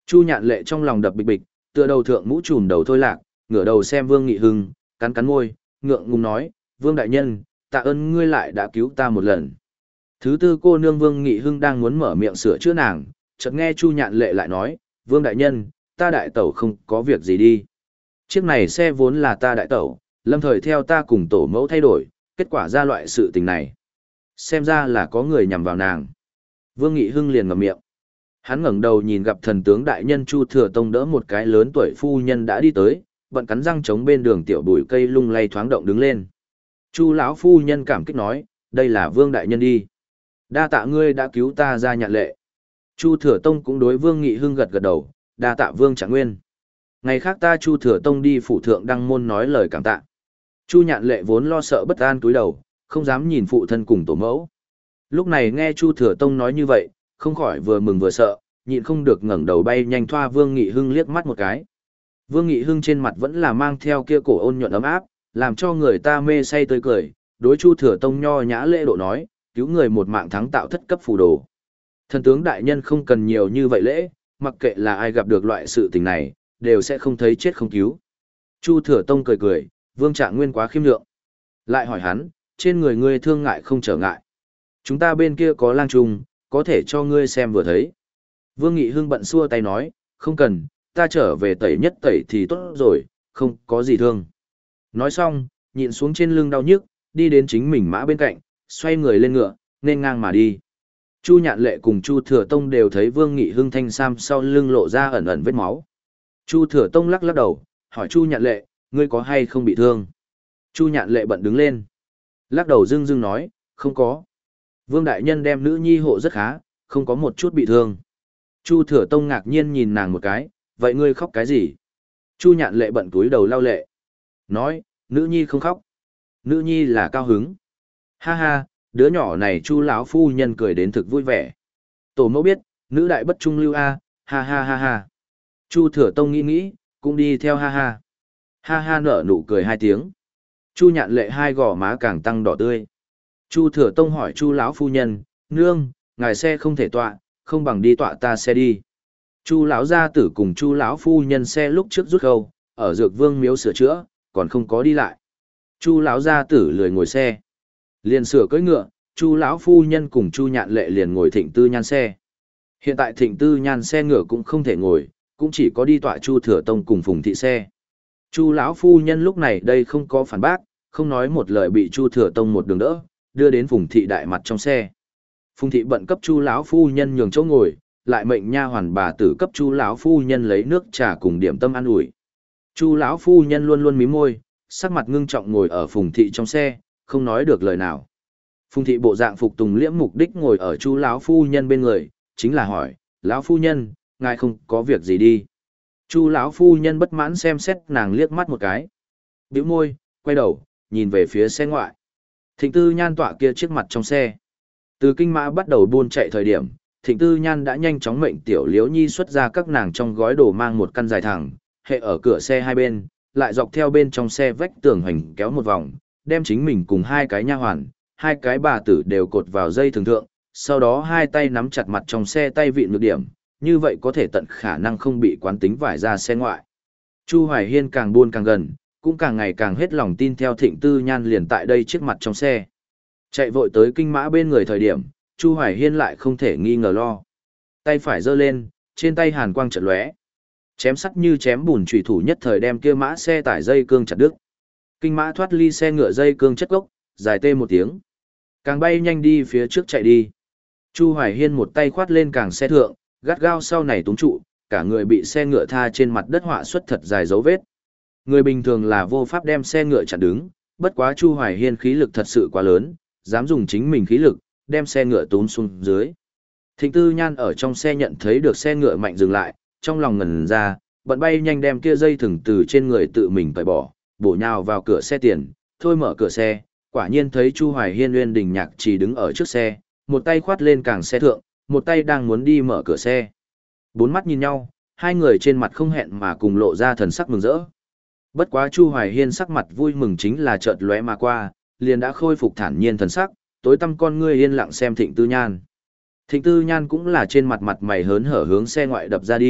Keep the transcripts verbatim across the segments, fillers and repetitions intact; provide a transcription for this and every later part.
Chu Nhạn Lệ trong lòng đập bịch bịch, tựa đầu thượng mũ trùm đầu thôi lạc, ngửa đầu xem Vương Nghị Hưng, cắn cắn môi, ngượng ngùng nói, Vương đại nhân, tạ ơn ngươi lại đã cứu ta một lần. Thứ tư cô nương Vương Nghị Hưng đang muốn mở miệng sửa chữa nàng, chợt nghe Chu Nhạn Lệ lại nói, Vương đại nhân, ta đại tẩu không có việc gì đi. Chiếc này xe vốn là ta đại tẩu, lâm thời theo ta cùng tổ mẫu thay đổi, kết quả ra loại sự tình này. Xem ra là có người nhằm vào nàng. Vương Nghị Hưng liền ngậm miệng. Hắn ngẩng đầu nhìn gặp thần tướng đại nhân Chu Thừa Tông đỡ một cái lớn tuổi phu nhân đã đi tới, bận cắn răng chống bên đường tiểu bụi cây lung lay thoáng động đứng lên. Chu lão phu nhân cảm kích nói, đây là Vương đại nhân đi. Đa tạ ngươi đã cứu ta ra Nhạn Lệ. Chu Thừa Tông cũng đối Vương Nghị Hưng gật gật đầu, đa tạ Vương Trạng Nguyên. Ngày khác ta Chu Thừa Tông đi phủ thượng đăng môn nói lời cảm tạ. Chu Nhạn Lệ vốn lo sợ bất an túi đầu, không dám nhìn phụ thân cùng tổ mẫu. Lúc này nghe Chu Thừa Tông nói như vậy, không khỏi vừa mừng vừa sợ, nhịn không được ngẩng đầu bay nhanh thoa Vương Nghị Hưng liếc mắt một cái. Vương Nghị Hưng trên mặt vẫn là mang theo kia cổ ôn nhuận ấm áp, làm cho người ta mê say tươi cười, đối Chu Thừa Tông nho nhã lễ độ nói, cứu người một mạng thắng tạo thất cấp phù đồ. Thần tướng đại nhân không cần nhiều như vậy lễ, mặc kệ là ai gặp được loại sự tình này, đều sẽ không thấy chết không cứu. Chu Thừa Tông cười cười, Vương Trạng Nguyên quá khiêm lượng. Lại hỏi hắn, trên người ngươi thương ngại không trở ngại. Chúng ta bên kia có lang trung, có thể cho ngươi xem vừa thấy. Vương Nghị Hưng bận xua tay nói, không cần, ta trở về tẩy nhất tẩy thì tốt rồi, không có gì thương. Nói xong, nhịn xuống trên lưng đau nhức, đi đến chính mình mã bên cạnh, xoay người lên ngựa, nên ngang mà đi. Chu Nhạn Lệ cùng Chu Thừa Tông đều thấy Vương Nghị Hưng thanh sam sau lưng lộ ra ẩn ẩn vết máu. Chu Thừa Tông lắc lắc đầu, hỏi Chu Nhạn Lệ, ngươi có hay không bị thương? Chu Nhạn Lệ bận đứng lên. Lắc đầu dưng dưng nói, không có. Vương Đại Nhân đem nữ nhi hộ rất khá, không có một chút bị thương. Chu Thừa Tông ngạc nhiên nhìn nàng một cái, vậy ngươi khóc cái gì? Chu Nhạn Lệ bận túi đầu lau lệ. Nói, nữ nhi không khóc. Nữ nhi là cao hứng. Ha ha, đứa nhỏ này Chu lão phu nhân cười đến thực vui vẻ. Tổ mẫu biết, nữ đại bất trung lưu a, ha ha ha ha. Chu Thừa Tông nghĩ nghĩ, cũng đi theo ha ha. Ha ha nở nụ cười hai tiếng. Chu Nhạn Lệ hai gò má càng tăng đỏ tươi. Chu Thừa Tông hỏi Chu lão phu nhân, nương, ngài xe không thể tọa, không bằng đi tọa ta xe đi. Chu lão gia tử cùng Chu lão phu nhân xe lúc trước rút khâu, ở Dược Vương miếu sửa chữa, còn không có đi lại. Chu lão gia tử lười ngồi xe, liền sửa cưỡi ngựa, Chu lão phu nhân cùng Chu Nhạn Lệ liền ngồi Thịnh Tư Nhan xe. Hiện tại Thịnh Tư Nhan xe ngựa cũng không thể ngồi, cũng chỉ có đi tọa Chu Thừa Tông cùng Phùng thị xe. Chu lão phu nhân lúc này đây không có phản bác, không nói một lời bị Chu Thừa Tông một đường đỡ, đưa đến Phùng thị đại mặt trong xe. Phùng thị bận cấp Chu lão phu nhân nhường chỗ ngồi, lại mệnh nha hoàn bà tử cấp Chu lão phu nhân lấy nước trà cùng điểm tâm ăn ủi. Chu lão phu nhân luôn luôn mím môi, sắc mặt ngưng trọng ngồi ở Phùng thị trong xe, không nói được lời nào. Phùng thị bộ dạng phục tùng liễm mục đích ngồi ở Chu lão phu nhân bên người, chính là hỏi, lão phu nhân, ngài không có việc gì đi? Chu lão phu nhân bất mãn xem xét nàng liếc mắt một cái, bĩu môi, quay đầu, nhìn về phía xe ngoại. Thịnh Tư Nhan tọa kia chiếc mặt trong xe. Từ kinh mã bắt đầu buôn chạy thời điểm, Thịnh Tư Nhan đã nhanh chóng mệnh tiểu Liễu Nhi xuất ra các nàng trong gói đồ mang một căn dài thẳng, hệ ở cửa xe hai bên, lại dọc theo bên trong xe vách tường hành kéo một vòng, đem chính mình cùng hai cái nha hoàn, hai cái bà tử đều cột vào dây thường thượng, sau đó hai tay nắm chặt mặt trong xe tay vịn nhược điểm, như vậy có thể tận khả năng không bị quán tính vải ra xe ngoại. Chu Hoài Hiên càng buôn càng gần, cũng càng ngày càng hết lòng tin theo Thịnh Tư Nhan liền tại đây chiếc mặt trong xe. Chạy vội tới kinh mã bên người thời điểm, Chu Hoài Hiên lại không thể nghi ngờ lo. Tay phải giơ lên, trên tay hàn quang chợt lóe. Chém sắt như chém bùn chủy thủ nhất thời đem kia mã xe tải dây cương chặt đứt. Kinh mã thoát ly xe ngựa dây cương chất gốc, dài tê một tiếng. Càng bay nhanh đi phía trước chạy đi. Chu Hoài Hiên một tay khoát lên càng xe thượng, gắt gao sau này túng trụ, cả người bị xe ngựa tha trên mặt đất họa xuất thật dài dấu vết. Người bình thường là vô pháp đem xe ngựa chặn đứng, bất quá Chu Hoài Hiên khí lực thật sự quá lớn, dám dùng chính mình khí lực, đem xe ngựa tốn xuống dưới. Thịnh Tư Nhan ở trong xe nhận thấy được xe ngựa mạnh dừng lại, trong lòng ngẩn ra, bận bay nhanh đem kia dây thừng từ trên người tự mình cởi bỏ, bổ nhào vào cửa xe tiền, thôi mở cửa xe, quả nhiên thấy Chu Hoài Hiên Nguyên Đình Nhạc chỉ đứng ở trước xe, một tay khoát lên càng xe thượng, một tay đang muốn đi mở cửa xe. Bốn mắt nhìn nhau, hai người trên mặt không hẹn mà cùng lộ ra thần sắc mừng rỡ. Bất quá Chu Hoài Hiên sắc mặt vui mừng chính là chợt lóe mà qua, liền đã khôi phục thản nhiên thần sắc, tối tăm con ngươi yên lặng xem Thịnh Tư Nhan. Thịnh Tư Nhan cũng là trên mặt mặt mày hớn hở hướng xe ngoại đập ra đi,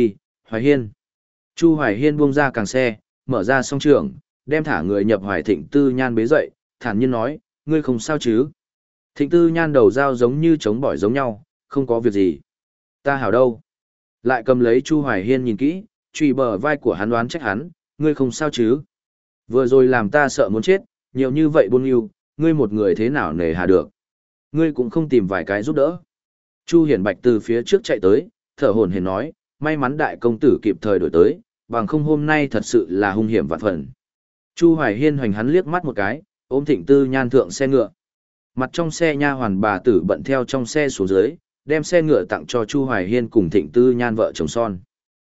Hoài Hiên. Chu Hoài Hiên buông ra càng xe, mở ra song trường, đem thả người nhập Hoài Thịnh Tư Nhan bế dậy, thản nhiên nói, ngươi không sao chứ? Thịnh Tư Nhan đầu dao giống như chống bỏi giống nhau, không có việc gì. Ta hảo đâu. Lại cầm lấy Chu Hoài Hiên nhìn kỹ, truy bờ vai của hắn đoán trách hắn, ngươi không sao chứ? Vừa rồi làm ta sợ muốn chết, nhiều như vậy buôn yêu, ngươi một người thế nào nề hà được? Ngươi cũng không tìm vài cái giúp đỡ. Chu Hiển Bạch từ phía trước chạy tới, thở hổn hển nói, may mắn đại công tử kịp thời đổi tới, bằng không hôm nay thật sự là hung hiểm vạn phần. Chu Hoài Hiên hoành hắn liếc mắt một cái, ôm Thịnh Tư Nhan thượng xe ngựa. Mặt trong xe nha hoàn bà tử bận theo trong xe xuống dưới, đem xe ngựa tặng cho Chu Hoài Hiên cùng Thịnh Tư Nhan vợ chồng son.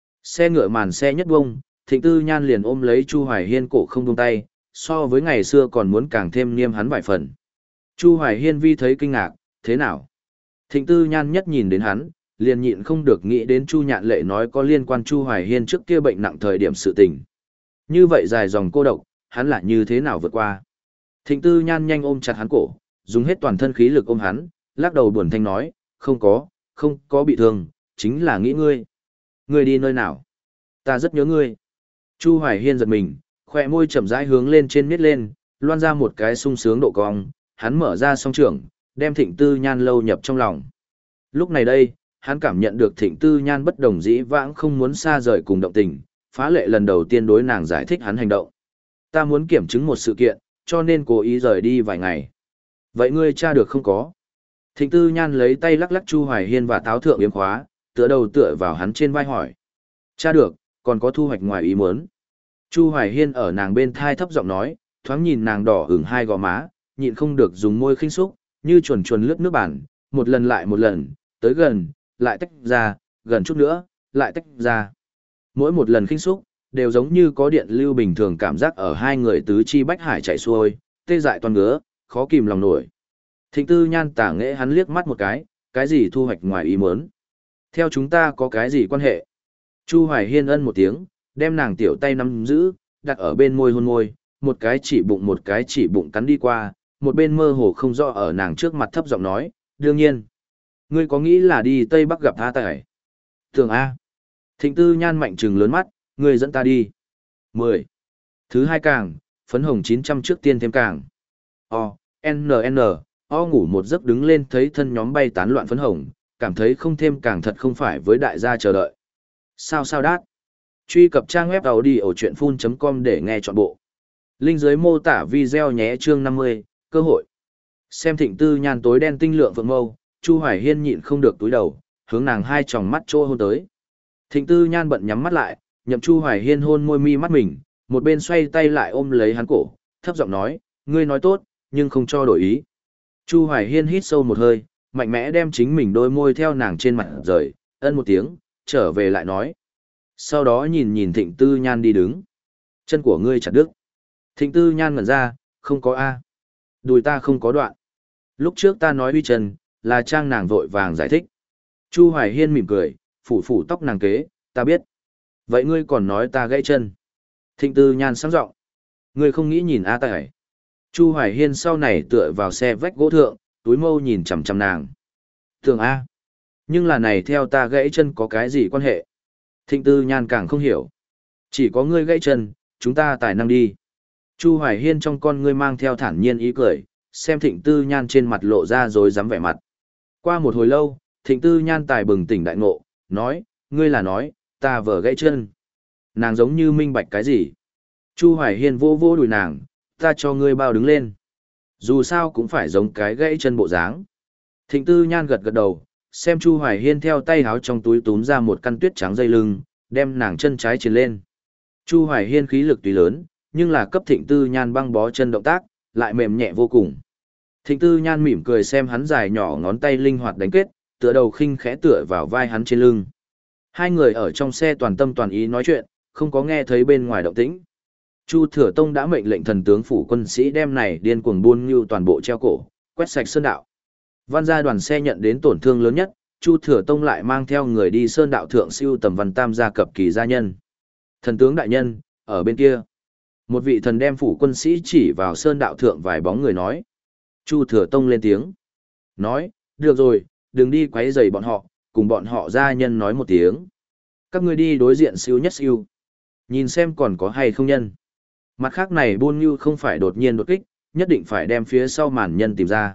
Xe ngựa màn xe nhất bông, Thịnh Tư Nhan liền ôm lấy Chu Hoài Hiên cổ không buông tay, so với ngày xưa còn muốn càng thêm niêm hắn vài phần. Chu Hoài Hiên vi thấy kinh ngạc, thế nào? Thịnh Tư Nhan nhất nhìn đến hắn, liền nhịn không được nghĩ đến Chu Nhạn Lệ nói có liên quan Chu Hoài Hiên trước kia bệnh nặng thời điểm sự tình. Như vậy dài dòng cô độc, hắn lại như thế nào vượt qua? Thịnh Tư Nhan nhanh ôm chặt hắn cổ, dùng hết toàn thân khí lực ôm hắn, lắc đầu buồn thanh nói, không có, không có bị thương, chính là nghĩ ngươi. Ngươi đi nơi nào? Ta rất nhớ ngươi. Chu Hoài Hiên giật mình, khỏe môi chậm rãi hướng lên trên miết lên, loan ra một cái sung sướng độ cong, hắn mở ra song trường, đem Thịnh Tư Nhan lâu nhập trong lòng. Lúc này đây, hắn cảm nhận được Thịnh Tư Nhan bất đồng dĩ vãng không muốn xa rời cùng động tình, phá lệ lần đầu tiên đối nàng giải thích hắn hành động. Ta muốn kiểm chứng một sự kiện, cho nên cố ý rời đi vài ngày. Vậy ngươi tra được không có? Thịnh Tư Nhan lấy tay lắc lắc Chu Hoài Hiên và táo thượng yếm khóa, tựa đầu tựa vào hắn trên vai hỏi. Tra được, còn có thu hoạch ngoài ý muốn. Chu Hoài Hiên ở nàng bên thai thấp giọng nói, thoáng nhìn nàng đỏ ửng hai gò má, nhịn không được dùng môi khinh xúc, như chuồn chuồn lướt nước bản, một lần lại một lần, tới gần, lại tách ra, gần chút nữa, lại tách ra. Mỗi một lần khinh xúc, đều giống như có điện lưu bình thường cảm giác ở hai người tứ chi bách hải chạy xuôi, tê dại toàn ngứa, khó kìm lòng nổi. Thịnh Tư Nhan tả nghệ hắn liếc mắt một cái, cái gì thu hoạch ngoài ý muốn? Theo chúng ta có cái gì quan hệ? Chu Hoài Hiên ân một tiếng, đem nàng tiểu tay nắm giữ, đặt ở bên môi hôn môi, một cái chỉ bụng một cái chỉ bụng cắn đi qua, một bên mơ hồ không rõ ở nàng trước mặt thấp giọng nói, đương nhiên. Ngươi có nghĩ là đi Tây Bắc gặp tha tài? Thường A. Thịnh Tư Nhan mạnh trừng lớn mắt, ngươi dẫn ta đi. mười. Thứ hai càng, phấn hồng chín trăm trước tiên thêm càng. O, N N, O ngủ một giấc đứng lên thấy thân nhóm bay tán loạn phấn hồng, cảm thấy không thêm càng thật không phải với đại gia chờ đợi. Sao sao đát? Truy cập trang web audiochuyenphun.com để nghe trọn bộ. Link dưới mô tả video nhé chương năm mươi, cơ hội. Xem Thịnh Tư Nhan tối đen tinh lượng phượng mâu, Chu Hoài Hiên nhịn không được túi đầu, hướng nàng hai tròng mắt trô hôn tới. Thịnh Tư Nhan bận nhắm mắt lại, nhậm Chu Hoài Hiên hôn môi mi mắt mình, một bên xoay tay lại ôm lấy hắn cổ, thấp giọng nói, ngươi nói tốt, nhưng không cho đổi ý. Chu Hoài Hiên hít sâu một hơi, mạnh mẽ đem chính mình đôi môi theo nàng trên mặt rời, ân một tiếng, trở về lại nói. Sau đó nhìn nhìn Thịnh Tư Nhan đi đứng. Chân của ngươi chặt đứt. Thịnh Tư Nhan ngẩn ra, không có A. Đùi ta không có đoạn. Lúc trước ta nói uy chân, là trang nàng vội vàng giải thích. Chu Hoài Hiên mỉm cười, phủ phủ tóc nàng kế, ta biết. Vậy ngươi còn nói ta gãy chân. Thịnh Tư Nhan sáng giọng. Ngươi không nghĩ nhìn A Tài. Chu Hoài Hiên sau này tựa vào xe vách gỗ thượng, túi mâu nhìn chằm chằm nàng. Thường A. Nhưng là này theo ta gãy chân có cái gì quan hệ? Thịnh Tư Nhan càng không hiểu. Chỉ có ngươi gãy chân, chúng ta tài năng đi. Chu Hoài Hiên trong con ngươi mang theo thản nhiên ý cười, xem Thịnh Tư Nhan trên mặt lộ ra rồi dám vẻ mặt. Qua một hồi lâu, Thịnh Tư Nhan tài bừng tỉnh đại ngộ, nói, ngươi là nói, ta vờ gãy chân. Nàng giống như minh bạch cái gì. Chu Hoài Hiên vô vô đùi nàng, ta cho ngươi bao đứng lên. Dù sao cũng phải giống cái gãy chân bộ dáng. Thịnh Tư Nhan gật gật đầu, xem Chu Hoài Hiên theo tay háo trong túi túm ra một căn tuyết trắng dây lưng, đem nàng chân trái trên lên. Chu Hoài Hiên khí lực tùy lớn, nhưng là cấp Thịnh Tư Nhan băng bó chân động tác, lại mềm nhẹ vô cùng. Thịnh Tư Nhan mỉm cười xem hắn dài nhỏ ngón tay linh hoạt đánh kết, tựa đầu khinh khẽ tựa vào vai hắn trên lưng. Hai người ở trong xe toàn tâm toàn ý nói chuyện, không có nghe thấy bên ngoài động tĩnh. Chu Thừa Tông đã mệnh lệnh thần tướng phủ quân sĩ đem này điên cuồng buôn như toàn bộ treo cổ, quét sạch sơn đạo. Văn gia đoàn xe nhận đến tổn thương lớn nhất, Chu Thừa Tông lại mang theo người đi sơn đạo thượng siêu tầm văn tam gia cập kỳ gia nhân. Thần tướng đại nhân, ở bên kia. Một vị thần đem phủ quân sĩ chỉ vào sơn đạo thượng vài bóng người nói. Chu Thừa Tông lên tiếng. Nói, được rồi, đừng đi quấy rầy bọn họ, cùng bọn họ gia nhân nói một tiếng. Các ngươi đi đối diện siêu nhất siêu. Nhìn xem còn có hay không nhân. Mặt khác này buôn như không phải đột nhiên đột kích, nhất định phải đem phía sau màn nhân tìm ra.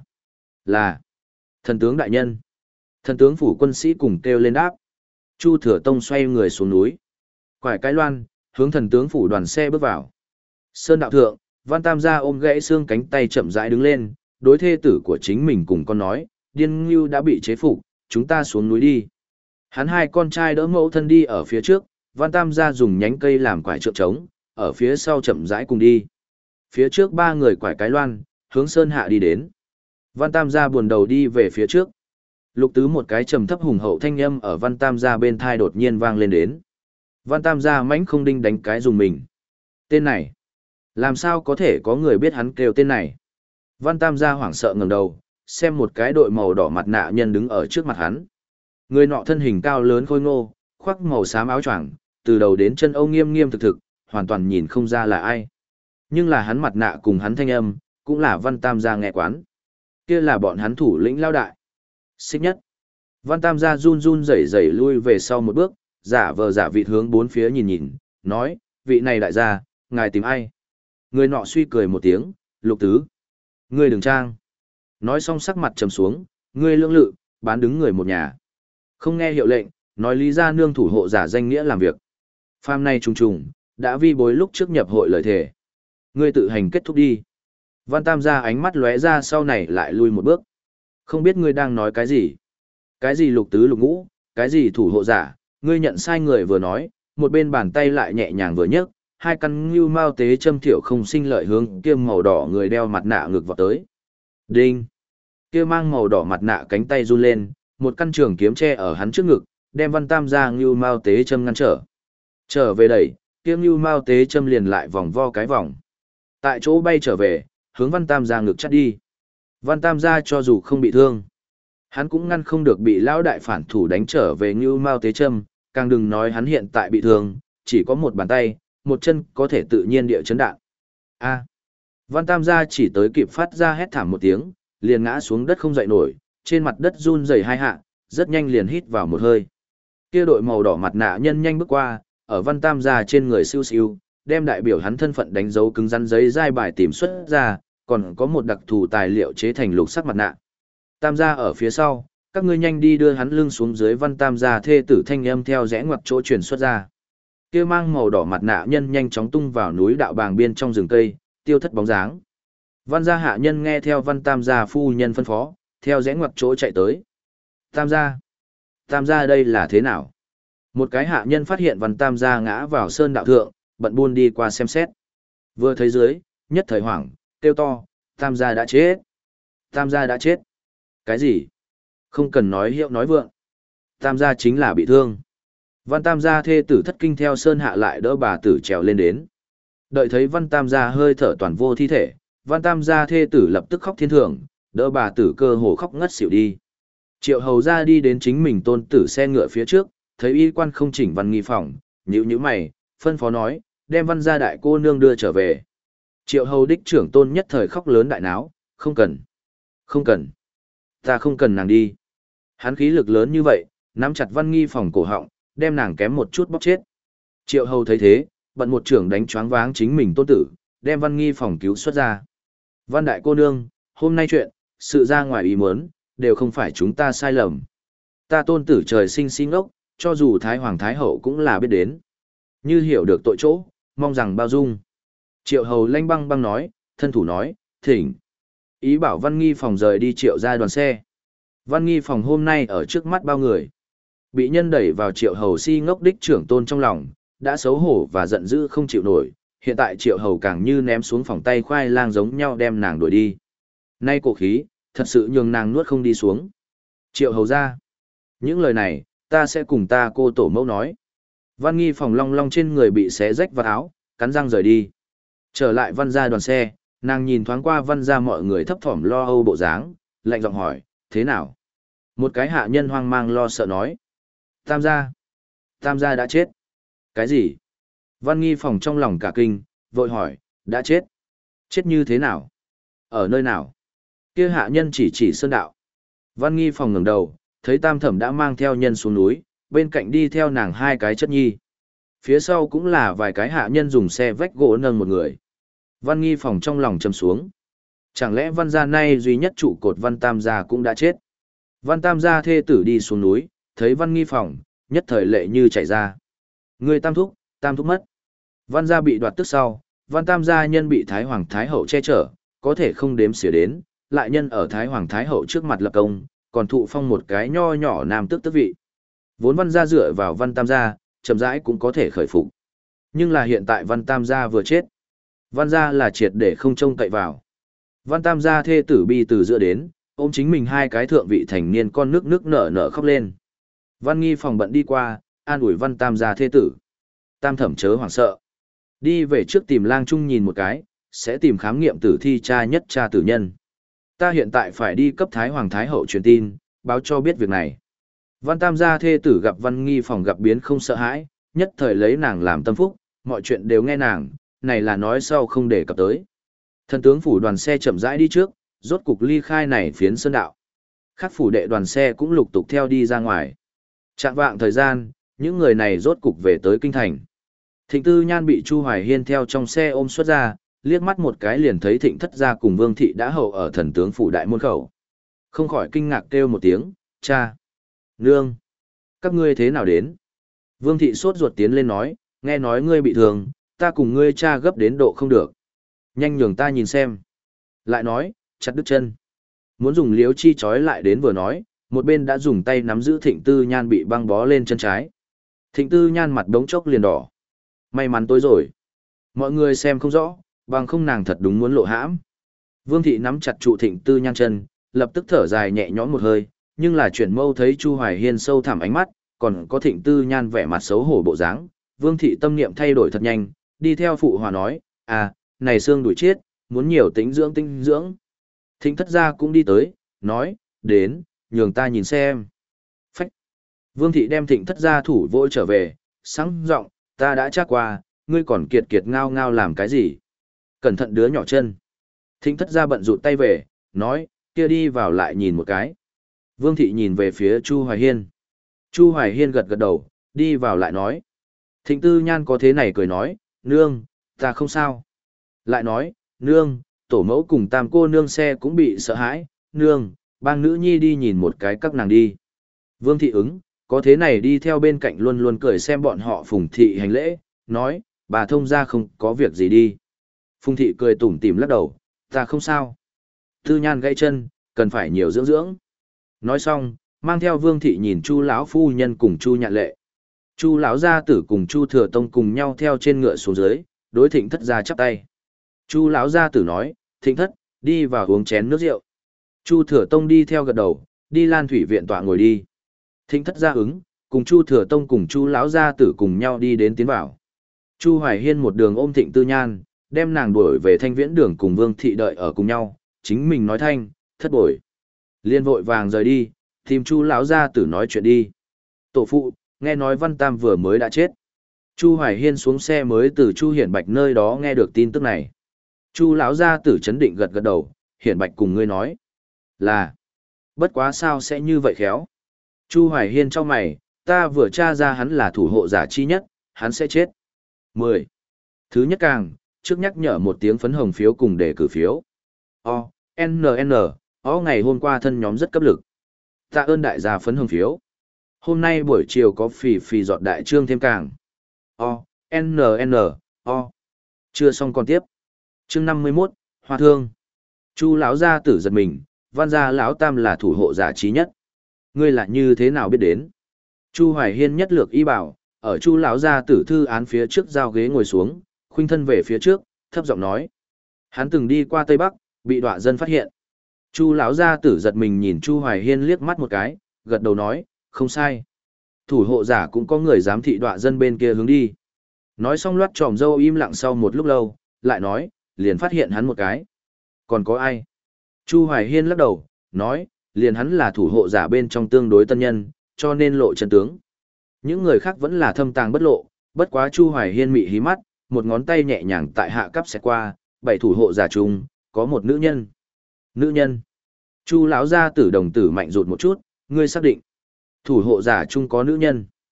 Là thần tướng đại nhân. Thần tướng phủ quân sĩ cùng kêu lên đáp. Chu Thừa Tông xoay người xuống núi. Quải cái loan, hướng thần tướng phủ đoàn xe bước vào. Sơn đạo thượng, Văn Tam gia ôm gãy xương cánh tay chậm rãi đứng lên, đối thê tử của chính mình cùng con nói, Điên Ngưu đã bị chế phục, chúng ta xuống núi đi. Hắn hai con trai đỡ mẫu thân đi ở phía trước, Văn Tam gia dùng nhánh cây làm quải trượng trống, ở phía sau chậm rãi cùng đi. Phía trước ba người quải cái loan, hướng sơn hạ đi đến. Văn Tam gia buồn đầu đi về phía trước. Lục tứ một cái trầm thấp hùng hậu thanh âm ở Văn Tam gia bên thai đột nhiên vang lên đến. Văn Tam gia mãnh không đinh đánh cái dùng mình. Tên này, làm sao có thể có người biết hắn kêu tên này? Văn Tam gia hoảng sợ ngẩng đầu, xem một cái đội màu đỏ mặt nạ nhân đứng ở trước mặt hắn. Người nọ thân hình cao lớn khôi ngô, khoác màu xám áo choàng, từ đầu đến chân âu nghiêm nghiêm thực thực, hoàn toàn nhìn không ra là ai. Nhưng là hắn mặt nạ cùng hắn thanh âm, cũng là Văn Tam gia nghe quán. Kia là bọn hắn thủ lĩnh lao đại. Xích nhất. Văn Tam gia run run rẩy rẩy lui về sau một bước, giả vờ giả vịt hướng bốn phía nhìn nhìn, nói, vị này đại gia, ngài tìm ai? Người nọ suy cười một tiếng, Lục tứ. Ngươi đừng trang. Nói xong sắc mặt trầm xuống, ngươi lưỡng lự, bán đứng người một nhà. Không nghe hiệu lệnh, nói lý ra nương thủ hộ giả danh nghĩa làm việc. Phàm này trùng trùng, đã vi bối lúc trước nhập hội lời thề. Ngươi tự hành kết thúc đi. Văn Tam gia ánh mắt lóe ra sau này lại lui một bước. Không biết ngươi đang nói cái gì? Cái gì lục tứ lục ngũ, cái gì thủ hộ giả, ngươi nhận sai người vừa nói, một bên bàn tay lại nhẹ nhàng vừa nhấc, hai căn ngưu mao tế châm thiểu không sinh lợi hướng kia màu đỏ người đeo mặt nạ ngược vào tới. Đinh! Kia mang màu đỏ mặt nạ cánh tay run lên, một căn trường kiếm che ở hắn trước ngực, đem Văn Tam gia ngưu mao tế châm ngăn trở. Trở về đẩy, kia ngưu mao tế châm liền lại vòng vo cái vòng. Tại chỗ bay trở về, hướng Văn Tam gia ngực chắt đi. Văn Tam gia cho dù không bị thương, hắn cũng ngăn không được bị lão đại phản thủ đánh trở về ngưu mao tế châm, càng đừng nói hắn hiện tại bị thương, chỉ có một bàn tay, một chân có thể tự nhiên địa chấn đạn. A. Văn Tam gia chỉ tới kịp phát ra hét thảm một tiếng, liền ngã xuống đất không dậy nổi, trên mặt đất run rẩy hai hạ, rất nhanh liền hít vào một hơi. Kia đội màu đỏ mặt nạ nhân nhanh bước qua, ở Văn Tam gia trên người siêu siêu, đem đại biểu hắn thân phận đánh dấu cứng rắn giấy dai bài tìm xuất ra, còn có một đặc thù tài liệu chế thành lục sắc mặt nạ. Tam gia ở phía sau, các ngươi nhanh đi đưa hắn lưng xuống dưới. Văn Tam gia thê tử thanh âm theo rẽ ngoặt chỗ truyền xuất ra. Kia mang màu đỏ mặt nạ nhân nhanh chóng tung vào núi đạo bàng biên trong rừng cây, tiêu thất bóng dáng. Văn gia hạ nhân nghe theo Văn Tam gia phu nhân phân phó, theo rẽ ngoặt chỗ chạy tới. Tam gia, Tam gia đây là thế nào? Một cái hạ nhân phát hiện Văn Tam gia ngã vào sơn đạo thượng, bận buôn đi qua xem xét. Vừa thấy dưới, nhất thời hoảng, kêu to, Tam gia đã chết. Tam gia đã chết. Cái gì? Không cần nói hiệu nói vượng. Tam gia chính là bị thương. Văn Tam gia thê tử thất kinh theo sơn hạ lại đỡ bà tử trèo lên đến. Đợi thấy Văn Tam gia hơi thở toàn vô thi thể, Văn Tam gia thê tử lập tức khóc thiên thưởng, đỡ bà tử cơ hồ khóc ngất xỉu đi. Triệu hầu ra đi đến chính mình tôn tử xe ngựa phía trước, thấy y quan không chỉnh Văn nghi phòng, nhíu nhíu mày, phân phó nói, đem Văn gia đại cô nương đưa trở về. Triệu hầu đích trưởng tôn nhất thời khóc lớn đại náo, không cần, không cần, ta không cần nàng đi. Hắn khí lực lớn như vậy, nắm chặt Văn nghi phòng cổ họng, đem nàng kém một chút bóc chết. Triệu hầu thấy thế, bận một trưởng đánh choáng váng chính mình tôn tử, đem Văn nghi phòng cứu xuất ra. Văn đại cô nương, hôm nay chuyện, sự ra ngoài ý muốn, đều không phải chúng ta sai lầm. Ta tôn tử trời sinh sinh ốc, cho dù Thái Hoàng Thái Hậu cũng là biết đến. Như hiểu được tội chỗ, mong rằng bao dung. Triệu hầu lanh băng băng nói, thân thủ nói, thỉnh. Ý bảo Văn nghi phòng rời đi triệu ra đoàn xe. Văn nghi phòng hôm nay ở trước mắt bao người. Bị nhân đẩy vào triệu hầu si ngốc đích trưởng tôn trong lòng, đã xấu hổ và giận dữ không chịu nổi. Hiện tại triệu hầu càng như ném xuống phòng tay khoai lang giống nhau đem nàng đuổi đi. Nay cổ khí, thật sự nhường nàng nuốt không đi xuống. Triệu hầu ra. Những lời này, ta sẽ cùng ta cô tổ mẫu nói. Văn nghi phòng long long trên người bị xé rách vào áo, cắn răng rời đi. Trở lại Văn gia đoàn xe, nàng nhìn thoáng qua Văn gia mọi người thấp thỏm lo âu bộ dáng, lạnh giọng hỏi, thế nào? Một cái hạ nhân hoang mang lo sợ nói. Tam gia. Tam gia đã chết. Cái gì? Văn nghi phòng trong lòng cả kinh, vội hỏi, đã chết. Chết như thế nào? Ở nơi nào? Kia hạ nhân chỉ chỉ sơn đạo. Văn nghi phòng ngẩng đầu, thấy tam thẩm đã mang theo nhân xuống núi, bên cạnh đi theo nàng hai cái chất nhi. Phía sau cũng là vài cái hạ nhân dùng xe vách gỗ nâng một người. Văn Nghi Phòng trong lòng châm xuống. Chẳng lẽ Văn gia nay duy nhất trụ cột Văn Tam gia cũng đã chết? Văn Tam gia thê tử đi xuống núi, thấy Văn Nghi Phòng, nhất thời lệ như chảy ra. Người Tam thúc, Tam thúc mất. Văn gia bị đoạt tức sau, Văn Tam gia nhân bị Thái Hoàng Thái Hậu che chở, có thể không đếm xỉa đến, lại nhân ở Thái Hoàng Thái Hậu trước mặt lập công, còn thụ phong một cái nho nhỏ nam tước tước vị. Vốn Văn gia dựa vào Văn Tam gia, chậm rãi cũng có thể khởi phục. Nhưng là hiện tại Văn Tam gia vừa chết. Văn gia là triệt để không trông cậy vào. Văn Tam gia thê tử bi từ giữa đến, ôm chính mình hai cái thượng vị thành niên con nước nước nở nở khóc lên. Văn Nghi Phòng bận đi qua, an ủi Văn Tam gia thê tử. Tam thẩm chớ hoảng sợ. Đi về trước tìm lang trung nhìn một cái, sẽ tìm khám nghiệm tử thi cha nhất cha tử nhân. Ta hiện tại phải đi cấp Thái Hoàng Thái Hậu truyền tin, báo cho biết việc này. Văn Tam gia thê tử gặp Văn Nghi Phòng gặp biến không sợ hãi, nhất thời lấy nàng làm tâm phúc, mọi chuyện đều nghe nàng, này là nói sau không để cập tới. Thần tướng phủ đoàn xe chậm rãi đi trước, rốt cục ly khai này phiến sơn đạo. Khác phủ đệ đoàn xe cũng lục tục theo đi ra ngoài. Trạng vạng thời gian, những người này rốt cục về tới kinh thành. Thịnh Tư Nhan bị Chu Hoài Hiên theo trong xe ôm xuất ra, liếc mắt một cái liền thấy Thịnh Thất gia cùng Vương thị đã hầu ở thần tướng phủ đại môn khẩu. Không khỏi kinh ngạc kêu một tiếng, cha, nương, các ngươi thế nào đến? Vương thị sốt ruột tiến lên nói, nghe nói ngươi bị thương, ta cùng ngươi cha gấp đến độ không được. Nhanh nhường ta nhìn xem. Lại nói, chặt đứt chân. Muốn dùng liếu chi chói lại đến vừa nói, một bên đã dùng tay nắm giữ Thịnh Tư Nhan bị băng bó lên chân trái. Thịnh Tư Nhan mặt đống chốc liền đỏ. May mắn tối rồi. Mọi người xem không rõ, bằng không nàng thật đúng muốn lộ hãm. Vương thị nắm chặt trụ Thịnh Tư Nhan chân, lập tức thở dài nhẹ nhõm một hơi, nhưng là chuyển mâu thấy Chu Hoài Hiên sâu thẳm ánh mắt, còn có Thịnh Tư Nhan vẻ mặt xấu hổ bộ dáng, Vương thị tâm niệm thay đổi thật nhanh, đi theo phụ hòa nói, à, này xương đuổi chết, muốn nhiều tĩnh dưỡng tinh dưỡng. Thịnh Thất gia cũng đi tới, nói, đến, nhường ta nhìn xem. Phách. Vương thị đem Thịnh Thất gia thủ vội trở về, sáng giọng, ta đã tra qua, ngươi còn kiệt kiệt ngao ngao làm cái gì? Cẩn thận đứa nhỏ chân. Thịnh Thất gia bận rụt tay về, nói, kia đi vào lại nhìn một cái. Vương thị nhìn về phía Chu Hoài Hiên. Chu Hoài Hiên gật gật đầu, đi vào lại nói. Thịnh Tư Nhan có thế này cười nói, nương, ta không sao. Lại nói, nương, tổ mẫu cùng tam cô nương xe cũng bị sợ hãi, nương, bang nữ nhi đi nhìn một cái các nàng đi. Vương thị ứng, có thế này đi theo bên cạnh luôn luôn cười xem bọn họ Phùng thị hành lễ, nói, bà thông ra không có việc gì đi. Phùng thị cười tủm tỉm lắc đầu, ta không sao. Tư Nhan gãy chân, cần phải nhiều dưỡng dưỡng. Nói xong, mang theo Vương thị nhìn Chu lão phu nhân cùng Chu Nhạn Lệ. Chu lão gia tử cùng Chu Thừa Tông cùng nhau theo trên ngựa xuống dưới, đối Thịnh Thất gia chắp tay. Chu lão gia tử nói, Thịnh Thất, đi vào uống chén nước rượu. Chu Thừa Tông đi theo gật đầu, đi Lan Thủy viện tọa ngồi đi. Thịnh Thất gia ứng, cùng Chu Thừa Tông cùng Chu lão gia tử cùng nhau đi đến tiến vào. Chu Hoài Hiên một đường ôm Thịnh Tư Nhan, đem nàng đuổi về Thanh Viễn đường cùng Vương thị đợi ở cùng nhau, chính mình nói thanh, thất bội. Liên vội vàng rời đi, tìm Chu lão gia tử nói chuyện đi. Tổ phụ, nghe nói Văn Tam vừa mới đã chết. Chu Hoài Hiên xuống xe mới từ Chu Hiển Bạch nơi đó nghe được tin tức này. Chu lão gia tử chấn định gật gật đầu, Hiển Bạch cùng ngươi nói là, bất quá sao sẽ như vậy khéo. Chu Hoài Hiên cho mày, ta vừa tra ra hắn là thủ hộ giả chi nhất, hắn sẽ chết. mười. Thứ nhất càng, trước nhắc nhở một tiếng phấn hồng phiếu cùng đề cử phiếu. O, N N, O ngày hôm qua thân nhóm rất cấp lực. Tạ ơn đại gia phấn hồng phiếu. Hôm nay buổi chiều có phì phì giọt đại trương thêm càng. O, N N, O. Chưa xong còn tiếp. Chương năm mươi mốt, Hoa Thương. Chu lão gia tử giật mình, Văn gia lão tam là thủ hộ giả trí nhất. Ngươi là như thế nào biết đến? Chu Hoài Hiên nhất lược y bảo, ở Chu lão gia tử thư án phía trước giao ghế ngồi xuống, khuynh thân về phía trước, thấp giọng nói: hắn từng đi qua Tây Bắc, bị đọa dân phát hiện. Chu lão gia tử giật mình nhìn Chu Hoài Hiên liếc mắt một cái, gật đầu nói: không sai. Thủ hộ giả cũng có người giám thị đọa dân bên kia hướng đi. Nói xong loát tròm dâu im lặng sau một lúc lâu, lại nói, liền phát hiện hắn một cái. Còn có ai? Chu Hoài Hiên lắc đầu, nói, liền hắn là thủ hộ giả bên trong tương đối tân nhân, cho nên lộ chân tướng. Những người khác vẫn là thâm tàng bất lộ, bất quá Chu Hoài Hiên mị hí mắt, một ngón tay nhẹ nhàng tại hạ cấp xẹt qua, bảy thủ hộ giả chung, có một nữ nhân. Nữ nhân. Chu lão gia tử đồng tử mạnh rụt một chút, ngươi xác định. Thủ hộ giả chung có nữ nhân.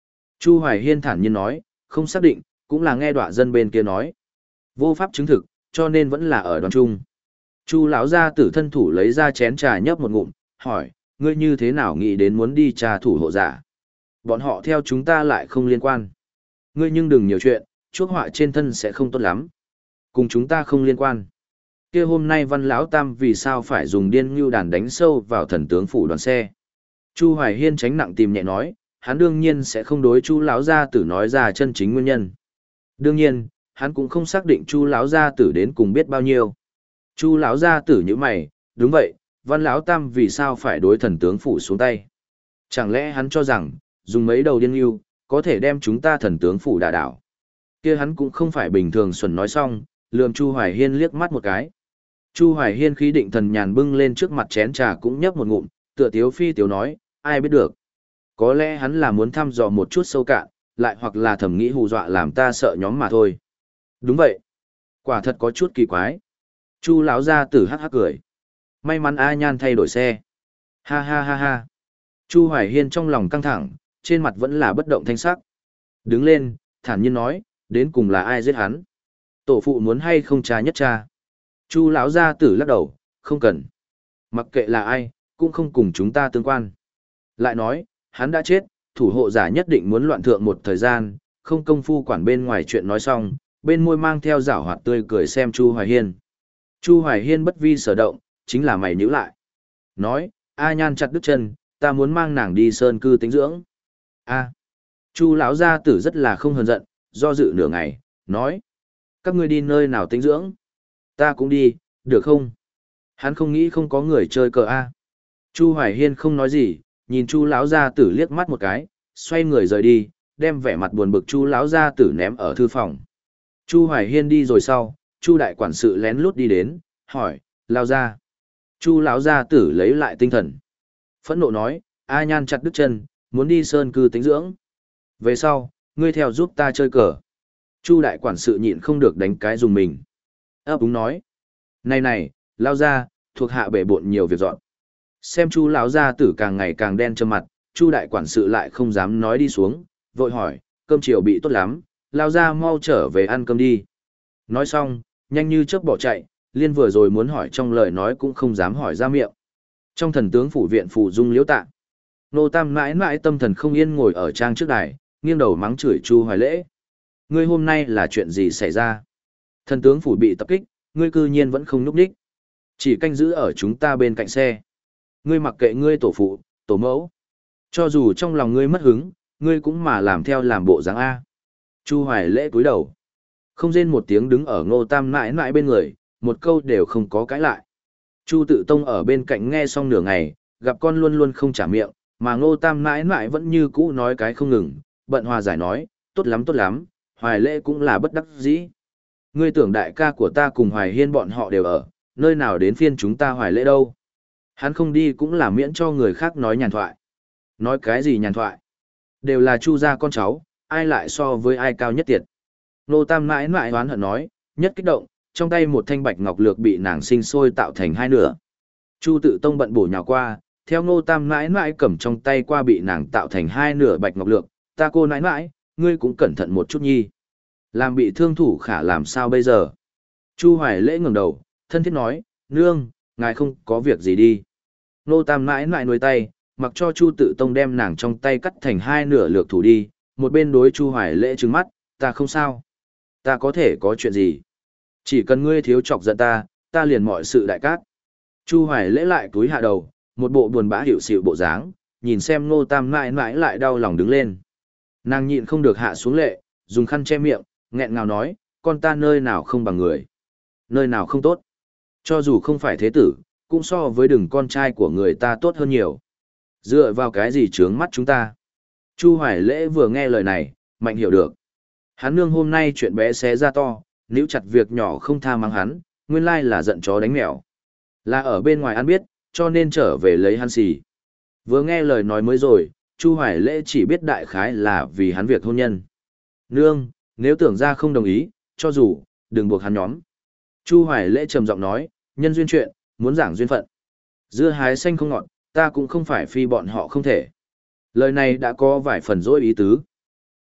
Chu Hoài Hiên thản nhiên nói, không xác định, cũng là nghe đọa dân bên kia nói. Vô pháp chứng thực, cho nên vẫn là ở đoàn trung. Chu lão gia tử thân thủ lấy ra chén trà nhấp một ngụm, hỏi, ngươi như thế nào nghĩ đến muốn đi trà thủ hộ giả? Bọn họ theo chúng ta lại không liên quan. Ngươi nhưng đừng nhiều chuyện, chuốc họa trên thân sẽ không tốt lắm. Cùng chúng ta không liên quan. Kia hôm nay Văn lão tam vì sao phải dùng điên ngưu đàn đánh sâu vào thần tướng phủ đoàn xe? Chu Hoài Hiên tránh nặng tìm nhẹ nói, hắn đương nhiên sẽ không đối Chu lão gia tử nói ra chân chính nguyên nhân. Đương nhiên, hắn cũng không xác định Chu lão gia tử đến cùng biết bao nhiêu. Chu lão gia tử như mày, đúng vậy, Văn lão tam vì sao phải đối thần tướng phủ xuống tay? Chẳng lẽ hắn cho rằng, dùng mấy đầu điên ngưu, có thể đem chúng ta thần tướng phủ đả đảo? Kia hắn cũng không phải bình thường xuẩn nói xong, lườm Chu Hoài Hiên liếc mắt một cái. Chu Hoài Hiên khí định thần nhàn bưng lên trước mặt chén trà cũng nhấp một ngụm, tựa tiếu phi tiếu nói, ai biết được. Có lẽ hắn là muốn thăm dò một chút sâu cạn, lại hoặc là thầm nghĩ hù dọa làm ta sợ nhóm mà thôi. Đúng vậy. Quả thật có chút kỳ quái. Chu lão gia tử hắc hắc cười. May mắn A Nhan thay đổi xe. Ha ha ha ha. Chu Hoài Hiên trong lòng căng thẳng, trên mặt vẫn là bất động thanh sắc. Đứng lên, thản nhiên nói, đến cùng là ai giết hắn? Tổ phụ muốn hay không cha nhất cha? Chu lão gia tử lắc đầu, không cần. Mặc kệ là ai, cũng không cùng chúng ta tương quan. Lại nói, hắn đã chết, thủ hộ giả nhất định muốn loạn thượng một thời gian, không công phu quản bên ngoài chuyện nói xong, bên môi mang theo giảo hoạt tươi cười xem Chu Hoài Hiên. Chu Hoài Hiên bất vi sở động, chính là mày nhíu lại. Nói, A Nhan chặt đứt chân, ta muốn mang nàng đi sơn cư tĩnh dưỡng. A. Chu lão gia tử rất là không hờn giận, do dự nửa ngày, nói, các ngươi đi nơi nào tĩnh dưỡng? Ta cũng đi, được không? Hắn không nghĩ không có người chơi cờ A. Chu Hoài Hiên không nói gì, nhìn Chu lão gia tử liếc mắt một cái, xoay người rời đi, đem vẻ mặt buồn bực Chu lão gia tử ném ở thư phòng. Chu Hoài Hiên đi rồi sau, Chu đại quản sự lén lút đi đến, hỏi, lao ra. Chu lão gia tử lấy lại tinh thần. Phẫn nộ nói, A Nhan chặt đứt chân, muốn đi sơn cư tĩnh dưỡng. Về sau, ngươi theo giúp ta chơi cờ. Chu đại quản sự nhịn không được đánh cái dùng mình. Ấp úng nói, này này, lao ra, thuộc hạ bể bộn nhiều việc dọn. Xem Chu lão gia tử càng ngày càng đen trơ mặt, Chu đại quản sự lại không dám nói đi xuống, vội hỏi, cơm chiều bị tốt lắm, lao ra mau trở về ăn cơm đi. Nói xong, nhanh như chớp bỏ chạy, liên vừa rồi muốn hỏi trong lời nói cũng không dám hỏi ra miệng. Trong thần tướng phủ viện phủ dung liễu tạ, nô tam mãi mãi tâm thần không yên ngồi ở trang trước đài, nghiêng đầu mắng chửi Chu Hoài Lễ. Ngươi hôm nay là chuyện gì xảy ra? Thần tướng phủ bị tập kích, ngươi cư nhiên vẫn không núp đích. Chỉ canh giữ ở chúng ta bên cạnh xe. Ngươi mặc kệ ngươi tổ phụ, tổ mẫu. Cho dù trong lòng ngươi mất hứng, ngươi cũng mà làm theo làm bộ dáng A. Chu Hoài Lễ cúi đầu. Không rên một tiếng đứng ở ngô tam mãi mãi bên người, một câu đều không có cãi lại. Chu tự tông ở bên cạnh nghe xong nửa ngày, gặp con luôn luôn không trả miệng, mà ngô tam mãi mãi vẫn như cũ nói cái không ngừng, bận hòa giải nói, tốt lắm tốt lắm, Hoài Lễ cũng là bất đắc dĩ. Ngươi tưởng đại ca của ta cùng Hoài Hiên bọn họ đều ở, nơi nào đến phiên chúng ta Hoài Lễ đâu. Hắn không đi cũng là miễn cho người khác nói nhàn thoại. Nói cái gì nhàn thoại? Đều là Chu gia con cháu, ai lại so với ai cao nhất tiệt. Nô Tam mãi mãi oán hận nói, nhất kích động, trong tay một thanh bạch ngọc lược bị nàng sinh sôi tạo thành hai nửa. Chu tự tông bận bổ nhào qua, theo Nô Tam mãi mãi cầm trong tay qua bị nàng tạo thành hai nửa bạch ngọc lược, ta cô nãi mãi, ngươi cũng cẩn thận một chút nhi. Làm bị thương thủ khả làm sao bây giờ? Chu Hoài Lễ ngẩng đầu, thân thiết nói, nương, ngài không có việc gì đi. Nô Tam mãi mãi nuôi tay, mặc cho Chu tự tông đem nàng trong tay cắt thành hai nửa lược thủ đi, một bên đối Chu Hoài Lễ trừng mắt, ta không sao. Ta có thể có chuyện gì? Chỉ cần ngươi thiếu chọc giận ta, ta liền mọi sự đại cát. Chu Hoài Lễ lại túi hạ đầu, một bộ buồn bã hiểu xịu bộ dáng, nhìn xem Nô Tam mãi mãi lại đau lòng đứng lên. Nàng nhịn không được hạ xuống lệ, dùng khăn che miệng, nghẹn ngào nói, con ta nơi nào không bằng người. Nơi nào không tốt. Cho dù không phải thế tử, cũng so với đừng con trai của người ta tốt hơn nhiều. Dựa vào cái gì trướng mắt chúng ta? Chu Hoài Lễ vừa nghe lời này, mạnh hiểu được. Hắn nương hôm nay chuyện bé xé ra to, níu chặt việc nhỏ không tha mắng hắn, nguyên lai là giận chó đánh mèo. Là ở bên ngoài ăn biết, cho nên trở về lấy hắn xì. Vừa nghe lời nói mới rồi, Chu Hoài Lễ chỉ biết đại khái là vì hắn việc hôn nhân. Nương, nếu tưởng ra không đồng ý, cho dù, đừng buộc hắn nhóm. Chu Hoài Lễ trầm giọng nói, nhân duyên chuyện, muốn giảng duyên phận. Dưa hái xanh không ngọt, ta cũng không phải phi bọn họ không thể. Lời này đã có vài phần dối ý tứ.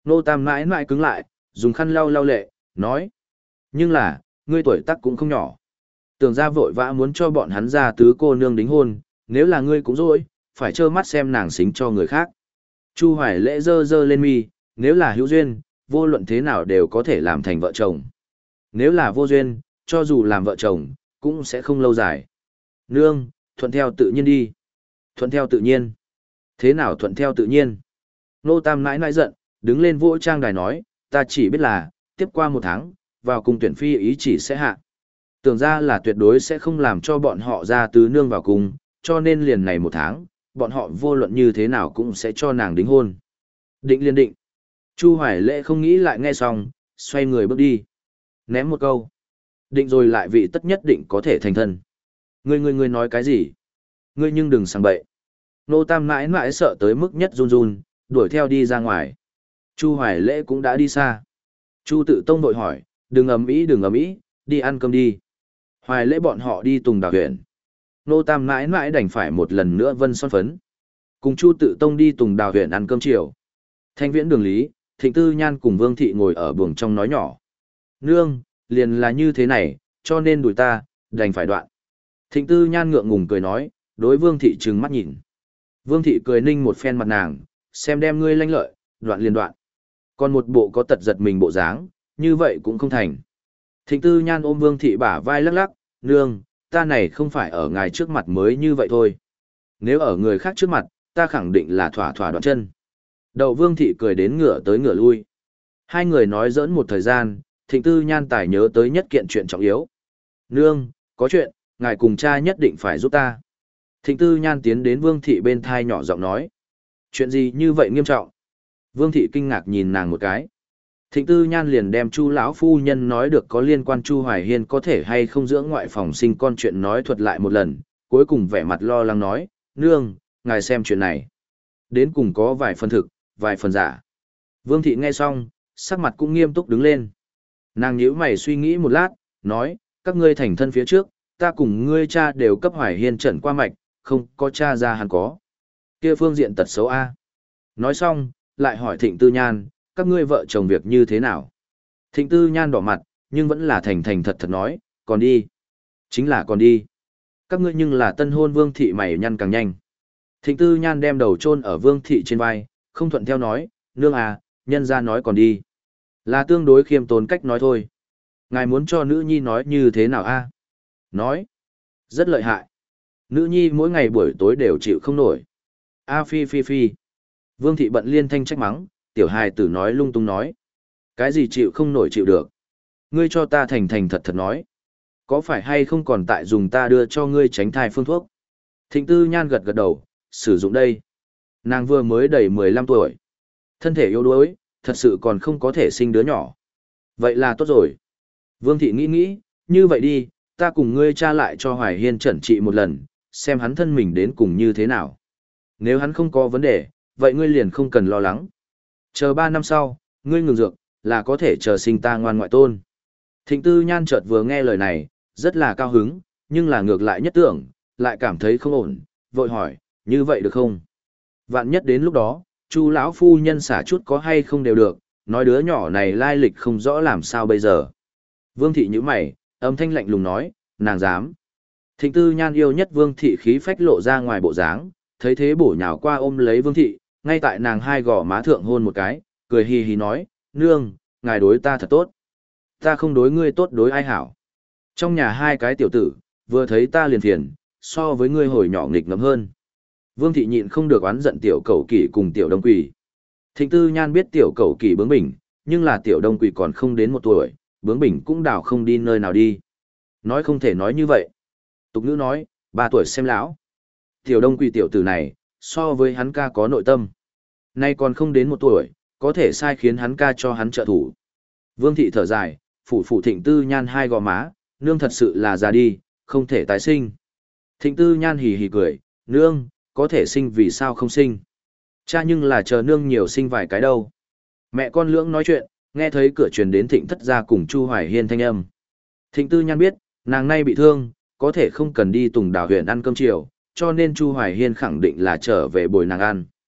Nô Tam mãi mãi cứng lại, dùng khăn lau lau lệ, nói. Nhưng là, ngươi tuổi tác cũng không nhỏ. Tưởng ra vội vã muốn cho bọn hắn ra tứ cô nương đính hôn, nếu là ngươi cũng dối, phải trơ mắt xem nàng xính cho người khác. Chu Hoài Lễ dơ dơ lên mi, nếu là hữu duyên, vô luận thế nào đều có thể làm thành vợ chồng. Nếu là vô duyên, cho dù làm vợ chồng, cũng sẽ không lâu dài. Nương, thuận theo tự nhiên đi. Thuận theo tự nhiên. Thế nào thuận theo tự nhiên? Nô Tam nãi nãi giận, đứng lên vỗ trang đài nói, ta chỉ biết là, tiếp qua một tháng, vào cung tuyển phi ý chỉ sẽ hạ. Tưởng ra là tuyệt đối sẽ không làm cho bọn họ ra tứ nương vào cung, cho nên liền này một tháng, bọn họ vô luận như thế nào cũng sẽ cho nàng đính hôn. Định liên định. Chu Hoài Lễ không nghĩ lại nghe xong, xoay người bước đi. Ném một câu. Định rồi lại vị tất nhất định có thể thành thân. Ngươi ngươi ngươi nói cái gì? Ngươi nhưng đừng sang bậy. Nô Tam mãi mãi sợ tới mức nhất run run, đuổi theo đi ra ngoài. Chu Hoài Lễ cũng đã đi xa. Chu Tự Tông vội hỏi, đừng ầm ĩ đừng ầm ĩ, đi ăn cơm đi. Hoài Lễ bọn họ đi Tùng Đào huyện. Nô Tam mãi mãi đành phải một lần nữa vân son phấn. Cùng Chu Tự Tông đi Tùng Đào huyện ăn cơm chiều. Thanh viễn đường lý, Thịnh Tư Nhan cùng Vương Thị ngồi ở buồng trong nói nhỏ. Nương, liền là như thế này, cho nên đuổi ta, đành phải đoạn. Thịnh Tư Nhan ngượng ngùng cười nói, đối Vương Thị trừng mắt nhìn. Vương Thị cười ninh một phen mặt nàng, xem đem ngươi lanh lợi, đoạn liền đoạn. Còn một bộ có tật giật mình bộ dáng, như vậy cũng không thành. Thịnh Tư Nhan ôm Vương Thị bả vai lắc lắc, nương, ta này không phải ở ngài trước mặt mới như vậy thôi. Nếu ở người khác trước mặt, ta khẳng định là thỏa thỏa đoạn chân. Đậu Vương Thị cười đến ngửa tới ngửa lui. Hai người nói giỡn một thời gian, Thịnh Tư Nhan tài nhớ tới nhất kiện chuyện trọng yếu. Nương, có chuyện, ngài cùng cha nhất định phải giúp ta. Thịnh Tư Nhan tiến đến Vương Thị bên thai nhỏ giọng nói. Chuyện gì như vậy nghiêm trọng? Vương Thị kinh ngạc nhìn nàng một cái. Thịnh Tư Nhan liền đem Chu lão phu nhân nói được có liên quan Chu Hoài Hiên có thể hay không dưỡng ngoại phòng sinh con chuyện nói thuật lại một lần, cuối cùng vẻ mặt lo lắng nói, nương, ngài xem chuyện này. Đến cùng có vài phần thực, vài phần giả. Vương Thị nghe xong, sắc mặt cũng nghiêm túc đứng lên. Nàng nhíu mày suy nghĩ một lát, nói, các ngươi thành thân phía trước, ta cùng ngươi cha đều cấp Hoài Hiên trần qua mạch, không có cha ra hắn có. Kia phương diện tật xấu A. Nói xong, lại hỏi Thịnh Tư Nhan, các ngươi vợ chồng việc như thế nào? Thịnh Tư Nhan đỏ mặt, nhưng vẫn là thành thành thật thật nói, còn đi. Chính là còn đi. Các ngươi nhưng là tân hôn Vương Thị mày nhăn càng nhanh. Thịnh Tư Nhan đem đầu chôn ở Vương Thị trên vai, không thuận theo nói, nương à, nhân ra nói còn đi. Là tương đối khiêm tốn cách nói thôi. Ngài muốn cho nữ nhi nói như thế nào a? Nói. Rất lợi hại. Nữ nhi mỗi ngày buổi tối đều chịu không nổi. A phi phi phi. Vương Thị bận liên thanh trách mắng, tiểu hài tử nói lung tung nói. Cái gì chịu không nổi chịu được. Ngươi cho ta thành thành thật thật nói. Có phải hay không còn tại dùng ta đưa cho ngươi tránh thai phương thuốc? Thịnh Tư Nhan gật gật đầu, sử dụng đây. Nàng vừa mới đầy mười lăm tuổi. Thân thể yếu đuối, thật sự còn không có thể sinh đứa nhỏ. Vậy là tốt rồi. Vương Thị nghĩ nghĩ, như vậy đi, ta cùng ngươi cha lại cho Hoài Hiên chẩn trị một lần, xem hắn thân mình đến cùng như thế nào. Nếu hắn không có vấn đề, vậy ngươi liền không cần lo lắng. Chờ ba năm sau, ngươi ngừng dược, là có thể chờ sinh ta ngoan ngoại tôn. Thịnh Tư Nhan chợt vừa nghe lời này, rất là cao hứng, nhưng là ngược lại nhất tưởng, lại cảm thấy không ổn, vội hỏi, như vậy được không? Vạn nhất đến lúc đó, Chu lão phu nhân xả chút có hay không đều được, nói đứa nhỏ này lai lịch không rõ làm sao bây giờ. Vương Thị nhíu mày, âm thanh lạnh lùng nói, nàng dám. Thịnh Tư Nhan yêu nhất Vương Thị khí phách lộ ra ngoài bộ dáng, thấy thế bổ nhào qua ôm lấy Vương Thị, ngay tại nàng hai gò má thượng hôn một cái, cười hì hì nói, nương, ngài đối ta thật tốt. Ta không đối ngươi tốt đối ai hảo. Trong nhà hai cái tiểu tử, vừa thấy ta liền phiền, so với ngươi hồi nhỏ nghịch ngợm hơn. Vương Thị nhịn không được oán giận tiểu cẩu kỷ cùng tiểu đông quỷ. Thịnh Tư Nhan biết tiểu cẩu kỷ bướng bỉnh, nhưng là tiểu đông quỷ còn không đến một tuổi, bướng bỉnh cũng đảo không đi nơi nào đi. Nói không thể nói như vậy. Tục ngữ nói, ba tuổi xem lão. Tiểu đông quỷ tiểu tử này, so với hắn ca có nội tâm. Nay còn không đến một tuổi, có thể sai khiến hắn ca cho hắn trợ thủ. Vương Thị thở dài, phủ phủ Thịnh Tư Nhan hai gò má, nương thật sự là già đi, không thể tái sinh. Thịnh Tư Nhan hì hì cười, nương, có thể sinh vì sao không sinh. Cha nhưng là chờ nương nhiều sinh vài cái đâu. Mẹ con lưỡng nói chuyện, nghe thấy cửa truyền đến Thịnh thất gia cùng Chu Hoài Hiên thanh âm. Thịnh Tư Nhan biết, nàng nay bị thương, có thể không cần đi Tùng Đào huyện ăn cơm chiều, cho nên Chu Hoài Hiên khẳng định là trở về bồi nàng ăn.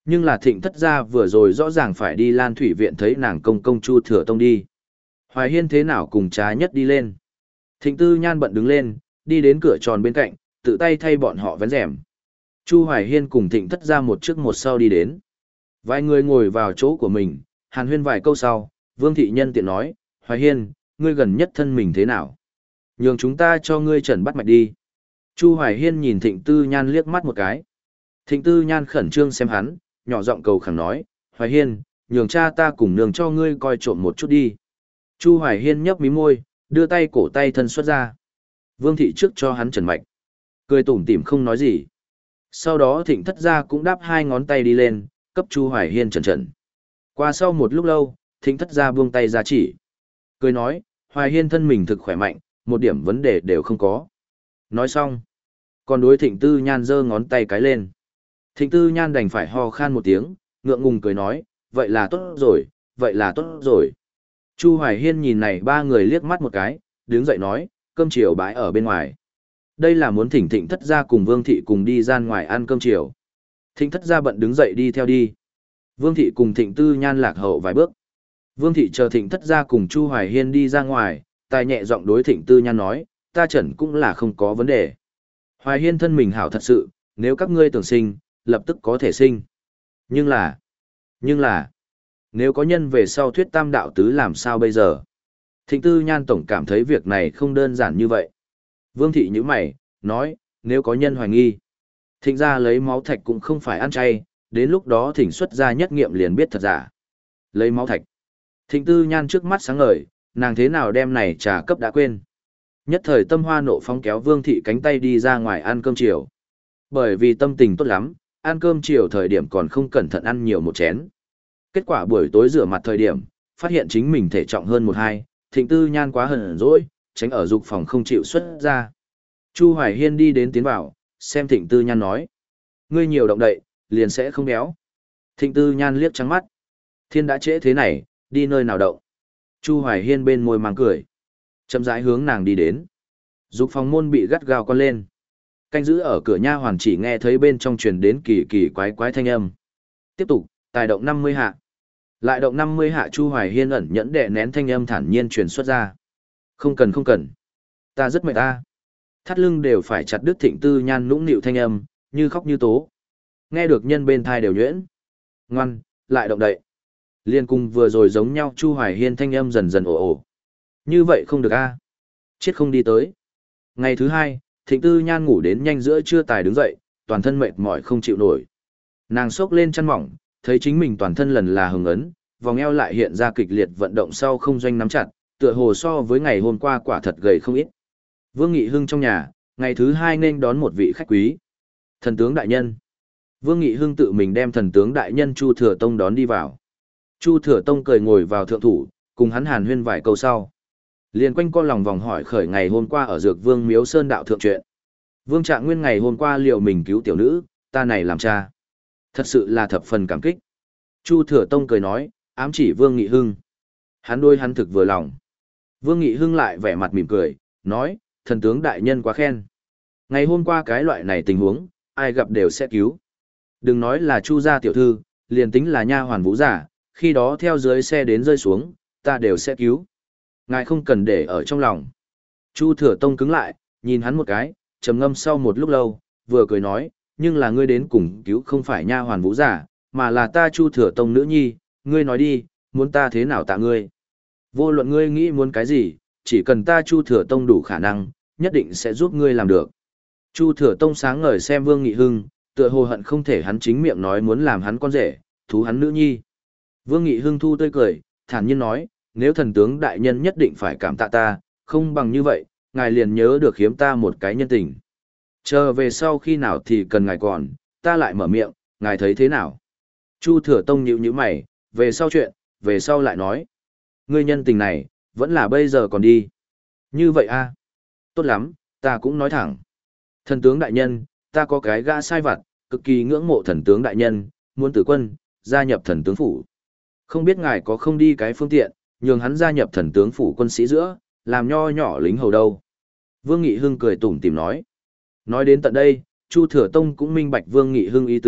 Nhưng là Thịnh thất gia vừa rồi rõ ràng phải đi Lan Thủy viện thấy nàng công công Chu Thừa Tông đi. Hoài Hiên thế nào cùng trái nhất đi lên. Thịnh Tư Nhan bận đứng lên, đi đến cửa tròn bên cạnh, tự tay thay bọn họ vén rèm. Chu Hoài Hiên cùng Thịnh thất gia một trước một sau đi đến. Vài người ngồi vào chỗ của mình, hàn huyên vài câu sau, Vương Thị nhân tiện nói, Hoài Hiên, ngươi gần nhất thân mình thế nào? Nhường chúng ta cho ngươi trần bắt mạch đi. Chu Hoài Hiên nhìn Thịnh Tư Nhan liếc mắt một cái. Thịnh Tư Nhan khẩn trương xem hắn, nhỏ giọng cầu khẩn nói, Hoài Hiên, nhường cha ta cùng nương cho ngươi coi trộm một chút đi. Chu Hoài Hiên nhấp mí môi, đưa tay cổ tay thân xuất ra. Vương Thị trước cho hắn trần mạch. Cười tủm tỉm không nói gì. Sau đó Thịnh thất gia cũng đáp hai ngón tay đi lên, cấp Chu Hoài Hiên trần trần. Qua sau một lúc lâu, Thịnh thất gia buông tay ra chỉ. Cười nói, Hoài Hiên thân mình thực khỏe mạnh, một điểm vấn đề đều không có. Nói xong, còn đối Thịnh Tư Nhan giơ ngón tay cái lên. Thịnh Tư Nhan đành phải ho khan một tiếng, ngượng ngùng cười nói, vậy là tốt rồi, vậy là tốt rồi. Chu Hoài Hiên nhìn này ba người liếc mắt một cái, đứng dậy nói, cơm chiều bãi ở bên ngoài. Đây là muốn thỉnh Thịnh thất gia cùng Vương Thị cùng đi ra ngoài ăn cơm chiều. Thịnh thất gia bận đứng dậy đi theo đi. Vương Thị cùng Thịnh Tư Nhan lạc hậu vài bước. Vương Thị chờ Thịnh thất gia cùng Chu Hoài Hiên đi ra ngoài, tài nhẹ giọng đối Thịnh Tư Nhan nói, ta chẩn cũng là không có vấn đề. Hoài Hiên thân mình hảo thật sự, nếu các ngươi tưởng sinh, lập tức có thể sinh. Nhưng là, nhưng là, nếu có nhân về sau thuyết tam đạo tứ làm sao bây giờ? Thịnh Tư Nhan tổng cảm thấy việc này không đơn giản như vậy. Vương Thị nhíu mày, nói, nếu có nhân hoài nghi, Thịnh gia lấy máu thạch cũng không phải ăn chay, đến lúc đó thỉnh xuất ra nhất nghiệm liền biết thật giả. Lấy máu thạch. Thịnh Tư Nhan trước mắt sáng ngời, nàng thế nào đem này trà cấp đã quên. Nhất thời tâm hoa nộ phóng kéo Vương Thị cánh tay đi ra ngoài ăn cơm chiều. Bởi vì tâm tình tốt lắm, ăn cơm chiều thời điểm còn không cẩn thận ăn nhiều một chén. Kết quả buổi tối rửa mặt thời điểm, phát hiện chính mình thể trọng hơn một hai, Thịnh Tư Nhan quá hờn dỗi, tránh ở dục phòng không chịu xuất ra. Chu Hoài Hiên đi đến tiến vào, xem Thịnh Tư Nhan nói. Ngươi nhiều động đậy, liền sẽ không béo. Thịnh Tư Nhan liếc trắng mắt. Thiên đã trễ thế này, đi nơi nào động. Chu Hoài Hiên bên môi mang cười. Chậm rãi hướng nàng đi đến. Dục phòng môn bị gắt gao con lên. Canh giữ ở cửa nha hoàn chỉ nghe thấy bên trong truyền đến kỳ kỳ quái quái thanh âm. Tiếp tục, tài động năm mươi hạ. Lại động năm mươi hạ. Chu Hoài Hiên ẩn nhẫn đè nén thanh âm thản nhiên truyền xuất ra. Không cần không cần. Ta rất mệt ta. Thắt lưng đều phải chặt đứt. Thịnh Tư Nhan nũng nịu thanh âm, như khóc như tố. Nghe được nhân bên thai đều nhuyễn. Ngoan, lại động đậy. Liên cung vừa rồi giống nhau. Chu Hoài Hiên thanh âm dần dần ồ ồ. Như vậy không được a. Chết không đi tới. Ngày thứ hai, Thịnh Tư Nhan ngủ đến nhanh giữa trưa tài đứng dậy, toàn thân mệt mỏi không chịu nổi. Nàng xốc lên chăn mỏng, thấy chính mình toàn thân lần là hừng ấn, vòng eo lại hiện ra kịch liệt vận động sau không doanh nắm chặt, tựa hồ so với ngày hôm qua quả thật gầy không ít. Vương Nghị Hưng trong nhà, ngày thứ hai nên đón một vị khách quý. Thần tướng đại nhân. Vương Nghị Hưng tự mình đem thần tướng đại nhân Chu Thừa Tông đón đi vào. Chu Thừa Tông cười ngồi vào thượng thủ, cùng hắn hàn huyên vài câu sau. Liền quanh co lòng vòng hỏi khởi ngày hôm qua ở Dược Vương Miếu Sơn đạo thượng chuyện. Vương Trạng Nguyên ngày hôm qua liệu mình cứu tiểu nữ, ta này làm cha. Thật sự là thập phần cảm kích. Chu Thừa Tông cười nói, ám chỉ Vương Nghị Hưng. Hắn đôi hắn thực vừa lòng. Vương Nghị Hưng lại vẻ mặt mỉm cười, nói, thần tướng đại nhân quá khen. Ngày hôm qua cái loại này tình huống, ai gặp đều sẽ cứu. Đừng nói là Chu gia tiểu thư, liền tính là nha hoàn vũ giả, khi đó theo dưới xe đến rơi xuống, ta đều sẽ cứu. Ngài không cần để ở trong lòng. Chu Thừa Tông cứng lại, nhìn hắn một cái, trầm ngâm sau một lúc lâu, vừa cười nói, nhưng là ngươi đến cùng cứu không phải nha hoàn vũ giả, mà là ta Chu Thừa Tông nữ nhi, ngươi nói đi, muốn ta thế nào tạ ngươi. Vô luận ngươi nghĩ muốn cái gì, chỉ cần ta Chu Thừa Tông đủ khả năng, nhất định sẽ giúp ngươi làm được. Chu Thừa Tông sáng ngời xem Vương Nghị Hưng, tựa hồ hận không thể hắn chính miệng nói muốn làm hắn con rể, thú hắn nữ nhi. Vương Nghị Hưng thu tươi cười, thản nhiên nói, nếu thần tướng đại nhân nhất định phải cảm tạ ta, không bằng như vậy, ngài liền nhớ được hiếm ta một cái nhân tình. Chờ về sau khi nào thì cần ngài còn, ta lại mở miệng, ngài thấy thế nào? Chu Thừa Tông nhíu nhíu mày, về sau chuyện, về sau lại nói. Ngươi nhân tình này, vẫn là bây giờ còn đi. Như vậy a, tốt lắm, ta cũng nói thẳng. Thần tướng đại nhân, ta có cái gã sai vặt, cực kỳ ngưỡng mộ thần tướng đại nhân, muốn tử quân, gia nhập thần tướng phủ. Không biết ngài có không đi cái phương tiện, nhường hắn gia nhập thần tướng phủ quân sĩ giữa, làm nho nhỏ lính hầu đâu. Vương Nghị Hưng cười tủm tỉm nói. Nói đến tận đây, Chu Thừa Tông cũng minh bạch Vương Nghị Hưng ý tứ,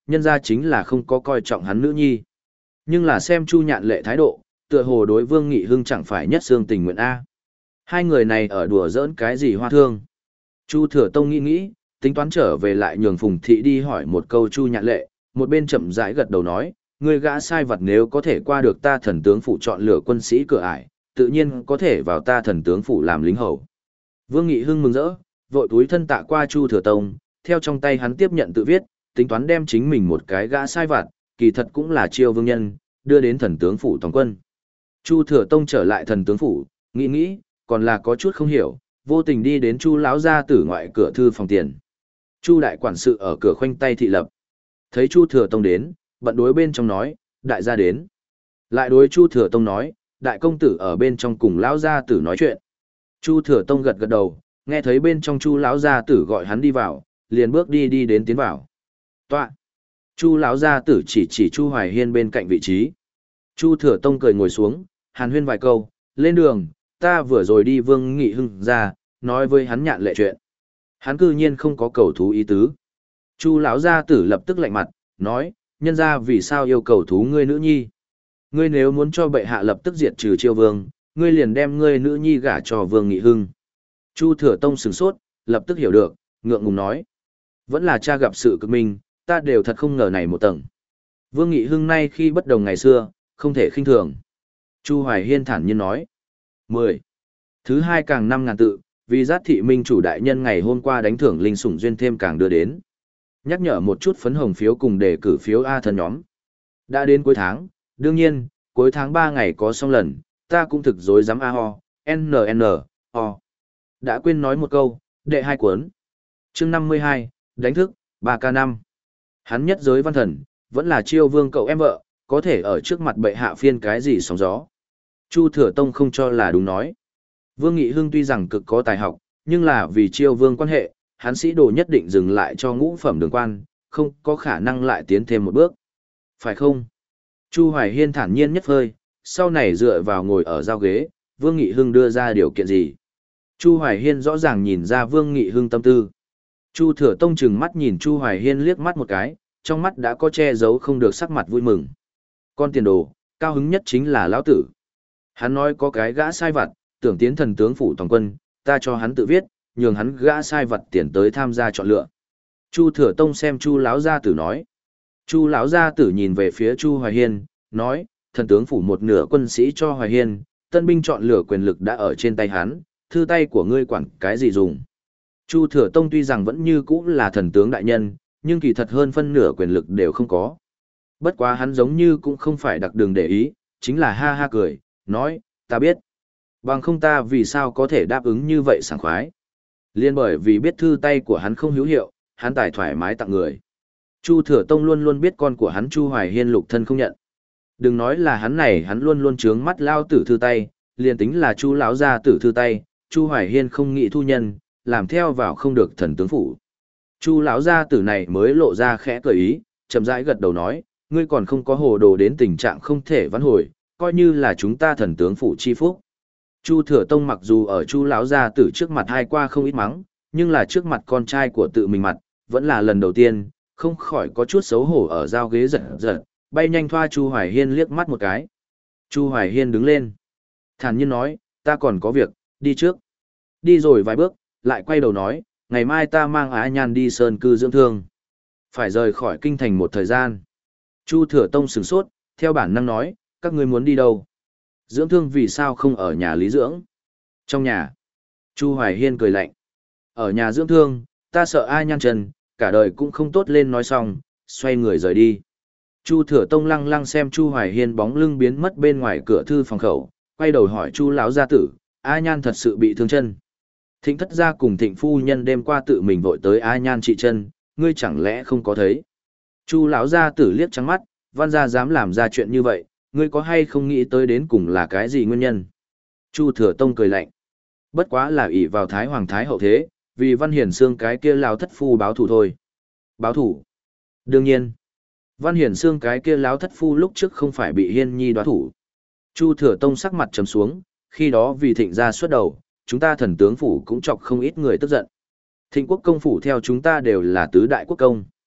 nhân ra chính là không có coi trọng hắn nữ nhi. Nhưng là xem Chu Nhạn Lệ thái độ, tựa hồ đối Vương Nghị Hưng chẳng phải nhất xương tình nguyện A. Hai người này ở đùa giỡn cái gì hoa thương. Chu Thừa Tông nghĩ nghĩ, tính toán trở về lại nhường Phùng Thị đi hỏi một câu Chu Nhạn Lệ, một bên chậm rãi gật đầu nói, người gã sai vật nếu có thể qua được ta thần tướng phủ chọn lựa quân sĩ cửa ải, tự nhiên có thể vào ta thần tướng phủ làm lính hầu. Vương Nghị Hưng mừng rỡ, vội túi thân tạ qua Chu Thừa Tông, theo trong tay hắn tiếp nhận tự viết, tính toán đem chính mình một cái gã sai vặt, kỳ thật cũng là Chiêu Vương nhân, đưa đến thần tướng phủ toàn quân. Chu Thừa Tông trở lại thần tướng phủ, nghĩ nghĩ, còn là có chút không hiểu, vô tình đi đến Chu lão gia tử ngoại cửa thư phòng tiền. Chu đại quản sự ở cửa khoanh tay thị lập. Thấy Chu Thừa Tông đến, bận đối bên trong nói, đại gia đến. Lại đối Chu Thừa Tông nói, đại công tử ở bên trong cùng lão gia tử nói chuyện. Chu Thừa Tông gật gật đầu, nghe thấy bên trong Chu lão gia tử gọi hắn đi vào, liền bước đi đi đến tiến vào. Tọa. Chu lão gia tử chỉ chỉ Chu Hoài Hiên bên cạnh vị trí. Chu Thừa Tông cười ngồi xuống, hàn huyên vài câu, lên đường, ta vừa rồi đi Vương Nghị Hưng ra, nói với hắn Nhạn Lệ chuyện. Hắn cư nhiên không có cầu thú ý tứ. Chu lão gia tử lập tức lạnh mặt, nói, nhân ra vì sao yêu cầu thú ngươi nữ nhi. Ngươi nếu muốn cho bệ hạ lập tức diệt trừ Chiêu Vương, ngươi liền đem ngươi nữ nhi gả cho Vương Nghị Hưng. Chu Thừa Tông sửng sốt, lập tức hiểu được, ngượng ngùng nói. Vẫn là cha gặp sự cực minh, ta đều thật không ngờ này một tầng. Vương Nghị Hưng nay khi bất đồng ngày xưa, không thể khinh thường. Chu Hoài Hiên thản nhiên nói. mười. Thứ hai càng năm ngàn tự, vì giác thị minh chủ đại nhân ngày hôm qua đánh thưởng linh sủng duyên thêm càng đưa đến. Nhắc nhở một chút phấn hồng phiếu cùng đề cử phiếu A thần nhóm. Đã đến cuối tháng, đương nhiên, cuối tháng ba ngày có xong lần, ta cũng thực dối dám A ho, N N, O. Đã quên nói một câu, đệ hai cuốn. Chương năm mươi hai, đánh thức, ba K năm. Hắn nhất giới văn thần, vẫn là Chiêu Vương cậu em vợ, có thể ở trước mặt bệ hạ phiên cái gì sóng gió. Chu Thừa Tông không cho là đúng nói. Vương Nghị Hưng tuy rằng cực có tài học, nhưng là vì Chiêu Vương quan hệ, hắn sĩ đồ nhất định dừng lại cho ngũ phẩm đường quan, không có khả năng lại tiến thêm một bước. Phải không? Chu Hoài Hiên thản nhiên nhất phơi, sau này dựa vào ngồi ở giao ghế, Vương Nghị Hưng đưa ra điều kiện gì? Chu Hoài Hiên rõ ràng nhìn ra Vương Nghị Hưng tâm tư. Chu Thừa Tông chừng mắt nhìn Chu Hoài Hiên liếc mắt một cái, trong mắt đã có che giấu không được sắc mặt vui mừng. Con tiền đồ, cao hứng nhất chính là lão tử. Hắn nói có cái gã sai vặt, tưởng tiến thần tướng phủ toàn quân, ta cho hắn tự viết, nhường hắn gã sai vặt tiền tới tham gia chọn lựa. Chu Thừa Tông xem Chu lão gia tử nói. Chu lão gia tử nhìn về phía Chu Hoài Hiên, nói, thần tướng phủ một nửa quân sĩ cho Hoài Hiên, tân binh chọn lựa quyền lực đã ở trên tay hắn, thư tay của ngươi quản cái gì dùng. Chu Thừa Tông tuy rằng vẫn như cũ là thần tướng đại nhân, nhưng kỳ thật hơn phân nửa quyền lực đều không có. Bất quá hắn giống như cũng không phải đặc đường để ý, chính là ha ha cười, nói, ta biết. Bằng không ta vì sao có thể đáp ứng như vậy sảng khoái. Liên bởi vì biết thư tay của hắn không hữu hiệu, hắn tài thoải mái tặng người. Chu Thừa Tông luôn luôn biết con của hắn Chu Hoài Hiên lục thân không nhận. Đừng nói là hắn này, hắn luôn luôn trướng mắt lao tử thư tay, liền tính là Chu lão gia tử thư tay, Chu Hoài Hiên không nghĩ thu nhân, làm theo vào không được thần tướng phủ. Chu lão gia tử này mới lộ ra khẽ cười ý, chậm rãi gật đầu nói, ngươi còn không có hồ đồ đến tình trạng không thể vãn hồi, coi như là chúng ta thần tướng phủ chi phúc. Chu Thừa Tông mặc dù ở Chu lão gia tử trước mặt hai qua không ít mắng, nhưng là trước mặt con trai của tự mình mặt, vẫn là lần đầu tiên, không khỏi có chút xấu hổ ở giao ghế giật giật, bay nhanh thoa Chu Hoài Hiên liếc mắt một cái. Chu Hoài Hiên đứng lên, thản nhiên nói, ta còn có việc, đi trước. Đi rồi vài bước, lại quay đầu nói, ngày mai ta mang Á Nhan đi sơn cư dưỡng thương. Phải rời khỏi kinh thành một thời gian. Chu Thừa Tông sửng sốt, theo bản năng nói, các ngươi muốn đi đâu? Dưỡng thương vì sao không ở nhà lý dưỡng? Trong nhà. Chu Hoài Hiên cười lạnh. Ở nhà dưỡng thương, ta sợ ai nhăn chân, cả đời cũng không tốt lên nói xong, xoay người rời đi. Chu Thừa Tông lăng lăng xem Chu Hoài Hiên bóng lưng biến mất bên ngoài cửa thư phòng khẩu, quay đầu hỏi Chu lão gia tử, A Nhan thật sự bị thương chân. Thịnh thất gia cùng Thịnh phu nhân đêm qua tự mình vội tới A Nhan trị chân, ngươi chẳng lẽ không có thấy? Chu lão gia tử liếc trắng mắt, văn gia dám làm ra chuyện như vậy, ngươi có hay không nghĩ tới đến cùng là cái gì nguyên nhân? Chu Thừa Tông cười lạnh. Bất quá là ỷ vào Thái Hoàng Thái Hậu thế, vì Văn Hiển Sương cái kia lão thất phu báo thù thôi. Báo thù? Đương nhiên. Văn Hiển Sương cái kia lão thất phu lúc trước không phải bị Hiên Nhi đoá thủ. Chu Thừa Tông sắc mặt trầm xuống, khi đó vì Thịnh gia xuất đầu, chúng ta thần tướng phủ cũng chọc không ít người tức giận. Thịnh quốc công phủ theo chúng ta đều là tứ đại quốc công.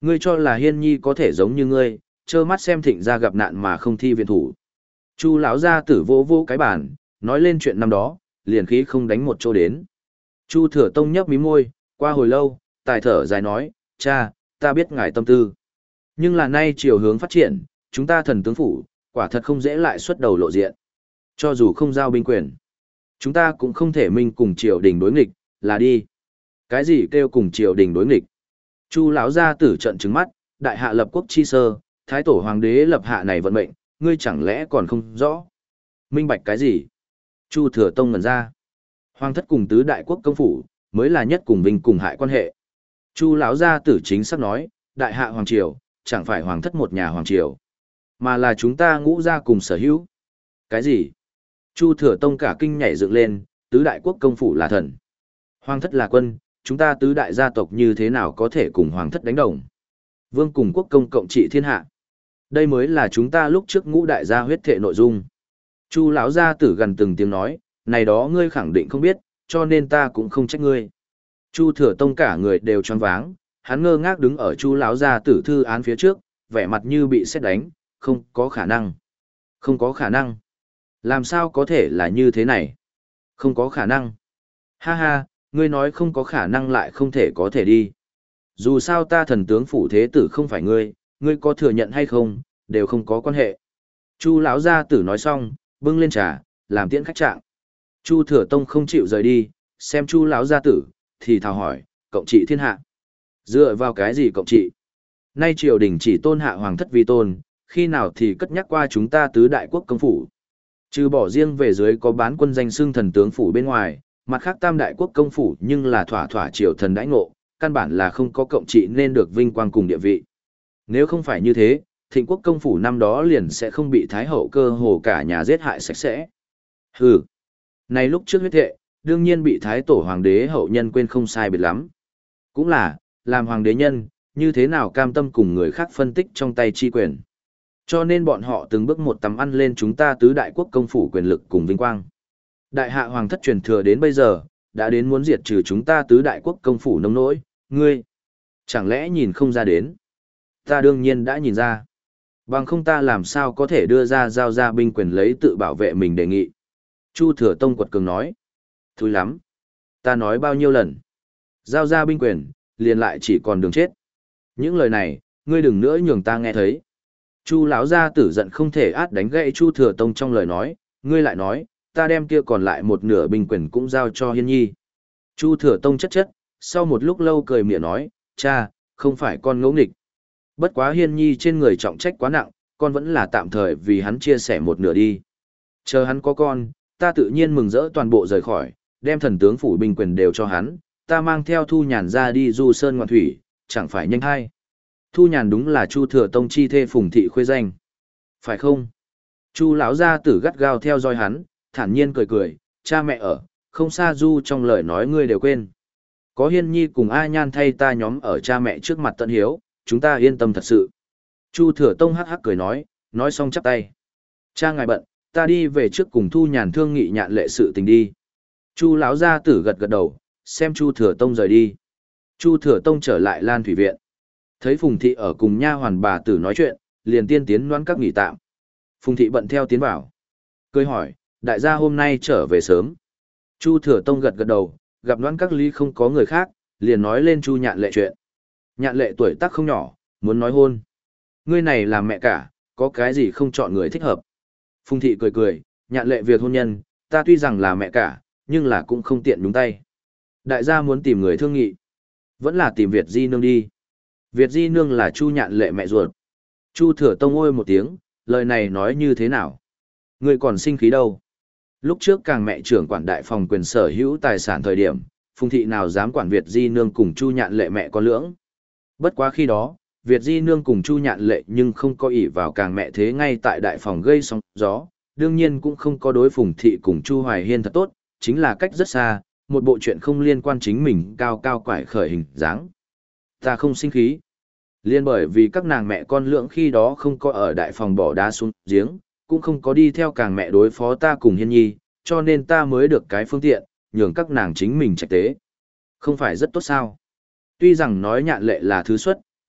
Ngươi cho là Hiên Nhi có thể giống như ngươi, trơ mắt xem Thịnh gia gặp nạn mà không thi viện thủ. Chu lão gia tử vô vô cái bàn, nói lên chuyện năm đó, liền khí không đánh một chỗ đến. Chu Thừa Tông nhấp mí môi, qua hồi lâu, tài thở dài nói, cha, ta biết ngài tâm tư. Nhưng là nay chiều hướng phát triển, chúng ta thần tướng phủ, quả thật không dễ lại xuất đầu lộ diện. Cho dù không giao binh quyền, chúng ta cũng không thể minh cùng triều đình đối nghịch, là đi. Cái gì kêu cùng triều đình đối nghịch? Chu lão gia tử trận trừng mắt, đại hạ lập quốc chi sơ, thái tổ hoàng đế lập hạ này vận mệnh, ngươi chẳng lẽ còn không rõ? Minh bạch cái gì? Chu Thừa Tông ngẩn ra. Hoàng thất cùng tứ đại quốc công phủ, mới là nhất cùng vinh cùng hại quan hệ. Chu lão gia tử chính xác nói, đại hạ hoàng triều, chẳng phải hoàng thất một nhà hoàng triều, mà là chúng ta ngũ gia cùng sở hữu. Cái gì? Chu Thừa Tông cả kinh nhảy dựng lên, tứ đại quốc công phủ là thần. Hoàng thất là quân, chúng ta tứ đại gia tộc như thế nào có thể cùng hoàng thất đánh đồng? Vương cùng quốc công cộng trị thiên hạ. Đây mới là chúng ta lúc trước ngũ đại gia huyết thệ nội dung. Chu lão gia tử gần từng tiếng nói, này đó ngươi khẳng định không biết, cho nên ta cũng không trách ngươi. Chu Thừa Tông cả người đều choáng váng, hắn ngơ ngác đứng ở Chu lão gia tử thư án phía trước, vẻ mặt như bị sét đánh, không có khả năng. Không có khả năng. Làm sao có thể là như thế này? Không có khả năng. Ha ha, ngươi nói không có khả năng lại không thể có thể đi. Dù sao ta thần tướng phủ thế tử không phải ngươi, ngươi có thừa nhận hay không, đều không có quan hệ. Chu lão gia tử nói xong, bưng lên trà, làm tiễn khách trạng. Chu Thừa Tông không chịu rời đi, xem Chu lão gia tử, thì thào hỏi, cộng trị thiên hạ. Dựa vào cái gì cộng trị? Nay triều đình chỉ tôn hạ hoàng thất vi tôn, khi nào thì cất nhắc qua chúng ta tứ đại quốc công phủ. Trừ bỏ riêng về dưới có bán quân danh xưng thần tướng phủ bên ngoài, mặt khác tam đại quốc công phủ nhưng là thỏa thỏa triều thần đãi ngộ, căn bản là không có cộng trị nên được vinh quang cùng địa vị. Nếu không phải như thế, Thịnh quốc công phủ năm đó liền sẽ không bị thái hậu cơ hồ cả nhà giết hại sạch sẽ. Hừ. Này lúc trước huyết thệ, đương nhiên bị thái tổ hoàng đế hậu nhân quên không sai biệt lắm. Cũng là, làm hoàng đế nhân, như thế nào cam tâm cùng người khác phân tích trong tay chi quyền. Cho nên bọn họ từng bước một tầm ăn lên chúng ta tứ đại quốc công phủ quyền lực cùng vinh quang. Đại hạ hoàng thất truyền thừa đến bây giờ, đã đến muốn diệt trừ chúng ta tứ đại quốc công phủ nông nỗi, ngươi. Chẳng lẽ nhìn không ra đến? Ta đương nhiên đã nhìn ra. Bằng không ta làm sao có thể đưa ra giao ra binh quyền lấy tự bảo vệ mình đề nghị. Chu Thừa Tông quật cường nói. Thúi lắm. Ta nói bao nhiêu lần. Giao ra binh quyền, liền lại chỉ còn đường chết. Những lời này, ngươi đừng nữa nhường ta nghe thấy. Chu lão gia tử giận không thể át đánh gãy Chu Thừa Tông trong lời nói, ngươi lại nói, ta đem kia còn lại một nửa binh quyền cũng giao cho Hiên Nhi. Chu Thừa Tông chất chất, sau một lúc lâu cười mỉa nói, cha, không phải con ngỗ nghịch. Bất quá Hiên Nhi trên người trọng trách quá nặng, con vẫn là tạm thời vì hắn chia sẻ một nửa đi. Chờ hắn có con, ta tự nhiên mừng rỡ toàn bộ rời khỏi, đem thần tướng phủ binh quyền đều cho hắn, ta mang theo Thu Nhàn ra đi du sơn ngoạn thủy, chẳng phải nhanh hay. Thu Nhàn đúng là Chu Thừa Tông chi thê Phùng thị khuê danh. Phải không? Chu lão gia tử gắt gao theo dõi hắn, thản nhiên cười cười, cha mẹ ở, không xa du trong lời nói ngươi đều quên. Có Hiên Nhi cùng A Nhan thay ta nhóm ở cha mẹ trước mặt tận hiếu, chúng ta yên tâm thật sự. Chu Thừa Tông hắc hắc cười nói, nói xong chắp tay. Cha ngài bận, ta đi về trước cùng Thu Nhàn thương nghị nhạn lệ sự tình đi. Chu lão gia tử gật gật đầu, xem Chu Thừa Tông rời đi. Chu Thừa Tông trở lại Lan Thủy Viện. Thấy Phùng Thị ở cùng nha hoàn bà tử nói chuyện, liền tiên tiến đoán các nghỉ tạm. Phùng Thị bận theo tiến vào. Cười hỏi, đại gia hôm nay trở về sớm. Chu Thừa Tông gật gật đầu, gặp đoán các lý không có người khác, liền nói lên Chu Nhạn lệ chuyện. Nhạn lệ tuổi tác không nhỏ, muốn nói hôn. Ngươi này làm mẹ cả, có cái gì không chọn người thích hợp. Phùng Thị cười cười, Nhạn lệ việc hôn nhân, ta tuy rằng là mẹ cả, nhưng là cũng không tiện nhúng tay. Đại gia muốn tìm người thương nghị, vẫn là tìm Việt Di Nương đi. Việt Di Nương là Chu Nhạn lệ mẹ ruột. Chu Thừa Tông ôi một tiếng, lời này nói như thế nào? Ngươi còn sinh khí đâu? Lúc trước càng mẹ trưởng quản đại phòng quyền sở hữu tài sản thời điểm, Phùng Thị nào dám quản Việt Di Nương cùng Chu Nhạn lệ mẹ con lưỡng. Bất quá khi đó, Việt Di Nương cùng Chu Nhạn lệ nhưng không có ỷ vào càng mẹ thế ngay tại đại phòng gây sóng gió, đương nhiên cũng không có đối Phùng Thị cùng Chu Hoài Hiên thật tốt, chính là cách rất xa, một bộ chuyện không liên quan chính mình cao cao quải khởi hình dáng. Ta không sinh khí. Liên bởi vì các nàng mẹ con lưỡng khi đó không có ở đại phòng bỏ đá xuống giếng, cũng không có đi theo càng mẹ đối phó ta cùng Hiên Nhi, cho nên ta mới được cái phương tiện, nhường các nàng chính mình trạch tế. Không phải rất tốt sao? Tuy rằng nói Nhạn lệ là thứ xuất,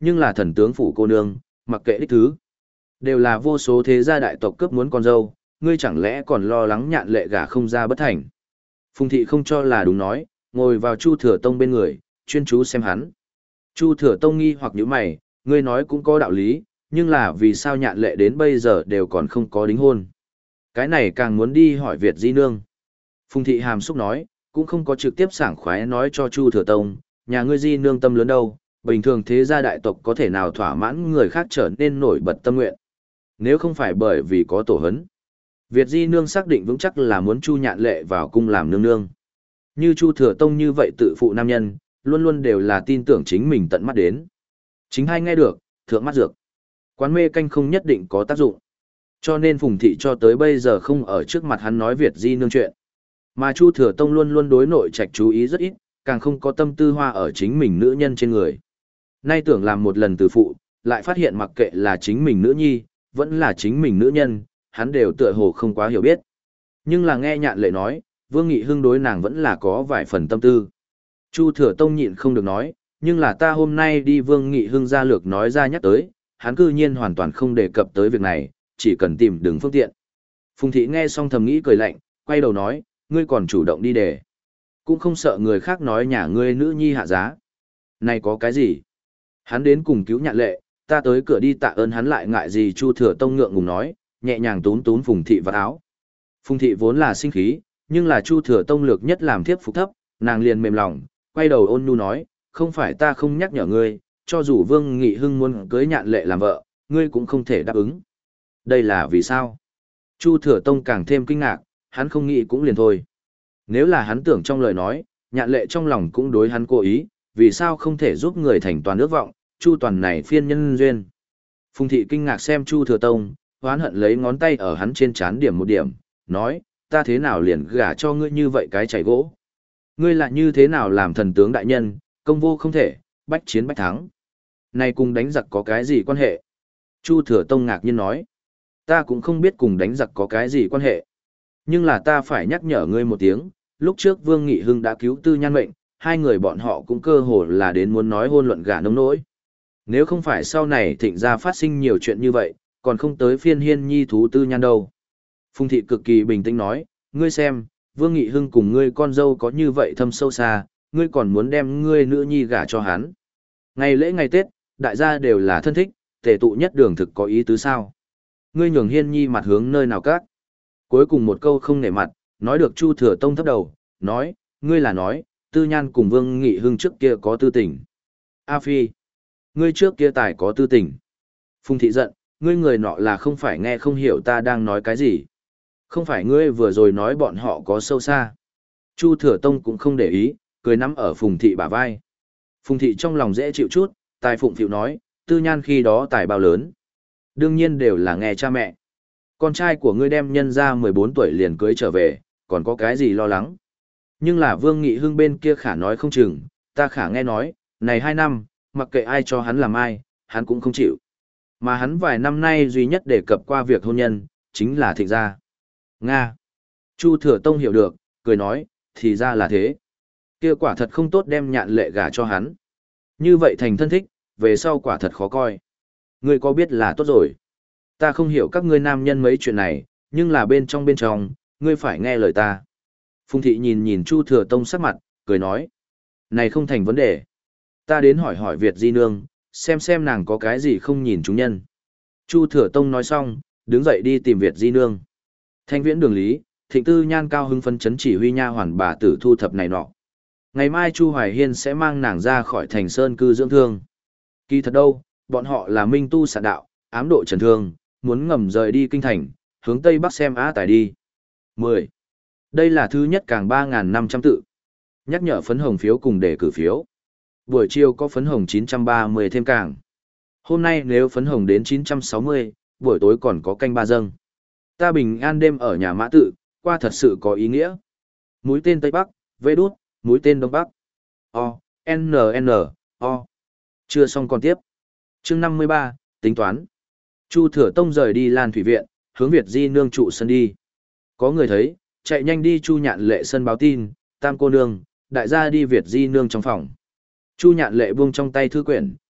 nhưng là thần tướng phủ cô nương, mặc kệ đích thứ. Đều là vô số thế gia đại tộc cướp muốn con dâu, ngươi chẳng lẽ còn lo lắng nhạn lệ gả không ra bất thành. Phùng thị không cho là đúng nói, ngồi vào Chu Thừa Tông bên người, chuyên chú xem hắn. Chu Thừa Tông nghi hoặc nhíu mày, ngươi nói cũng có đạo lý, nhưng là vì sao nhạn lệ đến bây giờ đều còn không có đính hôn. Cái này càng muốn đi hỏi Việt Di Nương. Phùng thị hàm xúc nói, cũng không có trực tiếp sảng khoái nói cho Chu Thừa Tông, nhà ngươi Di Nương tâm lớn đâu, bình thường thế gia đại tộc có thể nào thỏa mãn người khác trở nên nổi bật tâm nguyện. Nếu không phải bởi vì có tổ hấn. Việt Di Nương xác định vững chắc là muốn Chu Nhạn Lệ vào cung làm nương nương. Như Chu Thừa Tông như vậy tự phụ nam nhân, luôn luôn đều là tin tưởng chính mình tận mắt đến. Chính hay nghe được, thượng mắt dược. Quán mê canh không nhất định có tác dụng. Cho nên Phùng Thị cho tới bây giờ không ở trước mặt hắn nói Việt Di Nương chuyện. Mà Chu Thừa Tông luôn luôn đối nội trạch chú ý rất ít, càng không có tâm tư hoa ở chính mình nữ nhân trên người. Nay tưởng làm một lần từ phụ, lại phát hiện mặc kệ là chính mình nữ nhi, vẫn là chính mình nữ nhân, hắn đều tựa hồ không quá hiểu biết. Nhưng là nghe Nhạn Lệ nói, Vương Nghị Hưng đối nàng vẫn là có vài phần tâm tư. Chu Thừa Tông nhịn không được nói, nhưng là ta hôm nay đi Vương Nghị Hưng ra lược nói ra nhắc tới, hắn cư nhiên hoàn toàn không đề cập tới việc này, chỉ cần tìm đường phương tiện. Phùng Thị nghe xong thầm nghĩ cười lạnh, quay đầu nói, ngươi còn chủ động đi đề. Cũng không sợ người khác nói nhà ngươi nữ nhi hạ giá. Này có cái gì? Hắn đến cùng cứu Nhạn Lệ, ta tới cửa đi tạ ơn hắn lại ngại gì. Chu Thừa Tông ngượng ngùng nói, nhẹ nhàng tún tún Phùng Thị vào áo. Phùng Thị vốn là sinh khí, nhưng là Chu Thừa Tông lược nhất làm thiếp phục thấp, nàng liền mềm lòng, quay đầu ôn nhu nói, không phải ta không nhắc nhở ngươi, cho dù Vương Nghị Hưng muốn cưới Nhạn Lệ làm vợ, ngươi cũng không thể đáp ứng. Đây là vì sao? Chu Thừa Tông càng thêm kinh ngạc, hắn không nghĩ cũng liền thôi. Nếu là hắn tưởng trong lời nói, Nhạn Lệ trong lòng cũng đối hắn cố ý, vì sao không thể giúp người thành toàn ước vọng, Chu toàn này phiên nhân duyên. Phùng Thị kinh ngạc xem Chu Thừa Tông, hoán hận lấy ngón tay ở hắn trên trán điểm một điểm, nói, ta thế nào liền gả cho ngươi như vậy cái chảy gỗ. Ngươi lại như thế nào làm thần tướng đại nhân, công vô không thể, bách chiến bách thắng. Này cùng đánh giặc có cái gì quan hệ? Chu Thừa Tông ngạc nhiên nói, ta cũng không biết cùng đánh giặc có cái gì quan hệ. Nhưng là ta phải nhắc nhở ngươi một tiếng, lúc trước Vương Nghị Hưng đã cứu Tư Nhan mệnh, hai người bọn họ cũng cơ hồ là đến muốn nói hôn luận gả nông nỗi. Nếu không phải sau này Thịnh gia phát sinh nhiều chuyện như vậy, còn không tới phiên Hiên Nhi thú Tư Nhan đâu. Phùng Thị cực kỳ bình tĩnh nói, ngươi xem, Vương Nghị Hưng cùng ngươi con dâu có như vậy thâm sâu xa, ngươi còn muốn đem ngươi nữ nhi gả cho hắn. Ngày lễ ngày Tết, đại gia đều là thân thích, tề tụ nhất đường thực có ý tứ sao. Ngươi nhường Hiên Nhi mặt hướng nơi nào các. Cuối cùng một câu không nể mặt, nói được Chu Thừa Tông thấp đầu, nói, ngươi là nói, Tư Nhan cùng Vương Nghị Hưng trước kia có tư tình. A Phi, ngươi trước kia tài có tư tình. Phùng Thị giận, ngươi người nọ là không phải nghe không hiểu ta đang nói cái gì. Không phải ngươi vừa rồi nói bọn họ có sâu xa. Chu Thừa Tông cũng không để ý, cười nắm ở Phùng Thị bả vai. Phùng Thị trong lòng dễ chịu chút, tài Phụng Phịu nói, Tư Nhan khi đó tài bao lớn. Đương nhiên đều là nghe cha mẹ. Con trai của ngươi đem nhân ra mười bốn tuổi liền cưới trở về, còn có cái gì lo lắng. Nhưng là Vương Nghị Hưng bên kia khả nói không chừng, ta khả nghe nói, này hai năm, mặc kệ ai cho hắn làm ai, hắn cũng không chịu. Mà hắn vài năm nay duy nhất đề cập qua việc hôn nhân, chính là Thịnh gia. Nga. Chu Thừa Tông hiểu được, cười nói, thì ra là thế. Kia quả thật không tốt đem Nhạn Lệ gả cho hắn. Như vậy thành thân thích, về sau quả thật khó coi. Ngươi có biết là tốt rồi. Ta không hiểu các ngươi nam nhân mấy chuyện này, nhưng là bên trong bên trong, ngươi phải nghe lời ta. Phùng Thị nhìn nhìn Chu Thừa Tông sắc mặt, cười nói. Này không thành vấn đề. Ta đến hỏi hỏi Việt Di Nương, xem xem nàng có cái gì không nhìn chúng nhân. Chu Thừa Tông nói xong, đứng dậy đi tìm Việt Di Nương. Thanh viễn đường lý, Thịnh Tư Nhan cao hưng phân chấn chỉ huy nha hoàn bà tử thu thập này nọ. Ngày mai Chu Hoài Hiên sẽ mang nàng ra khỏi thành sơn cư dưỡng thương. Kỳ thật đâu, bọn họ là minh tu xạ đạo, ám độ trần thương, muốn ngầm rời đi kinh thành, hướng Tây Bắc xem Á Tài đi. mười. Đây là thứ nhất càng ba nghìn năm trăm tự. Nhắc nhở phấn hồng phiếu cùng để cử phiếu. Buổi chiều có phấn hồng chín trăm ba mươi thêm càng. Hôm nay nếu phấn hồng đến chín trăm sáu mươi, buổi tối còn có canh ba dâng. Ta bình an đêm ở nhà mã tự, qua thật sự có ý nghĩa. Mũi tên Tây Bắc, vê đút, mũi tên Đông Bắc. O, N N, O. Chưa xong còn tiếp. Chương năm mươi ba, tính toán. Chu Thừa Tông rời đi Lan Thủy Viện, hướng Việt Di Nương trụ sân đi. Có người thấy, chạy nhanh đi Chu Nhạn Lệ sân báo tin, tam cô nương, đại gia đi Việt Di Nương trong phòng. Chu Nhạn Lệ buông trong tay thư quyển,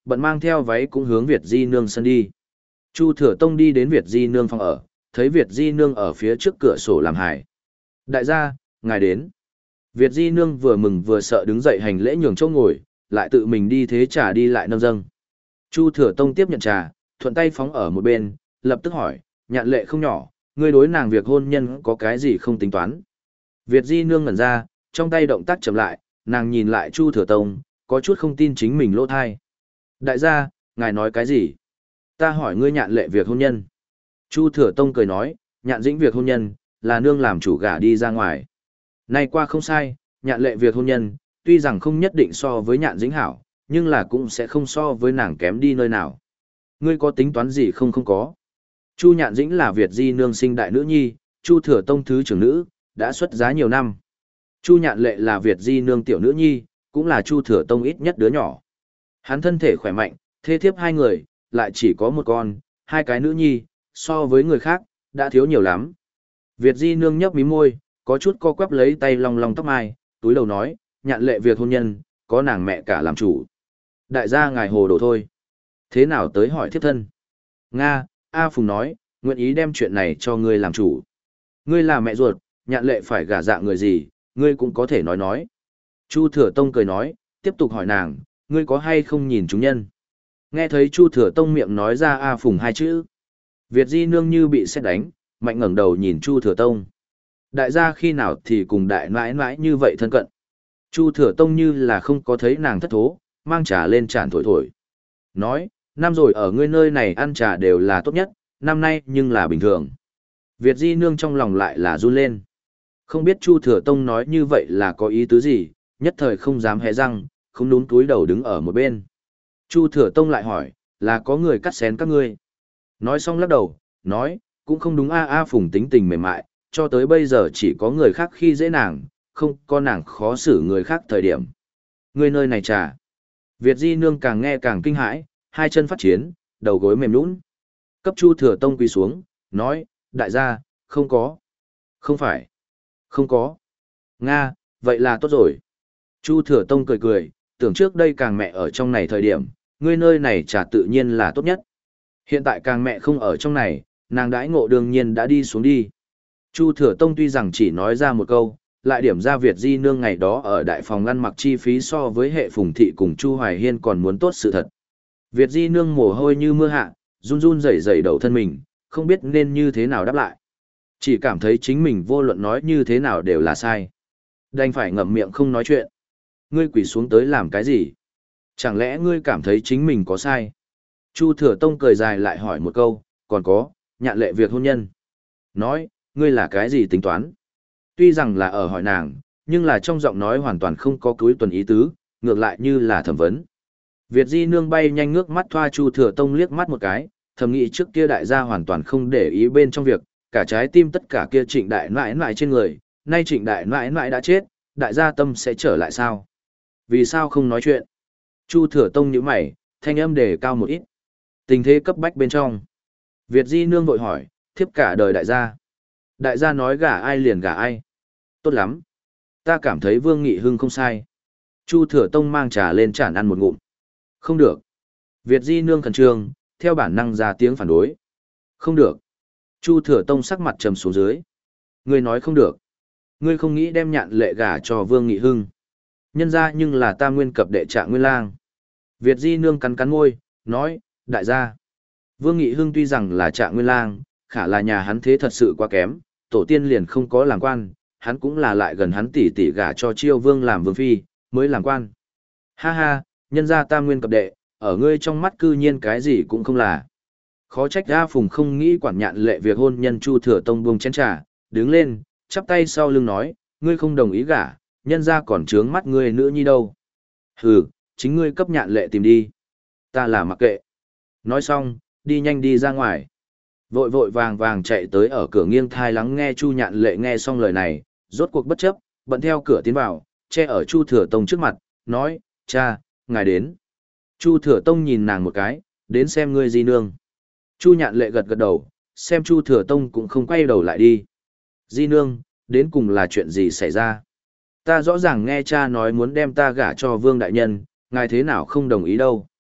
bận mang theo váy cũng hướng Việt Di Nương sân đi. Chu Thừa Tông đi đến Việt Di Nương phòng ở, thấy Việt Di Nương ở phía trước cửa sổ làm hài. Đại gia, ngài đến. Việt Di Nương vừa mừng vừa sợ đứng dậy hành lễ nhường chỗ ngồi, lại tự mình đi thế trà đi lại nâng dâng. Chu Thừa Tông tiếp nhận trà, thuận tay phóng ở một bên, lập tức hỏi, nhạn lệ không nhỏ, ngươi đối nàng việc hôn nhân có cái gì không tính toán. Việt Di Nương ngẩn ra, trong tay động tác chậm lại, nàng nhìn lại Chu Thừa Tông, có chút không tin chính mình lỗ thai. Đại gia, ngài nói cái gì? Ta hỏi ngươi nhạn lệ việc hôn nhân. Chu Thừa Tông cười nói, nhạn dĩnh việc hôn nhân, là nương làm chủ gả đi ra ngoài. Nay qua không sai, nhạn lệ việc hôn nhân, tuy rằng không nhất định so với nhạn dĩnh hảo, nhưng là cũng sẽ không so với nàng kém đi nơi nào. Ngươi có tính toán gì không không có. Chu nhạn dĩnh là Việt Di Nương sinh đại nữ nhi, Chu Thừa Tông thứ trưởng nữ, đã xuất giá nhiều năm. Chu nhạn lệ là Việt Di Nương tiểu nữ nhi, cũng là Chu Thừa Tông ít nhất đứa nhỏ. Hắn thân thể khỏe mạnh, thê thiếp hai người, lại chỉ có một con, hai cái nữ nhi, so với người khác, đã thiếu nhiều lắm. Việt Di Nương nhấp mí môi, có chút co quắp lấy tay long long tóc mai, túi đầu nói, nhạn lệ việc hôn nhân, có nàng mẹ cả làm chủ. Đại gia ngài hồ đồ thôi. Thế nào tới hỏi thiếp thân? Nga, A Phùng nói, nguyện ý đem chuyện này cho ngươi làm chủ. Ngươi là mẹ ruột, nhạn lệ phải gả dạng người gì, ngươi cũng có thể nói nói. Chu Thừa Tông cười nói, tiếp tục hỏi nàng, ngươi có hay không nhìn chúng nhân? Nghe thấy Chu Thừa Tông miệng nói ra A Phùng hai chữ. Việt Di Nương như bị sét đánh, mạnh ngẩng đầu nhìn Chu Thừa Tông. Đại gia khi nào thì cùng đại nãi nãi như vậy thân cận. Chu Thừa Tông như là không có thấy nàng thất thố, mang trà lên tràn thổi thổi. Nói, năm rồi ở ngươi nơi này ăn trà đều là tốt nhất, năm nay nhưng là bình thường. Việt Di Nương trong lòng lại là run lên. Không biết Chu Thừa Tông nói như vậy là có ý tứ gì, nhất thời không dám hé răng, không đúng túi đầu đứng ở một bên. Chu Thừa Tông lại hỏi, là có người cắt xén các ngươi. Nói xong lắc đầu, nói, cũng không đúng a a Phùng tính tình mềm mại, cho tới bây giờ chỉ có người khác khi dễ nàng, không có nàng khó xử người khác thời điểm. Người nơi này trà. Việt Di Nương càng nghe càng kinh hãi, hai chân phát chiến, đầu gối mềm nhũn. Cấp Chu Thừa Tông quỳ xuống, nói, đại gia, không có. Không phải. Không có. Nga, vậy là tốt rồi. Chu Thừa Tông cười cười, tưởng trước đây càng mẹ ở trong này thời điểm, ngươi nơi này trà tự nhiên là tốt nhất. Hiện tại càng mẹ không ở trong này, nàng đãi ngộ đương nhiên đã đi xuống đi. Chu Thừa Tông tuy rằng chỉ nói ra một câu, lại điểm ra Việt Di Nương ngày đó ở đại phòng ăn mặc chi phí so với hệ Phùng Thị cùng Chu Hoài Hiên còn muốn tốt sự thật. Việt Di Nương mồ hôi như mưa hạ, run run rẩy rẩy đầu thân mình, không biết nên như thế nào đáp lại. Chỉ cảm thấy chính mình vô luận nói như thế nào đều là sai. Đành phải ngậm miệng không nói chuyện. Ngươi quỳ xuống tới làm cái gì? Chẳng lẽ ngươi cảm thấy chính mình có sai? Chu Thừa Tông cười dài lại hỏi một câu, còn có, nhạn lệ việc hôn nhân. Nói, ngươi là cái gì tính toán? Tuy rằng là ở hỏi nàng, nhưng là trong giọng nói hoàn toàn không có cúi tuần ý tứ, ngược lại như là thẩm vấn. Việt Di Nương bay nhanh ngước mắt thoa Chu Thừa Tông liếc mắt một cái, thầm nghĩ trước kia đại gia hoàn toàn không để ý bên trong việc, cả trái tim tất cả kia Trịnh đại nãi nãi trên người, nay Trịnh đại nãi nãi đã chết, đại gia tâm sẽ trở lại sao? Vì sao không nói chuyện? Chu Thừa Tông nhíu mày, thanh âm đề cao một ít. Tình thế cấp bách bên trong. Việt Di Nương vội hỏi, thiếp cả đời đại gia. Đại gia nói gả ai liền gả ai. Tốt lắm. Ta cảm thấy Vương Nghị Hưng không sai. Chu Thừa Tông mang trà lên chản ăn một ngụm. Không được. Việt Di Nương khẩn trương, theo bản năng ra tiếng phản đối. Không được. Chu Thừa Tông sắc mặt trầm xuống dưới. Ngươi nói không được. Ngươi không nghĩ đem nhạn lệ gả cho Vương Nghị Hưng. Nhân ra nhưng là ta nguyên cập đệ trạng nguyên lang. Việt Di Nương cắn cắn môi, nói, đại gia. Vương Nghị Hưng tuy rằng là trạng nguyên lang, khả là nhà hắn thế thật sự quá kém, tổ tiên liền không có làm quan, hắn cũng là lại gần hắn tỷ tỷ gả cho Chiêu Vương làm vương phi, mới làm quan. Ha ha, nhân gia ta nguyên cập đệ, ở ngươi trong mắt cư nhiên cái gì cũng không là. Khó trách A Phùng không nghĩ quản nhạn lệ việc hôn nhân. Chu Thừa Tông buông chén trà, đứng lên, chắp tay sau lưng nói, ngươi không đồng ý gả, nhân gia còn trướng mắt ngươi nữa nhi đâu. Hừ, chính ngươi cấp nhạn lệ tìm đi. Ta là mặc kệ. Nói xong, đi nhanh đi ra ngoài. Vội vội vàng vàng chạy tới ở cửa nghiêng thai lắng nghe Chu nhạn lệ nghe xong lời này, rốt cuộc bất chấp, bận theo cửa tiến vào, che ở Chu Thừa Tông trước mặt, nói, cha, ngài đến. Chu Thừa Tông nhìn nàng một cái, đến xem ngươi Di Nương. Chu nhạn lệ gật gật đầu, xem Chu Thừa Tông cũng không quay đầu lại đi. Di Nương, đến cùng là chuyện gì xảy ra? Ta rõ ràng nghe cha nói muốn đem ta gả cho Vương Đại Nhân, ngài thế nào không đồng ý đâu.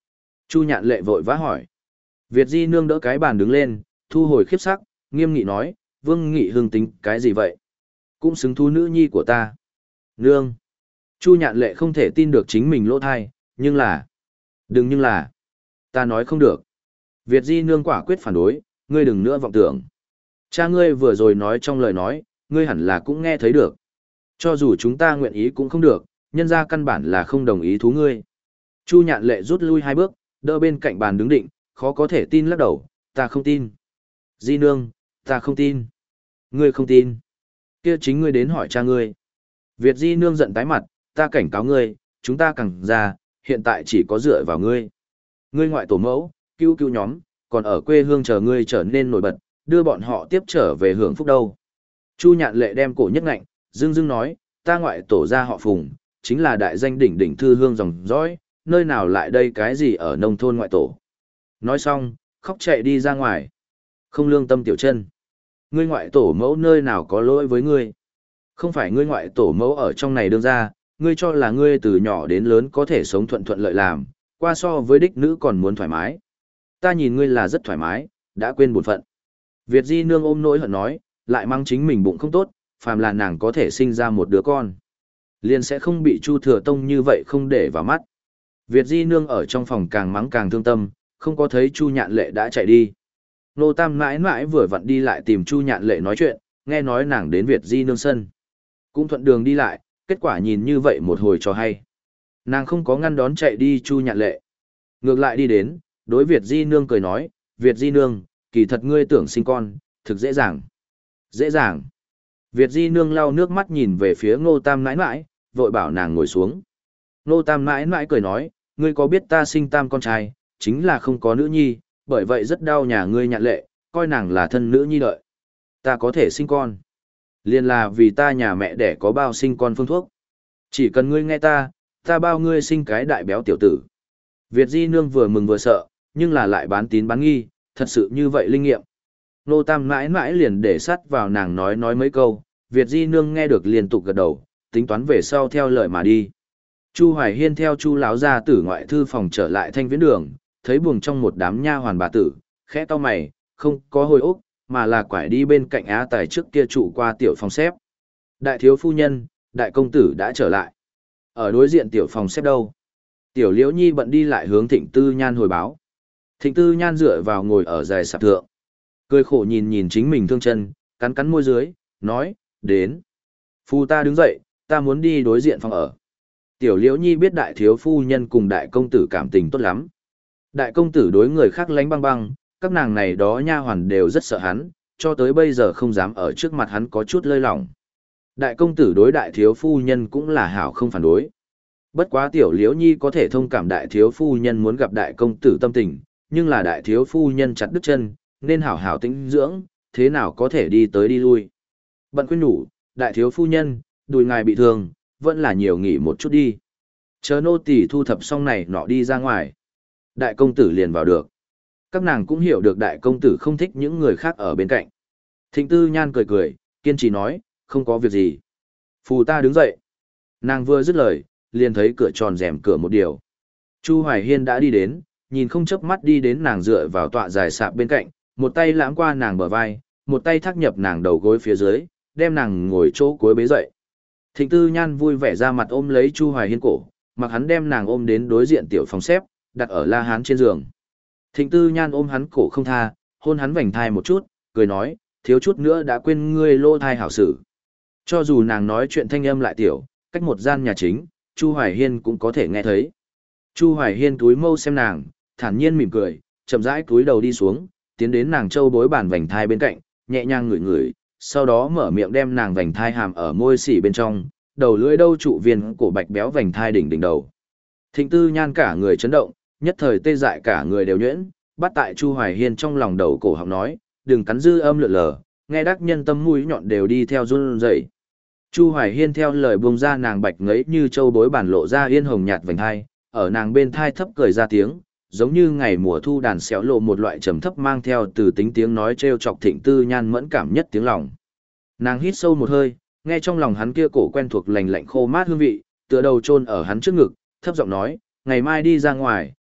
Chu Nhạn Lệ vội vã hỏi. Việt Di Nương đỡ cái bàn đứng lên, thu hồi khiếp sắc, nghiêm nghị nói, Vương Nghị Hưng tính cái gì vậy? Cũng xứng thu nữ nhi của ta. Nương. Chu Nhạn Lệ không thể tin được chính mình lỗ thai, nhưng là... Đừng nhưng là... Ta nói không được. Việt Di Nương quả quyết phản đối, ngươi đừng nữa vọng tưởng. Cha ngươi vừa rồi nói trong lời nói, ngươi hẳn là cũng nghe thấy được. Cho dù chúng ta nguyện ý cũng không được, nhân ra căn bản là không đồng ý thú ngươi. Chu Nhạn Lệ rút lui hai bước, đỡ bên cạnh bàn đứng định, khó có thể tin lắc đầu, ta không tin. Di Nương, ta không tin. Ngươi không tin. Kia chính ngươi đến hỏi cha ngươi. Việt Di Nương giận tái mặt, ta cảnh cáo ngươi, chúng ta càng ra, hiện tại chỉ có dựa vào ngươi. Ngươi ngoại tổ mẫu, cứu cứu nhóm, còn ở quê hương chờ ngươi trở nên nổi bật, đưa bọn họ tiếp trở về hưởng phúc đâu. Chu Nhạn Lệ đem cổ nhất ngạnh, dưng dưng nói, ta ngoại tổ ra họ Phùng, chính là đại danh đỉnh đỉnh thư hương dòng dõi, nơi nào lại đây cái gì ở nông thôn ngoại tổ. Nói xong, khóc chạy đi ra ngoài. Không lương tâm tiểu chân. Ngươi ngoại tổ mẫu nơi nào có lỗi với ngươi. Không phải ngươi ngoại tổ mẫu ở trong này đương ra, ngươi cho là ngươi từ nhỏ đến lớn có thể sống thuận thuận lợi làm, qua so với đích nữ còn muốn thoải mái. Ta nhìn ngươi là rất thoải mái, đã quên bổn phận. Việt Di Nương ôm nỗi hận nói, lại mang chính mình bụng không tốt, phàm là nàng có thể sinh ra một đứa con. Liền sẽ không bị Chu Thừa Tông như vậy không để vào mắt. Việt Di Nương ở trong phòng càng mắng càng thương tâm, không có thấy Chu Nhạn Lệ đã chạy đi. Nô Tam mãi mãi vừa vặn đi lại tìm Chu Nhạn Lệ nói chuyện, nghe nói nàng đến Việt Di Nương sân. Cũng thuận đường đi lại, kết quả nhìn như vậy một hồi cho hay. Nàng không có ngăn đón chạy đi Chu Nhạn Lệ. Ngược lại đi đến, đối Việt Di Nương cười nói, Việt Di Nương, kỳ thật ngươi tưởng sinh con, thực dễ dàng. Dễ dàng. Việt Di Nương lau nước mắt nhìn về phía Ngô Tam nãi nãi, vội bảo nàng ngồi xuống. Ngô Tam nãi nãi cười nói, ngươi có biết ta sinh tam con trai, chính là không có nữ nhi, bởi vậy rất đau nhà ngươi Nhạn Lệ, coi nàng là thân nữ nhi đợi. Ta có thể sinh con. Liên là vì ta nhà mẹ đẻ có bao sinh con phương thuốc. Chỉ cần ngươi nghe ta, ta bao ngươi sinh cái đại béo tiểu tử. Việt Di Nương vừa mừng vừa sợ, nhưng là lại bán tín bán nghi, thật sự như vậy linh nghiệm. Nô Tam mãi mãi liền để sắt vào nàng nói nói mấy câu, Việt Di Nương nghe được liên tục gật đầu, tính toán về sau theo lời mà đi. Chu Hoài Hiên theo Chu lão gia tử ngoại thư phòng trở lại Thanh Viễn đường, thấy buồng trong một đám nha hoàn bà tử, khẽ cau mày, không có hồi ức, mà là quải đi bên cạnh Á Tài trước kia trụ qua tiểu phòng xếp. Đại thiếu phu nhân, đại công tử đã trở lại. Ở đối diện tiểu phòng xếp đâu? Tiểu Liễu Nhi bận đi lại hướng Thịnh Tư Nhan hồi báo. Thịnh Tư Nhan dựa vào ngồi ở dài sạp thượng. Cười khổ nhìn nhìn chính mình thương chân, cắn cắn môi dưới, nói, đến. Phu ta đứng dậy, ta muốn đi đối diện phòng ở. Tiểu Liễu Nhi biết đại thiếu phu nhân cùng đại công tử cảm tình tốt lắm. Đại công tử đối người khác lánh băng băng, các nàng này đó nha hoàn đều rất sợ hắn, cho tới bây giờ không dám ở trước mặt hắn có chút lơi lỏng. Đại công tử đối đại thiếu phu nhân cũng là hảo không phản đối. Bất quá tiểu Liễu Nhi có thể thông cảm đại thiếu phu nhân muốn gặp đại công tử tâm tình, nhưng là đại thiếu phu nhân chặt đứt chân, nên hảo hảo tĩnh dưỡng, thế nào có thể đi tới đi lui. Bận khuyên nhủ, đại thiếu phu nhân, đùi ngài bị thương, vẫn là nhiều nghỉ một chút đi. Chờ nô tỳ thu thập xong này nọ đi ra ngoài. Đại công tử liền vào được. Các nàng cũng hiểu được đại công tử không thích những người khác ở bên cạnh. Thịnh Tư Nhan cười cười, kiên trì nói, không có việc gì. Phù ta đứng dậy. Nàng vừa dứt lời, liền thấy cửa tròn rèm cửa một điều. Chu Hoài Hiên đã đi đến, nhìn không chớp mắt đi đến nàng dựa vào tọa dài sạp bên cạnh, một tay lãng qua nàng bờ vai, một tay thác nhập nàng đầu gối phía dưới, đem nàng ngồi chỗ cuối bế dậy. Thịnh Tư Nhan vui vẻ ra mặt ôm lấy Chu Hoài Hiên cổ, mặc hắn đem nàng ôm đến đối diện tiểu phòng xếp, đặt ở la hán trên giường. Thịnh Tư Nhan ôm hắn cổ không tha, hôn hắn vành thai một chút, cười nói, thiếu chút nữa đã quên ngươi lô thai hảo sử. Cho dù nàng nói chuyện thanh âm lại tiểu, cách một gian nhà chính, Chu Hoài Hiên cũng có thể nghe thấy. Chu Hoài Hiên túi mâu xem nàng, thản nhiên mỉm cười, chậm rãi túi đầu đi xuống, tiến đến nàng châu bối bàn vành thai bên cạnh, nhẹ nhàng ngửi ngửi, sau đó mở miệng đem nàng vành thai hàm ở môi xỉ bên trong, đầu lưỡi đâu trụ viên cổ bạch béo vành thai đỉnh đỉnh đầu. Thịnh Tư Nhan cả người chấn động, nhất thời tê dại cả người đều nhuyễn, bắt tại Chu Hoài Hiên trong lòng đầu cổ họng nói, đừng cắn dư âm lượn lờ, nghe đắc nhân tâm mũi nhọn đều đi theo run rẩy. Chu Hoài Hiên theo lời buông ra nàng bạch ngấy như châu bối bản lộ ra yên hồng nhạt vành thai, ở nàng bên thai thấp cười ra tiếng, giống như ngày mùa thu đàn xéo lộ một loại trầm thấp mang theo từ tính tiếng nói trêu chọc Thịnh Tư Nhan mẫn cảm nhất tiếng lòng. Nàng hít sâu một hơi, nghe trong lòng hắn kia cổ quen thuộc lành lạnh khô mát hương vị, tựa đầu chôn ở hắn trước ngực, thấp giọng nói, ngày mai đi ra ngoài,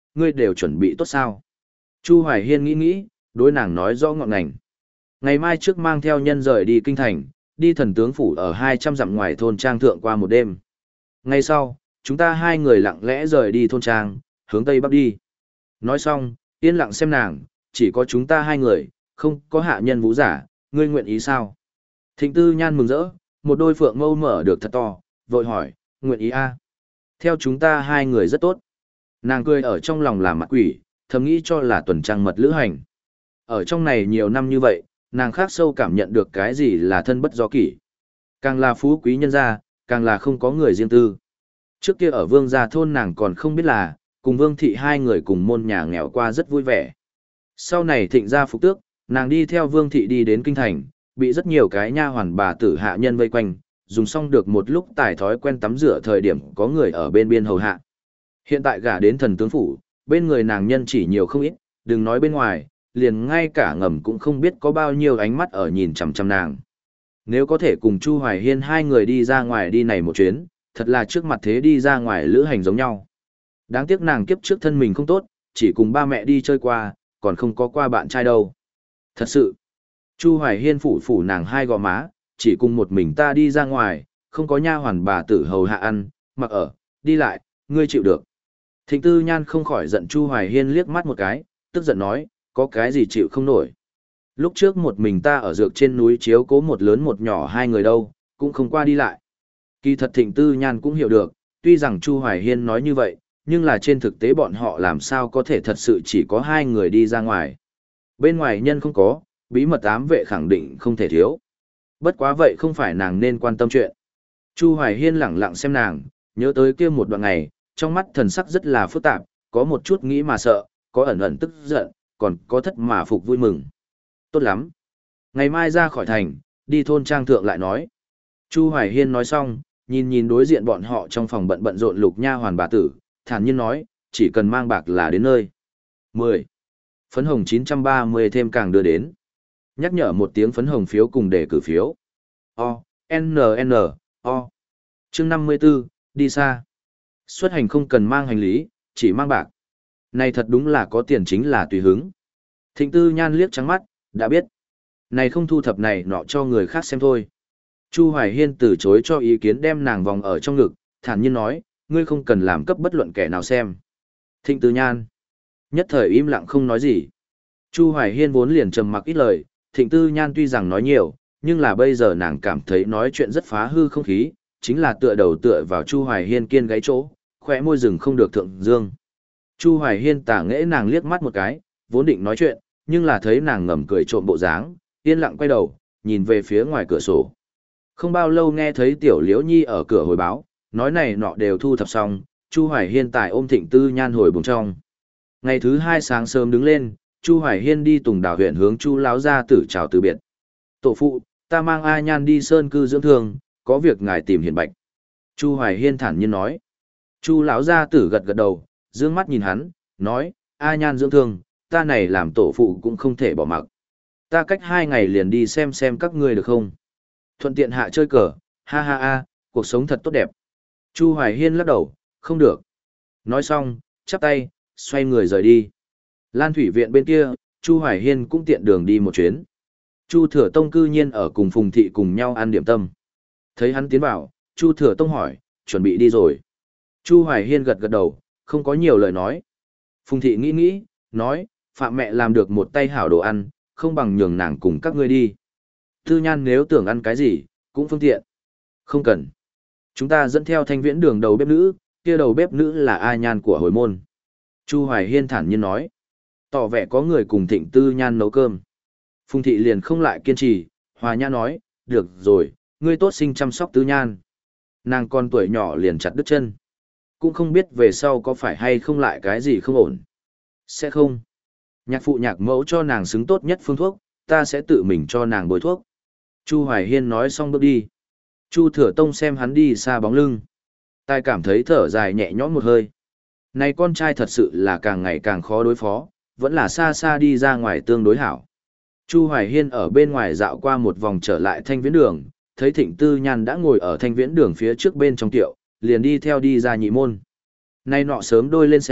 ngươi đều chuẩn bị tốt sao? Chu Hoài Hiên nghĩ nghĩ, đối nàng nói rõ ngọn ngành. Ngày mai trước mang theo nhân rời đi kinh thành, đi thần tướng phủ ở hai trăm dặm ngoài thôn trang thượng qua một đêm. Ngay sau, chúng ta hai người lặng lẽ rời đi thôn trang, hướng tây bắc đi. Nói xong, yên lặng xem nàng, chỉ có chúng ta hai người, không có hạ nhân vũ giả, ngươi nguyện ý sao? Thịnh Tư Nhan mừng rỡ, một đôi phượng mâu mở được thật to, vội hỏi, nguyện ý a? Theo chúng ta hai người rất tốt. Nàng cười ở trong lòng làm mặt quỷ, thầm nghĩ cho là tuần trăng mật lữ hành. Ở trong này nhiều năm như vậy, nàng khác sâu cảm nhận được cái gì là thân bất do kỷ. Càng là phú quý nhân gia, càng là không có người riêng tư. Trước kia ở Vương gia thôn nàng còn không biết là, cùng Vương thị hai người cùng môn nhà nghèo qua rất vui vẻ. Sau này Thịnh gia phục tước, nàng đi theo Vương thị đi đến kinh thành, bị rất nhiều cái nha hoàn bà tử hạ nhân vây quanh, dùng xong được một lúc tài thói quen tắm rửa thời điểm có người ở bên biên hầu hạ. Hiện tại gả đến thần tướng phủ, bên người nàng nhân chỉ nhiều không ít, đừng nói bên ngoài, liền ngay cả ngầm cũng không biết có bao nhiêu ánh mắt ở nhìn chằm chằm nàng. Nếu có thể cùng Chu Hoài Hiên hai người đi ra ngoài đi này một chuyến, thật là trước mặt thế đi ra ngoài lữ hành giống nhau. Đáng tiếc nàng kiếp trước thân mình không tốt, chỉ cùng ba mẹ đi chơi qua, còn không có qua bạn trai đâu. Thật sự, Chu Hoài Hiên phủ phủ nàng hai gò má, chỉ cùng một mình ta đi ra ngoài, không có nha hoàn bà tử hầu hạ ăn, mặc ở, đi lại, ngươi chịu được. Thịnh Tư Nhan không khỏi giận Chu Hoài Hiên liếc mắt một cái, tức giận nói, có cái gì chịu không nổi. Lúc trước một mình ta ở dược trên núi chiếu cố một lớn một nhỏ hai người đâu, cũng không qua đi lại. Kỳ thật Thịnh Tư Nhan cũng hiểu được, tuy rằng Chu Hoài Hiên nói như vậy, nhưng là trên thực tế bọn họ làm sao có thể thật sự chỉ có hai người đi ra ngoài. Bên ngoài nhân không có, bí mật ám vệ khẳng định không thể thiếu. Bất quá vậy không phải nàng nên quan tâm chuyện. Chu Hoài Hiên lẳng lặng xem nàng, nhớ tới kia một đoạn ngày, trong mắt thần sắc rất là phức tạp, có một chút nghĩ mà sợ, có ẩn ẩn tức giận, còn có thất mà phục vui mừng. Tốt lắm. Ngày mai ra khỏi thành, đi thôn trang thượng lại nói. Chu Hoài Hiên nói xong, nhìn nhìn đối diện bọn họ trong phòng bận bận rộn lục nha hoàn bà tử, thản nhiên nói, chỉ cần mang bạc là đến nơi. mười. Phấn hồng chín trăm ba mươi thêm càng đưa đến. Nhắc nhở một tiếng phấn hồng phiếu cùng để cử phiếu. O, N N, O. Chương năm mươi tư, đi xa. Xuất hành không cần mang hành lý, chỉ mang bạc. Này thật đúng là có tiền chính là tùy hứng. Thịnh Tư Nhan liếc trắng mắt, đã biết. Này không thu thập này nọ cho người khác xem thôi. Chu Hoài Hiên từ chối cho ý kiến đem nàng vòng ở trong ngực, thản nhiên nói, ngươi không cần làm cấp bất luận kẻ nào xem. Thịnh Tư Nhan. Nhất thời im lặng không nói gì. Chu Hoài Hiên vốn liền trầm mặc ít lời, Thịnh Tư Nhan tuy rằng nói nhiều, nhưng là bây giờ nàng cảm thấy nói chuyện rất phá hư không khí, chính là tựa đầu tựa vào Chu Hoài Hiên kiên gáy chỗ, khỏe môi rừng không được thượng dương. Chu Hoài Hiên tả nghễ nàng liếc mắt một cái, vốn định nói chuyện, nhưng là thấy nàng ngầm cười trộm bộ dáng, yên lặng quay đầu, nhìn về phía ngoài cửa sổ. Không bao lâu nghe thấy Tiểu Liễu Nhi ở cửa hồi báo, nói này nọ đều thu thập xong, Chu Hoài Hiên tài ôm Thịnh Tư Nhan hồi buồng trong. Ngày thứ hai sáng sớm đứng lên, Chu Hoài Hiên đi Tùng Đảo huyện hướng Chu lão gia tử chào từ biệt. Tổ phụ, ta mang A Nhan đi sơn cư dưỡng thương, có việc ngài tìm Hiền Bạch. Chu Hoài Hiên thản nhiên nói. Chu lão gia tử gật gật đầu, dương mắt nhìn hắn, nói, A Nhan dưỡng thương, ta này làm tổ phụ cũng không thể bỏ mặc. Ta cách hai ngày liền đi xem xem các ngươi được không? Thuận tiện hạ chơi cờ, ha ha ha, cuộc sống thật tốt đẹp. Chu Hoài Hiên lắc đầu, không được. Nói xong, chắp tay, xoay người rời đi. Lan Thủy Viện bên kia, Chu Hoài Hiên cũng tiện đường đi một chuyến. Chu Thừa Tông cư nhiên ở cùng Phùng Thị cùng nhau ăn điểm tâm. Thấy hắn tiến vào, Chu Thừa Tông hỏi, chuẩn bị đi rồi. Chu Hoài Hiên gật gật đầu, không có nhiều lời nói. Phùng Thị nghĩ nghĩ, nói, Phạm mẹ làm được một tay hảo đồ ăn, không bằng nhường nàng cùng các ngươi đi. Tư Nhan nếu tưởng ăn cái gì, cũng phương tiện. Không cần. Chúng ta dẫn theo Thanh Viễn đường đầu bếp nữ, kia đầu bếp nữ là A Nhan của hồi môn. Chu Hoài Hiên thản nhiên nói. Tỏ vẻ có người cùng Thịnh Tư Nhan nấu cơm. Phùng Thị liền không lại kiên trì, Hòa Nhã nói, được rồi, ngươi tốt sinh chăm sóc Tư Nhan. Nàng con tuổi nhỏ liền chặt đứt chân. Cũng không biết về sau có phải hay không lại cái gì không ổn. Sẽ không. Nhạc phụ nhạc mẫu cho nàng xứng tốt nhất phương thuốc, ta sẽ tự mình cho nàng bồi thuốc. Chu Hoài Hiên nói xong bước đi. Chu Thừa Tông xem hắn đi xa bóng lưng. Tai cảm thấy thở dài nhẹ nhõm một hơi. Này con trai thật sự là càng ngày càng khó đối phó, vẫn là xa xa đi ra ngoài tương đối hảo. Chu Hoài Hiên ở bên ngoài dạo qua một vòng trở lại Thanh Viễn đường, thấy Thịnh Tư Nhan đã ngồi ở Thanh Viễn đường phía trước bên trong tiệu, liền đi theo đi ra nhị môn. Nay nọ sớm đôi lên xe,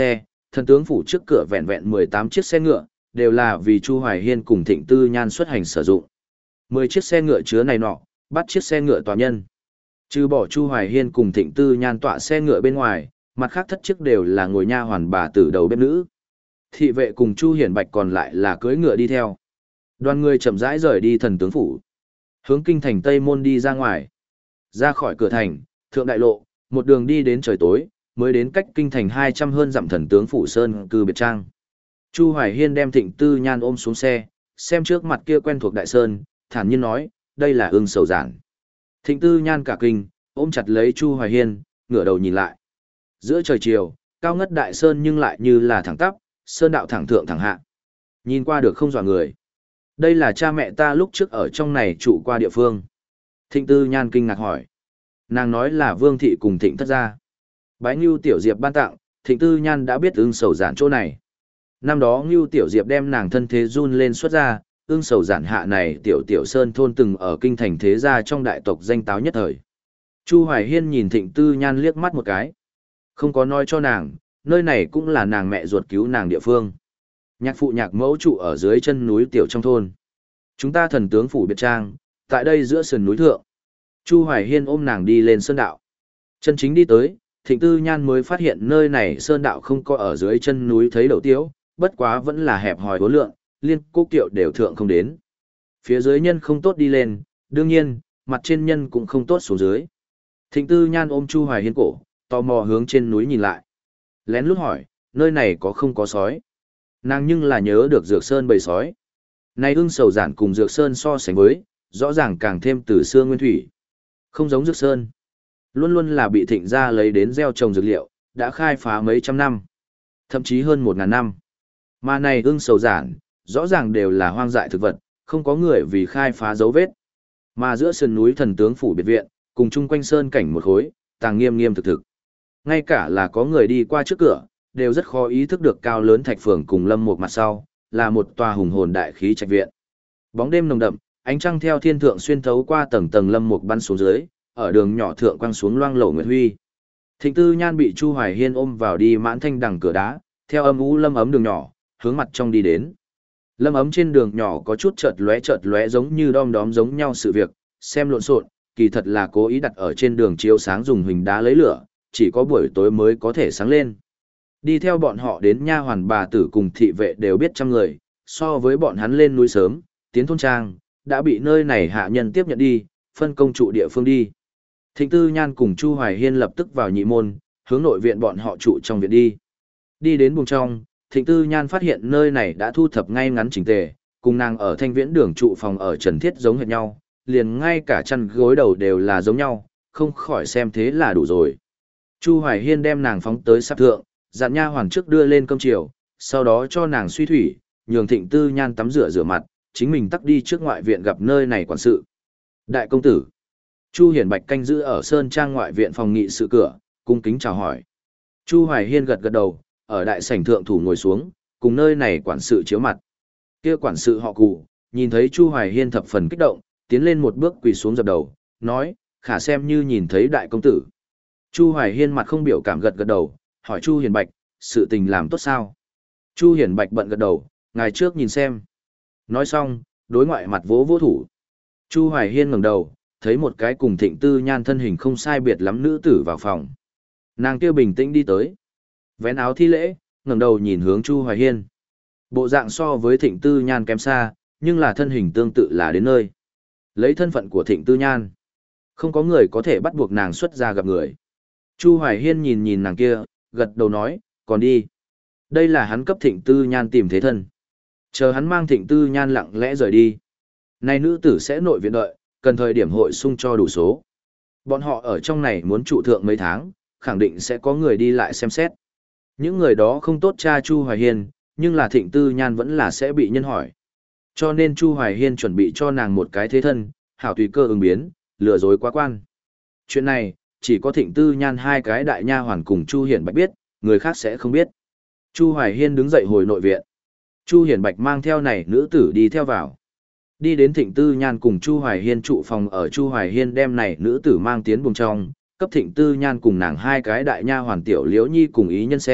thần tướng phủ trước cửa vẹn vẹn mười tám chiếc xe ngựa, đều là vì Chu Hoài Hiên cùng Thịnh Tư Nhan xuất hành sử dụng. mười chiếc xe ngựa chứa này nọ, bắt chiếc xe ngựa tòa nhân. Trừ bỏ Chu Hoài Hiên cùng Thịnh Tư Nhan tọa xe ngựa bên ngoài, mặt khác thất chiếc đều là ngồi nha hoàn bà tử đầu bếp nữ. Thị vệ cùng Chu Hiển Bạch còn lại là cưỡi ngựa đi theo. Đoàn người chậm rãi rời đi thần tướng phủ, hướng kinh thành Tây Môn đi ra ngoài. Ra khỏi cửa thành, thượng đại lộ, một đường đi đến trời tối, mới đến cách kinh thành hai trăm hơn dặm thần tướng phủ sơn cư biệt trang. Chu Hoài Hiên đem Thịnh Tư Nhan ôm xuống xe, xem trước mặt kia quen thuộc đại sơn, thản nhiên nói, đây là Ưng Sầu Giản. Thịnh Tư Nhan cả kinh, ôm chặt lấy Chu Hoài Hiên, ngửa đầu nhìn lại. Giữa trời chiều, cao ngất đại sơn nhưng lại như là thẳng tắp, sơn đạo thẳng thượng thẳng hạ. Nhìn qua được không dọa người. Đây là cha mẹ ta lúc trước ở trong này trụ qua địa phương. Thịnh Tư Nhan kinh ngạc hỏi. Nàng nói là Vương thị cùng Thịnh thất gia. Bái Ngưu Tiểu Diệp ban tặng, Thịnh Tư Nhan đã biết Ưng Sầu Giản chỗ này. Năm đó Ngưu Tiểu Diệp đem nàng thân thế run lên xuất ra, Ưng Sầu Giản hạ này Tiểu Tiểu Sơn thôn từng ở kinh thành thế gia trong đại tộc danh táo nhất thời. Chu Hoài Hiên nhìn Thịnh Tư Nhan liếc mắt một cái. Không có nói cho nàng, nơi này cũng là nàng mẹ ruột cứu nàng địa phương. Nhạc phụ nhạc mẫu trụ ở dưới chân núi Tiểu trong thôn. Chúng ta thần tướng phủ biệt trang, tại đây giữa sườn núi thượng. Chu Hoài Hiên ôm nàng đi lên sơn đạo. Chân chính đi tới, Thịnh Tư Nhan mới phát hiện nơi này sơn đạo không có ở dưới chân núi thấy đầu tiếu, bất quá vẫn là hẹp hòi hối lượng, liên cố kiệu đều thượng không đến. Phía dưới nhân không tốt đi lên, đương nhiên, mặt trên nhân cũng không tốt xuống dưới. Thịnh Tư Nhan ôm Chu Hoài Hiên cổ, tò mò hướng trên núi nhìn lại. Lén lút hỏi, nơi này có không có sói? Nàng nhưng là nhớ được Dược Sơn bầy sói. Này Ưng Sầu Giản cùng Dược Sơn so sánh với, rõ ràng càng thêm từ xưa nguyên thủy. Không giống Dược Sơn. Luôn luôn là bị Thịnh gia lấy đến gieo trồng dược liệu, đã khai phá mấy trăm năm. Thậm chí hơn một ngàn năm. Mà này Ưng Sầu Giản, rõ ràng đều là hoang dại thực vật, không có người vì khai phá dấu vết. Mà giữa sườn núi thần tướng phủ biệt viện, cùng chung quanh sơn cảnh một khối, tàng nghiêm nghiêm thực thực. Ngay cả là có người đi qua trước cửa, đều rất khó ý thức được cao lớn thạch phường cùng lâm một mặt sau, là một tòa hùng hồn đại khí trạch viện. Bóng đêm nồng đậm, ánh trăng theo thiên thượng xuyên thấu qua tầng tầng lâm một bắn xuống dưới, ở đường nhỏ thượng quăng xuống loang lổ nguyệt huy. Thịnh Tư Nhan bị Chu Hoài Hiên ôm vào đi mãn thanh đằng cửa đá, theo âm u lâm ấm đường nhỏ, hướng mặt trong đi đến. Lâm ấm trên đường nhỏ có chút chợt lóe chợt lóe giống như đom đóm giống nhau sự việc, xem lộn xộn, kỳ thật là cố ý đặt ở trên đường chiếu sáng dùng huỳnh đá lấy lửa, chỉ có buổi tối mới có thể sáng lên. Đi theo bọn họ đến nha hoàn bà tử cùng thị vệ đều biết trăm người, so với bọn hắn lên núi sớm, tiến thôn trang, đã bị nơi này hạ nhân tiếp nhận đi, phân công trụ địa phương đi. Thịnh Tư Nhan cùng Chu Hoài Hiên lập tức vào nhị môn, hướng nội viện bọn họ trụ trong viện đi. Đi đến buồng trong, Thịnh Tư Nhan phát hiện nơi này đã thu thập ngay ngắn chỉnh tề, cùng nàng ở thanh viễn đường trụ phòng ở Trần Thiết giống hệt nhau, liền ngay cả chăn gối đầu đều là giống nhau, không khỏi xem thế là đủ rồi. Chu Hoài Hiên đem nàng phóng tới sạp thượng, dặn nha hoàn trước đưa lên cơm chiều, sau đó cho nàng suy thủy, nhường Thịnh Tư Nhan tắm rửa rửa mặt, chính mình tắt đi trước ngoại viện gặp nơi này quản sự. Đại công tử. Chu Hiển Bạch canh giữ ở sơn trang ngoại viện phòng nghị sự cửa, cung kính chào hỏi. Chu Hoài Hiên gật gật đầu, ở đại sảnh thượng thủ ngồi xuống, cùng nơi này quản sự chiếu mặt. Kia quản sự họ Cụ, nhìn thấy Chu Hoài Hiên thập phần kích động, tiến lên một bước quỳ xuống dập đầu, nói, khả xem như nhìn thấy đại công tử. Chu Hoài Hiên mặt không biểu cảm gật gật đầu, hỏi Chu Hiển Bạch, sự tình làm tốt sao? Chu Hiển Bạch bận gật đầu, ngài trước nhìn xem. Nói xong, đối ngoại mặt vỗ vỗ thủ. Chu Hoài Hiên ngẩng đầu, thấy một cái cùng Thịnh Tư Nhan thân hình không sai biệt lắm nữ tử vào phòng. Nàng kia bình tĩnh đi tới, vén áo thi lễ, ngẩng đầu nhìn hướng Chu Hoài Hiên. Bộ dạng so với Thịnh Tư Nhan kém xa, nhưng là thân hình tương tự là đến nơi. Lấy thân phận của Thịnh Tư Nhan, không có người có thể bắt buộc nàng xuất ra gặp người. Chu Hoài Hiên nhìn nhìn nàng kia, gật đầu nói, còn đi. Đây là hắn cấp Thịnh Tư Nhan tìm thế thân. Chờ hắn mang Thịnh Tư Nhan lặng lẽ rời đi. Này nữ tử sẽ nội viện đợi, cần thời điểm hội sung cho đủ số. Bọn họ ở trong này muốn trụ thượng mấy tháng, khẳng định sẽ có người đi lại xem xét. Những người đó không tốt cha Chu Hoài Hiên, nhưng là Thịnh Tư Nhan vẫn là sẽ bị nhân hỏi. Cho nên Chu Hoài Hiên chuẩn bị cho nàng một cái thế thân, hảo tùy cơ ứng biến, lừa dối quá quan. Chuyện này, chỉ có Thịnh Tư Nhan hai cái đại nha hoàn cùng Chu Hiển Bạch biết, người khác sẽ không biết. Chu Hoài Hiên đứng dậy hồi nội viện. Chu Hiển Bạch mang theo này nữ tử đi theo vào. Đi đến Thịnh Tư Nhan cùng Chu Hoài Hiên trụ phòng ở Chu Hoài Hiên đem này nữ tử mang tiến buồng trong, cấp Thịnh Tư Nhan cùng nàng hai cái đại nha hoàn tiểu Liễu Nhi cùng ý nhân xem,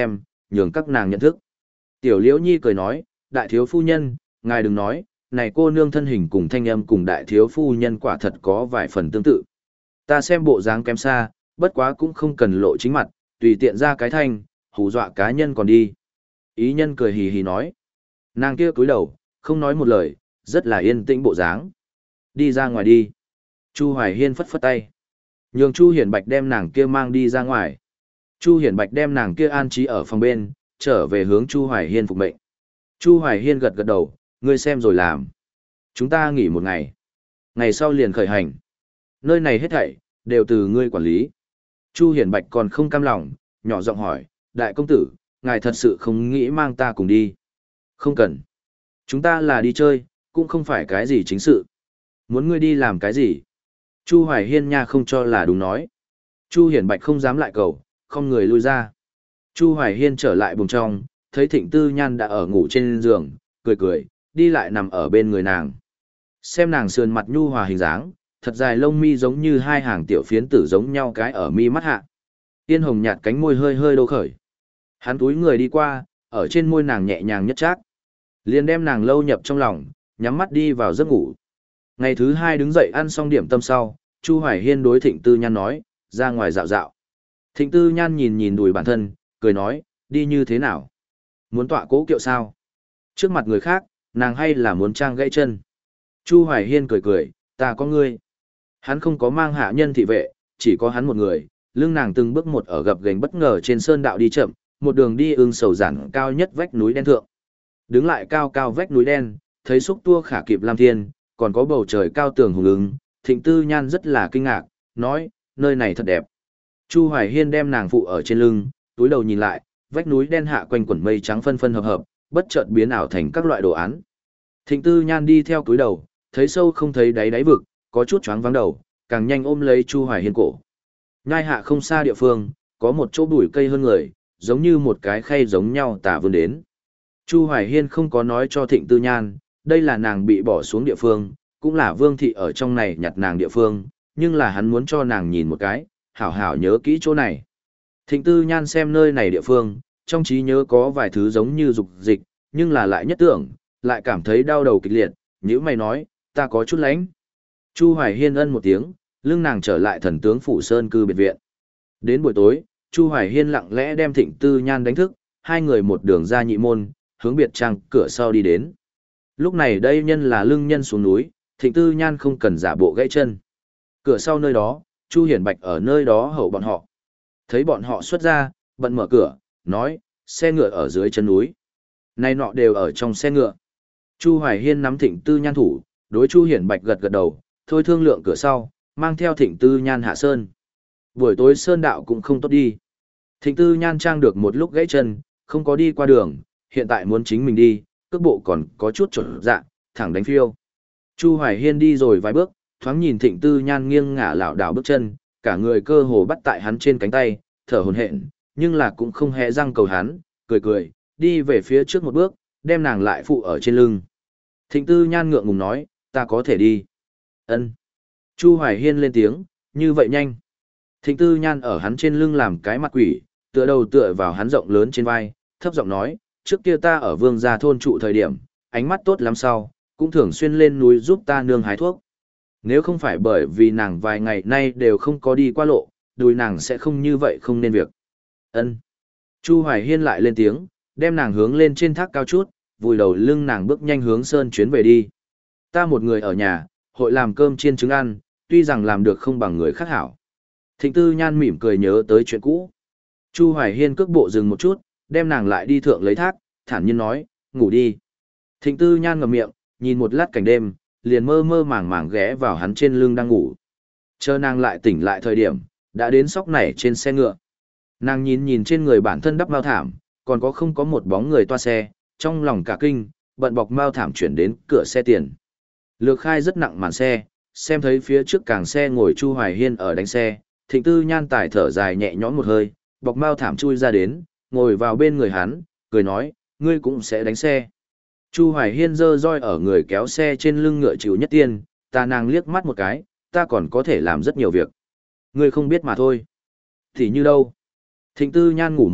nhường các nàng nhận thức. Tiểu Liễu Nhi cười nói, đại thiếu phu nhân, ngài đừng nói, này cô nương thân hình cùng thanh âm cùng đại thiếu phu nhân quả thật có vài phần tương tự. Ta xem bộ dáng kém xa, bất quá cũng không cần lộ chính mặt, tùy tiện ra cái thanh, hù dọa cá nhân còn đi. Ý nhân cười hì hì nói. Nàng kia cúi đầu, không nói một lời, rất là yên tĩnh bộ dáng. Đi ra ngoài đi. Chu Hoài Hiên phất phất tay. Nhường Chu Hiển Bạch đem nàng kia mang đi ra ngoài. Chu Hiển Bạch đem nàng kia an trí ở phòng bên, trở về hướng Chu Hoài Hiên phục mệnh. Chu Hoài Hiên gật gật đầu, ngươi xem rồi làm. Chúng ta nghỉ một ngày. Ngày sau liền khởi hành. Nơi này hết thảy, đều từ ngươi quản lý. Chu Hiển Bạch còn không cam lòng, nhỏ giọng hỏi, đại công tử, ngài thật sự không nghĩ mang ta cùng đi. Không cần. Chúng ta là đi chơi, cũng không phải cái gì chính sự. Muốn ngươi đi làm cái gì? Chu Hoài Hiên nha không cho là đúng nói. Chu Hiển Bạch không dám lại cầu, không người lui ra. Chu Hoài Hiên trở lại buồng trong, thấy Thịnh Tư Nhan đã ở ngủ trên giường, cười cười, đi lại nằm ở bên người nàng. Xem nàng sườn mặt nhu hòa hình dáng, thật dài lông mi giống như hai hàng tiểu phiến tử giống nhau cái ở mi mắt hạ. Tiên hồng nhạt cánh môi hơi hơi đô khởi. Hắn túi người đi qua, ở trên môi nàng nhẹ nhàng nhất chát. Liền đem nàng lâu nhập trong lòng, nhắm mắt đi vào giấc ngủ. Ngày thứ hai đứng dậy ăn xong điểm tâm sau, Chu Hoài Hiên đối Thịnh Tư Nhan nói, ra ngoài dạo dạo. Thịnh Tư Nhan nhìn nhìn đùi bản thân, cười nói, đi như thế nào? Muốn tọa cố kiệu sao? Trước mặt người khác, nàng hay là muốn trang gãy chân? Chu Hoài Hiên cười cười, ta có ngươi. Hắn không có mang hạ nhân thị vệ, chỉ có hắn một người, lưng nàng từng bước một ở gập ghềnh bất ngờ trên sơn đạo đi chậm, một đường đi ưng sầu giản cao nhất vách núi đen thượng. Đứng lại cao cao vách núi đen, thấy xúc tua khả kịp lam thiên, còn có bầu trời cao tường hùng ứng, Thịnh Tư Nhan rất là kinh ngạc, nói, nơi này thật đẹp. Chu Hoài Hiên đem nàng phụ ở trên lưng, túi đầu nhìn lại, vách núi đen hạ quanh quẩn mây trắng phân phân hợp hợp, bất chợt biến ảo thành các loại đồ án. Thịnh Tư Nhan đi theo túi đầu, thấy sâu không thấy đáy đáy vực, có chút choáng váng đầu, càng nhanh ôm lấy Chu Hoài Hiên cổ. Nhai hạ không xa địa phương, có một chỗ bụi cây hơn người, giống như một cái khay giống nhau tả vươn đến. Chu Hoài Hiên không có nói cho Thịnh Tư Nhan, đây là nàng bị bỏ xuống địa phương, cũng là Vương Thị ở trong này nhặt nàng địa phương, nhưng là hắn muốn cho nàng nhìn một cái, hảo hảo nhớ kỹ chỗ này. Thịnh Tư Nhan xem nơi này địa phương, trong trí nhớ có vài thứ giống như dục dịch, nhưng là lại nhất tưởng, lại cảm thấy đau đầu kịch liệt, nhữ mày nói, ta có chút lánh. Chu Hoài Hiên ân một tiếng, lưng nàng trở lại thần tướng phủ sơn cư biệt viện. Đến buổi tối, Chu Hoài Hiên lặng lẽ đem Thịnh Tư Nhan đánh thức, hai người một đường ra nhị môn, hướng biệt trang cửa sau đi đến. Lúc này đây nhân là lưng nhân xuống núi, Thịnh Tư Nhan không cần giả bộ gãy chân. Cửa sau nơi đó, Chu Hiển Bạch ở nơi đó hầu bọn họ. Thấy bọn họ xuất ra, bận mở cửa, nói, xe ngựa ở dưới chân núi. Này nọ đều ở trong xe ngựa. Chu Hoài Hiên nắm Thịnh Tư Nhan thủ, đối Chu Hiển Bạch gật gật đầu, thôi thương lượng cửa sau, mang theo Thịnh Tư Nhan hạ sơn. Buổi tối sơn đạo cũng không tốt đi. Thịnh Tư Nhan trang được một lúc gãy chân, không có đi qua đường, hiện tại muốn chính mình đi, cước bộ còn có chút trở dạ, thẳng đánh phiêu. Chu Hoài Hiên đi rồi vài bước, thoáng nhìn Thịnh Tư Nhan nghiêng ngả lảo đảo bước chân, cả người cơ hồ bắt tại hắn trên cánh tay, thở hổn hển, nhưng là cũng không hề răng cầu hắn, cười cười, đi về phía trước một bước, đem nàng lại phụ ở trên lưng. Thịnh Tư Nhan ngượng ngùng nói, ta có thể đi. Ân. Chu Hoài Hiên lên tiếng, như vậy nhanh. Thịnh Tư Nhan ở hắn trên lưng làm cái mặt quỷ, tựa đầu tựa vào hắn rộng lớn trên vai, thấp giọng nói, trước kia ta ở Vương gia thôn trụ thời điểm, ánh mắt tốt lắm sau, cũng thường xuyên lên núi giúp ta nương hái thuốc. Nếu không phải bởi vì nàng vài ngày nay đều không có đi qua lộ, đùi nàng sẽ không như vậy không nên việc. Ân. Chu Hoài Hiên lại lên tiếng, đem nàng hướng lên trên thác cao chút, vùi đầu lưng nàng bước nhanh hướng sơn chuyến về đi. Ta một người ở nhà, hội làm cơm chiên trứng ăn, tuy rằng làm được không bằng người khác hảo. Thịnh Tư Nhan mỉm cười nhớ tới chuyện cũ. Chu Hoài Hiên cước bộ dừng một chút, đem nàng lại đi thượng lấy thác, thản nhiên nói, ngủ đi. Thịnh Tư Nhan ngậm miệng, nhìn một lát cảnh đêm, liền mơ mơ màng màng ghé vào hắn trên lưng đang ngủ. Chờ nàng lại tỉnh lại thời điểm, đã đến sóc nảy trên xe ngựa. Nàng nhìn nhìn trên người bản thân đắp mao thảm, còn có không có một bóng người toa xe, trong lòng cả kinh, bận bọc mao thảm chuyển đến cửa xe tiền. Lược khai rất nặng màn xe, xem thấy phía trước càng xe ngồi Chu Hoài Hiên ở đánh xe, Thịnh Tư Nhan tải thở dài nhẹ nhõm một hơi, bọc mao thảm chui ra đến, ngồi vào bên người hắn, cười nói, ngươi cũng sẽ đánh xe. Chu Hoài Hiên giơ roi ở người kéo xe trên lưng ngựa chịu nhất tiên, ta nàng liếc mắt một cái, ta còn có thể làm rất nhiều việc. Ngươi không biết mà thôi. Thì như đâu? Thịnh Tư Nhan ngủ một giấc,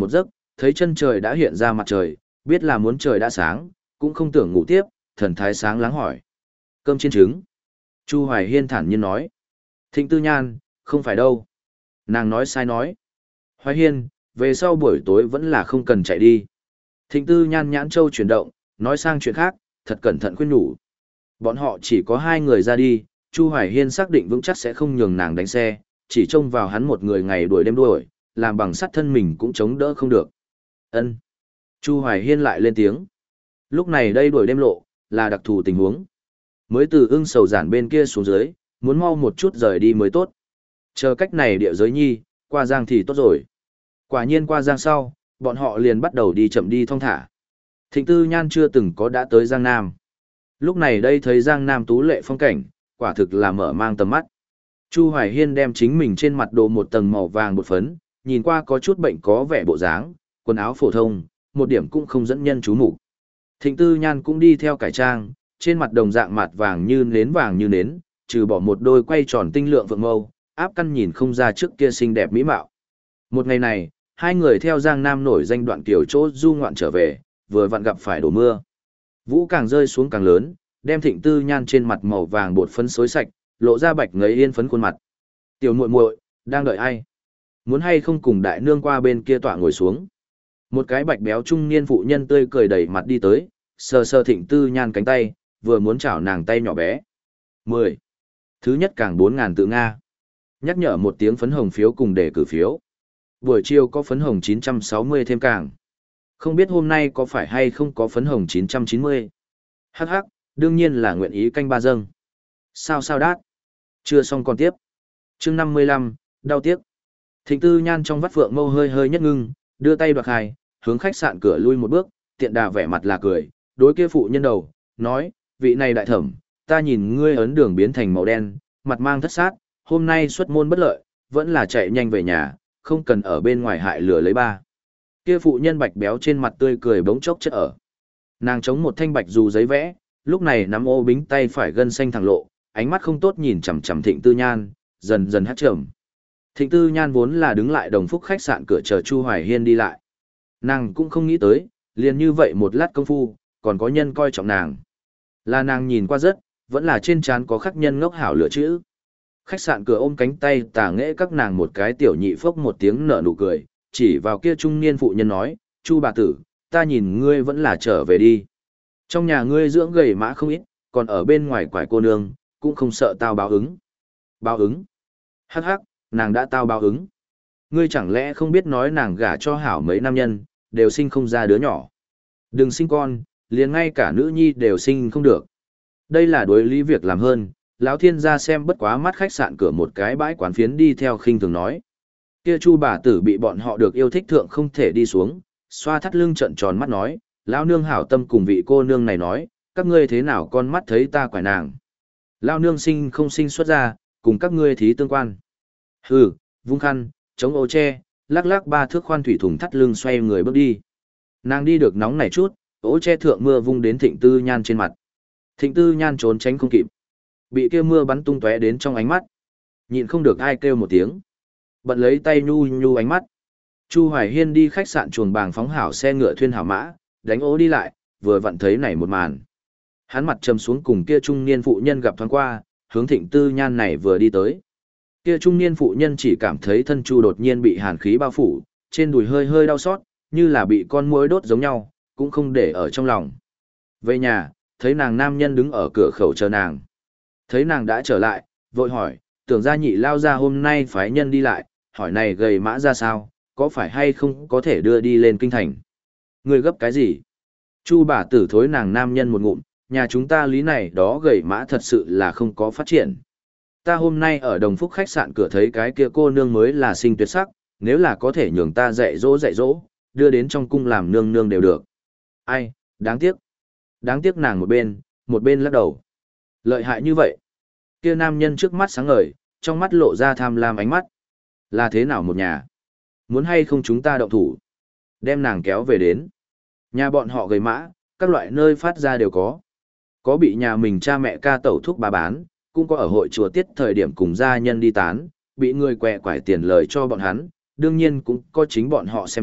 thấy chân trời đã hiện ra mặt trời, biết là muốn trời đã sáng, cũng không tưởng ngủ tiếp, thần thái sáng láng hỏi. Cơm chiên trứng. Chu Hoài Hiên thản nhiên nói. Thịnh Tư Nhan, không phải đâu. Nàng nói sai nói. Hoài Hiên, về sau buổi tối vẫn là không cần chạy đi. Thịnh Tư Nhan nhãn châu chuyển động, nói sang chuyện khác, thật cẩn thận khuyên nhủ. Bọn họ chỉ có hai người ra đi, Chu Hoài Hiên xác định vững chắc sẽ không nhường nàng đánh xe, chỉ trông vào hắn một người ngày đuổi đêm đuổi, làm bằng sắt thân mình cũng chống đỡ không được. Ân. Chu Hoài Hiên lại lên tiếng. Lúc này đây đuổi đêm lộ, là đặc thù tình huống. Mới từ ưng sầu giản bên kia xuống dưới, muốn mau một chút rời đi mới tốt. Chờ cách này địa giới nhi, qua giang thì tốt rồi. Quả nhiên qua giang sau, bọn họ liền bắt đầu đi chậm đi thong thả. Thịnh Tư Nhan chưa từng có đã tới Giang Nam. Lúc này đây thấy Giang Nam tú lệ phong cảnh, quả thực là mở mang tầm mắt. Chu Hoài Hiên đem chính mình trên mặt đồ một tầng màu vàng bột phấn, nhìn qua có chút bệnh có vẻ bộ dáng, quần áo phổ thông, một điểm cũng không dẫn nhân chú mục. Thịnh Tư Nhan cũng đi theo cải trang, trên mặt đồng dạng mặt vàng như nến vàng như nến, trừ bỏ một đôi quay tròn tinh lượng vượng mâu, áp căn nhìn không ra trước kia xinh đẹp mỹ mạo. Một ngày này, hai người theo Giang Nam nổi danh đoạn kiểu chỗ du ngoạn trở về, vừa vặn gặp phải đổ mưa. Vũ càng rơi xuống càng lớn, đem Thịnh Tư Nhan trên mặt màu vàng bột phấn xối sạch, lộ ra bạch ngấy yên phấn khuôn mặt. Tiểu muội muội, đang đợi ai? Muốn hay không cùng đại nương qua bên kia tọa ngồi xuống? Một cái bạch béo trung niên phụ nhân tươi cười đẩy mặt đi tới, sờ sờ Thịnh Tư Nhan cánh tay, vừa muốn chảo nàng tay nhỏ bé. Mười. Thứ nhất càng bốn ngàn tự Nga. Nhắc nhở một tiếng phấn hồng phiếu cùng để cử phiếu. Buổi chiều có phấn hồng chín trăm sáu mươi thêm càng. Không biết hôm nay có phải hay không có phấn hồng chín trăm chín mươi. Hắc hắc, đương nhiên là nguyện ý canh ba dâng. Sao sao đát. Chưa xong còn tiếp. Chương năm mươi lăm, đau tiếc. Thịnh Tư Nhan trong vắt phượng mâu hơi hơi nhất ngưng, đưa tay đoạt hai, hướng khách sạn cửa lui một bước, tiện đà vẻ mặt là cười, đối kia phụ nhân đầu, nói, vị này đại thẩm, ta nhìn ngươi ấn đường biến thành màu đen, mặt mang thất sát, hôm nay xuất môn bất lợi, vẫn là chạy nhanh về nhà, không cần ở bên ngoài hại lửa lấy ba. Kia phụ nhân bạch béo trên mặt tươi cười bỗng chốc chất ở. Nàng chống một thanh bạch dù giấy vẽ, lúc này nắm ô bính tay phải gân xanh thẳng lộ, ánh mắt không tốt nhìn chằm chằm Thịnh Tư Nhan, dần dần hát trầm. Thịnh Tư Nhan vốn là đứng lại đồng phúc khách sạn cửa chờ Chu Hoài Hiên đi lại. Nàng cũng không nghĩ tới, liền như vậy một lát công phu, còn có nhân coi trọng nàng. Là nàng nhìn qua rất, vẫn là trên trán có khắc nhân ngốc hảo lựa chữ. Khách sạn cửa ôm cánh tay tà nghệ các nàng một cái tiểu nhị phốc một tiếng nở nụ cười, chỉ vào kia trung niên phụ nhân nói, Chu bà tử, ta nhìn ngươi vẫn là trở về đi. Trong nhà ngươi dưỡng gầy mã không ít, còn ở bên ngoài quải cô nương, cũng không sợ tao báo ứng. Báo ứng? Hắc hắc, nàng đã tao báo ứng. Ngươi chẳng lẽ không biết nói nàng gả cho hảo mấy nam nhân, đều sinh không ra đứa nhỏ. Đừng sinh con, liền ngay cả nữ nhi đều sinh không được. Đây là đối lý việc làm hơn, lão thiên gia xem bất quá mắt khách sạn cửa một cái bãi quán phiến đi theo khinh thường nói. Kia Chu bà tử bị bọn họ được yêu thích thượng không thể đi xuống, xoa thắt lưng trợn tròn mắt nói, lão nương hảo tâm cùng vị cô nương này nói, các ngươi thế nào con mắt thấy ta quải nàng. Lão nương sinh không sinh xuất ra, cùng các ngươi thí tương quan. Hừ, vung khăn, chống ô che, lắc lắc ba thước khoan thủy thùng thắt lưng xoay người bước đi. Nàng đi được nóng nảy chút, ô che thượng mưa vung đến Thịnh Tư Nhan trên mặt. Thịnh Tư Nhan trốn tránh không kịp. Bị kia mưa bắn tung tóe đến trong ánh mắt. Nhịn không được ai kêu một tiếng. Bận lấy tay nhu nhu ánh mắt. Chu Hoài Hiên đi khách sạn chuồng bàng phóng hảo xe ngựa thuyên hảo mã, đánh ố đi lại, vừa vặn thấy này một màn. Hắn mặt trầm xuống cùng kia trung niên phụ nhân gặp thoáng qua, hướng Thịnh Tư Nhan này vừa đi tới. Kia trung niên phụ nhân chỉ cảm thấy thân chu đột nhiên bị hàn khí bao phủ, trên đùi hơi hơi đau xót, như là bị con muỗi đốt giống nhau, cũng không để ở trong lòng. Về nhà, thấy nàng nam nhân đứng ở cửa khẩu chờ nàng. Thấy nàng đã trở lại, vội hỏi, tưởng ra nhị lao ra hôm nay phái nhân đi lại, hỏi này gầy mã ra sao, có phải hay không có thể đưa đi lên kinh thành. Người gấp cái gì? Chu bà tử thối nàng nam nhân một ngụm, nhà chúng ta lý này đó gầy mã thật sự là không có phát triển. Ta hôm nay ở Đồng Phúc khách sạn cửa thấy cái kia cô nương mới là xinh tuyệt sắc, nếu là có thể nhường ta dạy dỗ dạy dỗ, đưa đến trong cung làm nương nương đều được. Ai, đáng tiếc. Đáng tiếc nàng một bên, một bên lắc đầu. Lợi hại như vậy. Kia nam nhân trước mắt sáng ngời, trong mắt lộ ra tham lam ánh mắt. Là thế nào một nhà? Muốn hay không chúng ta động thủ? Đem nàng kéo về đến. Nhà bọn họ gầy mã, các loại nơi phát ra đều có. Có bị nhà mình cha mẹ ca tẩu thuốc bà bán, cũng có ở hội chùa tiết thời điểm cùng gia nhân đi tán, bị người quẹ quải tiền lời cho bọn hắn, đương nhiên cũng có chính bọn họ xem trọng,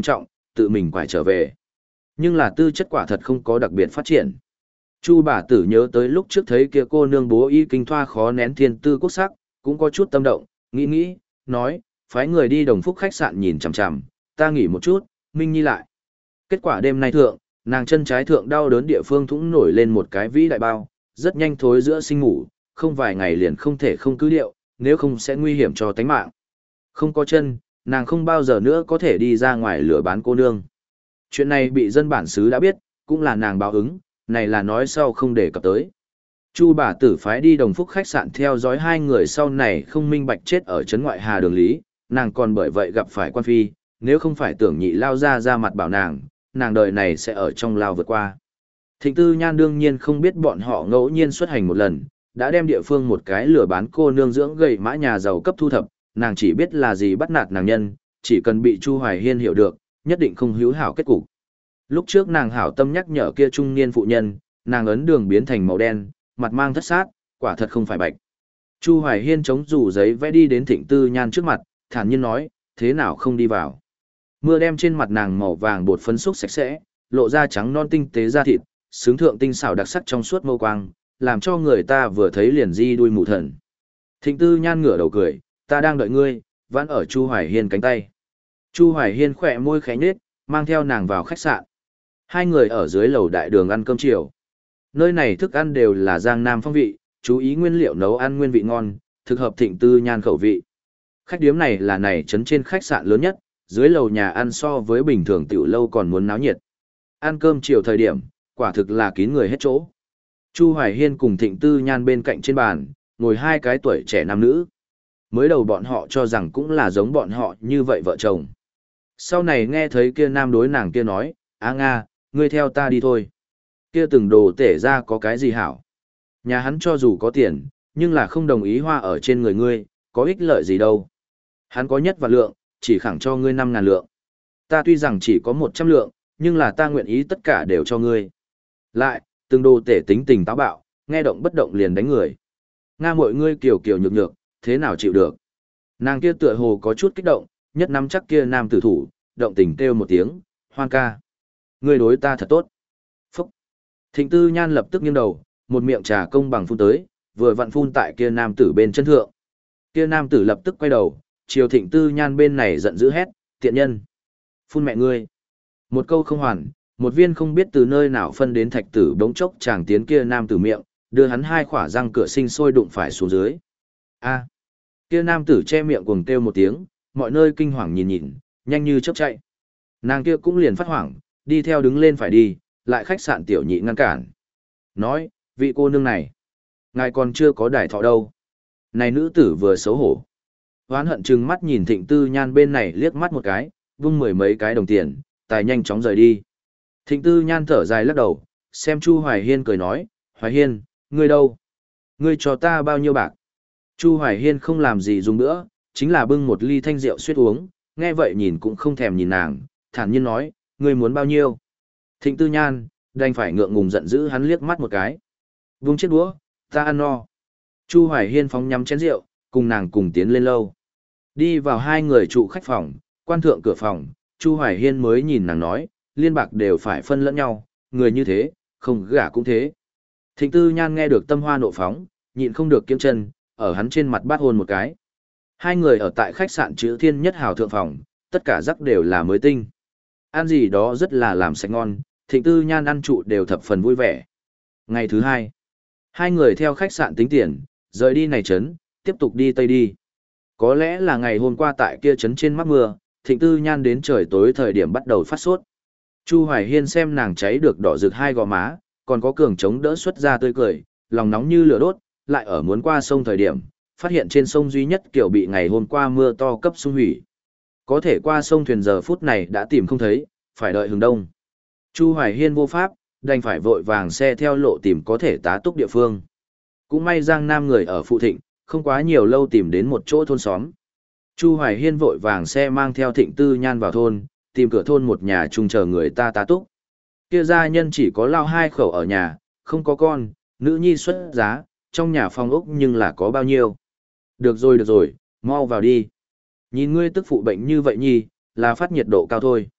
tự mình quải trở về. Nhưng là tư chất quả thật không có đặc biệt phát triển. Chu bà tử nhớ tới lúc trước thấy kia cô nương bố y kinh thoa khó nén thiên tư quốc sắc, cũng có chút tâm động, nghĩ nghĩ, nói, phái người đi Đồng Phúc khách sạn nhìn chằm chằm, ta nghỉ một chút, Minh Nhi lại. Kết quả đêm nay thượng, nàng chân trái thượng đau đớn địa phương thũng nổi lên một cái vĩ đại bao, rất nhanh thối giữa sinh ngủ, không vài ngày liền không thể không cứ điệu, nếu không sẽ nguy hiểm cho tánh mạng. Không có chân, nàng không bao giờ nữa có thể đi ra ngoài lửa bán cô nương. Chuyện này bị dân bản xứ đã biết, cũng là nàng báo ứng, này là nói sau không để cập tới. Chu bà tử phái đi Đồng Phúc khách sạn theo dõi hai người sau này không minh bạch chết ở trấn ngoại hà đường lý, nàng còn bởi vậy gặp phải quan phi, nếu không phải tưởng nhị lao ra ra mặt bảo nàng, nàng đời này sẽ ở trong lao vượt qua. Thịnh Tư Nhan đương nhiên không biết bọn họ ngẫu nhiên xuất hành một lần, đã đem địa phương một cái lừa bán cô nương dưỡng gầy mã nhà giàu cấp thu thập, nàng chỉ biết là gì bắt nạt nàng nhân, chỉ cần bị Chu Hoài Hiên hiểu được, nhất định không hữu hảo kết cục. Lúc trước nàng hảo tâm nhắc nhở kia trung niên phụ nhân, nàng ấn đường biến thành màu đen, mặt mang thất sát, quả thật không phải bạch. Chu Hoài Hiên chống rủ giấy vẽ đi đến Thịnh Tư Nhan trước mặt, thản nhiên nói, thế nào không đi vào. Mưa đem trên mặt nàng màu vàng bột phấn xúc sạch sẽ, lộ ra trắng non tinh tế da thịt, xứng thượng tinh xảo đặc sắc trong suốt mâu quang, làm cho người ta vừa thấy liền di đuôi mù thần. Thịnh Tư Nhan ngửa đầu cười, ta đang đợi ngươi, vãn ở Chu Hoài Hiên cánh tay. Chu Hoài Hiên khỏe môi khẽ nhếch, mang theo nàng vào khách sạn. Hai người ở dưới lầu đại đường ăn cơm chiều. Nơi này thức ăn đều là giang nam phong vị, chú ý nguyên liệu nấu ăn nguyên vị ngon, thực hợp Thịnh Tư Nhan khẩu vị. Khách điếm này là này trấn trên khách sạn lớn nhất, dưới lầu nhà ăn so với bình thường tiểu lâu còn muốn náo nhiệt. Ăn cơm chiều thời điểm, quả thực là kín người hết chỗ. Chu Hoài Hiên cùng Thịnh Tư Nhan bên cạnh trên bàn, ngồi hai cái tuổi trẻ nam nữ. Mới đầu bọn họ cho rằng cũng là giống bọn họ như vậy vợ chồng. Sau này nghe thấy kia nam đối nàng kia nói, Á Nga, ngươi theo ta đi thôi. Kia từng đồ tể ra có cái gì hảo. Nhà hắn cho dù có tiền, nhưng là không đồng ý hoa ở trên người ngươi, có ích lợi gì đâu. Hắn có nhất vạn lượng, chỉ khẳng cho ngươi năm ngàn lượng. Ta tuy rằng chỉ có một trăm lượng, nhưng là ta nguyện ý tất cả đều cho ngươi. Lại, từng đồ tể tính tình táo bạo, nghe động bất động liền đánh người. Nga mọi ngươi kiều kiều nhược nhược, thế nào chịu được. Nàng kia tựa hồ có chút kích động, nhất nắm chắc kia nam tử thủ, động tình kêu một tiếng, Hoan ca. Ngươi đối ta thật tốt. Phúc. Thịnh Tư Nhan lập tức nghiêng đầu, một miệng trà công bằng phun tới, vừa vặn phun tại kia nam tử bên chân thượng. Kia nam tử lập tức quay đầu, chiều Thịnh Tư Nhan bên này giận dữ hét, tiện nhân. Phun mẹ ngươi. Một câu không hoàn, một viên không biết từ nơi nào phân đến thạch tử bỗng chốc chàng tiến kia nam tử miệng, đưa hắn hai khỏa răng cửa sinh sôi đụng phải xuống dưới. A. Kia nam tử che miệng cuồng kêu một tiếng, mọi nơi kinh hoàng nhìn nhìn, nhanh như chớp chạy. Nàng kia cũng liền phát hoảng, đi theo đứng lên phải đi, lại khách sạn tiểu nhị ngăn cản. Nói, vị cô nương này, ngài còn chưa có đài thọ đâu. Này nữ tử vừa xấu hổ. Hoán hận trừng mắt nhìn Thịnh Tư Nhan bên này liếc mắt một cái, vung mười mấy cái đồng tiền, tài nhanh chóng rời đi. Thịnh Tư Nhan thở dài lắc đầu, xem Chu Hoài Hiên cười nói, Hoài Hiên, ngươi đâu? Ngươi cho ta bao nhiêu bạc? Chu Hoài Hiên không làm gì dùng nữa, chính là bưng một ly thanh rượu suýt uống, nghe vậy nhìn cũng không thèm nhìn nàng, thản nhiên nói, ngươi muốn bao nhiêu? Thịnh Tư Nhan, đành phải ngượng ngùng giận dữ hắn liếc mắt một cái. Vung chiếc đũa, ta ăn no. Chu Hoài Hiên phóng nhắm chén rượu, cùng nàng cùng tiến lên lâu. Đi vào hai người trụ khách phòng, quan thượng cửa phòng, Chu Hoài Hiên mới nhìn nàng nói, liên bạc đều phải phân lẫn nhau, người như thế, không gả cũng thế. Thịnh Tư Nhan nghe được tâm hoa nộ phóng, nhịn không được kiễng chân, ở hắn trên mặt bát hôn một cái. Hai người ở tại khách sạn chữ Thiên Nhất Hào thượng phòng, tất cả rắc đều là mới tinh. Ăn gì đó rất là làm sạch ngon, Thịnh Tư Nhan ăn trụ đều thập phần vui vẻ. Ngày thứ hai, hai người theo khách sạn tính tiền, rời đi này trấn, tiếp tục đi tây đi. Có lẽ là ngày hôm qua tại kia trấn trên mắc mưa, Thịnh Tư Nhan đến trời tối thời điểm bắt đầu phát sốt. Chu Hoài Hiên xem nàng cháy được đỏ rực hai gò má, còn có cường chống đỡ xuất ra tươi cười, lòng nóng như lửa đốt, lại ở muốn qua sông thời điểm, phát hiện trên sông duy nhất kiểu bị ngày hôm qua mưa to cấp sung hủy. Có thể qua sông thuyền giờ phút này đã tìm không thấy, phải đợi hừng đông. Chu Hoài Hiên vô pháp, đành phải vội vàng xe theo lộ tìm có thể tá túc địa phương. Cũng may Giang Nam người ở Phụ Thịnh, không quá nhiều lâu tìm đến một chỗ thôn xóm. Chu Hoài Hiên vội vàng xe mang theo Thịnh Tư Nhan vào thôn, tìm cửa thôn một nhà chung chờ người ta tá túc. Kia gia nhân chỉ có lao hai khẩu ở nhà, không có con, nữ nhi xuất giá, trong nhà phòng ốc nhưng là có bao nhiêu. Được rồi được rồi, mau vào đi. Nhìn ngươi tức phụ bệnh như vậy nhi, là phát nhiệt độ cao thôi.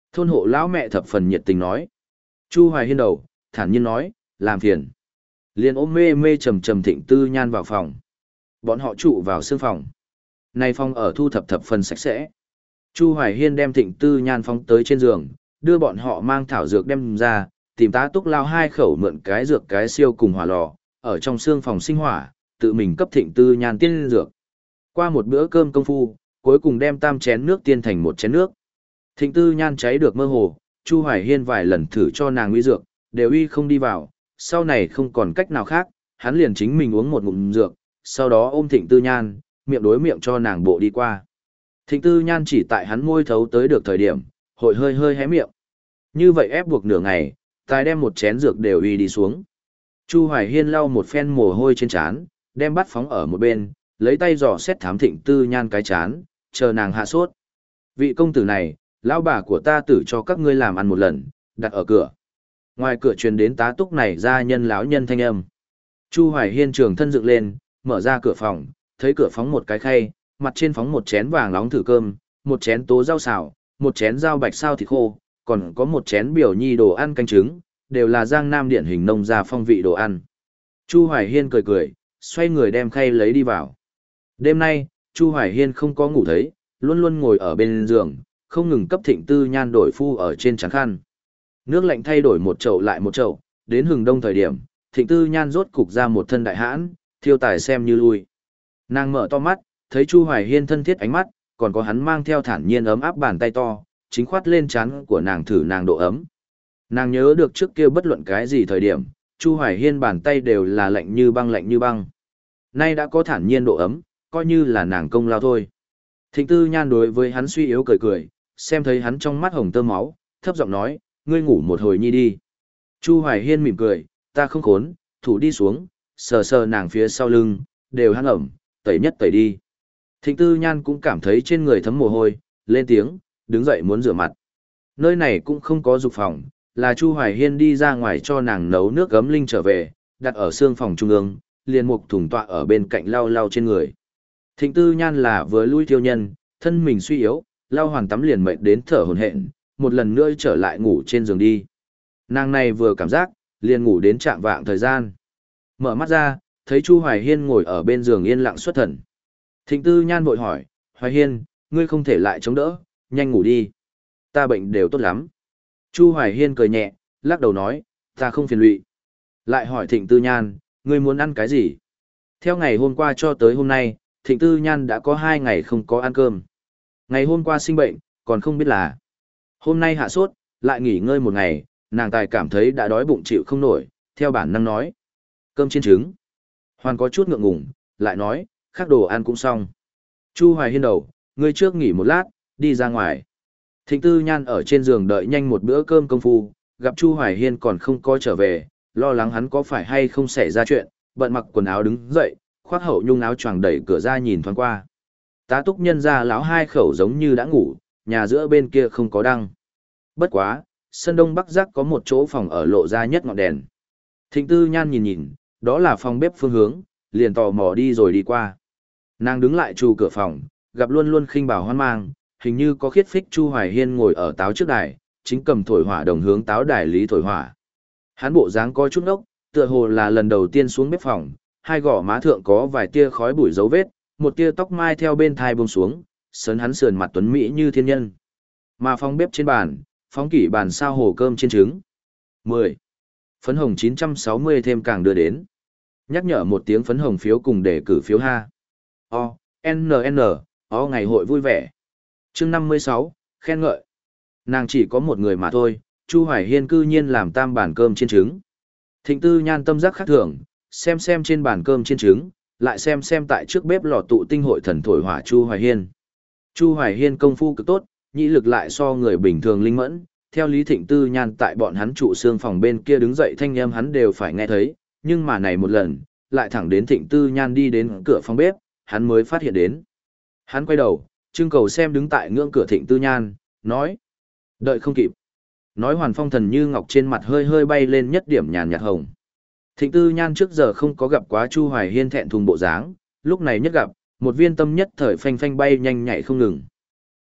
Thôn hộ lão mẹ thập phần nhiệt tình nói. Chu Hoài Hiên đầu, thản nhiên nói, làm phiền. Liền ôm mê mê trầm trầm Thịnh Tư Nhan vào phòng. Bọn họ trụ vào sương phòng. Này phòng ở thu thập thập phần sạch sẽ. Chu Hoài Hiên đem Thịnh Tư Nhan phóng tới trên giường, đưa bọn họ mang thảo dược đem ra, tìm tá túc lao hai khẩu mượn cái dược cái siêu cùng hỏa lò, ở trong sương phòng sinh hỏa, tự mình cấp Thịnh Tư Nhan tiên dược. Qua một bữa cơm công phu, cuối cùng đem tam chén nước tiên thành một chén nước. Thịnh Tư Nhan cháy được mơ hồ, Chu Hoài Hiên vài lần thử cho nàng uy dược, đều uy không đi vào, sau này không còn cách nào khác, hắn liền chính mình uống một ngụm dược, sau đó ôm Thịnh Tư Nhan, miệng đối miệng cho nàng bộ đi qua. Thịnh Tư Nhan chỉ tại hắn môi thấu tới được thời điểm, hội hơi hơi hé miệng. Như vậy ép buộc nửa ngày, tài đem một chén dược đều uy đi xuống. Chu Hoài Hiên lau một phen mồ hôi trên trán, đem bắt phóng ở một bên, lấy tay dò xét thám Thịnh Tư Nhan cái chán, chờ nàng hạ sốt. Vị công tử này, lão bà của ta tử cho các ngươi làm ăn một lần, đặt ở cửa. Ngoài cửa truyền đến tá túc này ra nhân lão nhân thanh âm. Chu Hoài Hiên trường thân dựng lên, mở ra cửa phòng, thấy cửa phóng một cái khay, mặt trên phóng một chén vàng nóng thử cơm, một chén tố rau xào, một chén rau bạch sao thịt khô, còn có một chén biểu nhi đồ ăn canh trứng, đều là Giang Nam điển hình nông gia phong vị đồ ăn. Chu Hoài Hiên cười cười, xoay người đem khay lấy đi vào. Đêm nay, Chu Hoài Hiên không có ngủ thấy, luôn luôn ngồi ở bên giường, không ngừng cấp Thịnh Tư Nhan đổi phu ở trên trán khăn. Nước lạnh thay đổi một chậu lại một chậu, đến hừng đông thời điểm, Thịnh Tư Nhan rốt cục ra một thân đại hãn, thiêu tài xem như lui. Nàng mở to mắt, thấy Chu Hoài Hiên thân thiết ánh mắt, còn có hắn mang theo thản nhiên ấm áp bàn tay to, chính khoát lên trán của nàng thử nàng độ ấm. Nàng nhớ được trước kia bất luận cái gì thời điểm, Chu Hoài Hiên bàn tay đều là lạnh như băng lạnh như băng. Nay đã có thản nhiên độ ấm, coi như là nàng công lao thôi. Thịnh Tư Nhan đối với hắn suy yếu cười cười, xem thấy hắn trong mắt hồng tơ máu, thấp giọng nói, ngươi ngủ một hồi nhi đi. Chu Hoài Hiên mỉm cười, ta không khốn, thủ đi xuống, sờ sờ nàng phía sau lưng, đều hăng ẩm, tẩy nhất tẩy đi. Thịnh Tư Nhan cũng cảm thấy trên người thấm mồ hôi, lên tiếng, đứng dậy muốn rửa mặt. Nơi này cũng không có dục phòng, là Chu Hoài Hiên đi ra ngoài cho nàng nấu nước gấm linh trở về, đặt ở xương phòng trung ương, liền một thùng tọa ở bên cạnh lau lau trên người. Thịnh Tư Nhan là vừa lui tiêu nhân, thân mình suy yếu, lau hoàn tắm liền mệt đến thở hổn hển, một lần nữa trở lại ngủ trên giường đi. Nàng này vừa cảm giác, liền ngủ đến trạng vạng thời gian. Mở mắt ra, thấy Chu Hoài Hiên ngồi ở bên giường yên lặng xuất thần. Thịnh Tư Nhan vội hỏi, Hoài Hiên, ngươi không thể lại chống đỡ, nhanh ngủ đi. Ta bệnh đều tốt lắm. Chu Hoài Hiên cười nhẹ, lắc đầu nói, ta không phiền lụy. Lại hỏi Thịnh Tư Nhan, ngươi muốn ăn cái gì? Theo ngày hôm qua cho tới hôm nay, Thịnh Tư Nhan đã có hai ngày không có ăn cơm. Ngày hôm qua sinh bệnh, còn không biết là. Hôm nay hạ sốt, lại nghỉ ngơi một ngày, nàng tài cảm thấy đã đói bụng chịu không nổi, theo bản năng nói. Cơm chiên trứng. Hoàn có chút ngượng ngùng, lại nói, khác đồ ăn cũng xong. Chu Hoài Hiên đầu, ngươi trước nghỉ một lát, đi ra ngoài. Thịnh Tư Nhan ở trên giường đợi nhanh một bữa cơm công phu, gặp Chu Hoài Hiên còn không có trở về, lo lắng hắn có phải hay không xảy ra chuyện, bận mặc quần áo đứng dậy, khoác hậu nhung áo choàng đẩy cửa ra nhìn thoáng qua. Tá túc nhân ra lão hai khẩu giống như đã ngủ, nhà giữa bên kia không có đăng. Bất quá, sân đông bắc giác có một chỗ phòng ở lộ ra nhất ngọn đèn. Thịnh Tư Nhan nhìn nhìn, đó là phòng bếp phương hướng, liền tò mò đi rồi đi qua. Nàng đứng lại trù cửa phòng, gặp luôn luôn khinh bảo hoan mang, hình như có khiết phích Chu Hoài Hiên ngồi ở táo trước đài, chính cầm thổi hỏa đồng hướng táo đài lý thổi hỏa. Hắn bộ dáng có chút ốc, tựa hồ là lần đầu tiên xuống bếp phòng, hai gò má thượng có vài tia khói bụi dấu vết, một tia tóc mai theo bên thai buông xuống, sấn hắn sườn mặt tuấn mỹ như thiên nhân. Mà phòng bếp trên bàn, phóng kỷ bàn sao hồ cơm trên trứng. mười. Phấn hồng chín trăm sáu mươi thêm càng đưa đến. Nhắc nhở một tiếng phấn hồng phiếu cùng để cử phiếu ha. O, N N, O ngày hội vui vẻ. Chương năm mươi sáu, khen ngợi. Nàng chỉ có một người mà thôi, Chu Hoài Hiên cư nhiên làm tam bàn cơm trên trứng. Thịnh Tư Nhan tâm giác khác thường, xem xem trên bàn cơm trên trứng, lại xem xem tại trước bếp lò tụ tinh hội thần thổi hỏa Chu Hoài Hiên. Chu Hoài Hiên công phu cực tốt, nhĩ lực lại so người bình thường linh mẫn, theo lý Thịnh Tư Nhan tại bọn hắn trụ xương phòng bên kia đứng dậy thanh âm hắn đều phải nghe thấy, nhưng mà này một lần, lại thẳng đến Thịnh Tư Nhan đi đến cửa phòng bếp, hắn mới phát hiện đến. Hắn quay đầu, trưng cầu xem đứng tại ngưỡng cửa Thịnh Tư Nhan, nói: "Đợi không kịp." Nói Hoàn Phong thần như ngọc trên mặt hơi hơi bay lên nhất điểm nhàn nhạt hồng. Thịnh Tư Nhan trước giờ không có gặp quá Chu Hoài Hiên thẹn thùng bộ dáng, lúc này nhất gặp, một viên tâm nhất thời phanh phanh bay nhanh nhảy không ngừng.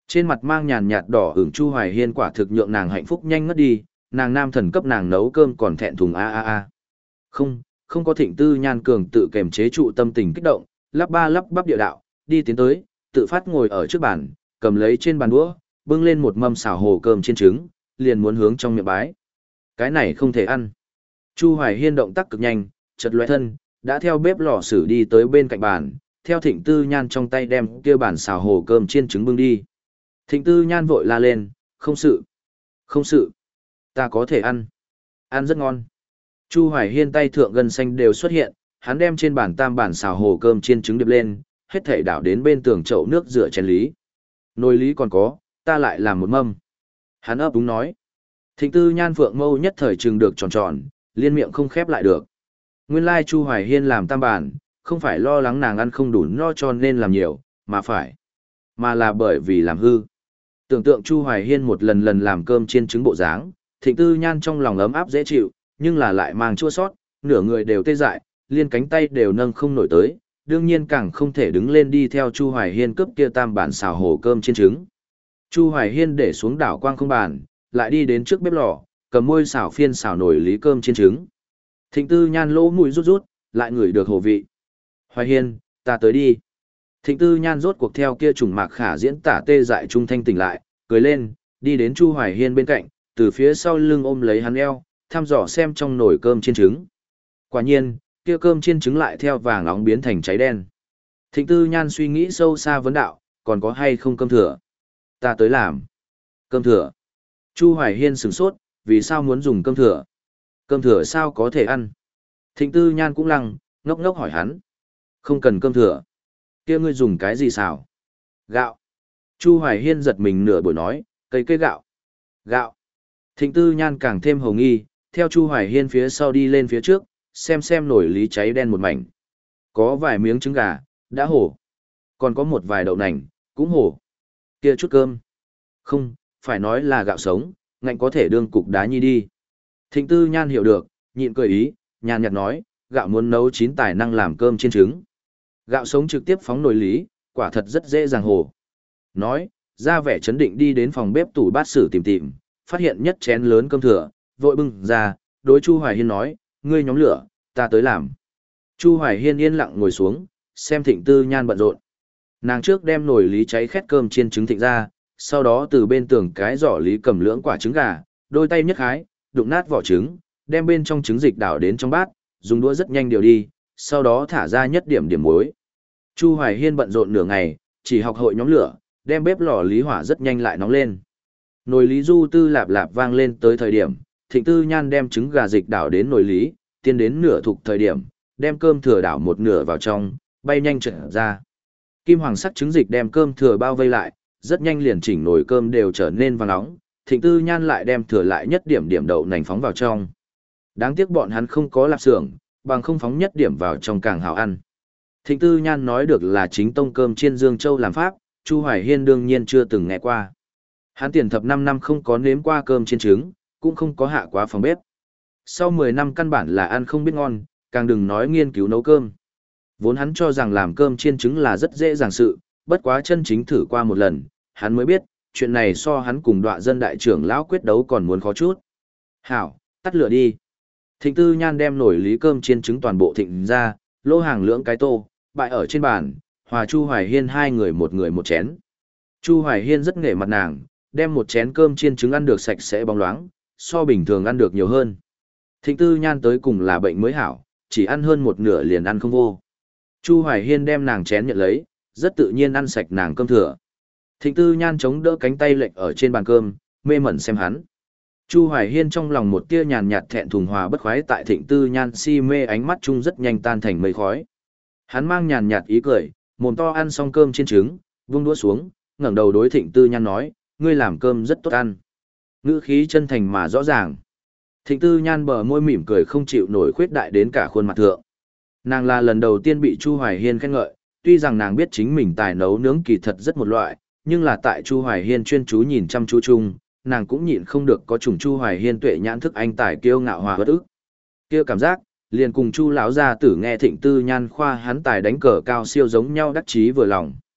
Trên mặt mang nhàn nhạt đỏ ửng Chu Hoài Hiên quả thực nhượng nàng hạnh phúc nhanh ngất đi, nàng nam thần cấp nàng nấu cơm còn thẹn thùng a a a. Không, không có Thịnh Tư Nhan cường tự kềm chế trụ tâm tình kích động, lắp ba lắp bắp địa đạo, đi tiến tới, tự phát ngồi ở trước bàn, cầm lấy trên bàn đũa, bưng lên một mâm xào hồ cơm chiên trứng, liền muốn hướng trong miệng bái. Cái này không thể ăn. Chu Hoài Hiên động tác cực nhanh, chợt lóe thân, đã theo bếp lò xử đi tới bên cạnh bàn, theo Thịnh Tư Nhan trong tay đem kia bàn xào hồ cơm chiên trứng bưng đi. Thịnh Tư Nhan vội la lên, không sự, không sự, ta có thể ăn, ăn rất ngon. Chu Hoài Hiên tay thượng gân xanh đều xuất hiện, hắn đem trên bàn tam bản xào hồ cơm chiên trứng điệp lên, hết thảy đảo đến bên tường chậu nước rửa chén lý. Nồi lý còn có, ta lại làm một mâm. Hắn ấp úng nói. Thịnh Tư Nhan phượng mâu nhất thời trừng được tròn tròn, liên miệng không khép lại được. Nguyên lai Chu Hoài Hiên làm tam bản, không phải lo lắng nàng ăn không đủ no cho nên làm nhiều, mà phải, mà là bởi vì làm hư. Tưởng tượng Chu Hoài Hiên một lần lần làm cơm chiên trứng bộ dáng, Thịnh Tư Nhan trong lòng ấm áp dễ chịu, nhưng là lại mang chua sót, nửa người đều tê dại, liên cánh tay đều nâng không nổi tới, đương nhiên càng không thể đứng lên đi theo Chu Hoài Hiên cướp kia tam bản xào hồ cơm chiên trứng. Chu Hoài Hiên để xuống đảo quang không bàn, lại đi đến trước bếp lò, cầm môi xào phiên xào nổi lý cơm chiên trứng. Thịnh Tư Nhan lỗ mũi rút rút, lại ngửi được hồ vị. Hoài Hiên, ta tới đi. Thịnh Tư Nhan rốt cuộc theo kia trùng mạc khả diễn tả tê dại trung thanh tỉnh lại, cười lên, đi đến Chu Hoài Hiên bên cạnh, từ phía sau lưng ôm lấy hắn eo, thăm dò xem trong nồi cơm chiên trứng. Quả nhiên, kia cơm chiên trứng lại theo vàng nóng biến thành cháy đen. Thịnh Tư Nhan suy nghĩ sâu xa vấn đạo, còn có hay không cơm thừa? Ta tới làm. Cơm thừa. Chu Hoài Hiên sửng sốt, vì sao muốn dùng cơm thừa? Cơm thừa sao có thể ăn? Thịnh Tư Nhan cũng lăng, ngốc ngốc hỏi hắn. Không cần cơm thừa. Kia ngươi dùng cái gì xào? Gạo. Chu Hoài Hiên giật mình nửa buổi nói, cây cây gạo. Gạo. Thịnh Tư Nhan càng thêm hồ nghi, theo Chu Hoài Hiên phía sau đi lên phía trước, xem xem nổi lý cháy đen một mảnh. Có vài miếng trứng gà, đã hổ. Còn có một vài đậu nành, cũng hổ. Kia chút cơm. Không, phải nói là gạo sống, ngạnh có thể đương cục đá nhi đi. Thịnh Tư Nhan hiểu được, nhịn cười ý, nhàn nhạt nói, gạo muốn nấu chín tài năng làm cơm chiên trứng. Gạo sống trực tiếp phóng nồi lý, quả thật rất dễ dàng hồ. Nói, ra vẻ chấn định đi đến phòng bếp tủ bát sử tìm tìm, phát hiện nhất chén lớn cơm thừa, vội bưng ra, đối Chu Hoài Hiên nói, ngươi nhóm lửa, ta tới làm. Chu Hoài Hiên yên lặng ngồi xuống, xem Thịnh Tư Nhan bận rộn. Nàng trước đem nồi lý cháy khét cơm chiên trứng thịnh ra, sau đó từ bên tường cái giỏ lý cầm lưỡng quả trứng gà, đôi tay nhấc hái, đụng nát vỏ trứng, đem bên trong trứng dịch đảo đến trong bát, dùng đũa rất nhanh điều đi, sau đó thả ra nhất điểm điểm muối. Chu Hoài Hiên bận rộn nửa ngày, chỉ học hội nhóm lửa, đem bếp lò lý hỏa rất nhanh lại nóng lên. Nồi lý du tư lạp lạp vang lên tới thời điểm, Thịnh Tư Nhan đem trứng gà dịch đảo đến nồi lý, tiến đến nửa thục thời điểm, đem cơm thừa đảo một nửa vào trong, bay nhanh trở ra. Kim hoàng sắc trứng dịch đem cơm thừa bao vây lại, rất nhanh liền chỉnh nồi cơm đều trở nên vàng nóng. Thịnh Tư Nhan lại đem thừa lại nhất điểm điểm đậu nành phóng vào trong. Đáng tiếc bọn hắn không có lạp xưởng, bằng không phóng nhất điểm vào trong càng hảo ăn. Thịnh Tư Nhan nói được là chính tông cơm chiên Dương Châu làm pháp, Chu Hoài Hiên đương nhiên chưa từng nghe qua. Hắn tiền thập năm năm không có nếm qua cơm chiên trứng, cũng không có hạ quá phòng bếp. Sau mười năm căn bản là ăn không biết ngon, càng đừng nói nghiên cứu nấu cơm. Vốn hắn cho rằng làm cơm chiên trứng là rất dễ dàng sự, bất quá chân chính thử qua một lần, hắn mới biết, chuyện này so hắn cùng đọa dân đại trưởng lão quyết đấu còn muốn khó chút. Hảo, tắt lửa đi. Thịnh Tư Nhan đem nổi lý cơm chiên trứng toàn bộ thịnh ra, lô hàng lưỡng cái tô, bại ở trên bàn, hòa Chu Hoài Hiên hai người một người một chén. Chu Hoài Hiên rất nể mặt nàng, đem một chén cơm chiên trứng ăn được sạch sẽ bóng loáng, so bình thường ăn được nhiều hơn. Thịnh Tư Nhan tới cùng là bệnh mới hảo, chỉ ăn hơn một nửa liền ăn không vô. Chu Hoài Hiên đem nàng chén nhận lấy, rất tự nhiên ăn sạch nàng cơm thừa. Thịnh Tư Nhan chống đỡ cánh tay lệch ở trên bàn cơm, mê mẩn xem hắn. Chu Hoài Hiên trong lòng một tia nhàn nhạt thẹn thùng hòa bất khoái tại Thịnh Tư Nhan si mê ánh mắt chung rất nhanh tan thành mây khói. Hắn mang nhàn nhạt ý cười, mồm to ăn xong cơm chiên trứng, vung đũa xuống, ngẩng đầu đối Thịnh Tư Nhan nói, ngươi làm cơm rất tốt ăn. Ngữ khí chân thành mà rõ ràng. Thịnh Tư Nhan bờ môi mỉm cười không chịu nổi khuyết đại đến cả khuôn mặt thượng. Nàng là lần đầu tiên bị Chu Hoài Hiên khen ngợi, tuy rằng nàng biết chính mình tài nấu nướng kỳ thật rất một loại, nhưng là tại Chu Hoài Hiên chuyên chú nhìn chăm chú chung, nàng cũng nhịn không được có trùng Chu Hoài Hiên tuệ nhãn thức anh tài kiêu ngạo hòa bất ức. Kia cảm giác, liền cùng Chu lão gia tử nghe Thịnh Tư Nhan khoa hắn tài đánh cờ cao siêu giống nhau đắc chí vừa lòng.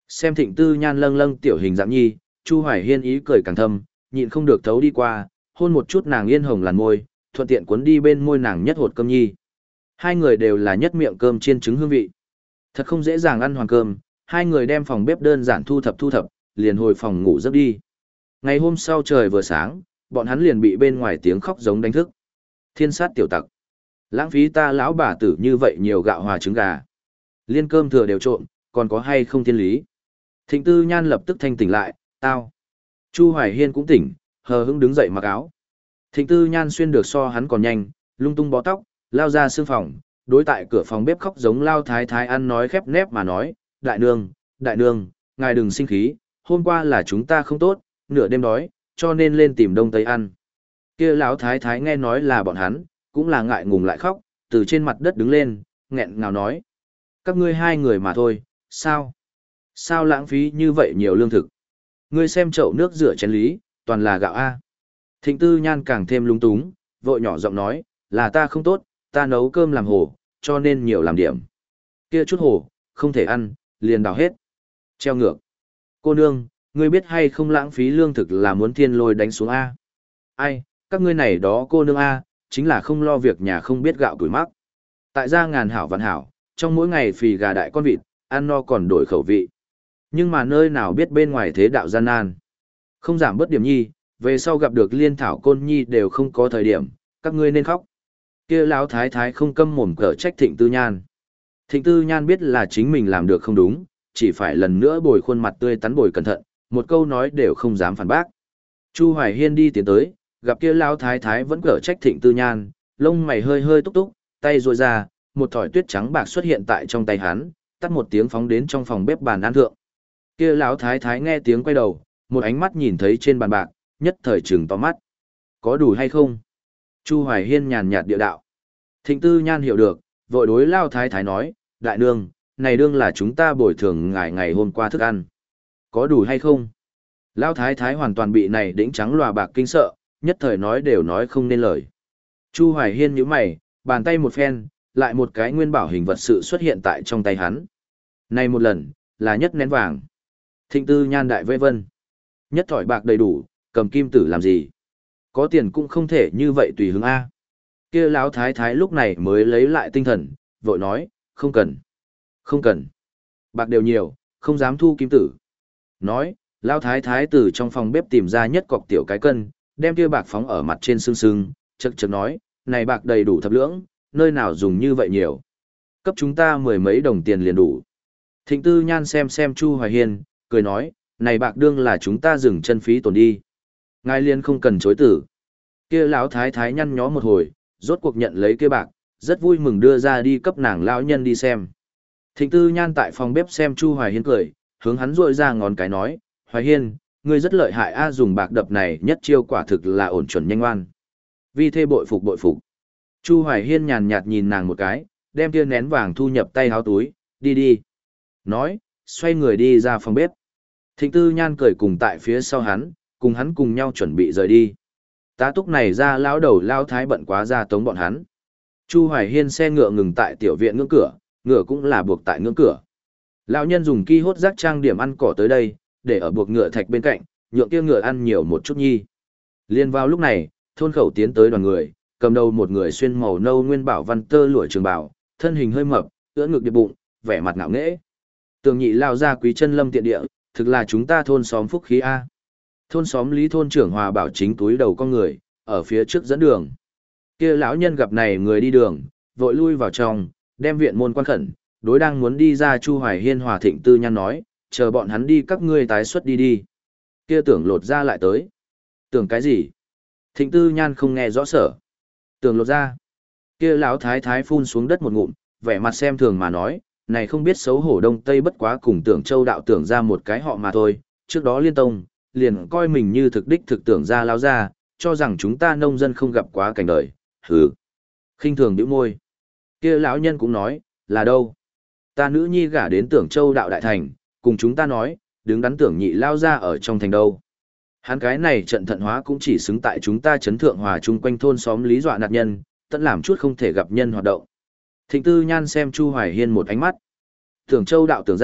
Xem Thịnh Tư Nhan lâng lâng tiểu hình dạng nhi, Chu Hoài Hiên ý cười càng thâm, nhịn không được thấu đi qua, hôn một chút nàng yên hồng làn môi, thuận tiện cuốn đi bên môi nàng nhất hột cơm nhi. Hai người đều là nhất miệng cơm chiên trứng hương vị. Thật không dễ dàng ăn hoàn cơm, hai người đem phòng bếp đơn giản thu thập thu thập, liền hồi phòng ngủ giấc đi. Ngày hôm sau trời vừa sáng, bọn hắn liền bị bên ngoài tiếng khóc giống đánh thức. Thiên sát tiểu tặc. Lãng phí ta lão bà tử như vậy nhiều gạo hòa trứng gà. Liên cơm thừa đều trộm, còn có hay không thiên lý. Thịnh Tư Nhan lập tức thanh tỉnh lại, tao. Chu Hoài Hiên cũng tỉnh, hờ hững đứng dậy mặc áo. Thịnh Tư Nhan xuyên được so hắn còn nhanh, lung tung bó tóc, lao ra sương phòng, đối tại cửa phòng bếp khóc giống lao thái thái ăn nói khép nép mà nói, đại nương, đại nương, ngài đừng sinh khí, hôm qua là chúng ta không tốt, nửa đêm đói, cho nên lên tìm đông tây ăn. Kia lão thái thái nghe nói là bọn hắn, cũng là ngại ngùng lại khóc, từ trên mặt đất đứng lên, nghẹn ngào nói. Các ngươi hai người mà thôi, sao? Sao lãng phí như vậy nhiều lương thực? Ngươi xem chậu nước rửa chén lý, toàn là gạo A. Thịnh Tư Nhan càng thêm lung túng, vội nhỏ giọng nói, là ta không tốt, ta nấu cơm làm hồ, cho nên nhiều làm điểm. Kia chút hồ, không thể ăn, liền đào hết. Treo ngược. Cô nương, ngươi biết hay không lãng phí lương thực là muốn thiên lôi đánh xuống A. Ai, các ngươi này đó cô nương A, chính là không lo việc nhà không biết gạo tuổi mắc. Tại gia ngàn hảo vạn hảo, trong mỗi ngày phì gà đại con vịt, ăn no còn đổi khẩu vị. Nhưng mà nơi nào biết bên ngoài thế đạo gian nan. Không giảm bớt điểm nhi, về sau gặp được liên thảo côn nhi đều không có thời điểm, các ngươi nên khóc. Kia lão thái thái không câm mồm cở trách Thịnh Tư Nhan. Thịnh Tư Nhan biết là chính mình làm được không đúng, chỉ phải lần nữa bồi khuôn mặt tươi tắn bồi cẩn thận, một câu nói đều không dám phản bác. Chu Hoài Hiên đi tiến tới, gặp kia lão thái thái vẫn cở trách Thịnh Tư Nhan, lông mày hơi hơi túc túc, tay duỗi ra, một thỏi tuyết trắng bạc xuất hiện tại trong tay hắn, tắt một tiếng phóng đến trong phòng bếp bàn ăn thượng. Kia lão thái thái nghe tiếng quay đầu, một ánh mắt nhìn thấy trên bàn bạc, nhất thời trừng to mắt. Có đủ hay không? Chu Hoài Hiên nhàn nhạt địa đạo. Thịnh Tư Nhan hiểu được, vội đối lão thái thái nói, đại nương, này đương là chúng ta bồi thường ngài ngày hôm qua thức ăn. Có đủ hay không? Lão thái thái hoàn toàn bị này đĩnh trắng lòa bạc kinh sợ, nhất thời nói đều nói không nên lời. Chu Hoài Hiên nhíu mày, bàn tay một phen, lại một cái nguyên bảo hình vật sự xuất hiện tại trong tay hắn. Này một lần, là nhất nén vàng. Thịnh Tư Nhan đại vây vân. Nhất thỏi bạc đầy đủ, cầm kim tử làm gì? Có tiền cũng không thể như vậy tùy hứng A. Kia lão thái thái lúc này mới lấy lại tinh thần, vội nói, không cần. Không cần. Bạc đều nhiều, không dám thu kim tử. Nói, lão thái thái từ trong phòng bếp tìm ra nhất cọc tiểu cái cân, đem kia bạc phóng ở mặt trên sưng sưng, chậc chậc nói, này bạc đầy đủ thập lưỡng, nơi nào dùng như vậy nhiều. Cấp chúng ta mười mấy đồng tiền liền đủ. Thịnh Tư Nhan xem xem Chu Hoài Hiên, cười nói, này bạc đương là chúng ta dừng chân phí tổn đi. Ngài liên không cần chối tử. Kia lão thái thái nhăn nhó một hồi, rốt cuộc nhận lấy kia bạc, rất vui mừng đưa ra đi cấp nàng lão nhân đi xem. Thịnh Tư Nhan tại phòng bếp xem Chu Hoài Hiên cười, hướng hắn rội ra ngón cái nói, Hoài Hiên, ngươi rất lợi hại a, dùng bạc đập này nhất chiêu quả thực là ổn chuẩn nhanh ngoan. Vi thê bội phục bội phục. Chu Hoài Hiên nhàn nhạt nhìn nàng một cái, đem kia nén vàng thu nhập tay háo túi, đi đi. Nói, xoay người đi ra phòng bếp. Thịnh Tư Nhan cười cùng tại phía sau hắn, cùng hắn cùng nhau chuẩn bị rời đi. Tá túc này ra lão đầu lao thái bận quá ra tống bọn hắn. Chu Hoài Hiên xe ngựa ngừng tại tiểu viện ngưỡng cửa, ngựa cũng là buộc tại ngưỡng cửa. Lão nhân dùng ki hốt rác trang điểm ăn cỏ tới đây, để ở buộc ngựa thạch bên cạnh, nhượng kia ngựa ăn nhiều một chút nhi. Liên vào lúc này, thôn khẩu tiến tới đoàn người, cầm đầu một người xuyên màu nâu nguyên bảo văn tơ lụa trường bào, thân hình hơi mập, ưỡn ngực điệp bụng, vẻ mặt ngạo nghễ. Tường nhị lao ra quý chân lâm tiện địa, thực là chúng ta thôn xóm phúc khí a. Thôn xóm Lý thôn trưởng Hòa Bảo chính túi đầu con người, ở phía trước dẫn đường. Kia lão nhân gặp này người đi đường, vội lui vào trong, đem viện môn quan khẩn, đối đang muốn đi ra Chu Hoài Hiên Hòa Thịnh Tư Nhan nói, chờ bọn hắn đi các ngươi tái xuất đi đi. Kia tưởng lột ra lại tới. Tưởng cái gì? Thịnh Tư Nhan không nghe rõ sở. Tưởng lột ra. Kia lão thái thái phun xuống đất một ngụm, vẻ mặt xem thường mà nói, này không biết xấu hổ đông tây bất quá cùng tưởng châu đạo tưởng ra một cái họ mà thôi, trước đó liên tông, liền coi mình như thực đích thực tưởng ra lao ra, cho rằng chúng ta nông dân không gặp quá cảnh đời, hừ. Khinh thường bĩu môi. Kia lão nhân cũng nói, là đâu? Ta nữ nhi gả đến tưởng châu đạo đại thành, cùng chúng ta nói, đứng đắn tưởng nhị lao ra ở trong thành đâu. Hắn cái này trận thận hóa cũng chỉ xứng tại chúng ta chấn thượng hòa chung quanh thôn xóm lý dọa nạt nhân, tận làm chút không thể gặp nhân hoạt động. Thịnh Tư Nhan xem Chu Hoài Hiên một ánh mắt. Tưởng châu đạo tưởng ra,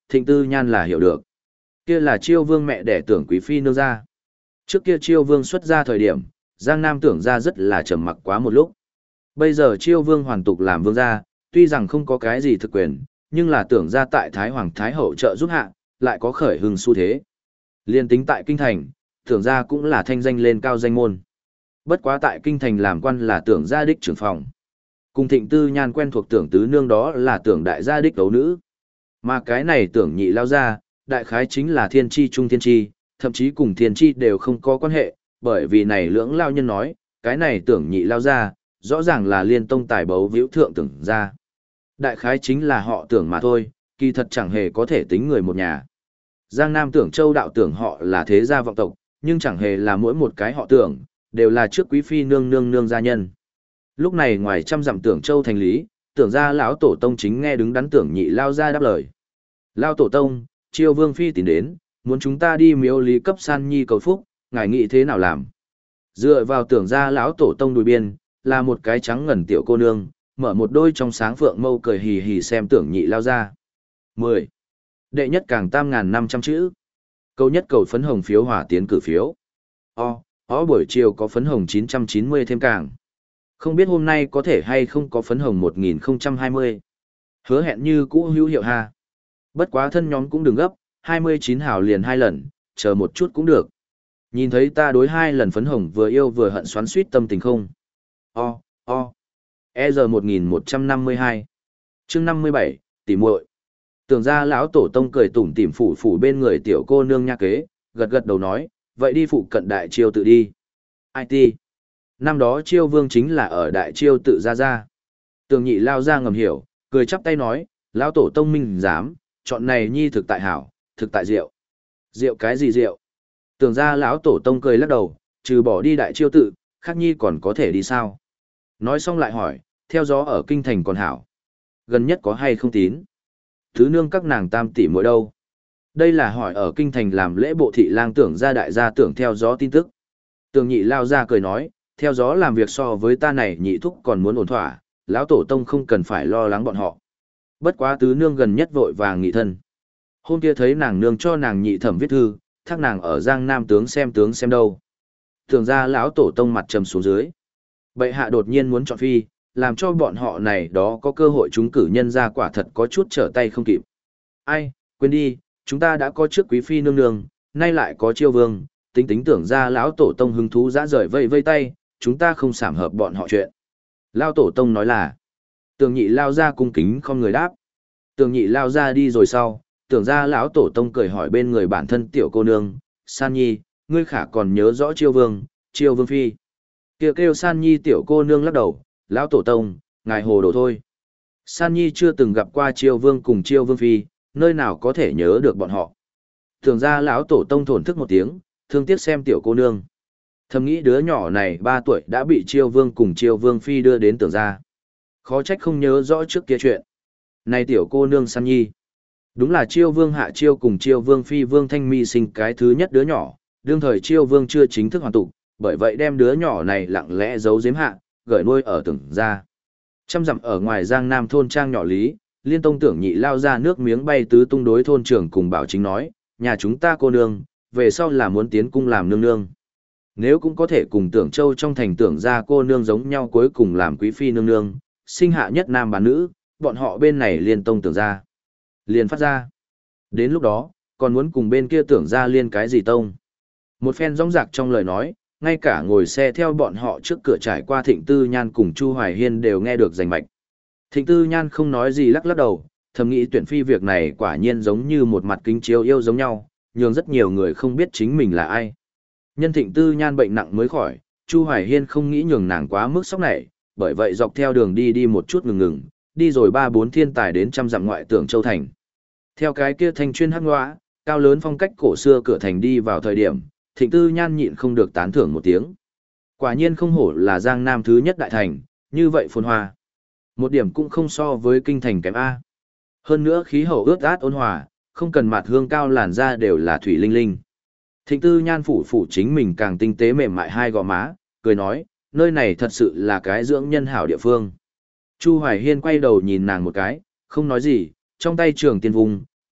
Thịnh Tư Nhan là hiểu được. Kia là Chiêu Vương mẹ đẻ Tưởng Quý phi nương gia. Trước kia Chiêu Vương xuất ra thời điểm, Giang Nam Tưởng gia rất là trầm mặc quá một lúc. Bây giờ Chiêu Vương hoàn tục làm vương gia, tuy rằng không có cái gì thực quyền, nhưng là Tưởng gia tại Thái Hoàng Thái Hậu trợ giúp hạ, lại có khởi hưng xu thế. Liên tính tại kinh thành, Tưởng gia cũng là thanh danh lên cao danh môn. Bất quá tại kinh thành làm quan là Tưởng gia đích trưởng phòng. Cùng Thịnh Tư Nhan quen thuộc Tưởng tứ nương đó là Tưởng đại gia đích đấu nữ. Mà cái này Tưởng nhị lao gia, đại khái chính là thiên tri trung thiên tri, thậm chí cùng thiên tri đều không có quan hệ, bởi vì này lưỡng lao nhân nói, cái này Tưởng nhị lao gia, rõ ràng là liên tông tài bấu víu thượng Tưởng gia. Đại khái chính là họ Tưởng mà thôi, kỳ thật chẳng hề có thể tính người một nhà. Giang Nam Tưởng Châu đạo Tưởng họ là thế gia vọng tộc, nhưng chẳng hề là mỗi một cái họ Tưởng, đều là trước quý phi nương nương nương gia nhân. Lúc này ngoài trăm dặm Tưởng Châu thành lý, Tưởng gia lão tổ tông chính nghe đứng đắn Tưởng nhị lao ra đáp lời. Lao tổ tông, Chiêu Vương phi tìm đến, muốn chúng ta đi miếu lý cấp san nhi cầu phúc, ngài nghĩ thế nào làm? Dựa vào Tưởng gia lão tổ tông đùi biên, là một cái trắng ngần tiểu cô nương, mở một đôi trong sáng phượng mâu cười hì hì xem Tưởng nhị lao ra. mười. Đệ nhất càng tam ngàn năm trăm chữ. Câu nhất cầu phấn hồng phiếu hỏa tiến cử phiếu. O, ó buổi chiều có phấn hồng chín trăm chín mươi thêm càng. Không biết hôm nay có thể hay không có phấn hồng một nghìn không trăm hai mươi. Hứa hẹn như cũ hữu hiệu ha. Bất quá thân nhóm cũng đừng gấp, hai mươi chín hào liền hai lần, chờ một chút cũng được. Nhìn thấy ta đối hai lần phấn hồng vừa yêu vừa hận xoắn suýt tâm tình không? O, o. E giờ một nghìn một trăm năm mươi hai. Chương năm mươi bảy, tỉ muội. Tưởng ra lão tổ tông cười tủm tỉm phủ phủ bên người tiểu cô nương nha kế, gật gật đầu nói, vậy đi phụ cận đại chiêu tự đi. i tê. Năm đó chiêu vương chính là ở đại chiêu tự ra ra. Tường nhị lao ra ngầm hiểu, cười chắp tay nói, lão tổ tông minh dám, chọn này nhi thực tại hảo, thực tại rượu. Rượu cái gì rượu? Tưởng ra lão tổ tông cười lắc đầu, trừ bỏ đi đại chiêu tự, khác nhi còn có thể đi sao? Nói xong lại hỏi, theo gió ở kinh thành còn hảo. Gần nhất có hay không tín? Thứ nương các nàng tam tỷ mỗi đâu? Đây là hỏi ở kinh thành làm lễ bộ thị lang Tưởng gia đại gia tưởng theo gió tin tức. Tưởng nhị lao ra cười nói, theo gió làm việc so với ta này nhị thúc còn muốn ổn thỏa, lão tổ tông không cần phải lo lắng bọn họ. Bất quá tứ nương gần nhất vội vàng nghị thân. Hôm kia thấy nàng nương cho nàng nhị thẩm viết thư, thác nàng ở Giang Nam tướng xem tướng xem đâu. Tưởng ra lão tổ tông mặt trầm xuống dưới. Bệ hạ đột nhiên muốn chọn phi, làm cho bọn họ này đó có cơ hội trúng cử nhân ra quả thật có chút trở tay không kịp. Ai, quên đi, chúng ta đã có trước quý phi nương nương, nay lại có chiêu vương, tính tính tưởng ra lão tổ tông hứng thú dã rời vây vây tay, chúng ta không sảm hợp bọn họ chuyện. Lão tổ tông nói là, tưởng nhị lao ra cung kính không người đáp. Tưởng nhị lao ra đi rồi sau, tưởng ra lão tổ tông cười hỏi bên người bản thân tiểu cô nương, San Nhi, ngươi khả còn nhớ rõ chiêu vương, chiêu vương phi. Kêu kêu San Nhi tiểu cô nương lắc đầu, lão tổ tông, ngài hồ đồ thôi. San Nhi chưa từng gặp qua chiêu vương cùng chiêu vương phi, nơi nào có thể nhớ được bọn họ. Tưởng ra lão tổ tông thổn thức một tiếng, thương tiếc xem tiểu cô nương. Thầm nghĩ đứa nhỏ này ba tuổi đã bị chiêu vương cùng chiêu vương phi đưa đến tưởng ra. Khó trách không nhớ rõ trước kia chuyện. Này tiểu cô nương San Nhi. Đúng là chiêu vương hạ chiêu cùng chiêu vương phi vương thanh mi sinh cái thứ nhất đứa nhỏ, đương thời chiêu vương chưa chính thức hoàn tục, bởi vậy đem đứa nhỏ này lặng lẽ giấu giếm hạ, gửi nuôi ở tưởng ra. Trăm dặm ở ngoài Giang Nam thôn trang nhỏ lý, liên tông tưởng nhị lao ra nước miếng bay tứ tung đối thôn trưởng cùng bảo chính nói, nhà chúng ta cô nương, về sau là muốn tiến cung làm nương nương. Nếu cũng có thể cùng tưởng châu trong thành tưởng ra cô nương giống nhau cuối cùng làm quý phi nương nương, sinh hạ nhất nam bán nữ, bọn họ bên này liên tông tưởng ra. Liền phát ra. Đến lúc đó, còn muốn cùng bên kia tưởng ra liên cái gì tông. Một phen rong rạc trong lời nói, ngay cả ngồi xe theo bọn họ trước cửa trải qua Thịnh Tư Nhan cùng Chu Hoài Hiên đều nghe được rành mạch. Thịnh Tư Nhan không nói gì lắc lắc đầu, thầm nghĩ tuyển phi việc này quả nhiên giống như một mặt kính chiếu yêu giống nhau, nhường rất nhiều người không biết chính mình là ai. Nhân Thịnh Tư Nhan bệnh nặng mới khỏi, Chu Hoài Hiên không nghĩ nhường nàng quá mức sốc này, bởi vậy dọc theo đường đi đi một chút ngừng ngừng, đi rồi ba bốn thiên tài đến trăm dặm ngoại Tưởng Châu thành. Theo cái kia thanh chuyên hắc ngõa, cao lớn phong cách cổ xưa cửa thành đi vào thời điểm, Thịnh Tư Nhan nhịn không được tán thưởng một tiếng. Quả nhiên không hổ là Giang Nam thứ nhất đại thành, như vậy phồn hoa. Một điểm cũng không so với kinh thành kém A. Hơn nữa khí hậu ướt át ôn hòa, không cần mặt hương cao làn da đều là thủy linh linh. Thịnh Tư Nhan phủ phủ chính mình càng tinh tế mềm mại hai gò má, cười nói, nơi này thật sự là cái dưỡng nhân hảo địa phương. Chu Hoài Hiên quay đầu nhìn nàng một cái, không nói gì, trong tay trường tiên vùng,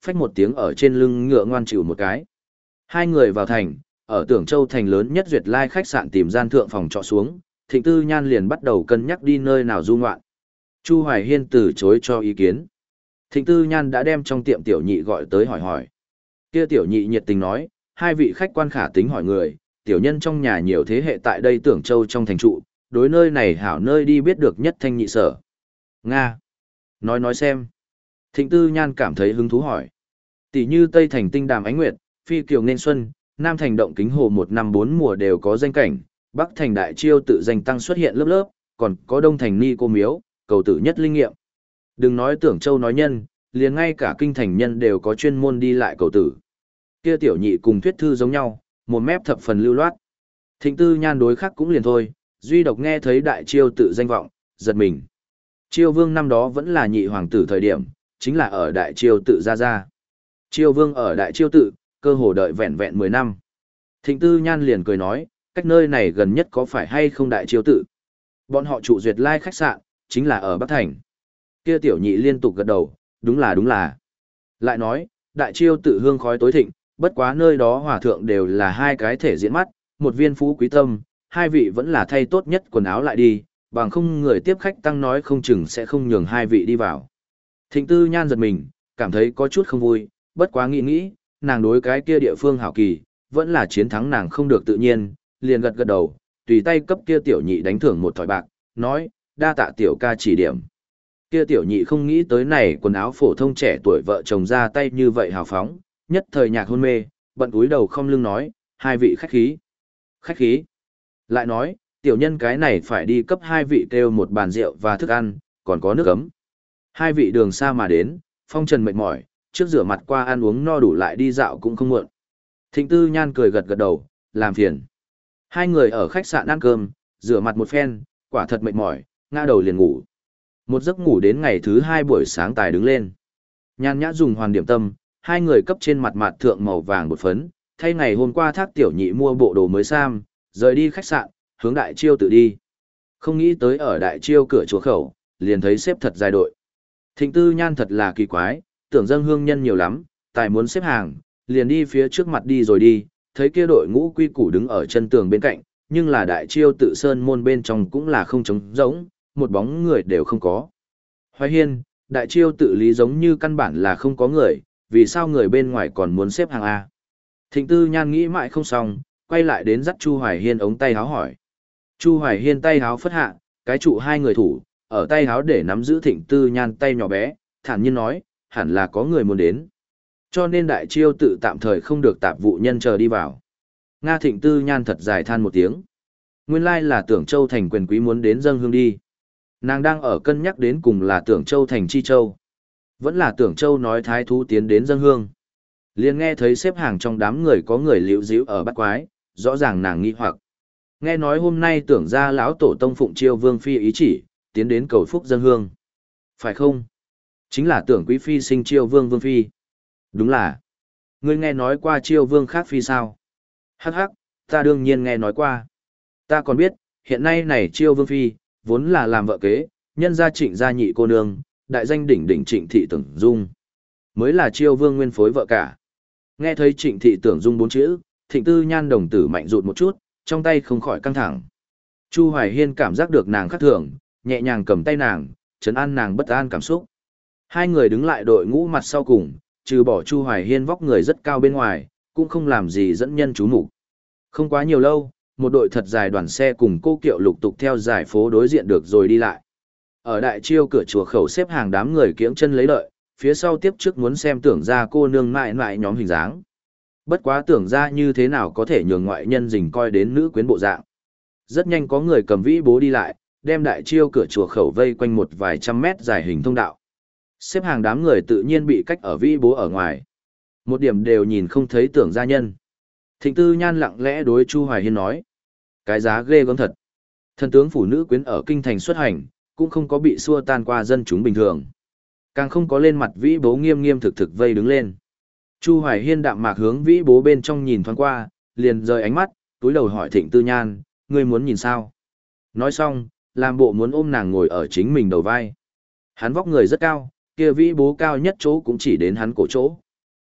phách một tiếng ở trên lưng ngựa ngoan chịu một cái. Hai người vào thành, ở Tưởng Châu thành lớn nhất Duyệt Lai khách sạn tìm gian thượng phòng trọ xuống, Thịnh Tư Nhan liền bắt đầu cân nhắc đi nơi nào du ngoạn. Chu Hoài Hiên từ chối cho ý kiến. Thịnh Tư Nhan đã đem trong tiệm tiểu nhị gọi tới hỏi hỏi. Kia tiểu nhị nhiệt tình nói, hai vị khách quan khả tính hỏi người, tiểu nhân trong nhà nhiều thế hệ tại đây Tưởng Châu trong thành trụ, đối nơi này hảo nơi đi biết được nhất thanh nhị sở. Nga. Nói nói xem. Thịnh Tư Nhan cảm thấy hứng thú hỏi. Tỷ như Tây thành tinh đàm ánh nguyệt, phi kiều nên xuân, Nam thành động kính hồ một năm bốn mùa đều có danh cảnh, Bắc thành đại chiêu tự danh tăng xuất hiện lớp lớp, còn có Đông thành ni cô miếu, cầu tử nhất linh nghiệm. Đừng nói Tưởng Châu nói nhân, liền ngay cả kinh thành nhân đều có chuyên môn đi lại cầu tử. Kia tiểu nhị cùng thuyết thư giống nhau, một mép thập phần lưu loát. Thịnh Tư Nhan đối khác cũng liền thôi, duy độc nghe thấy đại chiêu tự danh vọng, giật mình. Chiêu vương năm đó vẫn là nhị hoàng tử thời điểm, chính là ở đại chiêu tự ra ra. Chiêu vương ở đại chiêu tự, cơ hồ đợi vẹn vẹn mười năm. Thịnh Tư Nhan liền cười nói, cách nơi này gần nhất có phải hay không đại chiêu tự. Bọn họ trụ Duyệt Lai khách sạn, chính là ở Bắc Thành. Kia tiểu nhị liên tục gật đầu, đúng là đúng là. Lại nói, đại chiêu tự hương khói tối thịnh, bất quá nơi đó hòa thượng đều là hai cái thể diễn mắt, một viên phú quý tâm, hai vị vẫn là thay tốt nhất quần áo lại đi, bằng không người tiếp khách tăng nói không chừng sẽ không nhường hai vị đi vào. Thịnh Tư Nhan giật mình, cảm thấy có chút không vui, bất quá nghĩ nghĩ, nàng đối cái kia địa phương hảo kỳ, vẫn là chiến thắng nàng không được tự nhiên, liền gật gật đầu, tùy tay cấp kia tiểu nhị đánh thưởng một thỏi bạc, nói, đa tạ tiểu ca chỉ điểm. Kia tiểu nhị không nghĩ tới này quần áo phổ thông trẻ tuổi vợ chồng ra tay như vậy hào phóng, nhất thời nhạc hôn mê, bận cúi đầu không lưng nói, hai vị khách khí. Khách khí. Lại nói, tiểu nhân cái này phải đi cấp hai vị kêu một bàn rượu và thức ăn, còn có nước ấm. Hai vị đường xa mà đến, phong trần mệt mỏi, trước rửa mặt qua ăn uống no đủ lại đi dạo cũng không muộn. Thịnh Tư Nhan cười gật gật đầu, làm phiền. Hai người ở khách sạn ăn cơm, rửa mặt một phen, quả thật mệt mỏi, ngã đầu liền ngủ. Một giấc ngủ đến ngày thứ hai buổi sáng tài đứng lên. Nhan nhã dùng hoàn điểm tâm, hai người cấp trên mặt mặt thượng màu vàng bột phấn, thay ngày hôm qua thác tiểu nhị mua bộ đồ mới sam, rời đi khách sạn, hướng đại chiêu tự đi. Không nghĩ tới ở đại chiêu cửa chùa khẩu, liền thấy xếp thật dài đội. Thịnh Tư Nhan thật là kỳ quái, tưởng dâng hương nhân nhiều lắm, tài muốn xếp hàng, liền đi phía trước mặt đi rồi đi, thấy kia đội ngũ quy củ đứng ở chân tường bên cạnh, nhưng là đại chiêu tự sơn môn bên trong cũng là không trống rỗng, một bóng người đều không có. Hoài Hiên, đại chiêu tự lý giống như căn bản là không có người, vì sao người bên ngoài còn muốn xếp hàng A. Thịnh Tư Nhan nghĩ mãi không xong, quay lại đến dắt Chu Hoài Hiên ống tay háo hỏi. Chu Hoài Hiên tay háo phất hạ, cái trụ hai người thủ, ở tay háo để nắm giữ Thịnh Tư Nhan tay nhỏ bé, thản nhiên nói, hẳn là có người muốn đến. Cho nên đại chiêu tự tạm thời không được tạp vụ nhân chờ đi vào. Nga Thịnh Tư Nhan thật dài than một tiếng. Nguyên lai là Tưởng Châu thành quyền quý muốn đến dâng hương đi. Nàng đang ở cân nhắc đến cùng là Tưởng Châu thành Chi Châu. Vẫn là Tưởng Châu nói thái thú tiến đến dâng hương. Liền nghe thấy xếp hàng trong đám người có người liễu díu ở bắt quái, rõ ràng nàng nghi hoặc. Nghe nói hôm nay tưởng ra lão tổ tông phụng chiêu vương phi ý chỉ, tiến đến cầu phúc dâng hương. Phải không? Chính là tưởng quý phi sinh chiêu vương vương phi. Đúng là. Ngươi nghe nói qua chiêu vương khác phi sao? Hắc hắc, ta đương nhiên nghe nói qua. Ta còn biết, hiện nay này chiêu vương phi, vốn là làm vợ kế, nhân gia trịnh gia nhị cô nương, đại danh đỉnh đỉnh trịnh thị tưởng dung. Mới là chiêu vương nguyên phối vợ cả. Nghe thấy trịnh thị tưởng dung bốn chữ, Thịnh Tư Nhan đồng tử mạnh rụt một chút, trong tay không khỏi căng thẳng. Chu Hoài Hiên cảm giác được nàng khác thường, nhẹ nhàng cầm tay nàng, trấn an nàng bất an cảm xúc. Hai người đứng lại đội ngũ mặt sau cùng, trừ bỏ Chu Hoài Hiên vóc người rất cao bên ngoài, cũng không làm gì dẫn nhân chú mục. Không quá nhiều lâu, một đội thật dài đoàn xe cùng cô kiệu lục tục theo giải phố đối diện được rồi đi lại. Ở đại chiêu cửa chùa khẩu xếp hàng đám người kiễng chân lấy lợi, phía sau tiếp trước muốn xem tưởng ra cô nương mại mại nhóm hình dáng. Bất quá tưởng ra như thế nào có thể nhường ngoại nhân dình coi đến nữ quyến bộ dạng. Rất nhanh có người cầm vĩ bố đi lại, đem đại chiêu cửa chùa khẩu vây quanh một vài trăm mét dài hình thông đạo. Xếp hàng đám người tự nhiên bị cách ở vĩ bố ở ngoài. Một điểm đều nhìn không thấy tưởng gia nhân. Thịnh Tư Nhan lặng lẽ đối Chu Hoài Hiên nói. Cái giá ghê gớm thật. Thần tướng phủ nữ quyến ở kinh thành xuất hành, cũng không có bị xua tan qua dân chúng bình thường. Càng không có lên mặt vĩ bố nghiêm nghiêm thực thực vây đứng lên. Chu Hoài Hiên đạm mạc hướng vĩ bố bên trong nhìn thoáng qua, liền rời ánh mắt, túi đầu hỏi Thịnh Tư Nhan, ngươi muốn nhìn sao? Nói xong, làm bộ muốn ôm nàng ngồi ở chính mình đầu vai. Hắn vóc người rất cao, kia vĩ bố cao nhất chỗ cũng chỉ đến hắn cổ chỗ.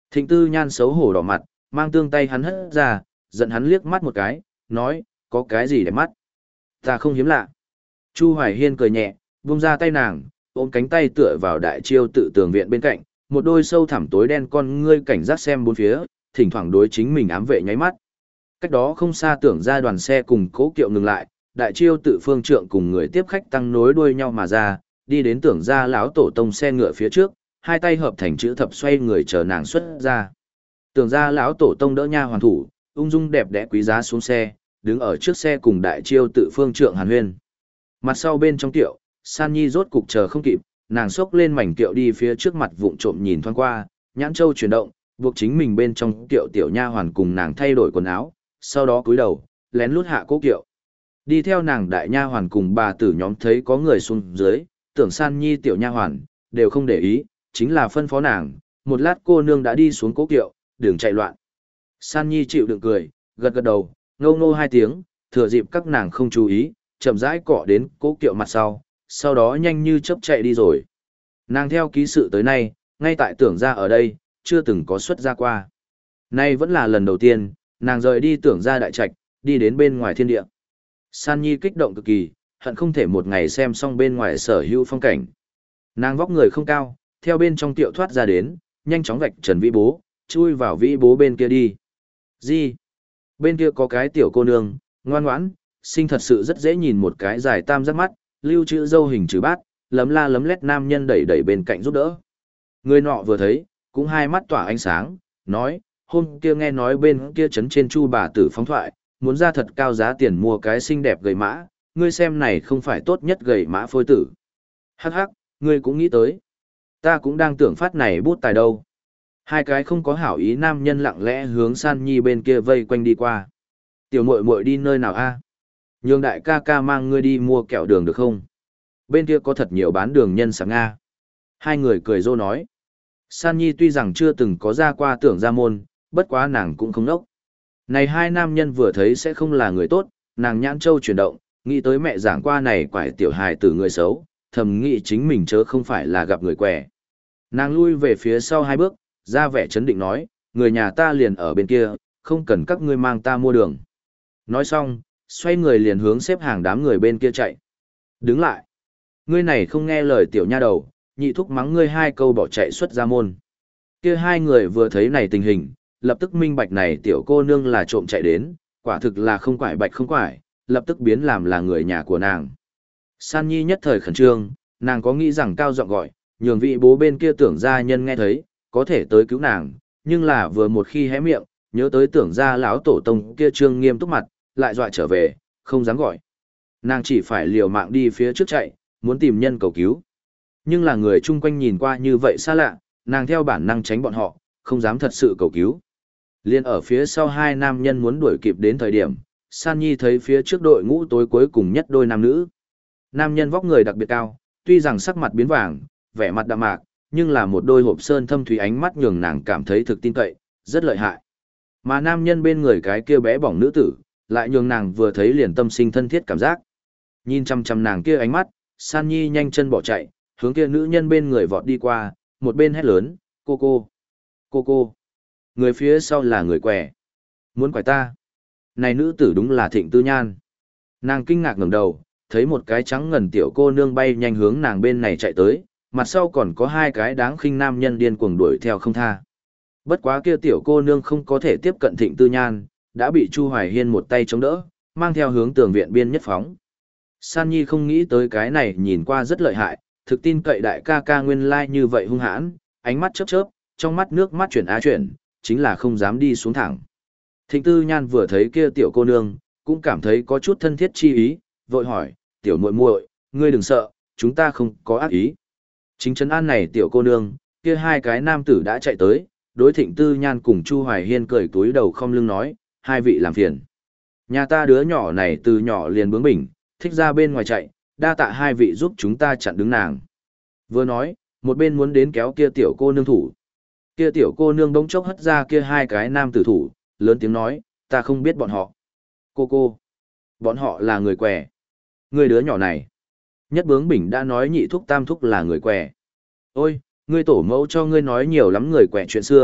Thịnh Tư Nhan xấu hổ đỏ mặt, mang tương tay hắn hất ra, giận hắn liếc mắt một cái, nói, có cái gì để mắt? Ta không hiếm lạ. Chu Hoài Hiên cười nhẹ, buông ra tay nàng, ôm cánh tay tựa vào đại chiêu tự tường viện bên cạnh, một đôi sâu thẳm tối đen con ngươi cảnh giác xem bốn phía, thỉnh thoảng đối chính mình ám vệ nháy mắt. Cách đó không xa tưởng ra đoàn xe cùng cố kiệu ngừng lại, đại chiêu tự phương trượng cùng người tiếp khách tăng nối đuôi nhau mà ra, đi đến tưởng ra lão tổ tông xe ngựa phía trước, hai tay hợp thành chữ thập xoay người chờ nàng xuất ra. Tưởng ra lão tổ tông đỡ nha hoàn thủ, ung dung đẹp đẽ quý giá xuống xe, đứng ở trước xe cùng đại chiêu tự phương trượng hàn huyên. Mặt sau bên trong tiệu, San Nhi rốt cục chờ không kịp, nàng xốc lên mảnh tiệu đi phía trước mặt vụng trộm nhìn thoáng qua, nhãn châu chuyển động, buộc chính mình bên trong tiệu tiểu nha hoàn cùng nàng thay đổi quần áo, sau đó cúi đầu, lén lút hạ cố kiệu. Đi theo nàng đại nha hoàn cùng bà tử nhóm thấy có người xuống dưới, tưởng San Nhi tiểu nha hoàn, đều không để ý, chính là phân phó nàng, một lát cô nương đã đi xuống cố kiệu, đừng chạy loạn. San Nhi chịu đựng cười, gật gật đầu, ngâu ngô hai tiếng, thừa dịp các nàng không chú ý, chậm rãi cọ đến cố kiệu mặt sau, sau đó nhanh như chớp chạy đi rồi. Nàng theo ký sự tới nay, ngay tại tưởng ra ở đây, chưa từng có xuất ra qua. Nay vẫn là lần đầu tiên, nàng rời đi tưởng ra đại trạch, đi đến bên ngoài thiên địa. San Nhi kích động cực kỳ, hận không thể một ngày xem xong bên ngoài sở hữu phong cảnh. Nàng vóc người không cao, theo bên trong tiệu thoát ra đến, nhanh chóng vạch trần vĩ bố, chui vào vĩ bố bên kia đi. Gì? Bên kia có cái tiểu cô nương, ngoan ngoãn, sinh thật sự rất dễ nhìn một cái dài tam giác mắt, lưu chữ dâu hình chữ bát, lấm la lấm lét nam nhân đẩy đẩy bên cạnh giúp đỡ. Người nọ vừa thấy, cũng hai mắt tỏa ánh sáng, nói, hôm kia nghe nói bên kia trấn trên chu bà tử phóng thoại, muốn ra thật cao giá tiền mua cái xinh đẹp gầy mã, ngươi xem này không phải tốt nhất gầy mã phôi tử. Hắc hắc, ngươi cũng nghĩ tới. Ta cũng đang tưởng phát này bút tài đâu. Hai cái không có hảo ý nam nhân lặng lẽ hướng San Nhi bên kia vây quanh đi qua. Tiểu muội muội đi nơi nào a? Nhường đại ca ca mang ngươi đi mua kẹo đường được không? Bên kia có thật nhiều bán đường nhân sáng Nga. Hai người cười rô nói. San Nhi tuy rằng chưa từng có ra qua tưởng ra môn, bất quá nàng cũng không nốc. Này hai nam nhân vừa thấy sẽ không là người tốt, nàng nhãn châu chuyển động, nghĩ tới mẹ giảng qua này quải tiểu hài tử người xấu, thầm nghĩ chính mình chớ không phải là gặp người què. Nàng lui về phía sau hai bước, ra vẻ chấn định nói, người nhà ta liền ở bên kia, không cần các ngươi mang ta mua đường. Nói xong, xoay người liền hướng xếp hàng đám người bên kia chạy. Đứng lại. Ngươi này không nghe lời tiểu nha đầu, nhị thúc mắng ngươi hai câu bỏ chạy xuất ra môn. Kia hai người vừa thấy này tình hình, lập tức minh bạch này tiểu cô nương là trộm chạy đến, quả thực là không quải bạch không quải, lập tức biến làm là người nhà của nàng. San Nhi nhất thời khẩn trương, nàng có nghĩ rằng cao giọng gọi, nhường vị bố bên kia tưởng gia nhân nghe thấy, có thể tới cứu nàng, nhưng là vừa một khi hé miệng, nhớ tới tưởng gia lão tổ tông kia trương nghiêm túc mặt, lại dọa trở về, không dám gọi. Nàng chỉ phải liều mạng đi phía trước chạy, muốn tìm nhân cầu cứu. Nhưng là người chung quanh nhìn qua như vậy xa lạ, nàng theo bản năng tránh bọn họ, không dám thật sự cầu cứu. Liên ở phía sau hai nam nhân muốn đuổi kịp đến thời điểm, San Nhi thấy phía trước đội ngũ tối cuối cùng nhất đôi nam nữ. Nam nhân vóc người đặc biệt cao, tuy rằng sắc mặt biến vàng, vẻ mặt đạm mạc, nhưng là một đôi hộp sơn thâm thủy ánh mắt nhường nàng cảm thấy thực tin cậy, rất lợi hại. Mà nam nhân bên người cái kia bé bỏng nữ tử, lại nhường nàng vừa thấy liền tâm sinh thân thiết cảm giác. Nhìn chăm chăm nàng kia ánh mắt, San Nhi nhanh chân bỏ chạy, hướng kia nữ nhân bên người vọt đi qua, một bên hét lớn, cô cô, cô cô. Người phía sau là người què. Muốn quải ta. Này nữ tử đúng là Thịnh Tư Nhan. Nàng kinh ngạc ngẩng đầu, thấy một cái trắng ngần tiểu cô nương bay nhanh hướng nàng bên này chạy tới, mặt sau còn có hai cái đáng khinh nam nhân điên cuồng đuổi theo không tha. Bất quá kia tiểu cô nương không có thể tiếp cận Thịnh Tư Nhan, đã bị Chu Hoài Hiên một tay chống đỡ, mang theo hướng tường viện biên nhất phóng. San Nhi không nghĩ tới cái này nhìn qua rất lợi hại, thực tin cậy đại ca ca nguyên lai like như vậy hung hãn, ánh mắt chớp chớp, trong mắt nước mắt chuyển á chuyển, chính là không dám đi xuống thẳng. Thịnh Tư Nhan vừa thấy kia tiểu cô nương, cũng cảm thấy có chút thân thiết chi ý, vội hỏi, tiểu muội muội, ngươi đừng sợ, chúng ta không có ác ý. Chính trấn an này tiểu cô nương, kia hai cái nam tử đã chạy tới, đối Thịnh Tư Nhan cùng Chu Hoài Hiên cười túi đầu không lưng nói, hai vị làm phiền. Nhà ta đứa nhỏ này từ nhỏ liền bướng bỉnh, thích ra bên ngoài chạy, đa tạ hai vị giúp chúng ta chặn đứng nàng. Vừa nói, một bên muốn đến kéo kia tiểu cô nương thủ. Kia tiểu cô nương bỗng chốc hất ra kia hai cái nam tử thủ, lớn tiếng nói, ta không biết bọn họ. Cô cô, bọn họ là người què. Người đứa nhỏ này. Nhất bướng bỉnh đã nói nhị thúc tam thúc là người què. Ôi, ngươi tổ mẫu cho ngươi nói nhiều lắm người què chuyện xưa,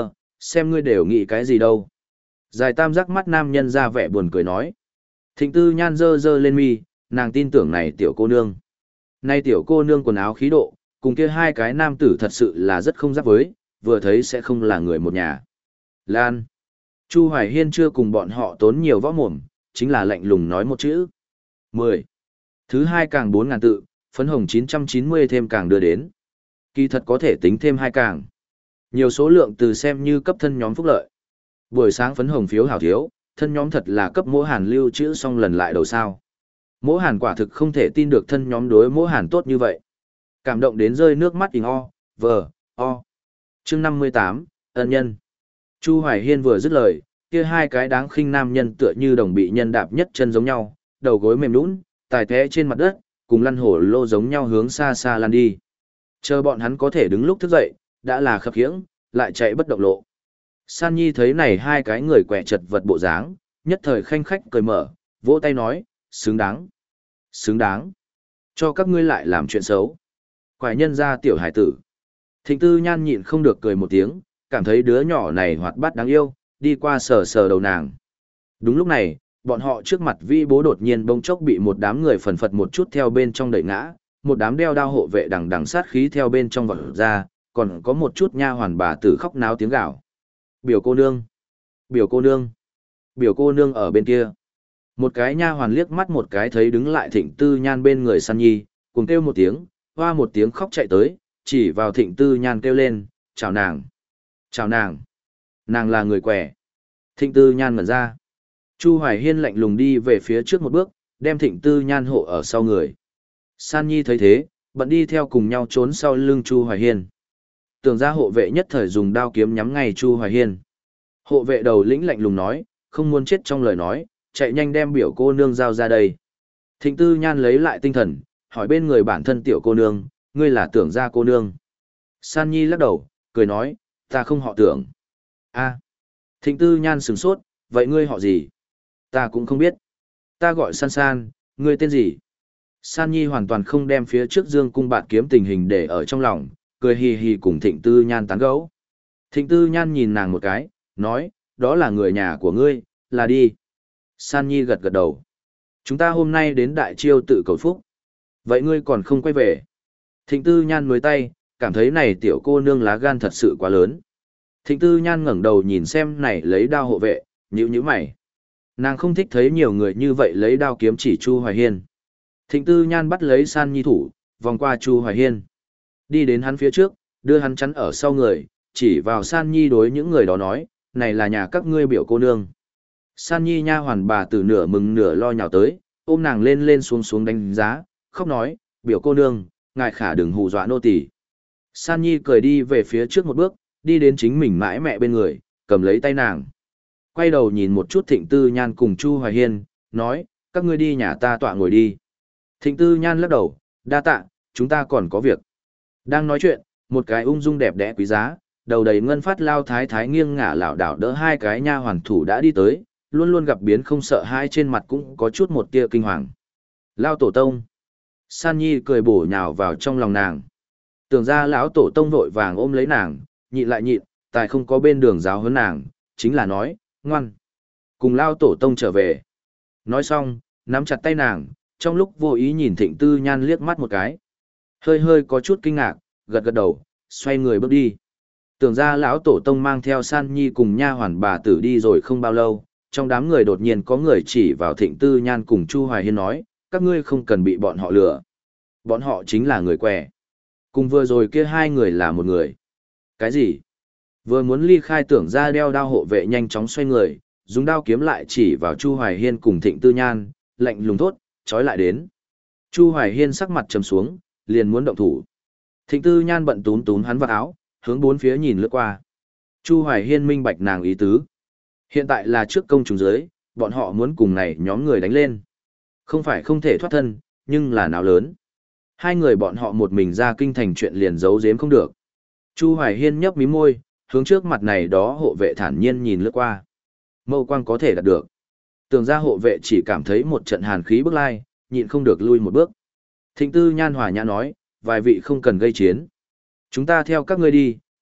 xem ngươi đều nghĩ cái gì đâu. Dài tam giác mắt nam nhân ra vẻ buồn cười nói. Thịnh tư nhan dơ dơ lên mi, nàng tin tưởng này tiểu cô nương. Nay tiểu cô nương quần áo khí độ, cùng kia hai cái nam tử thật sự là rất không giáp với, vừa thấy sẽ không là người một nhà. Lan. Chu Hoài Hiên chưa cùng bọn họ tốn nhiều võ mồm, chính là lạnh lùng nói một chữ. mười. Thứ hai càng bốn ngàn tự, phấn hồng chín trăm chín mươi thêm càng đưa đến. Kỳ thật có thể tính thêm hai càng. Nhiều số lượng từ xem như cấp thân nhóm phúc lợi. Buổi sáng phấn hồng phiếu hảo thiếu, thân nhóm thật là cấp mỗi hàn lưu trữ xong lần lại đầu sao. Mỗi hàn quả thực không thể tin được thân nhóm đối mỗi hàn tốt như vậy. Cảm động đến rơi nước mắt ình o, vờ, o. Chương năm mươi tám, ân nhân. Chu Hoài Hiên vừa dứt lời, kia hai cái đáng khinh nam nhân tựa như đồng bị nhân đạp nhất chân giống nhau, đầu gối mềm nhũn, tài té trên mặt đất, cùng lăn hổ lô giống nhau hướng xa xa lăn đi. Chờ bọn hắn có thể đứng lúc thức dậy, đã là khập khiễng, lại chạy bất động lộ. San Nhi thấy này hai cái người quẻ chật vật bộ dáng, nhất thời khanh khách cười mở, vỗ tay nói, xứng đáng, xứng đáng, cho các ngươi lại làm chuyện xấu. Quải nhân ra tiểu hải tử. Thịnh tư nhan nhịn không được cười một tiếng, cảm thấy đứa nhỏ này hoạt bát đáng yêu, đi qua sờ sờ đầu nàng. Đúng lúc này, bọn họ trước mặt vi bố đột nhiên bỗng chốc bị một đám người phần phật một chút theo bên trong đẩy ngã, một đám đeo đao hộ vệ đằng đằng sát khí theo bên trong vọt ra, còn có một chút nha hoàn bà tử khóc náo tiếng gào. Biểu cô nương, biểu cô nương, biểu cô nương ở bên kia. Một cái nha hoàn liếc mắt một cái thấy đứng lại Thịnh Tư Nhan bên người San Nhi, cùng kêu một tiếng, hoa một tiếng khóc chạy tới, chỉ vào Thịnh Tư Nhan kêu lên, chào nàng, chào nàng, nàng là người quẻ. Thịnh Tư Nhan ngẩn ra. Chu Hoài Hiên lạnh lùng đi về phía trước một bước, đem Thịnh Tư Nhan hộ ở sau người. San Nhi thấy thế, bận đi theo cùng nhau trốn sau lưng Chu Hoài Hiên. Tưởng ra hộ vệ nhất thời dùng đao kiếm nhắm ngay Chu Hoài Hiên. Hộ vệ đầu lĩnh lạnh lùng nói, không muốn chết trong lời nói, chạy nhanh đem biểu cô nương giao ra đây. Thịnh Tư Nhan lấy lại tinh thần, hỏi bên người bản thân tiểu cô nương, ngươi là tưởng ra cô nương. San Nhi lắc đầu, cười nói, ta không họ tưởng. A. Thịnh Tư Nhan sửng sốt, vậy ngươi họ gì? Ta cũng không biết. Ta gọi San San, ngươi tên gì? San Nhi hoàn toàn không đem phía trước Dương cung bạt kiếm tình hình để ở trong lòng, cười hì hì cùng Thịnh Tư Nhan tán gẫu. Thịnh Tư Nhan nhìn nàng một cái, nói, đó là người nhà của ngươi, là đi. San Nhi gật gật đầu. Chúng ta hôm nay đến Đại Chiêu tự cầu phúc. Vậy ngươi còn không quay về? Thịnh Tư Nhan mới tay, cảm thấy này tiểu cô nương lá gan thật sự quá lớn. Thịnh Tư Nhan ngẩng đầu nhìn xem này lấy đao hộ vệ, nhíu nhíu mày. Nàng không thích thấy nhiều người như vậy lấy đao kiếm chỉ Chu Hoài Hiên. Thịnh Tư Nhan bắt lấy San Nhi thủ, vòng qua Chu Hoài Hiên. Đi đến hắn phía trước, đưa hắn chắn ở sau người, chỉ vào San Nhi đối những người đó nói, này là nhà các ngươi biểu cô nương. San Nhi nha hoàn bà từ nửa mừng nửa lo nhào tới, ôm nàng lên lên xuống xuống đánh giá, khóc nói, biểu cô nương, ngài khả đừng hù dọa nô tỳ. San Nhi cười đi về phía trước một bước, đi đến chính mình mãi mẹ bên người, cầm lấy tay nàng. Quay đầu nhìn một chút Thịnh Tư Nhan cùng Chu Hoài Hiên, nói, các ngươi đi nhà ta tọa ngồi đi. Thịnh Tư Nhan lắc đầu, đa tạ, chúng ta còn có việc. Đang nói chuyện, một cái ung dung đẹp đẽ quý giá, đầu đầy ngân phát lao thái thái nghiêng ngả lảo đảo đỡ hai cái nha hoàn thủ đã đi tới, luôn luôn gặp biến không sợ hai trên mặt cũng có chút một tia kinh hoàng. Lao tổ tông. San Nhi cười bổ nhào vào trong lòng nàng. Tưởng ra lão tổ tông vội vàng ôm lấy nàng, nhịn lại nhịn, tài không có bên đường giáo huấn nàng, chính là nói, ngoan. Cùng Lao tổ tông trở về. Nói xong, nắm chặt tay nàng, trong lúc vô ý nhìn Thịnh Tư Nhan liếc mắt một cái. Hơi hơi có chút kinh ngạc, gật gật đầu, xoay người bước đi. Tưởng ra lão tổ tông mang theo San Nhi cùng nha hoàn bà tử đi rồi không bao lâu, trong đám người đột nhiên có người chỉ vào Thịnh Tư Nhan cùng Chu Hoài Hiên nói, các ngươi không cần bị bọn họ lừa. Bọn họ chính là người què. Cùng vừa rồi kia hai người là một người. Cái gì? Vừa muốn ly khai tưởng ra đeo đao hộ vệ nhanh chóng xoay người, dùng đao kiếm lại chỉ vào Chu Hoài Hiên cùng Thịnh Tư Nhan, lạnh lùng thốt, trói lại đến. Chu Hoài Hiên sắc mặt trầm xuống, liền muốn động thủ. Thịnh Tư Nhan bận túm túm hắn vào áo, hướng bốn phía nhìn lướt qua. Chu Hoài Hiên minh bạch nàng ý tứ. Hiện tại là trước công chúng giới, bọn họ muốn cùng này nhóm người đánh lên. Không phải không thể thoát thân, nhưng là nào lớn. Hai người bọn họ một mình ra kinh thành chuyện liền giấu giếm không được. Chu Hoài Hiên nhấp mí môi, hướng trước mặt này đó hộ vệ thản nhiên nhìn lướt qua. Mâu quang có thể đạt được. Tưởng ra hộ vệ chỉ cảm thấy một trận hàn khí bức lai, nhịn không được lui một bước. Thịnh Tư Nhan hòa nhã nói, vài vị không cần gây chiến. Chúng ta theo các ngươi đi,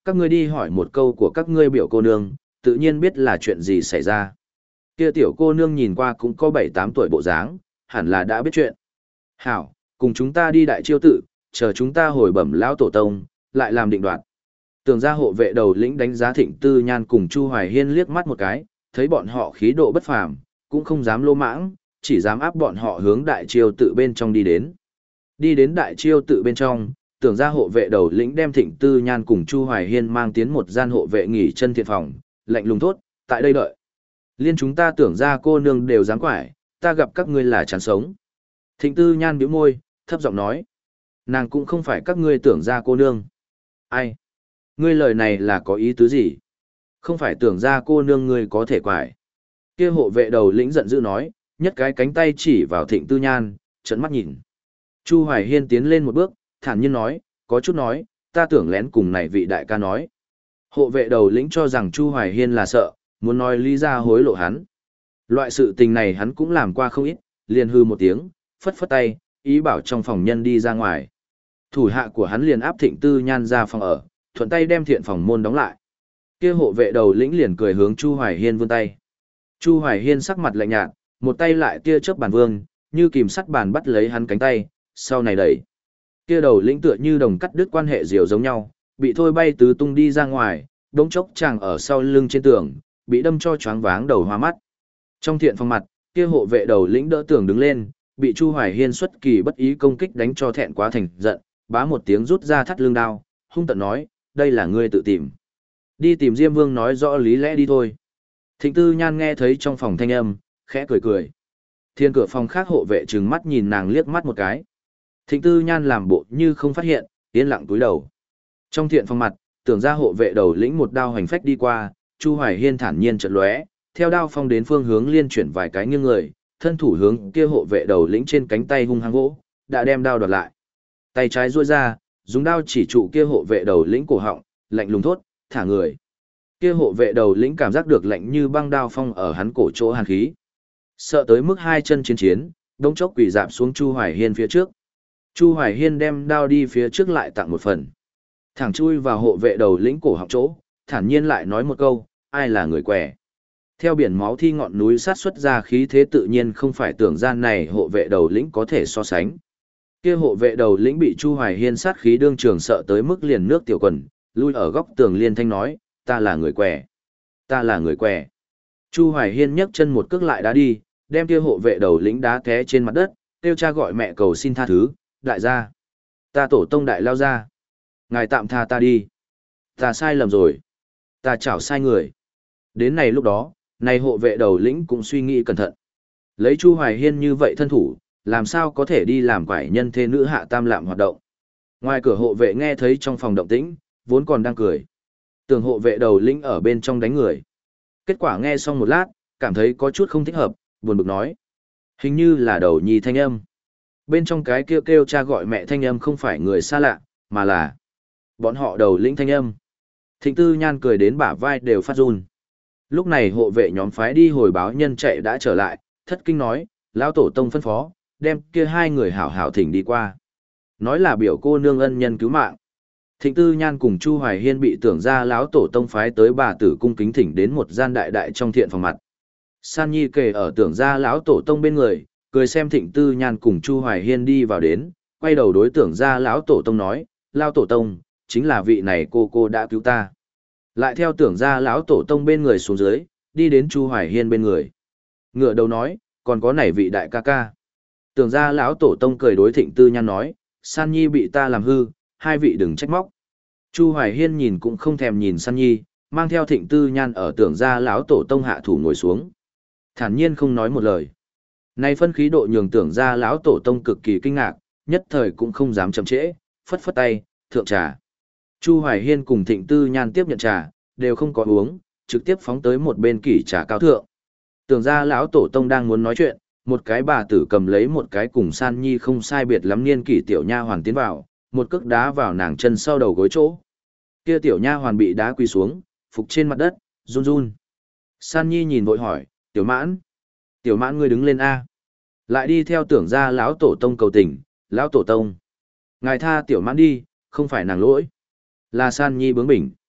các ngươi đi hỏi một câu của các ngươi biểu cô nương, tự nhiên biết là chuyện gì xảy ra. Kia tiểu cô nương nhìn qua cũng có bảy tám tuổi bộ dáng, hẳn là đã biết chuyện. Hảo, cùng chúng ta đi đại chiêu tự, chờ chúng ta hồi bẩm lão tổ tông, lại làm định đoạt. Tưởng ra hộ vệ đầu lĩnh đánh giá Thịnh Tư Nhan cùng Chu Hoài Hiên liếc mắt một cái, thấy bọn họ khí độ bất phàm, cũng không dám lô mãng, chỉ dám áp bọn họ hướng đại chiêu tự bên trong đi đến. Đi đến đại chiêu tự bên trong, tưởng ra hộ vệ đầu lĩnh đem Thịnh Tư Nhan cùng Chu Hoài Hiên mang tiến một gian hộ vệ nghỉ chân thiện phòng, lạnh lùng thốt, tại đây đợi. Liên chúng ta tưởng ra cô nương đều dám quải, ta gặp các ngươi là chán sống. Thịnh Tư Nhan bĩu môi, thấp giọng nói, nàng cũng không phải các ngươi tưởng ra cô nương. Ai? Ngươi lời này là có ý tứ gì? Không phải tưởng ra cô nương ngươi có thể quải. Kia hộ vệ đầu lĩnh giận dữ nói, nhất cái cánh tay chỉ vào Thịnh Tư Nhan, trợn mắt nhìn. Chu Hoài Hiên tiến lên một bước, thản nhiên nói, có chút nói, ta tưởng lén cùng này vị đại ca nói. Hộ vệ đầu lĩnh cho rằng Chu Hoài Hiên là sợ, muốn nói lý ra hối lộ hắn. Loại sự tình này hắn cũng làm qua không ít, liền hư một tiếng, phất phất tay, ý bảo trong phòng nhân đi ra ngoài. Thủ hạ của hắn liền áp Thịnh Tư Nhan ra phòng ở, thuận tay đem thiện phòng môn đóng lại. Kia hộ vệ đầu lĩnh liền cười hướng Chu Hoài Hiên vươn tay. Chu Hoài Hiên sắc mặt lạnh nhạt, một tay lại tia chớp bàn vương, như kìm sắt bàn bắt lấy hắn cánh tay, sau này đẩy. Kia đầu lĩnh tựa như đồng cắt đứt quan hệ diều giống nhau, bị thôi bay tứ tung đi ra ngoài, đống chốc chàng ở sau lưng trên tường, bị đâm cho choáng váng đầu hoa mắt. Trong thiện phòng mặt, kia hộ vệ đầu lĩnh đỡ tường đứng lên, bị Chu Hoài Hiên xuất kỳ bất ý công kích đánh cho thẹn quá thành giận, bá một tiếng rút ra thắt lưng đao, hung tận nói, đây là ngươi tự tìm. Đi tìm Diêm Vương nói rõ lý lẽ đi thôi. Thịnh Tư Nhan nghe thấy trong phòng thanh âm, khẽ cười cười. Thiên cửa phòng khác hộ vệ trừng mắt nhìn nàng liếc mắt một cái. Thịnh Tư Nhan làm bộ như không phát hiện, yên lặng túi đầu. Trong thiện phòng mặt, tưởng ra hộ vệ đầu lĩnh một đao hành phách đi qua, Chu Hoài Hiên thản nhiên chợt lóe, theo đao phong đến phương hướng liên chuyển vài cái nghiêng người, thân thủ hướng kia hộ vệ đầu lĩnh trên cánh tay hung hăng vỗ, đã đem đao đoạt lại. Tay trái duỗi ra, dùng đao chỉ trụ kia hộ vệ đầu lĩnh cổ họng, lạnh lùng thốt, thả người. Kia hộ vệ đầu lĩnh cảm giác được lạnh như băng đao phong ở hắn cổ chỗ hàn khí. Sợ tới mức hai chân chiến chiến, đống chốc quỳ dạp xuống Chu Hoài Hiên phía trước. Chu Hoài Hiên đem đao đi phía trước lại tặng một phần. Thẳng chui vào hộ vệ đầu lĩnh cổ họng chỗ, thản nhiên lại nói một câu, ai là người quẻ. Theo biển máu thi ngọn núi sát xuất ra khí thế tự nhiên không phải tưởng gian này hộ vệ đầu lĩnh có thể so sánh. Kia hộ vệ đầu lĩnh bị Chu Hoài Hiên sát khí đương trường sợ tới mức liền nước tiểu quần, lui ở góc tường liên thanh nói, ta là người quẻ. Ta là người quẻ. Chu Hoài Hiên nhấc chân một cước lại đá đi, đem kia hộ vệ đầu lĩnh đá té trên mặt đất, kêu cha gọi mẹ cầu xin tha thứ, đại gia. Ta tổ tông đại lao ra. Ngài tạm tha ta đi. Ta sai lầm rồi. Ta chảo sai người. Đến này lúc đó, này hộ vệ đầu lĩnh cũng suy nghĩ cẩn thận. Lấy Chu Hoài Hiên như vậy thân thủ, làm sao có thể đi làm quải nhân thê nữ hạ tam lạm hoạt động. Ngoài cửa hộ vệ nghe thấy trong phòng động tĩnh, vốn còn đang cười. Tưởng hộ vệ đầu lĩnh ở bên trong đánh người. Kết quả nghe xong một lát, cảm thấy có chút không thích hợp, buồn bực nói. Hình như là đầu nhi thanh âm. Bên trong cái kêu kêu cha gọi mẹ thanh âm không phải người xa lạ, mà là bọn họ đầu lĩnh thanh âm. Thịnh Tư Nhan cười đến bả vai đều phát run. Lúc này hộ vệ nhóm phái đi hồi báo nhân chạy đã trở lại, thất kinh nói, lão tổ tông phân phó, đem kia hai người hảo hảo thỉnh đi qua. Nói là biểu cô nương ân nhân cứu mạng. Thịnh Tư Nhan cùng Chu Hoài Hiên bị tưởng ra lão tổ tông phái tới bà tử cung kính thỉnh đến một gian đại đại trong thiện phòng mặt. San Nhi kề ở tưởng ra lão tổ tông bên người, cười xem Thịnh Tư Nhan cùng Chu Hoài Hiên đi vào đến, quay đầu đối tưởng ra lão tổ tông nói, lão tổ tông, chính là vị này cô cô đã cứu ta. Lại theo tưởng ra lão tổ tông bên người xuống dưới, đi đến Chu Hoài Hiên bên người. Ngựa đầu nói, còn có nảy vị đại ca ca. Tưởng ra lão tổ tông cười đối Thịnh Tư Nhan nói, San Nhi bị ta làm hư, hai vị đừng trách móc. Chu Hoài Hiên nhìn cũng không thèm nhìn San Nhi, mang theo Thịnh Tư Nhan ở tưởng ra lão tổ tông hạ thủ ngồi xuống. Thản nhiên không nói một lời. Này phân khí độ nhường tưởng ra lão tổ tông cực kỳ kinh ngạc, nhất thời cũng không dám chậm trễ, phất phất tay, thượng trà. Chu Hoài Hiên cùng Thịnh Tư Nhan tiếp nhận trà, đều không có uống, trực tiếp phóng tới một bên kỷ trà cao thượng. Tưởng ra lão tổ tông đang muốn nói chuyện, một cái bà tử cầm lấy một cái cùng San Nhi không sai biệt lắm niên kỷ tiểu nha hoàn tiến vào, một cước đá vào nàng chân sau đầu gối chỗ. Kia tiểu nha hoàn bị đá quỳ xuống, phục trên mặt đất, run run. San Nhi nhìn vội hỏi, tiểu mãn, tiểu mãn ngươi đứng lên a. Lại đi theo tưởng ra lão tổ tông cầu tình, lão tổ tông, ngài tha tiểu mãn đi, không phải nàng lỗi. Là San Nhi bướng bỉnh.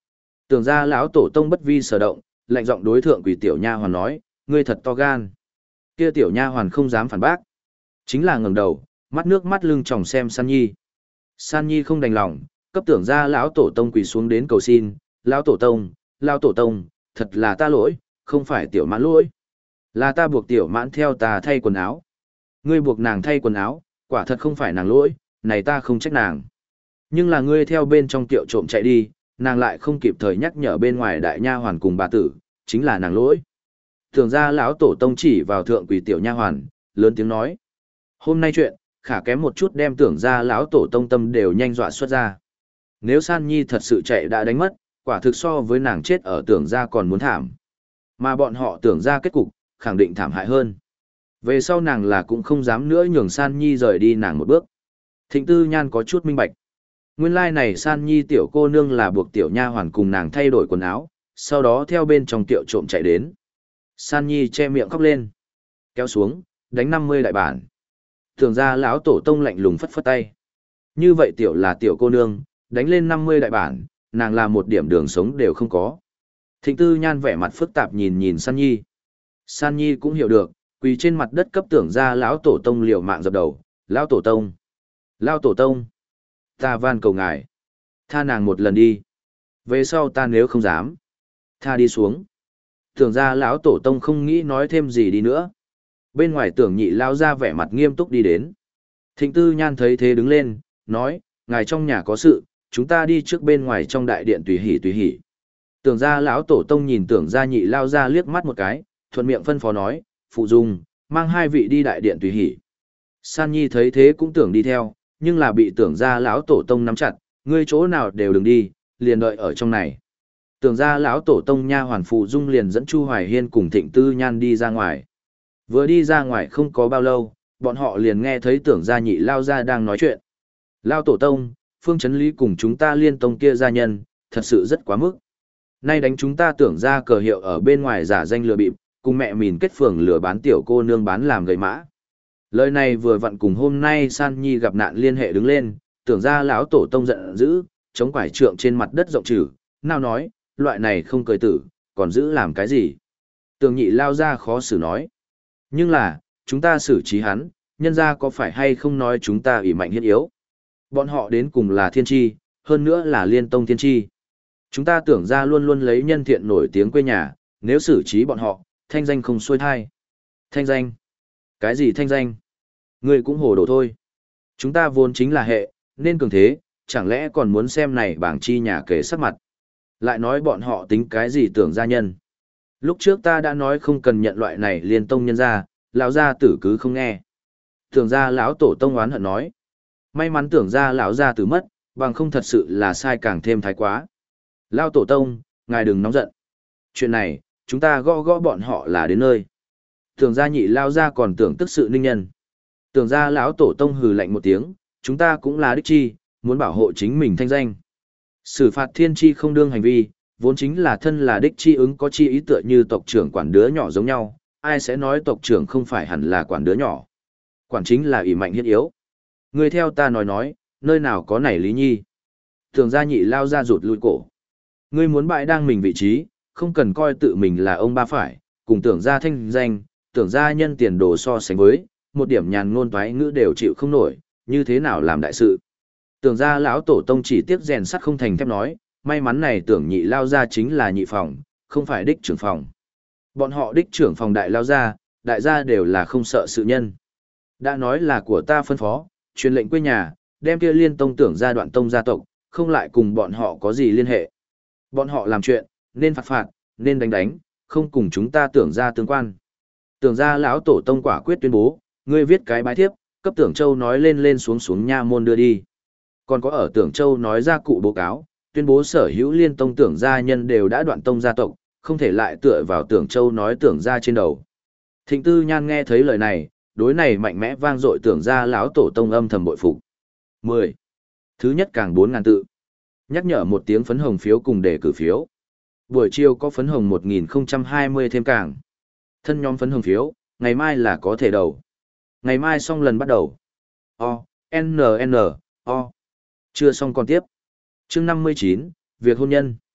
Tưởng ra lão tổ tông bất vi sở động, lạnh giọng đối thượng quỷ tiểu nha hoàn nói, ngươi thật to gan. Kia tiểu nha hoàn không dám phản bác, chính là ngẩng đầu, mắt nước mắt lưng tròng xem San Nhi. San Nhi không đành lòng, cấp tưởng ra lão tổ tông quỳ xuống đến cầu xin, lão tổ tông, lão tổ tông, thật là ta lỗi, không phải tiểu mãn lỗi. Là ta buộc tiểu mãn theo ta thay quần áo. Ngươi buộc nàng thay quần áo, quả thật không phải nàng lỗi, này ta không trách nàng. Nhưng là ngươi theo bên trong tiệu trộm chạy đi, nàng lại không kịp thời nhắc nhở bên ngoài đại nha hoàn cùng bà tử, chính là nàng lỗi. Tưởng ra lão tổ tông chỉ vào thượng quỳ tiểu nha hoàn, lớn tiếng nói. Hôm nay chuyện, khả kém một chút đem tưởng ra lão tổ tông tâm đều nhanh dọa xuất ra. Nếu San Nhi thật sự chạy đã đánh mất, quả thực so với nàng chết ở tưởng ra còn muốn thảm. Mà bọn họ tưởng ra kết cục, khẳng định thảm hại hơn. Về sau nàng là cũng không dám nữa nhường San Nhi rời đi nàng một bước. Thịnh Tư Nhan có chút minh bạch. Nguyên lai like này San Nhi tiểu cô nương là buộc tiểu nha hoàn cùng nàng thay đổi quần áo, sau đó theo bên trong tiệu trộm chạy đến. San Nhi che miệng khóc lên, kéo xuống, đánh năm mươi đại bản. Tưởng ra lão tổ tông lạnh lùng phất phất tay. Như vậy tiểu là tiểu cô nương, đánh lên năm mươi đại bản, nàng là một điểm đường sống đều không có. Thịnh Tư Nhan vẻ mặt phức tạp nhìn nhìn San Nhi. San Nhi cũng hiểu được, quỳ trên mặt đất cấp tưởng ra lão tổ tông liều mạng dập đầu, lão tổ tông, lão tổ tông, ta van cầu ngài, tha nàng một lần đi. Về sau ta nếu không dám, tha đi xuống. Tưởng ra lão tổ tông không nghĩ nói thêm gì đi nữa. Bên ngoài tưởng nhị lao ra vẻ mặt nghiêm túc đi đến. Thịnh Tư Nhan thấy thế đứng lên, nói, ngài trong nhà có sự, chúng ta đi trước bên ngoài trong đại điện tùy hỉ tùy hỉ. Tưởng ra lão tổ tông nhìn tưởng ra nhị lao ra liếc mắt một cái, thuận miệng phân phó nói, phụ dung, mang hai vị đi đại điện tùy hỉ. San Nhi thấy thế cũng tưởng đi theo, nhưng là bị tưởng ra lão tổ tông nắm chặt, ngươi chỗ nào đều đừng đi, liền đợi ở trong này. Tưởng ra lão tổ tông nha hoàn phụ dung liền dẫn Chu Hoài Hiên cùng Thịnh Tư Nhan đi ra ngoài. Vừa đi ra ngoài không có bao lâu, bọn họ liền nghe thấy tưởng ra nhị lao ra đang nói chuyện. Lao tổ tông, Phương Chấn Lý cùng chúng ta liên tông kia gia nhân, thật sự rất quá mức. Nay đánh chúng ta tưởng ra cờ hiệu ở bên ngoài giả danh lừa bịp, cùng mẹ mìn kết phường lừa bán tiểu cô nương bán làm gầy mã. Lời này vừa vặn cùng hôm nay San Nhi gặp nạn liên hệ đứng lên, tưởng ra lão tổ tông giận dữ, chống quải trượng trên mặt đất rộng trừ, nào nói, loại này không cười tử, còn giữ làm cái gì? Tưởng nhị lao ra khó xử nói. Nhưng là, chúng ta xử trí hắn, nhân ra có phải hay không nói chúng ta ủy mạnh hiết yếu? Bọn họ đến cùng là thiên tri, hơn nữa là liên tông thiên tri. Chúng ta tưởng ra luôn luôn lấy nhân thiện nổi tiếng quê nhà, nếu xử trí bọn họ, thanh danh không xuôi thai. Thanh danh? Cái gì thanh danh? Người cũng hồ đồ thôi. Chúng ta vốn chính là hệ, nên cường thế, chẳng lẽ còn muốn xem này bảng chi nhà kể sắc mặt. Lại nói bọn họ tính cái gì tưởng gia nhân. Lúc trước ta đã nói không cần nhận loại này liên tông nhân ra, lão gia tử cứ không nghe. Tưởng ra lão tổ tông oán hận nói. May mắn tưởng ra lão gia tử mất, bằng không thật sự là sai càng thêm thái quá. Lão tổ tông, ngài đừng nóng giận. Chuyện này, chúng ta gõ gõ bọn họ là đến nơi. Tưởng ra nhị lao ra còn tưởng tức sự ninh nhân. Tưởng ra lão tổ tông hừ lạnh một tiếng, chúng ta cũng là đích chi, muốn bảo hộ chính mình thanh danh. Xử phạt thiên chi không đương hành vi, vốn chính là thân là đích chi ứng có chi ý tựa như tộc trưởng quản đứa nhỏ giống nhau, ai sẽ nói tộc trưởng không phải hẳn là quản đứa nhỏ. Quản chính là ỷ mạnh hiết yếu. Người theo ta nói nói, nơi nào có nảy lý nhi. Tưởng ra nhị lao ra rụt lui cổ. Ngươi muốn bại đang mình vị trí, không cần coi tự mình là ông ba phải, cùng tưởng ra thanh danh, tưởng ra nhân tiền đồ so sánh với, một điểm nhàn ngôn toái ngữ đều chịu không nổi, như thế nào làm đại sự. Tưởng ra lão tổ tông chỉ tiếc rèn sắt không thành thép nói, may mắn này tưởng nhị lao ra chính là nhị phòng, không phải đích trưởng phòng. Bọn họ đích trưởng phòng đại lao ra, đại gia đều là không sợ sự nhân. Đã nói là của ta phân phó, truyền lệnh quê nhà, đem kia liên tông tưởng ra đoạn tông gia tộc, không lại cùng bọn họ có gì liên hệ. Bọn họ làm chuyện, nên phạt phạt, nên đánh đánh, không cùng chúng ta tưởng ra tương quan. Tưởng ra lão tổ tông quả quyết tuyên bố, ngươi viết cái bái thiếp, cấp tưởng châu nói lên lên xuống xuống nha môn đưa đi. Còn có ở tưởng châu nói ra cụ báo cáo, tuyên bố sở hữu liên tông tưởng gia nhân đều đã đoạn tông gia tộc, không thể lại tựa vào tưởng châu nói tưởng ra trên đầu. Thịnh Tư Nhan nghe thấy lời này, đối này mạnh mẽ vang dội tưởng ra lão tổ tông âm thầm bội phục. mười. Thứ nhất càng bốn ngàn tự. Nhắc nhở một tiếng phấn hồng phiếu cùng đề cử phiếu. Buổi chiều có phấn hồng một nghìn không trăm hai mươi thêm càng. Thân nhóm phấn hồng phiếu, ngày mai là có thể đầu. Ngày mai xong lần bắt đầu. O, N, N, O. Chưa xong còn tiếp. Chương năm mươi chín, việc hôn nhân.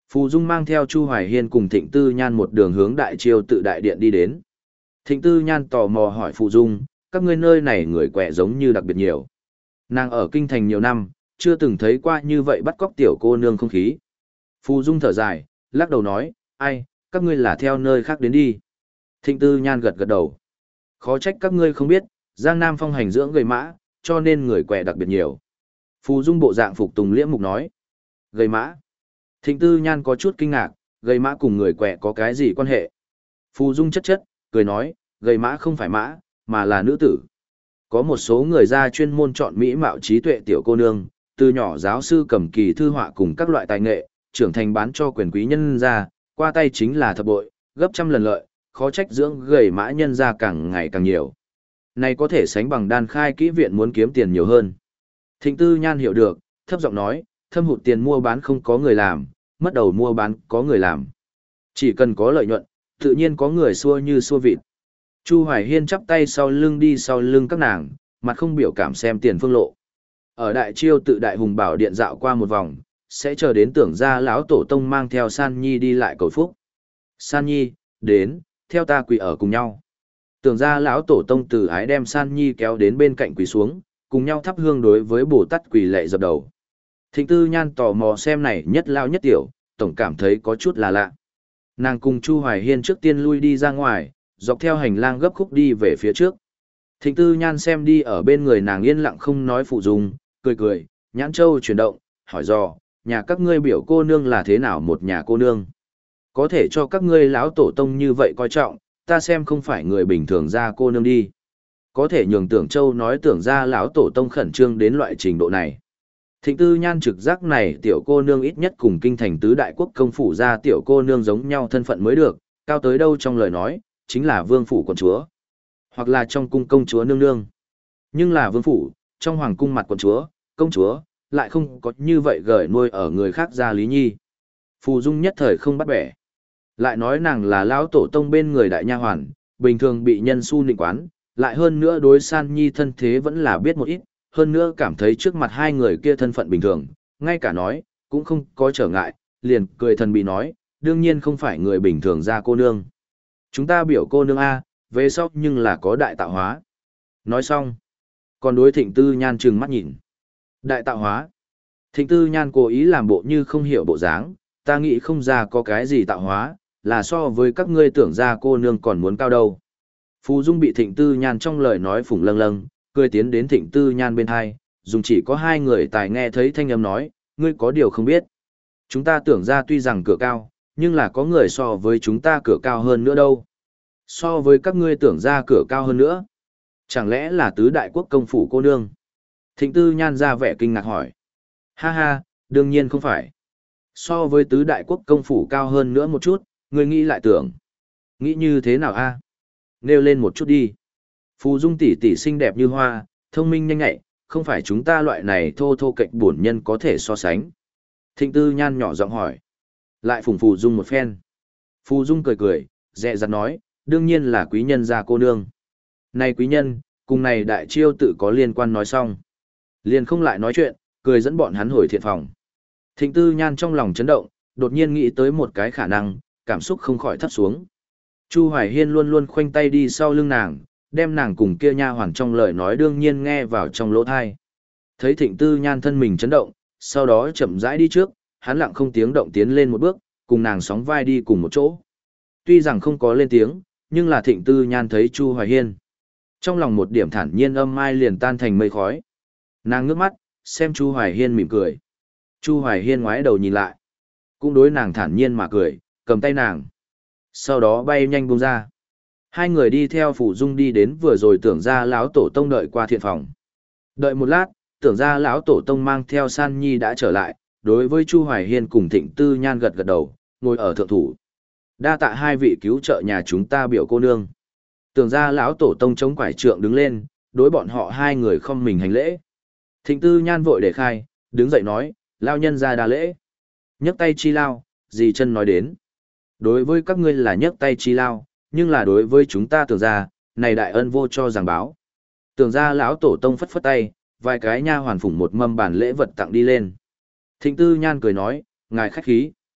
Phù Dung mang theo Chu Hoài Hiên cùng Thịnh Tư Nhan một đường hướng Đại Chiêu tự đại điện đi đến. Thịnh Tư Nhan tò mò hỏi Phù Dung, các ngươi nơi này người quẻ giống như đặc biệt nhiều. Nàng ở kinh thành nhiều năm, chưa từng thấy qua như vậy bắt cóc tiểu cô nương không khí. Phù Dung thở dài, lắc đầu nói, ai, các ngươi là theo nơi khác đến đi. Thịnh Tư Nhan gật gật đầu. Khó trách các ngươi không biết, Giang Nam phong hành dưỡng gầy mã, cho nên người quẻ đặc biệt nhiều. Phù Dung bộ dạng phục tùng liễm mục nói. Gầy mã. Thịnh Tư Nhan có chút kinh ngạc, gầy mã cùng người quẻ có cái gì quan hệ? Phù Dung chất chất, cười nói, gầy mã không phải mã, mà là nữ tử. Có một số người ra chuyên môn chọn mỹ mạo trí tuệ tiểu cô nương, từ nhỏ giáo sư cầm kỳ thư họa cùng các loại tài nghệ, trưởng thành bán cho quyền quý nhân ra, qua tay chính là thập bội, gấp trăm lần lợi, khó trách dưỡng gầy mã nhân ra càng ngày càng nhiều. Này có thể sánh bằng đan khai kỹ viện muốn kiếm tiền nhiều hơn. Thịnh Tư Nhan hiểu được, thấp giọng nói, thâm hụt tiền mua bán không có người làm, mất đầu mua bán có người làm. Chỉ cần có lợi nhuận, tự nhiên có người xua như xua vịt. Chu Hoài Hiên chắp tay sau lưng đi sau lưng các nàng, mặt không biểu cảm xem tiền phương lộ. Ở Đại Chiêu tự Đại Hùng Bảo điện dạo qua một vòng, sẽ chờ đến tưởng ra lão tổ tông mang theo San Nhi đi lại cầu phúc. San Nhi, đến, theo ta quỳ ở cùng nhau. Tưởng ra lão tổ tông từ ái đem San Nhi kéo đến bên cạnh quỳ xuống, cùng nhau thắp hương đối với Bồ Tát quỳ lạy dập đầu. Thịnh Tư Nhan tò mò xem này nhất lao nhất tiểu, tổng cảm thấy có chút là lạ. Nàng cùng Chu Hoài Hiên trước tiên lui đi ra ngoài, dọc theo hành lang gấp khúc đi về phía trước. Thịnh Tư Nhan xem đi ở bên người nàng yên lặng không nói phụ dung, cười cười, nhãn châu chuyển động, hỏi dò, nhà các ngươi biểu cô nương là thế nào một nhà cô nương? Có thể cho các ngươi lão tổ tông như vậy coi trọng, ta xem không phải người bình thường ra cô nương đi. Có thể nhường Tưởng Châu nói tưởng ra lão tổ tông khẩn trương đến loại trình độ này. Thịnh Tư Nhan trực giác này tiểu cô nương ít nhất cùng kinh thành tứ đại quốc công phủ ra tiểu cô nương giống nhau thân phận mới được, cao tới đâu trong lời nói, chính là vương phủ quận chúa, hoặc là trong cung công chúa nương nương. Nhưng là vương phủ, trong hoàng cung mặt quận chúa, công chúa, lại không có như vậy gởi nuôi ở người khác ra Lý Nhi. Phù Dung nhất thời không bắt bẻ. Lại nói nàng là lão tổ tông bên người đại nha hoàn, bình thường bị nhân su nịnh quán, lại hơn nữa đối San Nhi thân thế vẫn là biết một ít, hơn nữa cảm thấy trước mặt hai người kia thân phận bình thường, ngay cả nói, cũng không có trở ngại, liền cười thần bị nói, đương nhiên không phải người bình thường ra cô nương. Chúng ta biểu cô nương A, về sau nhưng là có đại tạo hóa. Nói xong, còn đối Thịnh Tư Nhan trừng mắt nhìn. Đại tạo hóa. Thịnh Tư Nhan cố ý làm bộ như không hiểu bộ dáng, ta nghĩ không ra có cái gì tạo hóa, là so với các ngươi tưởng ra cô nương còn muốn cao đâu. Phù Dung bị Thịnh Tư Nhan trong lời nói phủng lâng lâng, cười tiến đến Thịnh Tư Nhan bên hai, dùng chỉ có hai người tài nghe thấy thanh âm nói, ngươi có điều không biết. Chúng ta tưởng ra tuy rằng cửa cao, nhưng là có người so với chúng ta cửa cao hơn nữa đâu. So với các ngươi tưởng ra cửa cao hơn nữa. Chẳng lẽ là tứ đại quốc công phủ cô nương? Thịnh Tư Nhan ra vẻ kinh ngạc hỏi. Ha ha, đương nhiên không phải. So với tứ đại quốc công phủ cao hơn nữa một chút, ngươi nghĩ lại tưởng. Nghĩ như thế nào a? Nêu lên một chút đi. Phù Dung tỷ tỷ xinh đẹp như hoa, thông minh nhanh nhạy, không phải chúng ta loại này thô thô kệch bổn nhân có thể so sánh. Thịnh Tư Nhan nhỏ giọng hỏi. Lại phùng Phù Dung một phen. Phù Dung cười cười, dẹ dặt nói, đương nhiên là quý nhân gia cô nương. Này quý nhân, cùng này Đại Chiêu tự có liên quan nói xong. Liền không lại nói chuyện, cười dẫn bọn hắn hồi thiện phòng. Thịnh Tư Nhan trong lòng chấn động, đột nhiên nghĩ tới một cái khả năng, cảm xúc không khỏi thấp xuống. Chu Hoài Hiên luôn luôn khoanh tay đi sau lưng nàng, đem nàng cùng kia nha hoàn trong lời nói đương nhiên nghe vào trong lỗ thai. Thấy Thịnh Tư Nhan thân mình chấn động, sau đó chậm rãi đi trước, hắn lặng không tiếng động tiến lên một bước, cùng nàng sóng vai đi cùng một chỗ. Tuy rằng không có lên tiếng, nhưng là Thịnh Tư Nhan thấy Chu Hoài Hiên. Trong lòng một điểm thản nhiên âm mai liền tan thành mây khói. Nàng ngước mắt, xem Chu Hoài Hiên mỉm cười. Chu Hoài Hiên ngoái đầu nhìn lại. Cũng đối nàng thản nhiên mà cười, cầm tay nàng. Sau đó bay nhanh buông ra. Hai người đi theo Phủ Dung đi đến vừa rồi tưởng ra lão tổ tông đợi qua thiện phòng. Đợi một lát, tưởng ra lão tổ tông mang theo San Nhi đã trở lại, đối với Chu Hoài Hiên cùng Thịnh Tư Nhan gật gật đầu, ngồi ở thượng thủ. Đa tạ hai vị cứu trợ nhà chúng ta biểu cô nương. Tưởng ra lão tổ tông chống quải trượng đứng lên, đối bọn họ hai người không mình hành lễ. Thịnh Tư Nhan vội để khai, đứng dậy nói, lao nhân ra đa lễ. Nhấc tay chi lao, dì chân nói đến. Đối với các ngươi là nhấc tay chi lao, nhưng là đối với chúng ta tưởng ra, này đại ân vô cho giảng báo. Tưởng ra lão tổ tông phất phất tay, vài cái nha hoàn phủng một mâm bàn lễ vật tặng đi lên. Thịnh Tư Nhan cười nói, ngài khách khí.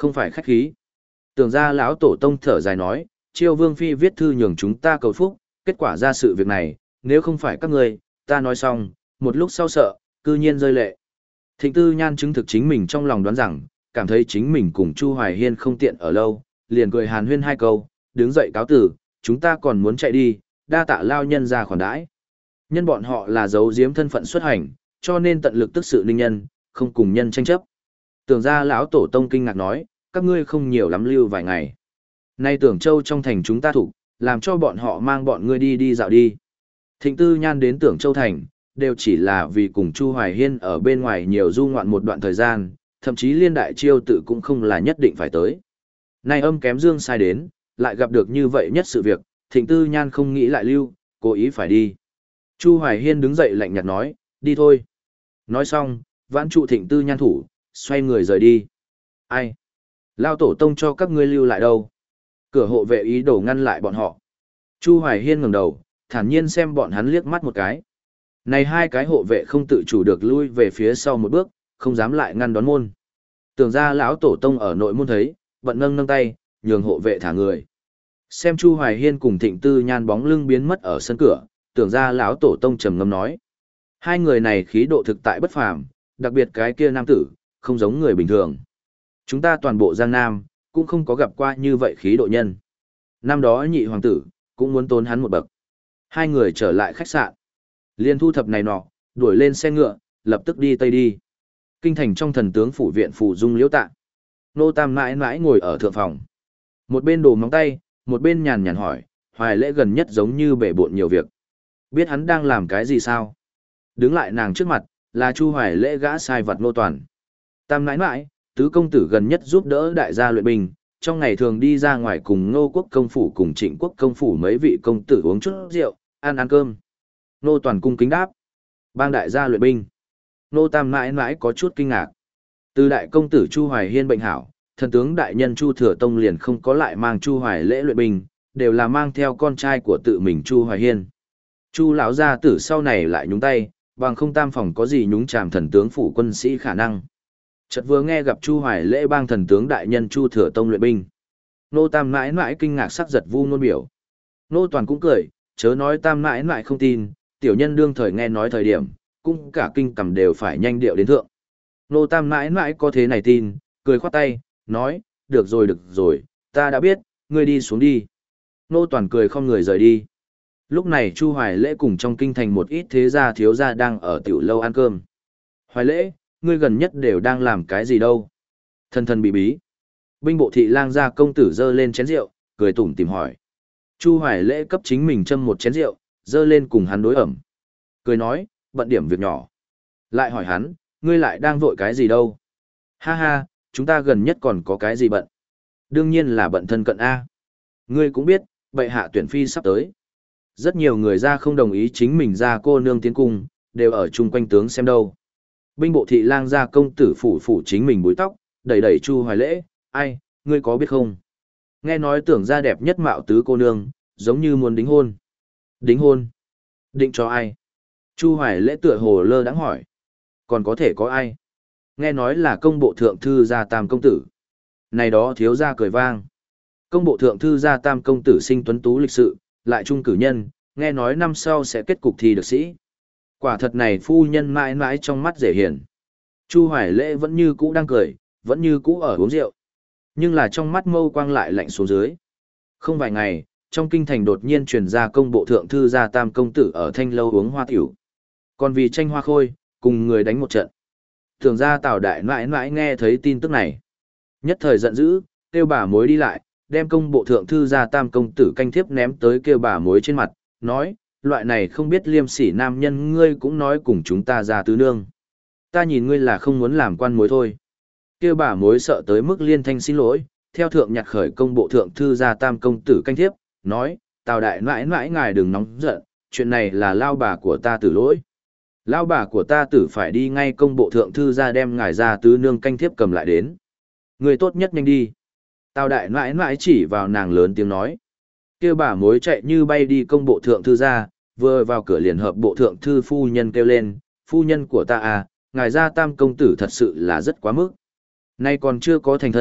Không phải khách khí. Tưởng ra lão tổ tông thở dài nói, Chiêu Vương Phi viết thư nhường chúng ta cầu phúc, kết quả ra sự việc này, nếu không phải các người, ta nói xong, một lúc sau sợ, cư nhiên rơi lệ. Thịnh Tư Nhan chứng thực chính mình trong lòng đoán rằng, cảm thấy chính mình cùng Chu Hoài Hiên không tiện ở lâu, liền cười hàn huyên hai câu, đứng dậy cáo tử, chúng ta còn muốn chạy đi, đa tạ lao nhân ra khoản đãi. Nhân bọn họ là giấu giếm thân phận xuất hành, cho nên tận lực tức sự ninh nhân, không cùng nhân tranh chấp. Tưởng ra lão tổ tông kinh ngạc nói, các ngươi không nhiều lắm lưu vài ngày. Nay Tưởng Châu trong thành chúng ta thủ, làm cho bọn họ mang bọn ngươi đi đi dạo đi. Thịnh Tư Nhan đến Tưởng Châu thành, đều chỉ là vì cùng Chu Hoài Hiên ở bên ngoài nhiều du ngoạn một đoạn thời gian, thậm chí liên đại chiêu tự cũng không là nhất định phải tới. Nay âm kém dương sai đến, lại gặp được như vậy nhất sự việc, Thịnh Tư Nhan không nghĩ lại lưu, cố ý phải đi. Chu Hoài Hiên đứng dậy lạnh nhạt nói, đi thôi. Nói xong, vãn trụ Thịnh Tư Nhan thủ, xoay người rời đi. Ai? Lao tổ tông cho các ngươi lưu lại đâu? Cửa hộ vệ ý đồ ngăn lại bọn họ. Chu Hoài Hiên ngẩng đầu, thản nhiên xem bọn hắn liếc mắt một cái. Này hai cái hộ vệ không tự chủ được lui về phía sau một bước, không dám lại ngăn đón môn. Tưởng ra lão tổ tông ở nội môn thấy, bận nâng nâng tay, nhường hộ vệ thả người. Xem Chu Hoài Hiên cùng Thịnh Tư Nhan bóng lưng biến mất ở sân cửa, tưởng ra lão tổ tông trầm ngâm nói: hai người này khí độ thực tại bất phàm, đặc biệt cái kia nam tử, không giống người bình thường. Chúng ta toàn bộ Giang Nam, cũng không có gặp qua như vậy khí độ nhân. Năm đó nhị hoàng tử, cũng muốn tốn hắn một bậc. Hai người trở lại khách sạn. Liên thu thập này nọ, đuổi lên xe ngựa, lập tức đi tây đi. Kinh thành trong thần tướng phủ viện phủ dung liễu tạ. Nô Tam mãi mãi ngồi ở thượng phòng. Một bên đồ móng tay, một bên nhàn nhàn hỏi, Hoài Lễ gần nhất giống như bể bộn nhiều việc. Biết hắn đang làm cái gì sao? Đứng lại nàng trước mặt, là Chu Hoài Lễ gã sai vật Nô Toàn. Tam mãi mãi, tứ công tử gần nhất giúp đỡ đại gia luyện binh, trong ngày thường đi ra ngoài cùng Ngô Quốc công phủ cùng Trịnh Quốc công phủ mấy vị công tử uống chút rượu, ăn ăn cơm. Nô Toàn cung kính đáp. Bang đại gia luyện binh. Nô Tam mãi mãi có chút kinh ngạc. Từ đại công tử Chu Hoài Hiên bệnh hảo, thần tướng đại nhân Chu Thừa Tông liền không có lại mang Chu Hoài Lễ luyện binh, đều là mang theo con trai của tự mình Chu Hoài Hiên. Chu lão gia tử sau này lại nhúng tay, bằng không tam phòng có gì nhúng chàm thần tướng phủ quân sĩ khả năng. Chợt vừa nghe gặp Chu Hoài Lễ bang thần tướng đại nhân Chu Thừa Tông luyện binh. Nô Tam mãi mãi kinh ngạc sắc giật vu ngôn biểu. Nô Toàn cũng cười, chớ nói Tam mãi mãi không tin, tiểu nhân đương thời nghe nói thời điểm, cũng cả kinh cầm đều phải nhanh điệu đến thượng. Nô Tam mãi mãi có thế này tin, cười khoát tay, nói, được rồi được rồi, ta đã biết, ngươi đi xuống đi. Nô Toàn cười không người rời đi. Lúc này Chu Hoài Lễ cùng trong kinh thành một ít thế gia thiếu gia đang ở tiểu lâu ăn cơm. Hoài Lễ, ngươi gần nhất đều đang làm cái gì đâu? Thần thần bí bí. Binh bộ thị lang gia công tử dơ lên chén rượu, cười tủm tìm hỏi. Chu Hoài Lễ cấp chính mình châm một chén rượu, dơ lên cùng hắn đối ẩm. Cười nói, bận điểm việc nhỏ. Lại hỏi hắn, ngươi lại đang vội cái gì đâu? Ha ha, chúng ta gần nhất còn có cái gì bận? Đương nhiên là bận thân cận A. Ngươi cũng biết, bệ hạ tuyển phi sắp tới. Rất nhiều người ra không đồng ý chính mình ra cô nương tiến cung, đều ở chung quanh tướng xem đâu. Binh bộ thị lang gia công tử phủ phủ chính mình búi tóc, đẩy đẩy Chu Hoài Lễ, ai, ngươi có biết không? Nghe nói tưởng ra đẹp nhất mạo tứ cô nương, giống như muốn đính hôn. Đính hôn? Định cho ai? Chu Hoài Lễ tựa hồ lơ đãng hỏi. Còn có thể có ai? Nghe nói là công bộ thượng thư gia tam công tử. Này đó thiếu gia cười vang. Công bộ thượng thư gia tam công tử sinh tuấn tú lịch sự, lại trung cử nhân, nghe nói năm sau sẽ kết cục thi được sĩ. Quả thật này phu nhân mãi mãi trong mắt dễ hiền. Chu Hoài Lễ vẫn như cũ đang cười, vẫn như cũ ở uống rượu. Nhưng là trong mắt mâu quang lại lạnh xuống dưới. Không vài ngày, trong kinh thành đột nhiên truyền ra công bộ thượng thư gia tam công tử ở thanh lâu uống hoa tiểu. Còn vì tranh hoa khôi, cùng người đánh một trận. Thường ra Tào đại mãi mãi nghe thấy tin tức này. Nhất thời giận dữ, kêu bà mối đi lại, đem công bộ thượng thư gia tam công tử canh thiếp ném tới kêu bà mối trên mặt, nói, loại này không biết liêm sỉ nam nhân ngươi cũng nói cùng chúng ta ra tứ nương. Ta nhìn ngươi là không muốn làm quan mối thôi. Kêu bà mối sợ tới mức liên thanh xin lỗi, theo thượng nhặt khởi công bộ thượng thư gia tam công tử canh thiếp, nói, Tào đại mãi mãi ngài đừng nóng giận, chuyện này là lao bà của ta tử lỗi. Lao bà của ta tử phải đi ngay công bộ thượng thư ra đem ngài ra tứ nương canh thiếp cầm lại đến. Người tốt nhất nhanh đi. Tào đại mãi mãi chỉ vào nàng lớn tiếng nói. Kêu bà mối chạy như bay đi công bộ thượng thư ra, vừa vào cửa liền hợp bộ thượng thư phu nhân kêu lên, phu nhân của ta à, ngài ra tam công tử thật sự là rất quá mức. Nay còn chưa có thành thân,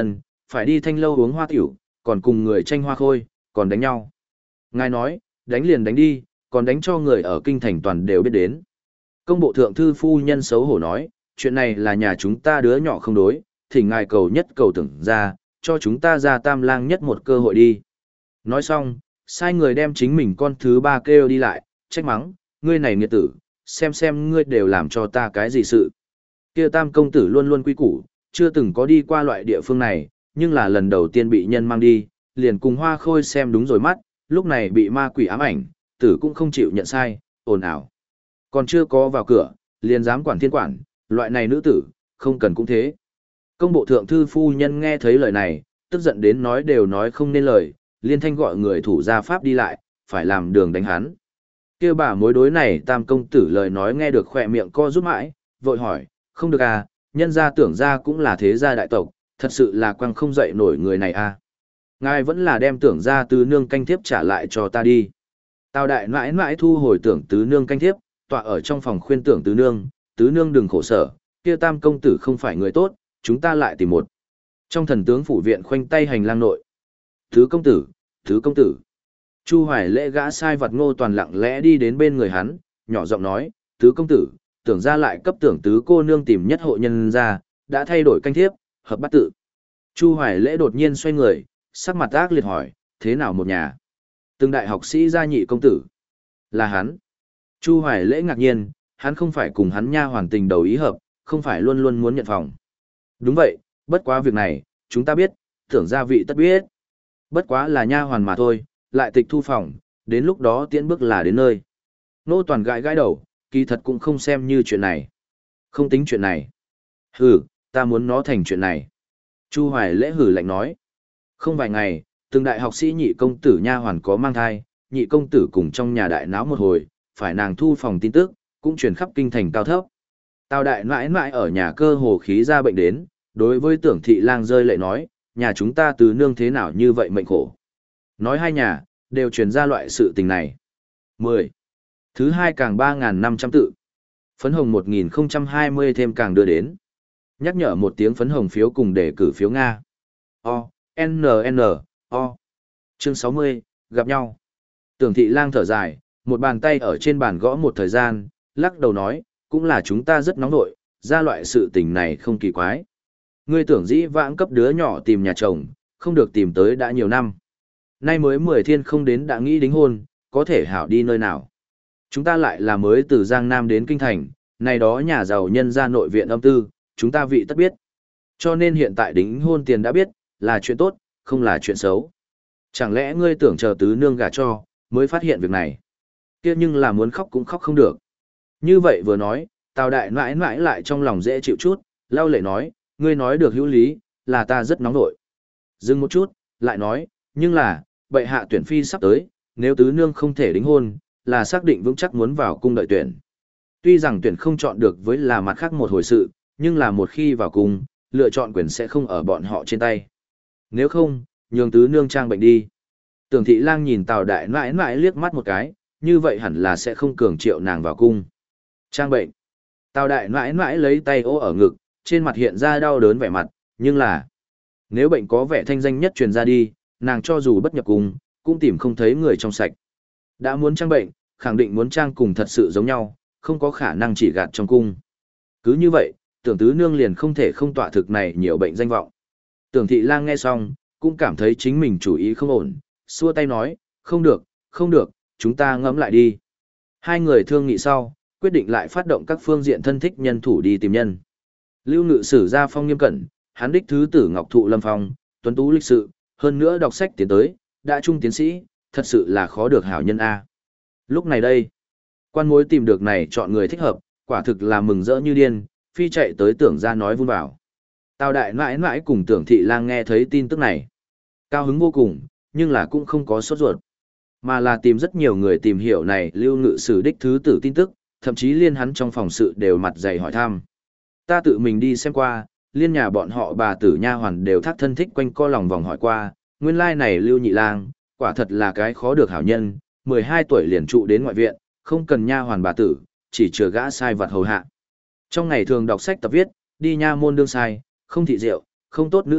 phải đi thanh lâu uống hoa tiểu, còn cùng người tranh hoa khôi, còn đánh nhau. Ngài nói, đánh liền đánh đi, còn đánh cho người ở kinh thành toàn đều biết đến. Công bộ thượng thư phu nhân xấu hổ nói, chuyện này là nhà chúng ta đứa nhỏ không đối, thì ngài cầu nhất cầu tưởng ra, cho chúng ta ra tam lang nhất một cơ hội đi. Nói xong, sai người đem chính mình con thứ ba kêu đi lại, trách mắng, ngươi này nghiệt tử, xem xem ngươi đều làm cho ta cái gì sự. Kia tam công tử luôn luôn quý củ, chưa từng có đi qua loại địa phương này, nhưng là lần đầu tiên bị nhân mang đi, liền cùng hoa khôi xem đúng rồi mắt, lúc này bị ma quỷ ám ảnh, tử cũng không chịu nhận sai, ồn ào. Còn chưa có vào cửa, liền dám quản thiên quản, loại này nữ tử, không cần cũng thế. Công bộ thượng thư phu nhân nghe thấy lời này, tức giận đến nói đều nói không nên lời, liên thanh gọi người thủ gia pháp đi lại, phải làm đường đánh hắn. Kêu bà mối đối này tam công tử lời nói nghe được khỏe miệng co rút mãi, vội hỏi, không được à, nhân gia tưởng ra cũng là thế gia đại tộc, thật sự là quăng không dậy nổi người này à. Ngài vẫn là đem tưởng ra tứ nương canh thiếp trả lại cho ta đi. Tào đại mãi mãi thu hồi tưởng tứ nương canh thiếp, tọa ở trong phòng khuyên tưởng tứ nương, tứ nương đừng khổ sở, kia tam công tử không phải người tốt, chúng ta lại tìm một. Trong thần tướng phủ viện khoanh tay hành lang nội. Thứ công tử, thứ công tử. Chu Hoài Lễ gã sai vật Ngô Toàn lặng lẽ đi đến bên người hắn, nhỏ giọng nói, tứ công tử, tưởng ra lại cấp tưởng tứ cô nương tìm nhất hộ nhân ra, đã thay đổi canh thiếp, hợp bắt tự. Chu Hoài Lễ đột nhiên xoay người, sắc mặt ác liệt hỏi, thế nào một nhà? Từng đại học sĩ gia nhị công tử. Là hắn. Chu Hoài Lễ ngạc nhiên, hắn không phải cùng hắn nha hoàn tình đầu ý hợp, không phải luôn luôn muốn nhận phòng. Đúng vậy, bất quá việc này, chúng ta biết, tưởng gia vị tất biết. Bất quá là nha hoàn mà thôi, lại tịch thu phòng, đến lúc đó tiễn bước là đến nơi. Nô Toàn gãi gãi đầu, kỳ thật cũng không xem như chuyện này. Không tính chuyện này. Hừ, ta muốn nó thành chuyện này. Chu Hoài Lễ hử lạnh nói. Không vài ngày, từng đại học sĩ nhị công tử nha hoàn có mang thai, nhị công tử cùng trong nhà đại náo một hồi, phải nàng thu phòng tin tức, cũng truyền khắp kinh thành cao thấp. Tào đại mãi mãi ở nhà cơ hồ khí ra bệnh đến, đối với tưởng thị lang rơi lệ nói, nhà chúng ta từ nương thế nào như vậy mệnh khổ. Nói hai nhà, đều truyền ra loại sự tình này. mười. Thứ hai càng ba nghìn năm trăm tự. Phấn hồng một nghìn không trăm hai mươi thêm càng đưa đến. Nhắc nhở một tiếng phấn hồng phiếu cùng để cử phiếu Nga. O, N N, O. Chương sáu mươi, gặp nhau. Tưởng thị lang thở dài, một bàn tay ở trên bàn gõ một thời gian, lắc đầu nói, cũng là chúng ta rất nóng nội, ra loại sự tình này không kỳ quái. Ngươi tưởng dĩ vãng cấp đứa nhỏ tìm nhà chồng, không được tìm tới đã nhiều năm. Nay mới mười thiên không đến đã nghĩ đính hôn, có thể hảo đi nơi nào. Chúng ta lại là mới từ Giang Nam đến Kinh Thành, này đó nhà giàu nhân ra nội viện âm tư, chúng ta vị tất biết. Cho nên hiện tại đính hôn tiền đã biết, là chuyện tốt, không là chuyện xấu. Chẳng lẽ ngươi tưởng chờ tứ nương gả cho, mới phát hiện việc này. Kia nhưng là muốn khóc cũng khóc không được. Như vậy vừa nói, Tào đại mãi mãi lại trong lòng dễ chịu chút, lau lệ nói, ngươi nói được hữu lý, là ta rất nóng nội. Dừng một chút, lại nói, nhưng là, bệ hạ tuyển phi sắp tới, nếu tứ nương không thể đính hôn, là xác định vững chắc muốn vào cung đợi tuyển. Tuy rằng tuyển không chọn được với là mặt khác một hồi sự, nhưng là một khi vào cung, lựa chọn quyền sẽ không ở bọn họ trên tay. Nếu không, nhường tứ nương trang bệnh đi. Tưởng thị lang nhìn Tào đại mãi mãi liếc mắt một cái, như vậy hẳn là sẽ không cường triệu nàng vào cung. Trang bệnh. Tào đại mãi mãi lấy tay ố ở ngực, trên mặt hiện ra đau đớn vẻ mặt, nhưng là, nếu bệnh có vẻ thanh danh nhất truyền ra đi, nàng cho dù bất nhập cung, cũng tìm không thấy người trong sạch. Đã muốn trang bệnh, khẳng định muốn trang cùng thật sự giống nhau, không có khả năng chỉ gạt trong cung. Cứ như vậy, tưởng tứ nương liền không thể không tọa thực này nhiều bệnh danh vọng. Tưởng thị lang nghe xong, cũng cảm thấy chính mình chủ ý không ổn, xua tay nói, không được, không được, chúng ta ngẫm lại đi. Hai người thương nghị sau, quyết định lại phát động các phương diện thân thích nhân thủ đi tìm nhân. Lưu Ngự Sử gia phong nghiêm cẩn, hắn đích thứ tử Ngọc Thụ Lâm Phong, tuấn tú lịch sự, hơn nữa đọc sách tiến tới, đã trung tiến sĩ, thật sự là khó được hảo nhân a. Lúc này đây, quan mối tìm được này chọn người thích hợp, quả thực là mừng rỡ như điên, phi chạy tới tưởng ra nói vun vào. Tào đại mãi mãi cùng tưởng thị lang nghe thấy tin tức này. Cao hứng vô cùng, nhưng là cũng không có sốt ruột. Mà là tìm rất nhiều người tìm hiểu này Lưu Ngự Sử đích thứ tử tin tức, thậm chí liên hắn trong phòng sự đều mặt dày hỏi thăm. Ta tự mình đi xem qua, liên nhà bọn họ bà tử nha hoàn đều thác thân thích quanh co lòng vòng hỏi qua, nguyên lai này Lưu Nhị Lang, quả thật là cái khó được hảo nhân, mười hai tuổi liền trụ đến ngoại viện, không cần nha hoàn bà tử, chỉ chừa gã sai vặt hầu hạ. Trong ngày thường đọc sách tập viết, đi nha môn đương sai, không thị rượu, không tốt nữ sắc,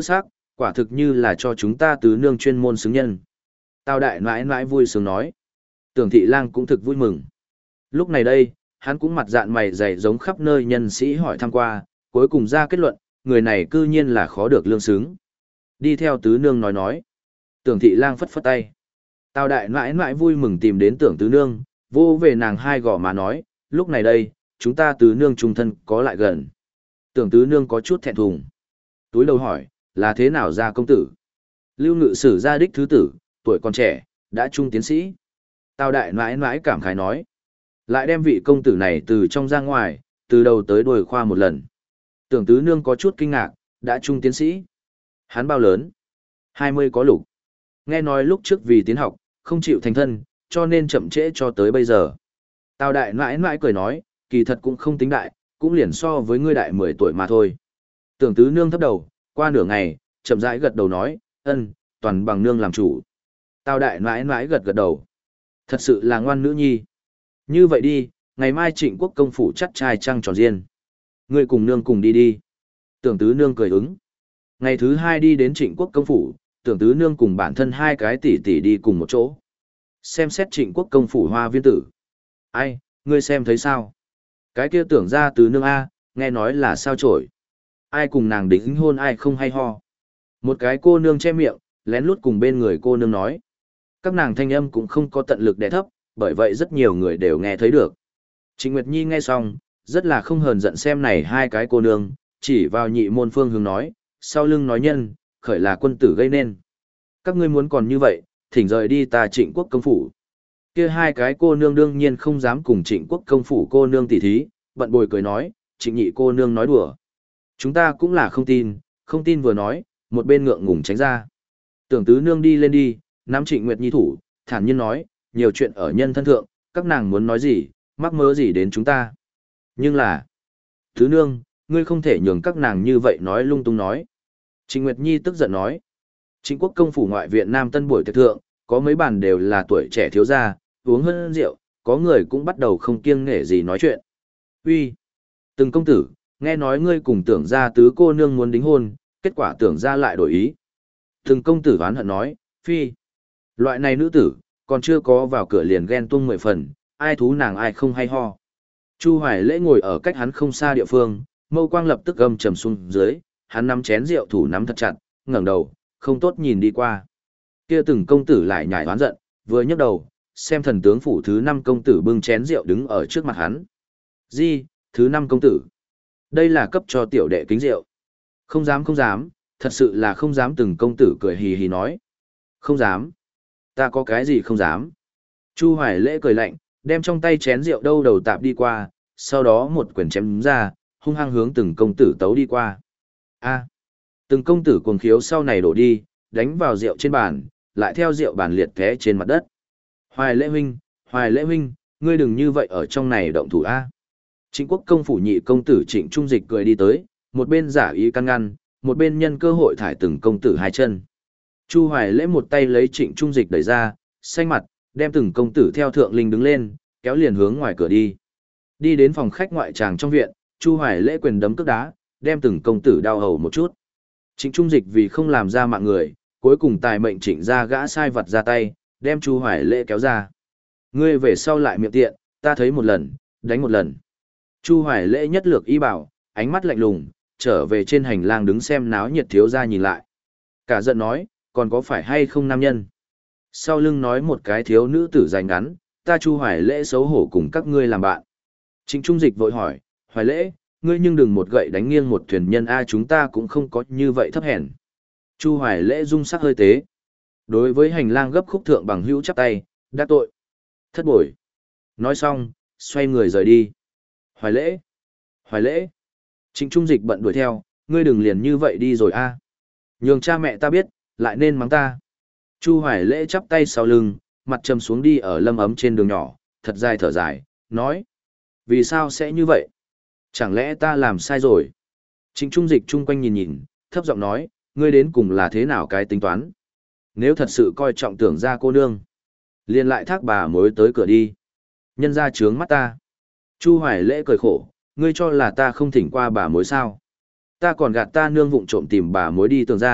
quả thực như là cho chúng ta tứ nương chuyên môn xứng nhân. Tào đại nãi nãi vui sướng nói. Tưởng thị lang cũng thực vui mừng. Lúc này đây, hắn cũng mặt dạn mày dày giống khắp nơi nhân sĩ hỏi thăm qua, cuối cùng ra kết luận, người này cư nhiên là khó được lương xứng. Đi theo tứ nương nói nói. Tưởng thị lang phất phất tay. Tào đại nãi nãi vui mừng tìm đến tưởng tứ nương, vô về nàng hai gò má nói, lúc này đây, chúng ta tứ nương trung thân có lại gần. Tưởng tứ nương có chút thẹn thùng. Túi đầu hỏi, là thế nào ra công tử? Lưu ngự sử gia đích thứ tử, tuổi còn trẻ, đã trung tiến sĩ. Tào đại nãi nãi cảm khái nói. Lại đem vị công tử này từ trong ra ngoài, từ đầu tới đuôi khoa một lần. Tưởng tứ nương có chút kinh ngạc, đã trung tiến sĩ. Hắn bao lớn? Hai mươi có lục. Nghe nói lúc trước vì tiến học, không chịu thành thân, cho nên chậm trễ cho tới bây giờ. Tào đại nãi nãi cười nói, kỳ thật cũng không tính đại, cũng liền so với ngươi đại mười tuổi mà thôi. Tưởng tứ nương thấp đầu, qua nửa ngày, chậm rãi gật đầu nói, ân, toàn bằng nương làm chủ. Tào đại nãi nãi gật gật đầu. Thật sự là ngoan nữ nhi. Như vậy đi, ngày mai Trịnh Quốc công phủ chắt trai trăng tròn riêng. Ngươi cùng nương cùng đi đi. Tưởng tứ nương cười ứng. Ngày thứ hai đi đến Trịnh Quốc công phủ, tưởng tứ nương cùng bản thân hai cái tỷ tỷ đi cùng một chỗ. Xem xét Trịnh Quốc công phủ hoa viên tử. Ai, ngươi xem thấy sao? Cái kia tưởng ra tứ nương A, nghe nói là sao trổi. Ai cùng nàng đính hôn ai không hay ho. Một cái cô nương che miệng, lén lút cùng bên người cô nương nói. Các nàng thanh âm cũng không có tận lực đè thấp, bởi vậy rất nhiều người đều nghe thấy được. Trịnh Nguyệt Nhi nghe xong, rất là không hờn giận xem này hai cái cô nương, chỉ vào nhị môn phương hướng nói, sau lưng nói nhân, khởi là quân tử gây nên. Các ngươi muốn còn như vậy, thỉnh rời đi ta Trịnh Quốc công phủ. Kia hai cái cô nương đương nhiên không dám cùng Trịnh Quốc công phủ cô nương tỉ thí, bận bồi cười nói, Trịnh nhị cô nương nói đùa. Chúng ta cũng là không tin, không tin vừa nói, một bên ngượng ngùng tránh ra. Tưởng tứ nương đi lên đi, nắm Trịnh Nguyệt Nhi thủ, thản nhiên nói, nhiều chuyện ở nhân thân thượng, các nàng muốn nói gì, mắc mớ gì đến chúng ta. Nhưng là, tứ nương, ngươi không thể nhường các nàng như vậy nói lung tung nói. Trịnh Nguyệt Nhi tức giận nói, Trịnh Quốc công phủ ngoại viện Nam Tân buổi tiệc thượng, có mấy bàn đều là tuổi trẻ thiếu gia, uống hơn rượu, có người cũng bắt đầu không kiêng nể gì nói chuyện. Uy, từng công tử, nghe nói ngươi cùng tưởng ra tứ cô nương muốn đính hôn, kết quả tưởng ra lại đổi ý. Từng công tử oán hận nói, phi, loại này nữ tử, còn chưa có vào cửa liền ghen tuông mười phần, ai thú nàng ai không hay ho. Chu Hoài Lễ ngồi ở cách hắn không xa địa phương, mâu quang lập tức gầm trầm xuống dưới, hắn nắm chén rượu thủ nắm thật chặt, ngẩng đầu, không tốt nhìn đi qua. Kia từng công tử lại nhảy oán giận, vừa nhấc đầu, xem thần tướng phủ thứ năm công tử bưng chén rượu đứng ở trước mặt hắn. Gì, thứ năm công tử? Đây là cấp cho tiểu đệ kính rượu. Không dám không dám, thật sự là không dám, từng công tử cười hì hì nói. Không dám. Ta có cái gì không dám? Chu Hoài Lễ cười lạnh, đem trong tay chén rượu đâu đầu tạp đi qua, sau đó một quyền chém ra, hung hăng hướng từng công tử tấu đi qua. A. Từng công tử cuồng khiếu sau này đổ đi, đánh vào rượu trên bàn, lại theo rượu bàn liệt té trên mặt đất. Hoài Lễ huynh, Hoài Lễ huynh, ngươi đừng như vậy ở trong này động thủ a. Trịnh Quốc công phủ nhị công tử Trịnh Trung Dịch cười đi tới, một bên giả ý can ngăn, một bên nhân cơ hội thải từng công tử hai chân. Chu Hoài Lễ một tay lấy Trịnh Trung Dịch đẩy ra, xanh mặt, đem từng công tử theo thượng linh đứng lên, kéo liền hướng ngoài cửa đi. Đi đến phòng khách ngoại tràng trong viện, Chu Hoài Lễ quyền đấm cước đá, đem từng công tử đau hầu một chút. Trịnh Trung Dịch vì không làm ra mạng người, cuối cùng tài mệnh Trịnh ra gã sai vật ra tay, đem Chu Hoài Lễ kéo ra. Ngươi về sau lại miệng tiện, ta thấy một lần, đánh một lần. Chu Hoài Lễ nhất lược y bảo, ánh mắt lạnh lùng, trở về trên hành lang đứng xem náo nhiệt thiếu gia nhìn lại. Cả giận nói, còn có phải hay không nam nhân? Sau lưng nói một cái thiếu nữ tử dài ngắn, ta Chu Hoài Lễ xấu hổ cùng các ngươi làm bạn. Trịnh Trung Dịch vội hỏi, Hoài Lễ, ngươi nhưng đừng một gậy đánh nghiêng một thuyền nhân a, chúng ta cũng không có như vậy thấp hèn. Chu Hoài Lễ dung sắc hơi tế. Đối với hành lang gấp khúc thượng bằng hữu chắp tay, đắc tội. Thất bội. Nói xong, xoay người rời đi. Hoài Lễ, Hoài Lễ. Trịnh Trung Dịch bận đuổi theo, ngươi đừng liền như vậy đi rồi a. Nhường cha mẹ ta biết, lại nên mắng ta. Chu Hoài Lễ chắp tay sau lưng, mặt trầm xuống đi ở lâm ấm trên đường nhỏ, thật dài thở dài, nói. Vì sao sẽ như vậy? Chẳng lẽ ta làm sai rồi? Trịnh Trung Dịch chung quanh nhìn nhìn, thấp giọng nói, ngươi đến cùng là thế nào cái tính toán? Nếu thật sự coi trọng tưởng ra cô nương, liền lại thác bà mối tới cửa đi. Nhân ra trướng mắt ta. Chu Hoài Lễ cười khổ, ngươi cho là ta không thỉnh qua bà mối sao? Ta còn gạt ta nương vụng trộm tìm bà mối đi tưởng ra,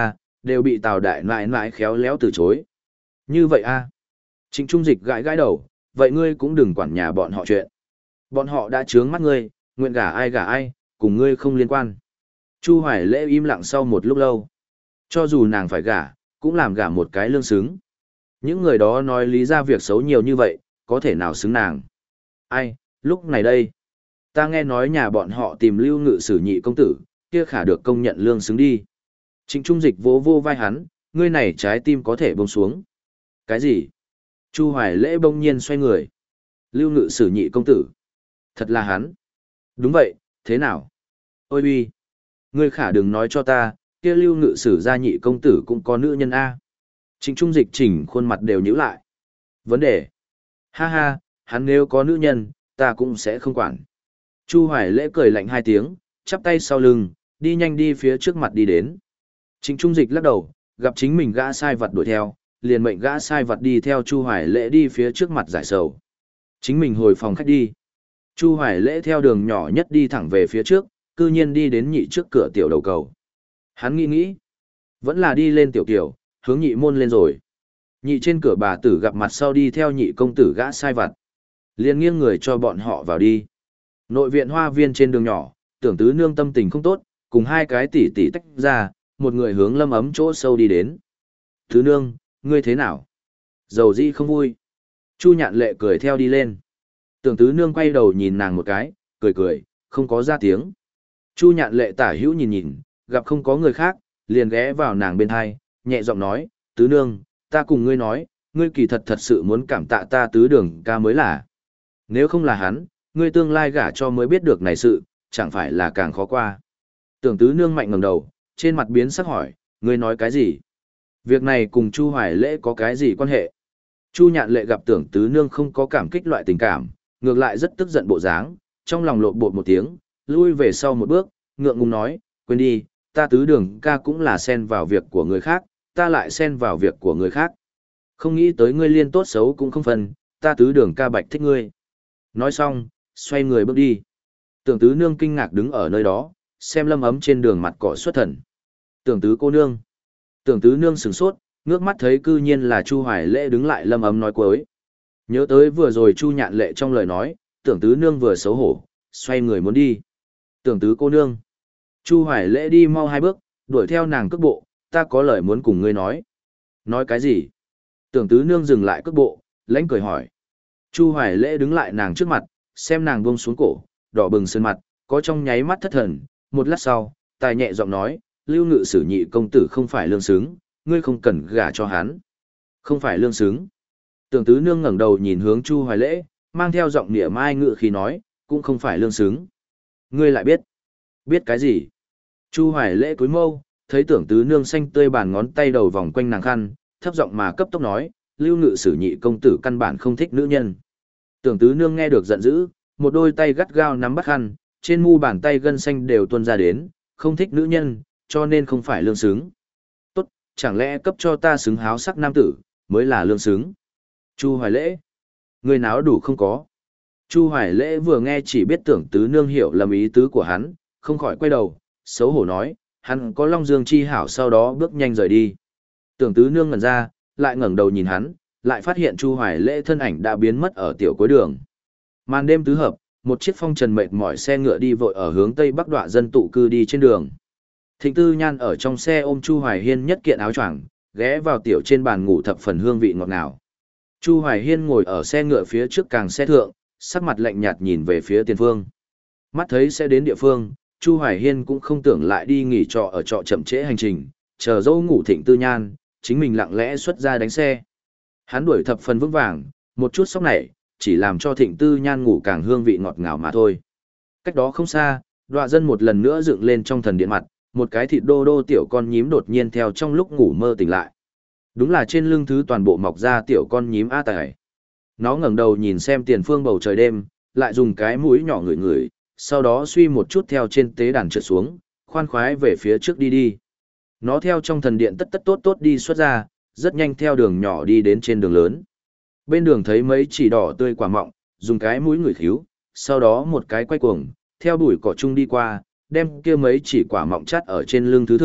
đều bị Tào đại nãi nãi khéo léo từ chối. Như vậy a? Trịnh Trung Dịch gãi gãi đầu, vậy ngươi cũng đừng quản nhà bọn họ chuyện. Bọn họ đã trướng mắt ngươi, nguyện gả ai gả ai, cùng ngươi không liên quan. Chu Hoài Lễ im lặng sau một lúc lâu. Cho dù nàng phải gả, cũng làm gả một cái lương xứng. Những người đó nói lý ra việc xấu nhiều như vậy, có thể nào xứng nàng. Ai, lúc này đây. Ta nghe nói nhà bọn họ tìm Lưu Ngự Sử nhị công tử, kia khả được công nhận lương xứng đi. Trịnh Trung Dịch vỗ vô vai hắn, ngươi này trái tim có thể buông xuống. Cái gì? Chu Hoài Lễ bỗng nhiên xoay người. Lưu Ngự Sử nhị công tử. Thật là hắn. Đúng vậy, thế nào? Ôi uy. Ngươi khả đừng nói cho ta, kia Lưu Ngự Sử gia nhị công tử cũng có nữ nhân A. Trịnh Trung Dịch chỉnh khuôn mặt đều nhíu lại. Vấn đề. Ha ha, hắn nếu có nữ nhân, ta cũng sẽ không quản. Chu Hoài Lễ cười lạnh hai tiếng, chắp tay sau lưng, đi nhanh đi phía trước mặt đi đến. Trịnh Trung Dịch lắc đầu, gặp chính mình gã sai vật đuổi theo, liền mệnh gã sai vật đi theo Chu Hoài Lễ đi phía trước mặt giải sầu. Chính mình hồi phòng khách đi. Chu Hoài Lễ theo đường nhỏ nhất đi thẳng về phía trước, cư nhiên đi đến nhị trước cửa tiểu đầu cầu. Hắn nghĩ nghĩ, vẫn là đi lên tiểu kiểu, hướng nhị môn lên rồi. Nhị trên cửa bà tử gặp mặt sau đi theo nhị công tử gã sai vặt. Liền nghiêng người cho bọn họ vào đi. Nội viện hoa viên trên đường nhỏ, Tưởng Tứ Nương tâm tình không tốt, cùng hai cái tỷ tỷ tách ra, một người hướng Lâm Ấm chỗ sâu đi đến. Tứ Nương, ngươi thế nào? Dầu dĩ không vui. Chu Nhạn Lệ cười theo đi lên. Tưởng Tứ Nương quay đầu nhìn nàng một cái, cười cười, không có ra tiếng. Chu Nhạn Lệ tả hữu nhìn nhìn, gặp không có người khác, liền ghé vào nàng bên hai, nhẹ giọng nói, Tứ Nương, ta cùng ngươi nói, ngươi kỳ thật thật sự muốn cảm tạ ta Tứ Đường ca mới là. Nếu không là hắn, ngươi tương lai gả cho mới biết được này sự, chẳng phải là càng khó qua. Tưởng Tứ Nương mạnh ngẩng đầu, trên mặt biến sắc hỏi, ngươi nói cái gì? Việc này cùng Chu Hoài Lễ có cái gì quan hệ? Chu Nhạn Lệ gặp Tưởng Tứ Nương không có cảm kích loại tình cảm, ngược lại rất tức giận bộ dáng, trong lòng lộn bột một tiếng, lui về sau một bước, ngượng ngùng nói, quên đi, ta Tứ Đường ca cũng là xen vào việc của người khác, ta lại xen vào việc của người khác. Không nghĩ tới ngươi liên tốt xấu cũng không phân, ta Tứ Đường ca bạch thích ngươi. Nói xong, xoay người bước đi. Tưởng Tứ Nương kinh ngạc đứng ở nơi đó, xem Lâm Ấm trên đường mặt cỏ xuất thần. Tưởng Tứ cô nương. Tưởng Tứ Nương sửng sốt, ngước mắt thấy cư nhiên là Chu Hoài Lễ đứng lại Lâm Ấm nói cuối. Nhớ tới vừa rồi Chu Nhạn Lệ trong lời nói, Tưởng Tứ Nương vừa xấu hổ, xoay người muốn đi. Tưởng Tứ cô nương. Chu Hoài Lễ đi mau hai bước, đuổi theo nàng cước bộ, ta có lời muốn cùng ngươi nói. Nói cái gì? Tưởng Tứ Nương dừng lại cước bộ, lãnh cười hỏi. Chu Hoài Lễ đứng lại nàng trước mặt, xem nàng buông xuống cổ, đỏ bừng sơn mặt, có trong nháy mắt thất thần, một lát sau, tài nhẹ giọng nói, Lưu Ngự Sử nhị công tử không phải lương xứng, ngươi không cần gả cho hắn. Không phải lương xứng. Tưởng Tứ Nương ngẩng đầu nhìn hướng Chu Hoài Lễ, mang theo giọng nịa mai ngự khi nói, cũng không phải lương xứng. Ngươi lại biết. Biết cái gì? Chu Hoài Lễ cúi mâu, thấy Tưởng Tứ Nương xanh tươi bàn ngón tay đầu vòng quanh nàng khăn, thấp giọng mà cấp tốc nói, Lưu Ngự Sử nhị công tử căn bản không thích nữ nhân. Tưởng Tứ Nương nghe được giận dữ, một đôi tay gắt gao nắm bắt khăn, trên mu bàn tay gân xanh đều tuôn ra đến, không thích nữ nhân, cho nên không phải lương xứng. Tốt, chẳng lẽ cấp cho ta xứng háo sắc nam tử, mới là lương xứng. Chu Hoài Lễ, người náo đủ không có. Chu Hoài Lễ vừa nghe chỉ biết Tưởng Tứ Nương hiểu lầm ý tứ của hắn, không khỏi quay đầu, xấu hổ nói, hắn có Long Dương chi hảo sau đó bước nhanh rời đi. Tưởng Tứ Nương ngẩn ra, lại ngẩng đầu nhìn hắn, lại phát hiện Chu Hoài Lễ thân ảnh đã biến mất ở tiểu cuối đường. Màn đêm tứ hợp, một chiếc phong trần mệt mỏi xe ngựa đi vội ở hướng tây bắc đoạ dân tụ cư đi trên đường. Thịnh Tư Nhan ở trong xe ôm Chu Hoài Hiên nhất kiện áo choàng, ghé vào tiểu trên bàn ngủ thập phần hương vị ngọt ngào. Chu Hoài Hiên ngồi ở xe ngựa phía trước càng xe thượng, sắc mặt lạnh nhạt nhìn về phía tiền phương. Mắt thấy sẽ đến địa phương, Chu Hoài Hiên cũng không tưởng lại đi nghỉ trọ ở trọ chậm trễ hành trình, chờ dâu ngủ Thịnh Tư Nhan, chính mình lặng lẽ xuất ra đánh xe. Hắn đuổi thập phần vững vàng, một chút sốc này, chỉ làm cho Thịnh Tư Nhan ngủ càng hương vị ngọt ngào mà thôi. Cách đó không xa, đoạ dân một lần nữa dựng lên trong thần điện mặt, một cái thịt đô đô tiểu con nhím đột nhiên theo trong lúc ngủ mơ tỉnh lại. Đúng là trên lưng thứ toàn bộ mọc ra tiểu con nhím A Tài. Nó ngẩng đầu nhìn xem tiền phương bầu trời đêm, lại dùng cái mũi nhỏ ngửi ngửi, sau đó suy một chút theo trên tế đàn trượt xuống, khoan khoái về phía trước đi đi. Nó theo trong thần điện tất tất tốt tốt đi xuất ra, rất nhanh theo đường nhỏ đi đến trên đường lớn. Bên đường thấy mấy chỉ đỏ tươi quả mọng, dùng cái mũi ngửi khíu, sau đó một cái quay cuồng, theo bụi cỏ chung đi qua, đem kia mấy chỉ quả mọng chắt ở trên lưng thứ thượng,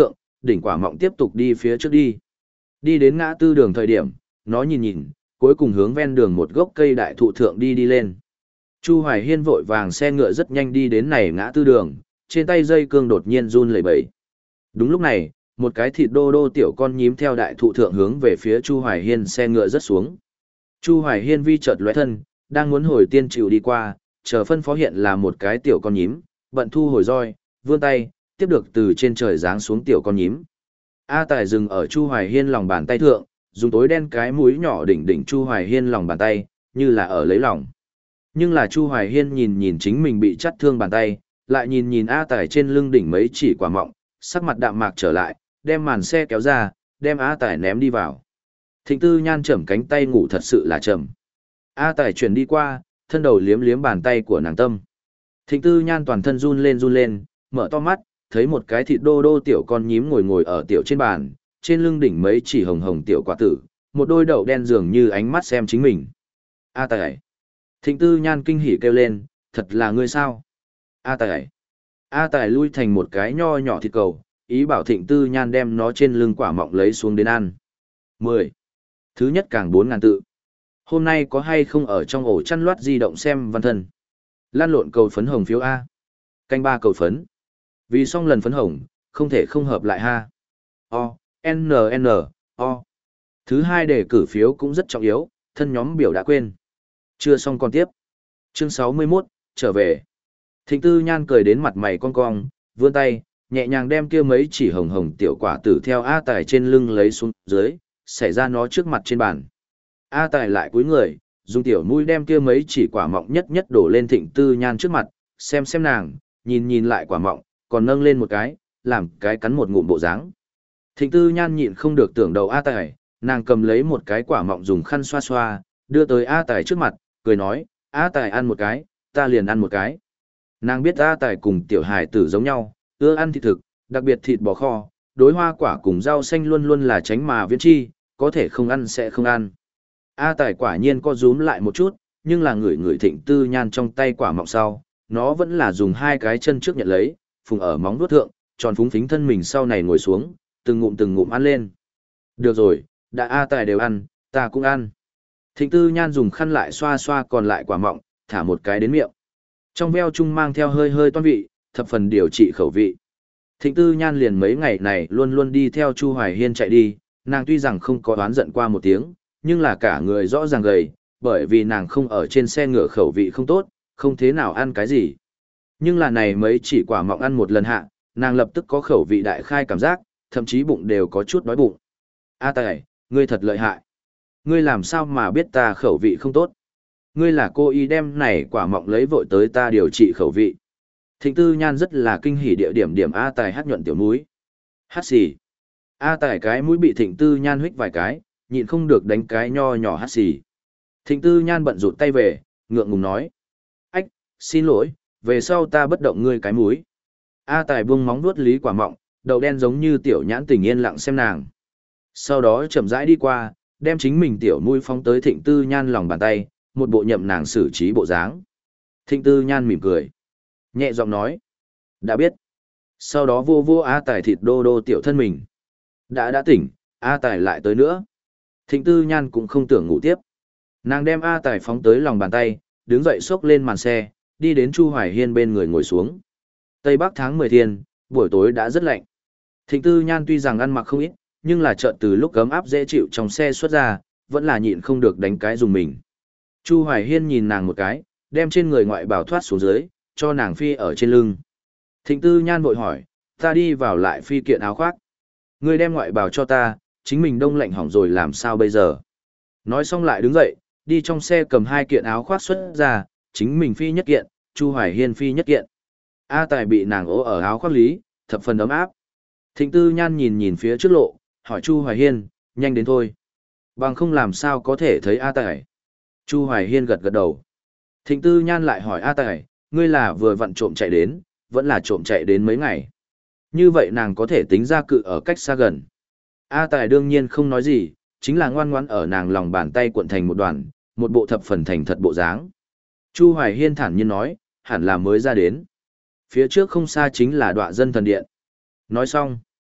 đỉnh quả mọng tiếp tục đi phía trước đi. Đi đến ngã tư đường thời điểm, nó nhìn nhìn, cuối cùng hướng ven đường một gốc cây đại thụ thượng đi đi lên. Chu Hoài Hiên vội vàng xe ngựa rất nhanh đi đến này ngã tư đường, trên tay dây cương đột nhiên run lẩy bẩy. Đúng lúc này, một cái thịt đô đô tiểu con nhím theo đại thụ thượng hướng về phía Chu Hoài Hiên xe ngựa rất xuống. Chu Hoài Hiên vi chợt lóe thân, đang muốn hồi tiên chịu đi qua, chờ phân phó hiện là một cái tiểu con nhím, bận thu hồi roi, vươn tay, tiếp được từ trên trời giáng xuống tiểu con nhím. A Tài dừng ở Chu Hoài Hiên lòng bàn tay thượng, dùng tối đen cái mũi nhỏ đỉnh đỉnh Chu Hoài Hiên lòng bàn tay, như là ở lấy lòng. Nhưng là Chu Hoài Hiên nhìn nhìn chính mình bị chắt thương bàn tay, lại nhìn nhìn A Tài trên lưng đỉnh mấy chỉ quả mọng, sắc mặt đạm mạc trở lại, đem màn xe kéo ra, đem A Tài ném đi vào. Thịnh Tư Nhan chầm cánh tay ngủ thật sự là chậm. A Tài chuyển đi qua, thân đầu liếm liếm bàn tay của nàng tâm. Thịnh Tư Nhan toàn thân run lên run lên, mở to mắt, thấy một cái thịt đô đô tiểu con nhím ngồi ngồi ở tiểu trên bàn, trên lưng đỉnh mấy chỉ hồng hồng tiểu quả tử, một đôi đậu đen dường như ánh mắt xem chính mình. A Tài. Thịnh Tư Nhan kinh hỉ kêu lên, thật là ngươi sao? A Tài. A Tài lui thành một cái nho nhỏ thịt cầu, ý bảo Thịnh Tư Nhan đem nó trên lưng quả mọng lấy xuống đến ăn. mười. Thứ nhất càng bốn ngàn tự. Hôm nay có hay không ở trong ổ chăn loát di động xem văn thân. Lan lộn cầu phấn hồng phiếu A. Canh ba cầu phấn. Vì xong lần phấn hồng, không thể không hợp lại ha. O, N N, O. Thứ hai đề cử phiếu cũng rất trọng yếu, thân nhóm biểu đã quên. Chưa xong còn tiếp. Chương sáu mươi mốt, trở về. Thịnh Tư Nhan cười đến mặt mày cong cong, vươn tay, nhẹ nhàng đem kia mấy chỉ hồng hồng tiểu quả tử theo A Tài trên lưng lấy xuống dưới, xảy ra nó trước mặt trên bàn. A Tài lại cúi người, dùng tiểu mũi đem kia mấy chỉ quả mọng nhất nhất đổ lên Thịnh Tư Nhan trước mặt, xem xem nàng, nhìn nhìn lại quả mọng, còn nâng lên một cái, làm cái cắn một ngụm bộ dáng. Thịnh Tư Nhan nhịn không được tưởng đầu A Tài, nàng cầm lấy một cái quả mọng dùng khăn xoa xoa, đưa tới A Tài trước mặt, cười nói, A Tài ăn một cái, ta liền ăn một cái. Nàng biết A Tài cùng tiểu hài tử giống nhau, ưa ăn thịt thực, đặc biệt thịt bò kho, đối hoa quả cùng rau xanh luôn luôn là tránh mà viễn chi, có thể không ăn sẽ không ăn. A Tài quả nhiên co rúm lại một chút, nhưng là người người Thịnh Tư Nhan trong tay quả mọng sau, nó vẫn là dùng hai cái chân trước nhận lấy, phùng ở móng vuốt thượng, tròn phúng phính thân mình sau này ngồi xuống, từng ngụm từng ngụm ăn lên. Được rồi, đã A Tài đều ăn, ta cũng ăn. Thịnh Tư Nhan dùng khăn lại xoa xoa còn lại quả mọng, thả một cái đến miệng. Trong veo chung mang theo hơi hơi toan vị, thập phần điều trị khẩu vị. Thịnh Tư Nhan liền mấy ngày này luôn luôn đi theo Chu Hoài Hiên chạy đi, nàng tuy rằng không có oán giận qua một tiếng, nhưng là cả người rõ ràng gầy, bởi vì nàng không ở trên xe ngựa khẩu vị không tốt, không thế nào ăn cái gì. Nhưng là này mấy chỉ quả mọng ăn một lần hạ, nàng lập tức có khẩu vị đại khai cảm giác, thậm chí bụng đều có chút đói bụng. A Tài, ngươi thật lợi hại. Ngươi làm sao mà biết ta khẩu vị không tốt? Ngươi là cô y đem này quả mọng lấy vội tới ta điều trị khẩu vị. Thịnh Tư Nhan rất là kinh hỉ địa điểm điểm A Tài hát nhuận tiểu mũi. Hát xì. A Tài cái mũi bị Thịnh Tư Nhan huých vài cái, nhịn không được đánh cái nho nhỏ hát xì. Thịnh Tư Nhan bận rụt tay về, ngượng ngùng nói. Ách, xin lỗi, về sau ta bất động ngươi cái mũi. A Tài buông móng vuốt lý quả mọng, đầu đen giống như tiểu nhãn tình yên lặng xem nàng. Sau đó chậm rãi đi qua, đem chính mình tiểu mũi phóng tới Thịnh Tư Nhan lòng bàn tay, một bộ nhậm nàng xử trí bộ dáng. Thịnh Tư Nhan mỉm cười, nhẹ giọng nói, đã biết. Sau đó vô vô A Tài thịt đô đô tiểu thân mình. Đã đã tỉnh, A Tài lại tới nữa. Thịnh Tư Nhan cũng không tưởng ngủ tiếp. Nàng đem A Tài phóng tới lòng bàn tay, đứng dậy xốc lên màn xe, đi đến Chu Hoài Hiên bên người ngồi xuống. Tây Bắc tháng mười thiên, buổi tối đã rất lạnh. Thịnh Tư Nhan tuy rằng ăn mặc không ít, nhưng là chợt từ lúc gấm áp dễ chịu trong xe xuất ra, vẫn là nhịn không được đánh cái dùng mình. Chu Hoài Hiên nhìn nàng một cái, đem trên người ngoại bào thoát xuống dưới, cho nàng phi ở trên lưng. Thịnh Tư Nhan vội hỏi, ta đi vào lại phi kiện áo khoác. Ngươi đem ngoại bào cho ta, chính mình đông lạnh hỏng rồi làm sao bây giờ? Nói xong lại đứng dậy, đi trong xe cầm hai kiện áo khoác xuất ra, chính mình phi nhất kiện, Chu Hoài Hiên phi nhất kiện. A Tài bị nàng ố ở áo khoác lý, thập phần ấm áp. Thịnh Tư Nhan nhìn nhìn phía trước lộ, hỏi Chu Hoài Hiên, nhanh đến thôi. Bằng không làm sao có thể thấy A Tài. Chu Hoài Hiên gật gật đầu. Thịnh Tư Nhan lại hỏi A Tài, ngươi là vừa vặn trộm chạy đến, vẫn là trộm chạy đến mấy ngày. Như vậy nàng có thể tính ra cự ở cách xa gần. A Tài đương nhiên không nói gì, chính là ngoan ngoãn ở nàng lòng bàn tay cuộn thành một đoàn, một bộ thập phần thành thật bộ dáng. Chu Hoài Hiên thản nhiên nói, hẳn là mới ra đến. Phía trước không xa chính là Đọa Dân Thần Điện. Nói xong,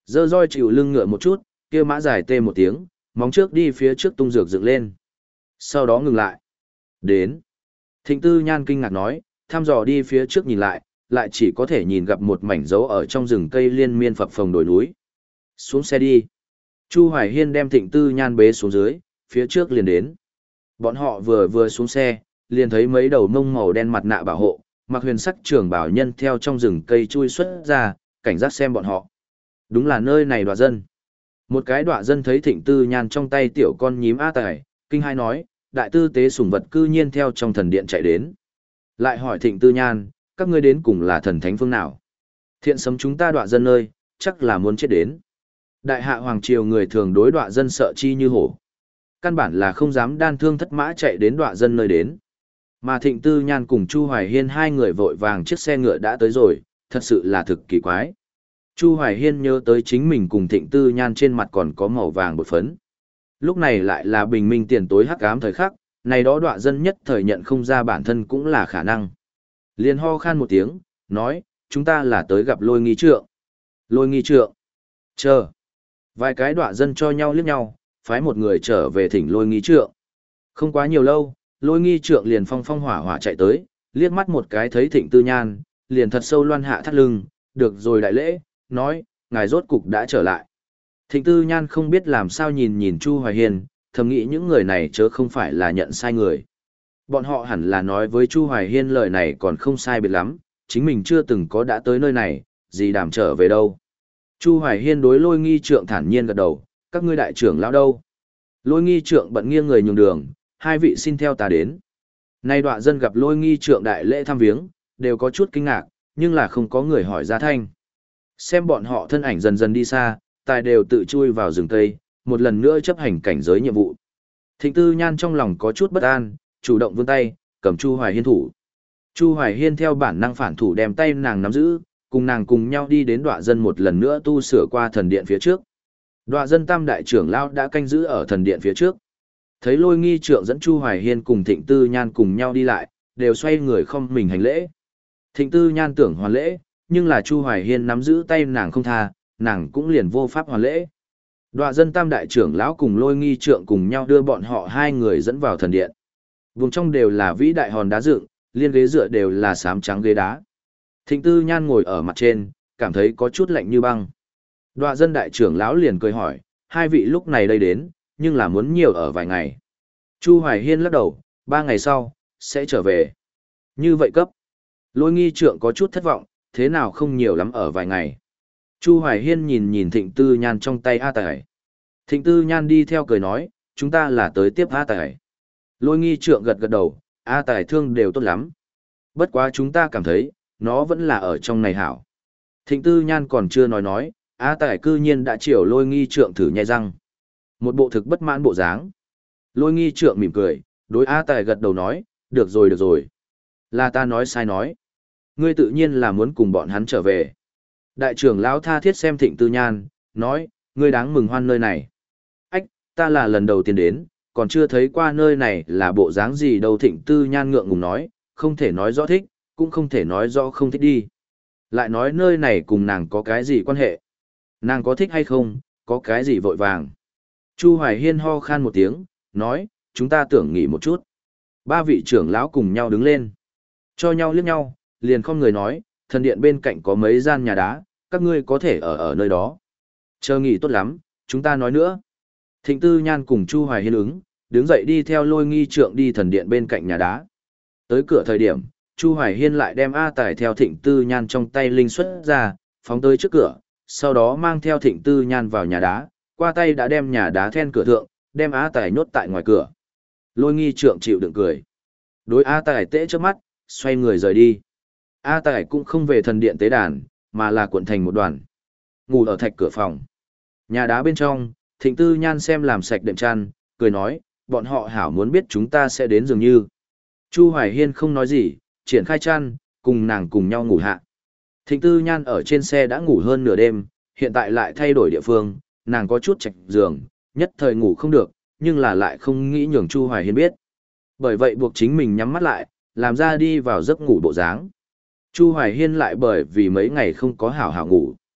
Dơ roi chịu lưng ngựa một chút, kia mã dài tê một tiếng, móng trước đi phía trước tung dược dựng lên. Sau đó ngừng lại. Đến. Thịnh Tư Nhan kinh ngạc nói, thăm dò đi phía trước nhìn lại, lại chỉ có thể nhìn gặp một mảnh dấu ở trong rừng cây liên miên phập phồng đồi núi. Xuống xe đi. Chu Hoài Hiên đem Thịnh Tư Nhan bế xuống dưới, phía trước liền đến. Bọn họ vừa vừa xuống xe, liền thấy mấy đầu mông màu đen mặt nạ bảo hộ, mặc huyền sắc trường bảo nhân theo trong rừng cây chui xuất ra, cảnh giác xem bọn họ. Đúng là nơi này đọa dân. Một cái đọa dân thấy Thịnh Tư Nhan trong tay tiểu con nhím A Tài, kinh hai nói, đại tư tế sủng vật cư nhiên theo trong thần điện chạy đến. Lại hỏi Thịnh Tư Nhan, các ngươi đến cùng là thần thánh phương nào? Thiện sấm chúng ta đọa dân nơi, chắc là muốn chết đến. Đại hạ hoàng triều người thường đối đọa dân sợ chi như hổ. Căn bản là không dám đan thương thất mã chạy đến đọa dân nơi đến. Mà Thịnh Tư Nhan cùng Chu Hoài Hiên hai người vội vàng chiếc xe ngựa đã tới rồi, thật sự là thực kỳ quái. Chu Hoài Hiên nhớ tới chính mình cùng Thịnh Tư Nhan trên mặt còn có màu vàng bột phấn. Lúc này lại là bình minh tiền tối hắc ám thời khắc, này đó đọa dân nhất thời nhận không ra bản thân cũng là khả năng. Liền ho khan một tiếng, nói, chúng ta là tới gặp lôi nghi trượng. Lôi nghi trượng. Chờ. Vài cái đọa dân cho nhau liếc nhau, phái một người trở về thỉnh lôi nghi trượng. Không quá nhiều lâu, lôi nghi trượng liền phong phong hỏa hỏa chạy tới, liếc mắt một cái thấy Thịnh Tư Nhan, liền thật sâu loan hạ thắt lưng, được rồi đại lễ, nói, ngài rốt cục đã trở lại. Thịnh Tư Nhan không biết làm sao nhìn nhìn Chu Hoài Hiên, thầm nghĩ những người này chớ không phải là nhận sai người. Bọn họ hẳn là nói với Chu Hoài Hiên lời này còn không sai biệt lắm, chính mình chưa từng có đã tới nơi này, gì đảm trở về đâu. Chu Hoài Hiên đối lôi nghi trượng thản nhiên gật đầu, các ngươi đại trưởng lão đâu? Lôi nghi trượng bận nghiêng người nhường đường, hai vị xin theo ta đến. Nay đọa dân gặp lôi nghi trượng đại lễ thăm viếng, đều có chút kinh ngạc, nhưng là không có người hỏi ra thanh. Xem bọn họ thân ảnh dần dần đi xa, tài đều tự chui vào rừng cây, một lần nữa chấp hành cảnh giới nhiệm vụ. Thịnh Tư Nhan trong lòng có chút bất an, chủ động vươn tay, cầm Chu Hoài Hiên thủ. Chu Hoài Hiên theo bản năng phản thủ đem tay nàng nắm giữ, cùng nàng cùng nhau đi đến đọa dân một lần nữa tu sửa qua thần điện phía trước. Đọa dân tam đại trưởng lão đã canh giữ ở thần điện phía trước. Thấy lôi nghi trượng dẫn Chu Hoài Hiên cùng Thịnh Tư Nhan cùng nhau đi lại, đều xoay người không mình hành lễ. Thịnh Tư Nhan tưởng hoàn lễ, nhưng là Chu Hoài Hiên nắm giữ tay nàng không tha, nàng cũng liền vô pháp hoàn lễ. Đọa dân tam đại trưởng lão cùng lôi nghi trượng cùng nhau đưa bọn họ hai người dẫn vào thần điện. Vùng trong đều là vĩ đại hòn đá dựng, liên ghế dựa đều là xám trắng ghế đá. Thịnh Tư Nhan ngồi ở mặt trên, cảm thấy có chút lạnh như băng. Đọa dân đại trưởng lão liền cười hỏi, hai vị lúc này đây đến, nhưng là muốn nhiều ở vài ngày. Chu Hoài Hiên lắc đầu, ba ngày sau, sẽ trở về. Như vậy cấp. Lôi nghi trượng có chút thất vọng, thế nào không nhiều lắm ở vài ngày. Chu Hoài Hiên nhìn nhìn Thịnh Tư Nhan trong tay A Tài. Thịnh Tư Nhan đi theo cười nói, chúng ta là tới tiếp A Tài. Lôi nghi trượng gật gật đầu, A Tài thương đều tốt lắm. Bất quá chúng ta cảm thấy, nó vẫn là ở trong này hảo. Thịnh Tư Nhan còn chưa nói nói, A Tài cư nhiên đã chiều lôi nghi trượng thử nhai răng. Một bộ thực bất mãn bộ dáng. Lôi nghi trượng mỉm cười, đối A Tài gật đầu nói, được rồi được rồi. Là ta nói sai nói. Ngươi tự nhiên là muốn cùng bọn hắn trở về. Đại trưởng lão tha thiết xem Thịnh Tư Nhan, nói, ngươi đáng mừng hoan nơi này. Ách, ta là lần đầu tiên đến, còn chưa thấy qua nơi này là bộ dáng gì đâu. Thịnh Tư Nhan ngượng ngùng nói, không thể nói rõ thích, cũng không thể nói rõ không thích đi. Lại nói nơi này cùng nàng có cái gì quan hệ? Nàng có thích hay không, có cái gì vội vàng? Chu Hoài Hiên ho khan một tiếng, nói, chúng ta tưởng nghỉ một chút. Ba vị trưởng lão cùng nhau đứng lên. Cho nhau liếc nhau, liền không người nói, thần điện bên cạnh có mấy gian nhà đá, các ngươi có thể ở ở nơi đó. Chờ nghỉ tốt lắm, chúng ta nói nữa. Thịnh Tư Nhan cùng Chu Hoài Hiên ứng, đứng dậy đi theo lôi nghi trượng đi thần điện bên cạnh nhà đá. Tới cửa thời điểm, Chu Hoài Hiên lại đem A Tài theo Thịnh Tư Nhan trong tay linh xuất ra, phóng tới trước cửa, sau đó mang theo Thịnh Tư Nhan vào nhà đá, qua tay đã đem nhà đá then cửa thượng, đem A Tài nhốt tại ngoài cửa. Lôi nghi trượng chịu đựng cười. Đối A Tài tễ trước mắt, xoay người rời đi. A Tài cũng không về thần điện tế đàn, mà là cuộn thành một đoàn. Ngủ ở thạch cửa phòng. Nhà đá bên trong, Thịnh Tư Nhan xem làm sạch đệm chăn, cười nói, bọn họ hảo muốn biết chúng ta sẽ đến dường như. Chu Hoài Hiên không nói gì, triển khai chăn, cùng nàng cùng nhau ngủ hạ. Thịnh Tư Nhan ở trên xe đã ngủ hơn nửa đêm, hiện tại lại thay đổi địa phương, nàng có chút chạch giường, nhất thời ngủ không được, nhưng là lại không nghĩ nhường Chu Hoài Hiên biết. Bởi vậy buộc chính mình nhắm mắt lại, làm ra đi vào giấc ngủ bộ dáng. Chu Hoài Hiên lại bởi vì mấy ngày không có hảo hảo ngủ.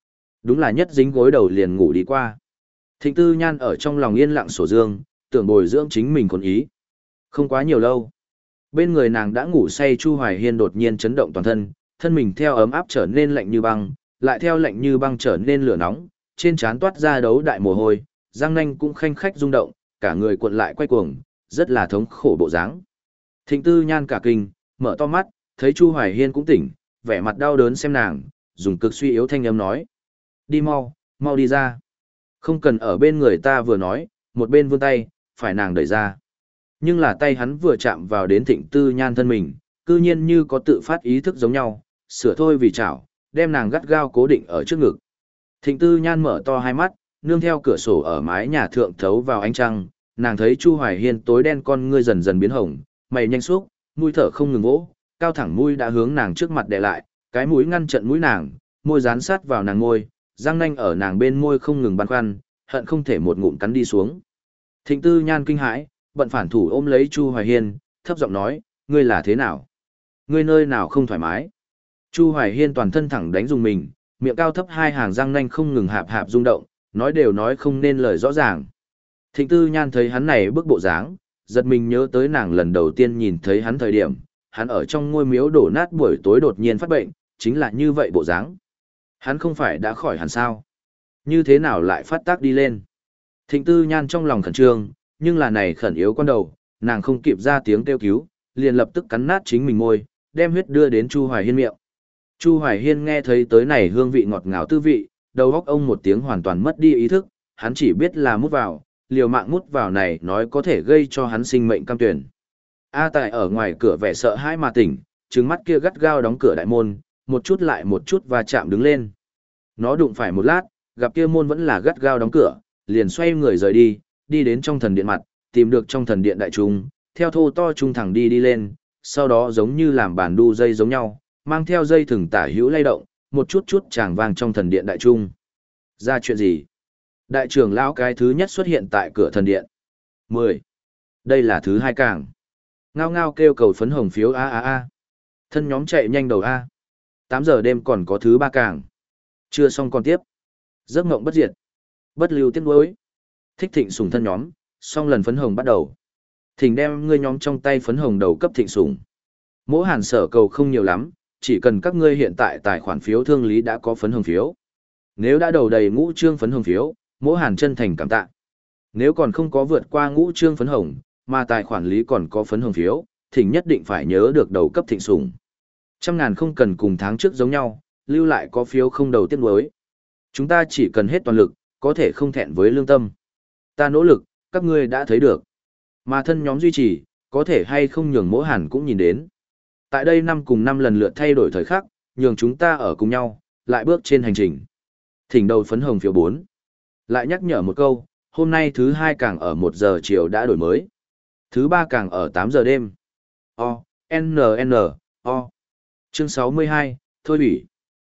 Đúng là nhất dính gối đầu liền ngủ đi qua. Thịnh Tư Nhan ở trong lòng yên lặng sổ dương, tưởng bồi dưỡng chính mình còn ý. Không quá nhiều lâu. Bên người nàng đã ngủ say Chu Hoài Hiên đột nhiên chấn động toàn thân, thân mình theo ấm áp trở nên lạnh như băng, lại theo lạnh như băng trở nên lửa nóng, trên trán toát ra đấu đại mồ hôi, răng nanh cũng khanh khách rung động, cả người cuộn lại quay cuồng, rất là thống khổ bộ dáng. Thịnh Tư Nhan cả kinh, mở to mắt, thấy Chu Hoài Hiên cũng tỉnh, vẻ mặt đau đớn xem nàng, dùng cực suy yếu thanh âm nói: "Đi mau, mau đi ra." Không cần ở bên người ta vừa nói, một bên vươn tay, phải nàng đẩy ra. Nhưng là tay hắn vừa chạm vào đến Thịnh Tư Nhan thân mình, cư nhiên như có tự phát ý thức giống nhau, sửa thôi vì chảo, đem nàng gắt gao cố định ở trước ngực. Thịnh Tư Nhan mở to hai mắt, nương theo cửa sổ ở mái nhà thượng thấu vào ánh trăng, nàng thấy Chu Hoài Hiên tối đen con ngươi dần dần biến hồng, mày nhanh xúc, mũi thở không ngừng vỗ, cao thẳng mũi đã hướng nàng trước mặt đè lại, cái mũi ngăn chặn mũi nàng, môi dán sát vào nàng môi, răng nanh ở nàng bên môi không ngừng băn khoăn, hận không thể một ngụm cắn đi xuống. Thịnh Tư Nhan kinh hãi, bận phản thủ ôm lấy Chu Hoài Hiên, thấp giọng nói: "Ngươi là thế nào? Ngươi nơi nào không thoải mái?" Chu Hoài Hiên toàn thân thẳng đánh dùng mình, miệng cao thấp hai hàng răng nanh không ngừng hạp hạp rung động, nói đều nói không nên lời rõ ràng. Thịnh Tư Nhan thấy hắn này bức bộ dáng, giật mình nhớ tới nàng lần đầu tiên nhìn thấy hắn thời điểm, hắn ở trong ngôi miếu đổ nát buổi tối đột nhiên phát bệnh, chính là như vậy bộ dáng. Hắn không phải đã khỏi hẳn sao? Như thế nào lại phát tác đi lên? Thịnh Tư Nhan trong lòng khẩn trương, nhưng là này khẩn yếu con đầu, nàng không kịp ra tiếng kêu cứu, liền lập tức cắn nát chính mình môi, đem huyết đưa đến Chu Hoài Hiên miệng. Chu Hoài Hiên nghe thấy tới này hương vị ngọt ngào tư vị, đầu óc ông một tiếng hoàn toàn mất đi ý thức, hắn chỉ biết là mút vào, liều mạng mút vào này nói có thể gây cho hắn sinh mệnh cam tuyển. A Tài ở ngoài cửa vẻ sợ hãi mà tỉnh, trừng mắt kia gắt gao đóng cửa đại môn, một chút lại một chút và chạm đứng lên. Nó đụng phải một lát, gặp kia môn vẫn là gắt gao đóng cửa, liền xoay người rời đi, đi đến trong thần điện mặt, tìm được trong thần điện đại trung, theo thô to trung thẳng đi đi lên, sau đó giống như làm bàn đu dây giống nhau, mang theo dây thừng tả hữu lay động, một chút chút chàng vang trong thần điện đại trung. Ra chuyện gì? Đại trưởng lão cái thứ nhất xuất hiện tại cửa thần điện. mười. Đây là thứ hai càng. Ngao ngao kêu cầu phấn hồng phiếu a a a. Thân nhóm chạy nhanh đầu a. tám giờ đêm còn có thứ ba càng. Chưa xong còn tiếp. Giấc mộng bất diệt. Bất lưu tiếc nuối. Thích thịnh sủng thân nhóm, xong lần phấn hồng bắt đầu. Thỉnh đem ngươi nhóm trong tay phấn hồng đầu cấp thịnh sủng. Mỗi hàn sở cầu không nhiều lắm, chỉ cần các ngươi hiện tại tài khoản phiếu thương lý đã có phấn hồng phiếu. Nếu đã đầu đầy ngũ trương phấn hồng phiếu, mỗi hàn chân thành cảm tạ. Nếu còn không có vượt qua ngũ trương phấn hồng, mà tài khoản lý còn có phấn hồng phiếu, thỉnh nhất định phải nhớ được đầu cấp thịnh sủng. Trăm ngàn không cần cùng tháng trước giống nhau, lưu lại có phiếu không đầu tiếc nuối. Chúng ta chỉ cần hết toàn lực, có thể không thẹn với lương tâm. Ta nỗ lực, các ngươi đã thấy được. Mà thân nhóm duy trì, có thể hay không nhường mỗi hàn cũng nhìn đến. Tại đây năm cùng năm lần lượt thay đổi thời khắc, nhường chúng ta ở cùng nhau, lại bước trên hành trình. Thỉnh đầu phấn hồng phiếu bốn. Lại nhắc nhở một câu, hôm nay thứ hai càng ở một giờ chiều đã đổi mới. Thứ ba càng ở tám giờ đêm. O, N N, O. Chương sáu mươi hai, thôi bỉ.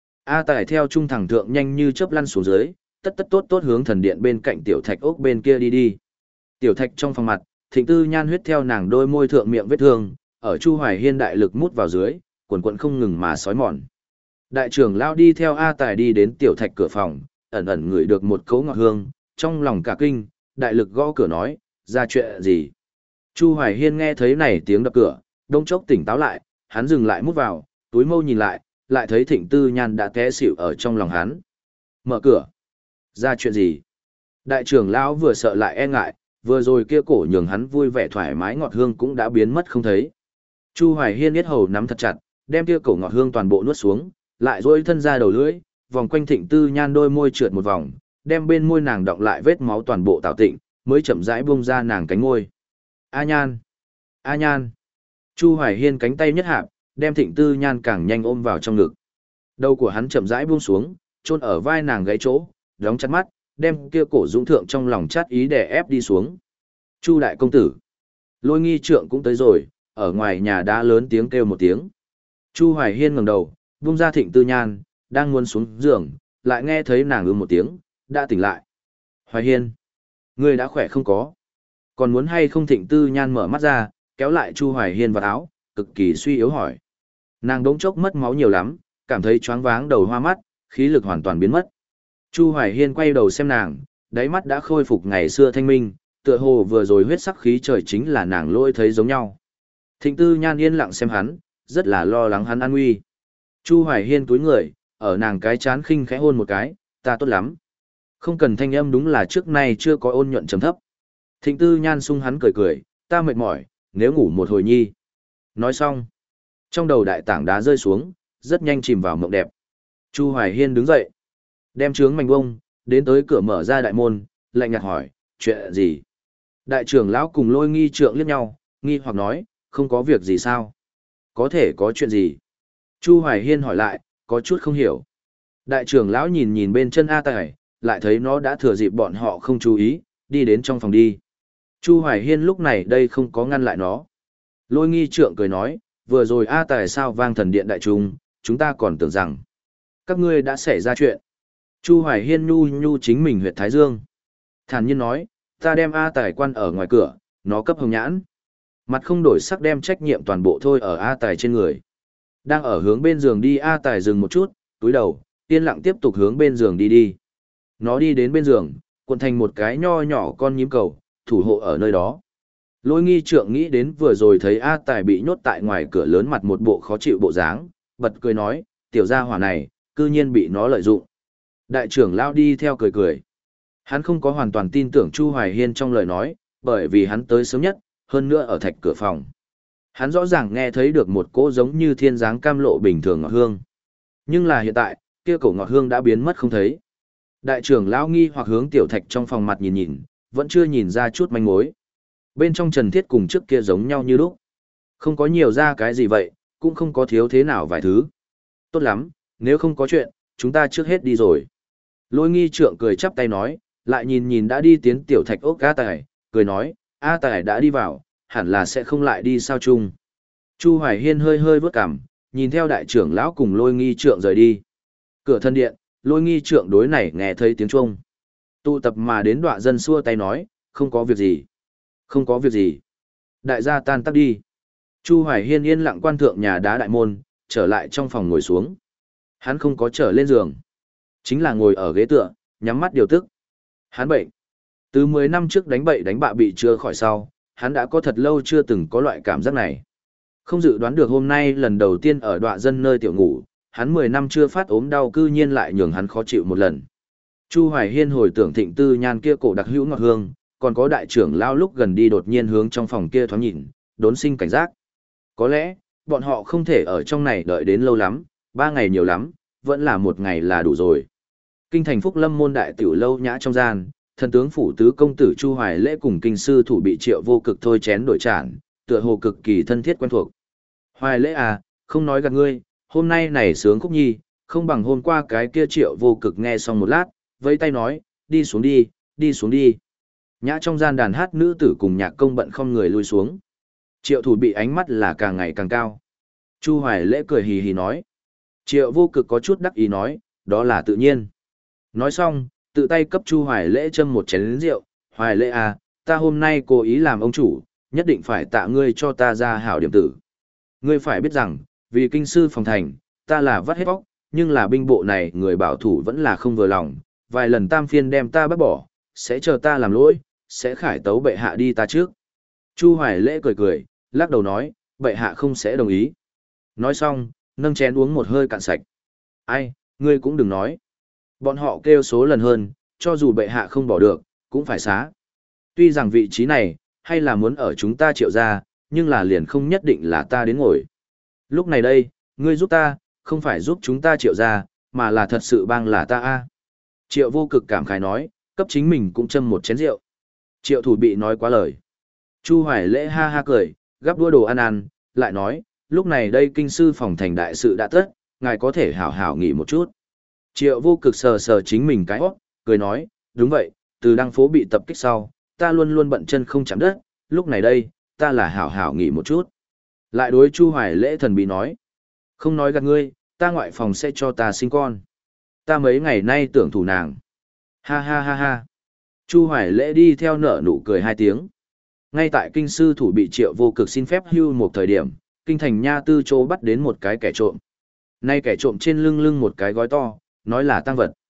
A Tài theo trung thẳng thượng nhanh như chớp lăn xuống dưới, tất tất tốt tốt hướng thần điện bên cạnh tiểu thạch ốc bên kia đi đi. Tiểu thạch trong phòng mặt, Thịnh Tư Nhan huyết theo nàng đôi môi thượng miệng vết thương, ở Chu Hoài Hiên đại lực mút vào dưới, quần quần không ngừng mà sói mòn. Đại trưởng lao đi theo A Tài đi đến tiểu thạch cửa phòng, ẩn ẩn ngửi được một cấu ngọt hương, trong lòng cả kinh, đại lực gõ cửa nói, ra chuyện gì? Chu Hoài Hiên nghe thấy này tiếng đập cửa, đông chốc tỉnh táo lại, hắn dừng lại mút vào, túi mâu nhìn lại, lại thấy Thịnh Tư Nhan đã té xỉu ở trong lòng hắn. Mở cửa. Ra chuyện gì? Đại trưởng lão vừa sợ lại e ngại, vừa rồi kia cổ nhường hắn vui vẻ thoải mái ngọt hương cũng đã biến mất không thấy. Chu Hoài Hiên yết hầu nắm thật chặt, đem kia cổ ngọt hương toàn bộ nuốt xuống, lại duỗi thân ra đầu lưỡi, vòng quanh Thịnh Tư Nhan đôi môi trượt một vòng, đem bên môi nàng đọng lại vết máu toàn bộ tạo tịnh, mới chậm rãi buông ra nàng cánh môi. A Nhan! A Nhan! Chu Hoài Hiên cánh tay nhất hạp, đem Thịnh Tư Nhan càng nhanh ôm vào trong ngực. Đầu của hắn chậm rãi buông xuống, chôn ở vai nàng gáy chỗ, đóng chặt mắt, đem kia cổ dũng thượng trong lòng chát ý đè ép đi xuống. Chu đại công tử! Lôi nghi trượng cũng tới rồi, ở ngoài nhà đã lớn tiếng kêu một tiếng. Chu Hoài Hiên ngẩng đầu, buông ra Thịnh Tư Nhan, đang muốn xuống giường, lại nghe thấy nàng ư một tiếng, đã tỉnh lại. Hoài Hiên! Ngươi đã khỏe không có? Còn muốn hay không? Thịnh Tư Nhan mở mắt ra, kéo lại Chu Hoài Hiên vào áo, cực kỳ suy yếu hỏi. Nàng đống chốc mất máu nhiều lắm, cảm thấy choáng váng đầu hoa mắt, khí lực hoàn toàn biến mất. Chu Hoài Hiên quay đầu xem nàng, đáy mắt đã khôi phục ngày xưa thanh minh, tựa hồ vừa rồi huyết sắc khí trời chính là nàng lôi thấy giống nhau. Thịnh Tư Nhan yên lặng xem hắn, rất là lo lắng hắn an nguy. Chu Hoài Hiên túi người, ở nàng cái chán khinh khẽ hôn một cái, ta tốt lắm. Không cần thanh âm, đúng là trước nay chưa có ôn nhuận trầm thấp. Thịnh Tư Nhan sung hắn cười cười, ta mệt mỏi, nếu ngủ một hồi nhi. Nói xong, trong đầu đại tảng đá rơi xuống, rất nhanh chìm vào mộng đẹp. Chu Hoài Hiên đứng dậy, đem trướng mảnh bông, đến tới cửa mở ra đại môn, lạnh nhạt hỏi, chuyện gì? Đại trưởng lão cùng Lôi Nghi Trượng liếc nhau, nghi hoặc nói, không có việc gì sao? Có thể có chuyện gì? Chu Hoài Hiên hỏi lại, có chút không hiểu. Đại trưởng lão nhìn nhìn bên chân A Tài, lại thấy nó đã thừa dịp bọn họ không chú ý, đi đến trong phòng đi. Chu Hoài Hiên lúc này đây không có ngăn lại nó. Lôi Nghi Trượng cười nói, vừa rồi A Tài sao vang thần điện đại trung, chúng ta còn tưởng rằng các ngươi đã xảy ra chuyện. Chu Hoài Hiên nhu nhu chính mình huyệt thái dương. Thản nhiên nói, ta đem A Tài quan ở ngoài cửa, nó cấp hồng nhãn. Mặt không đổi sắc đem trách nhiệm toàn bộ thôi ở A Tài trên người. Đang ở hướng bên giường đi A Tài dừng một chút, túi đầu, yên lặng tiếp tục hướng bên giường đi đi. Nó đi đến bên giường, cuộn thành một cái nho nhỏ con nhím cầu, thủ hộ ở nơi đó. Lôi Nghi Trượng nghĩ đến vừa rồi thấy A Tài bị nhốt tại ngoài cửa lớn mặt một bộ khó chịu bộ dáng, bật cười nói, tiểu gia hỏa này, cư nhiên bị nó lợi dụng. Đại trưởng lão đi theo cười cười. Hắn không có hoàn toàn tin tưởng Chu Hoài Hiên trong lời nói, bởi vì hắn tới sớm nhất, hơn nữa ở thạch cửa phòng. Hắn rõ ràng nghe thấy được một cỗ giống như thiên dáng cam lộ bình thường ngọt hương. Nhưng là hiện tại, kia cổ ngọt hương đã biến mất không thấy. Đại trưởng lão nghi hoặc hướng tiểu thạch trong phòng mặt nhìn nhìn, vẫn chưa nhìn ra chút manh mối. Bên trong Trần Thiết cùng trước kia giống nhau như lúc. Không có nhiều ra cái gì vậy, cũng không có thiếu thế nào vài thứ. Tốt lắm, nếu không có chuyện, chúng ta trước hết đi rồi. Lôi Nghi Trượng cười chắp tay nói, lại nhìn nhìn đã đi tiến tiểu thạch ốc A Tài, cười nói, A Tài đã đi vào, hẳn là sẽ không lại đi sao chung. Chu Hoài Hiên hơi hơi vớt cằm, nhìn theo đại trưởng lão cùng Lôi Nghi Trượng rời đi. Cửa thân điện, Lôi Nghi Trượng đối này nghe thấy tiếng chuông. Tụ tập mà đến đọa dân xua tay nói, không có việc gì. Không có việc gì. Đại gia tan tắc đi. Chu Hoài Hiên yên lặng quan thượng nhà đá đại môn, trở lại trong phòng ngồi xuống. Hắn không có trở lên giường. Chính là ngồi ở ghế tựa, nhắm mắt điều tức. Hắn bệnh. Từ mười năm trước đánh bậy đánh bạ bị chưa khỏi sau, hắn đã có thật lâu chưa từng có loại cảm giác này. Không dự đoán được hôm nay lần đầu tiên ở đọa dân nơi tiểu ngủ, hắn mười năm chưa phát ốm đau cư nhiên lại nhường hắn khó chịu một lần. Chu Hoài Hiên hồi tưởng Thịnh Tư Nhan kia cổ đặc hữu ngọt hương, còn có đại trưởng lao lúc gần đi đột nhiên hướng trong phòng kia thoáng nhìn, đốn sinh cảnh giác. Có lẽ, bọn họ không thể ở trong này đợi đến lâu lắm, ba ngày nhiều lắm, vẫn là một ngày là đủ rồi. Kinh thành Phúc Lâm môn đại tiểu lâu nhã trong gian, thần tướng phủ tứ công tử Chu Hoài Lễ cùng kinh sư thủ bị Triệu Vô Cực thôi chén đổi tràn, tựa hồ cực kỳ thân thiết quen thuộc. Hoài Lễ à, không nói gạt ngươi, hôm nay này sướng khúc nhi, không bằng hôm qua cái kia Triệu Vô Cực nghe xong một lát, vẫy tay nói, đi xuống đi, đi xuống đi. Nhã trong gian đàn hát nữ tử cùng nhạc công bận không người lui xuống. Triệu thủ bị ánh mắt là càng ngày càng cao. Chu Hoài Lễ cười hì hì nói. Triệu Vô Cực có chút đắc ý nói, đó là tự nhiên. Nói xong, tự tay cấp Chu Hoài Lễ châm một chén rượu. Hoài Lễ à, ta hôm nay cố ý làm ông chủ, nhất định phải tạ ngươi cho ta ra hảo điểm tử. Ngươi phải biết rằng, vì kinh sư phòng thành, ta là vắt hết bóc, nhưng là binh bộ này người bảo thủ vẫn là không vừa lòng. Vài lần tam phiên đem ta bắt bỏ, sẽ chờ ta làm lỗi, sẽ khải tấu bệ hạ đi ta trước. Chu Hoài Lễ cười cười, lắc đầu nói, bệ hạ không sẽ đồng ý. Nói xong, nâng chén uống một hơi cạn sạch. Ai, ngươi cũng đừng nói. Bọn họ kêu số lần hơn, cho dù bệ hạ không bỏ được, cũng phải xá. Tuy rằng vị trí này, hay là muốn ở chúng ta Triệu ra, nhưng là liền không nhất định là ta đến ngồi. Lúc này đây, ngươi giúp ta, không phải giúp chúng ta Triệu ra, mà là thật sự bang là ta a. Triệu Vô Cực cảm khái nói, cấp chính mình cũng châm một chén rượu. Triệu thủ bị nói quá lời. Chu Hoài Lễ ha ha cười, gắp đua đồ ăn ăn, lại nói, lúc này đây kinh sư phòng thành đại sự đã tất, ngài có thể hảo hảo nghỉ một chút. Triệu Vô Cực sờ sờ chính mình cái hót, cười nói, đúng vậy, từ đăng phố bị tập kích sau, ta luôn luôn bận chân không chạm đất, lúc này đây, ta là hảo hảo nghỉ một chút. Lại đối Chu Hoài Lễ thần bí nói, không nói gạt ngươi, ta ngoại phòng sẽ cho ta sinh con. Ta mấy ngày nay tưởng thủ nàng. Ha ha ha ha. Chu Hoài Lễ đi theo nở nụ cười hai tiếng. Ngay tại kinh sư thủ bị Triệu Vô Cực xin phép hưu một thời điểm, kinh thành nha tư chỗ bắt đến một cái kẻ trộm. Nay kẻ trộm trên lưng lưng một cái gói to, nói là tăng vật.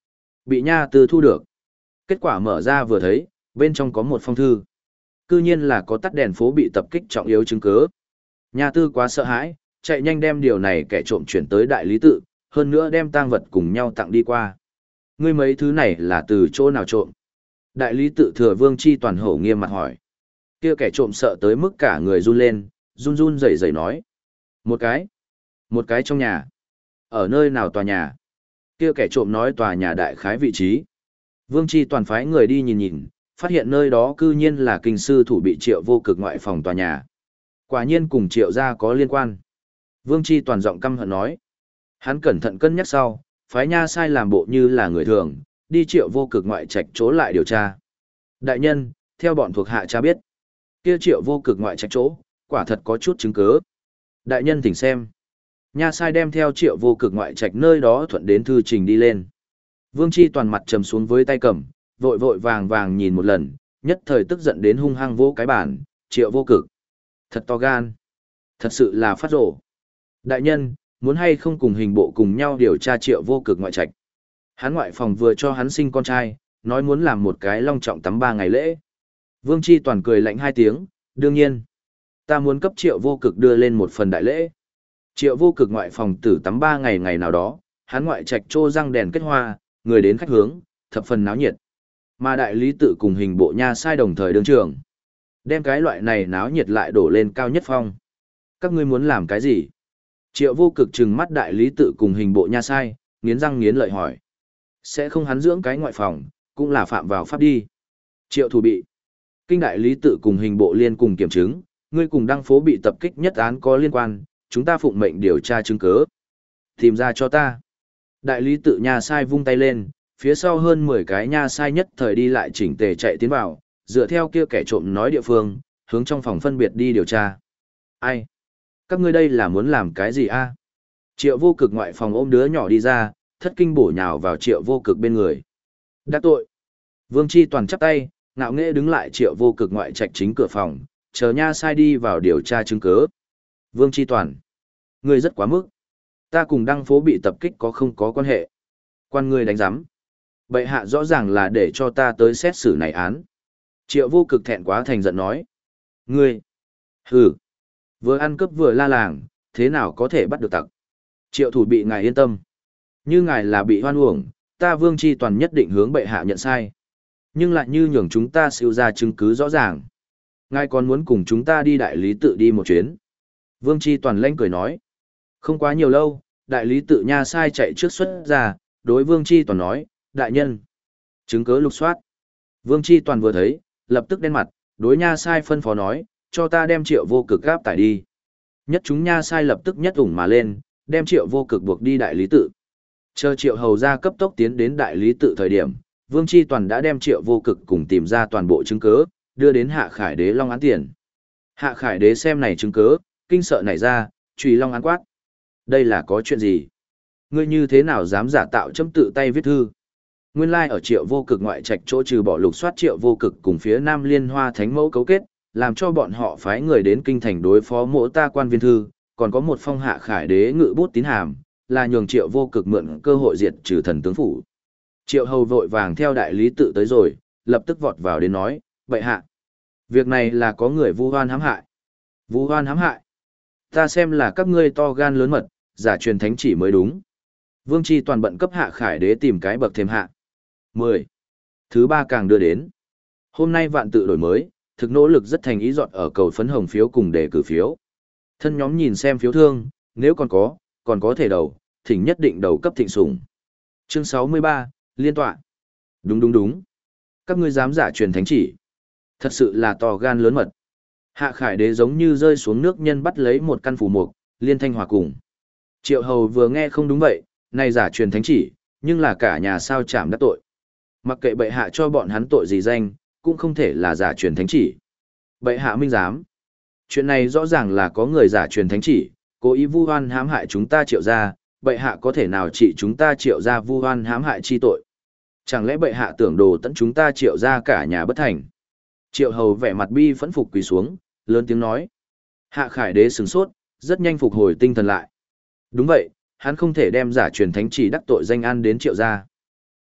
Bị nha tư thu được. Kết quả mở ra vừa thấy, bên trong có một phong thư. Cư nhiên là có tắt đèn phố bị tập kích trọng yếu chứng cứ. Nha tư quá sợ hãi, chạy nhanh đem điều này kẻ trộm chuyển tới đại lý tự, hơn nữa đem tang vật cùng nhau tặng đi qua. Ngươi mấy thứ này là từ chỗ nào trộm? Đại lý tự thừa Vương Chi Toàn hổ nghiêm mặt hỏi. Kia kẻ trộm sợ tới mức cả người run lên, run run rẩy rẩy nói. Một cái. Một cái trong nhà. Ở nơi nào tòa nhà? Kia kẻ trộm nói tòa nhà đại khái vị trí. Vương Chi Toàn phái người đi nhìn nhìn, phát hiện nơi đó cư nhiên là kinh sư thủ bị Triệu Vô Cực ngoại phòng tòa nhà. Quả nhiên cùng Triệu gia có liên quan. Vương Chi Toàn giọng căm hận nói. Hắn cẩn thận cân nhắc sau, phái nha sai làm bộ như là người thường, đi Triệu Vô Cực ngoại trạch chỗ lại điều tra. Đại nhân, theo bọn thuộc hạ cha biết, kia Triệu Vô Cực ngoại trạch chỗ, quả thật có chút chứng cứ. Đại nhân thỉnh xem. Nha sai đem theo Triệu Vô Cực ngoại trạch nơi đó thuận đến thư trình đi lên. Vương Chi Toàn mặt trầm xuống với tay cầm, vội vội vàng vàng nhìn một lần, nhất thời tức giận đến hung hăng vỗ cái bàn, Triệu Vô Cực. Thật to gan. Thật sự là phát rổ. Đại nhân, muốn hay không cùng hình bộ cùng nhau điều tra Triệu Vô Cực ngoại trạch. Hắn ngoại phòng vừa cho hắn sinh con trai, nói muốn làm một cái long trọng tắm ba ngày lễ. Vương Chi Toàn cười lạnh hai tiếng, đương nhiên. Ta muốn cấp Triệu Vô Cực đưa lên một phần đại lễ. Triệu Vô Cực ngoại phòng tử tắm ba ngày ngày nào đó, hắn ngoại trạch trô răng đèn kết hoa, người đến khách hướng, thập phần náo nhiệt. Mà đại lý tự cùng hình bộ nha sai đồng thời đương trường. Đem cái loại này náo nhiệt lại đổ lên cao nhất phong. Các ngươi muốn làm cái gì? Triệu Vô Cực trừng mắt đại lý tự cùng hình bộ nha sai, nghiến răng nghiến lợi hỏi. Sẽ không hắn dưỡng cái ngoại phòng, cũng là phạm vào pháp đi. Triệu thủ bị. Kinh đại lý tự cùng hình bộ liên cùng kiểm chứng, ngươi cùng đăng phố bị tập kích nhất án có liên quan, chúng ta phụng mệnh điều tra chứng cứ. Tìm ra cho ta. Đại lý tự nha sai vung tay lên, phía sau hơn mười cái nha sai nhất thời đi lại chỉnh tề chạy tiến vào, dựa theo kia kẻ trộm nói địa phương, hướng trong phòng phân biệt đi điều tra. Ai? Các ngươi đây là muốn làm cái gì a? Triệu Vô Cực ngoại phòng ôm đứa nhỏ đi ra, thất kinh bổ nhào vào Triệu Vô Cực bên người. Đắc tội. Vương Chi Toàn chắp tay, ngạo nghễ đứng lại Triệu Vô Cực ngoại trạch chính cửa phòng, chờ nha sai đi vào điều tra chứng cứ. Vương Chi Toàn. Ngươi rất quá mức. Ta cùng đăng phố bị tập kích có không có quan hệ. Quan ngươi đánh giám. Bệ hạ rõ ràng là để cho ta tới xét xử này án. Triệu Vô Cực thẹn quá thành giận nói. Ngươi. Hừ. Vừa ăn cướp vừa la làng, thế nào có thể bắt được tặc. Triệu thủ bị ngài yên tâm. Như ngài là bị hoan uổng, ta Vương Chi Toàn nhất định hướng bệ hạ nhận sai. Nhưng lại như nhường chúng ta siêu ra chứng cứ rõ ràng. Ngài còn muốn cùng chúng ta đi đại lý tự đi một chuyến. Vương Chi Toàn lanh cười nói. Không quá nhiều lâu, đại lý tự nha sai chạy trước xuất ra, đối Vương Chi Toàn nói, đại nhân. Chứng cứ lục soát. Vương Chi Toàn vừa thấy, lập tức đen mặt, đối nha sai phân phó nói, cho ta đem Triệu Vô Cực gáp tải đi. Nhất chúng nha sai lập tức nhất ủng mà lên, đem Triệu Vô Cực buộc đi đại lý tự. Chờ Triệu hầu ra cấp tốc tiến đến đại lý tự thời điểm, Vương Chi Toàn đã đem Triệu Vô Cực cùng tìm ra toàn bộ chứng cứ, đưa đến Hạ Khải Đế Long án tiền. Hạ Khải Đế xem này chứng cứ, kinh sợ nảy ra, chùy Long án quát. Đây là có chuyện gì? Ngươi như thế nào dám giả tạo chấm tự tay viết thư? Nguyên lai ở Triệu Vô Cực ngoại trạch chỗ trừ bỏ lục soát Triệu Vô Cực cùng phía Nam Liên Hoa Thánh Mẫu cấu kết, làm cho bọn họ phái người đến kinh thành đối phó mỗ ta quan viên thư, còn có một phong Hạ Khải Đế ngự bút tín hàm, là nhường Triệu Vô Cực mượn cơ hội diệt trừ thần tướng phủ. Triệu hầu vội vàng theo đại lý tự tới rồi, lập tức vọt vào đến nói, bệ hạ. Việc này là có người vu oan hãm hại. Vu oan hãm hại. Ta xem là các ngươi to gan lớn mật, giả truyền thánh chỉ mới đúng. Vương Chi Toàn bận cấp Hạ Khải Đế tìm cái bậc thêm hạ. mười. Thứ ba càng đưa đến. Hôm nay vạn tự đổi mới, thực nỗ lực rất thành ý dọn ở cầu phấn hồng phiếu cùng đề cử phiếu. Thân nhóm nhìn xem phiếu thương, nếu còn có, còn có thể đầu, thỉnh nhất định đầu cấp thịnh sủng. Chương sáu mươi ba, Liên tọa. Đúng đúng đúng. Các ngươi dám giả truyền thánh chỉ. Thật sự là to gan lớn mật. Hạ Khải Đế giống như rơi xuống nước nhân bắt lấy một căn phủ mục, liên thanh hòa cùng. Triệu hầu vừa nghe không đúng vậy, này giả truyền thánh chỉ, nhưng là cả nhà sao chảm đắc tội. Mặc kệ bệ hạ cho bọn hắn tội gì danh, cũng không thể là giả truyền thánh chỉ. Bệ hạ minh giám. Chuyện này rõ ràng là có người giả truyền thánh chỉ, cố ý vu oan hãm hại chúng ta Triệu gia, bệ hạ có thể nào trị chúng ta Triệu gia vu oan hãm hại chi tội. Chẳng lẽ bệ hạ tưởng đồ tận chúng ta Triệu gia cả nhà bất thành. Triệu hầu vẻ mặt bi phẫn phục quỳ xuống, lớn tiếng nói. Hạ Khải Đế sửng sốt, rất nhanh phục hồi tinh thần lại. Đúng vậy, hắn không thể đem giả truyền thánh chỉ đắc tội danh an đến Triệu gia.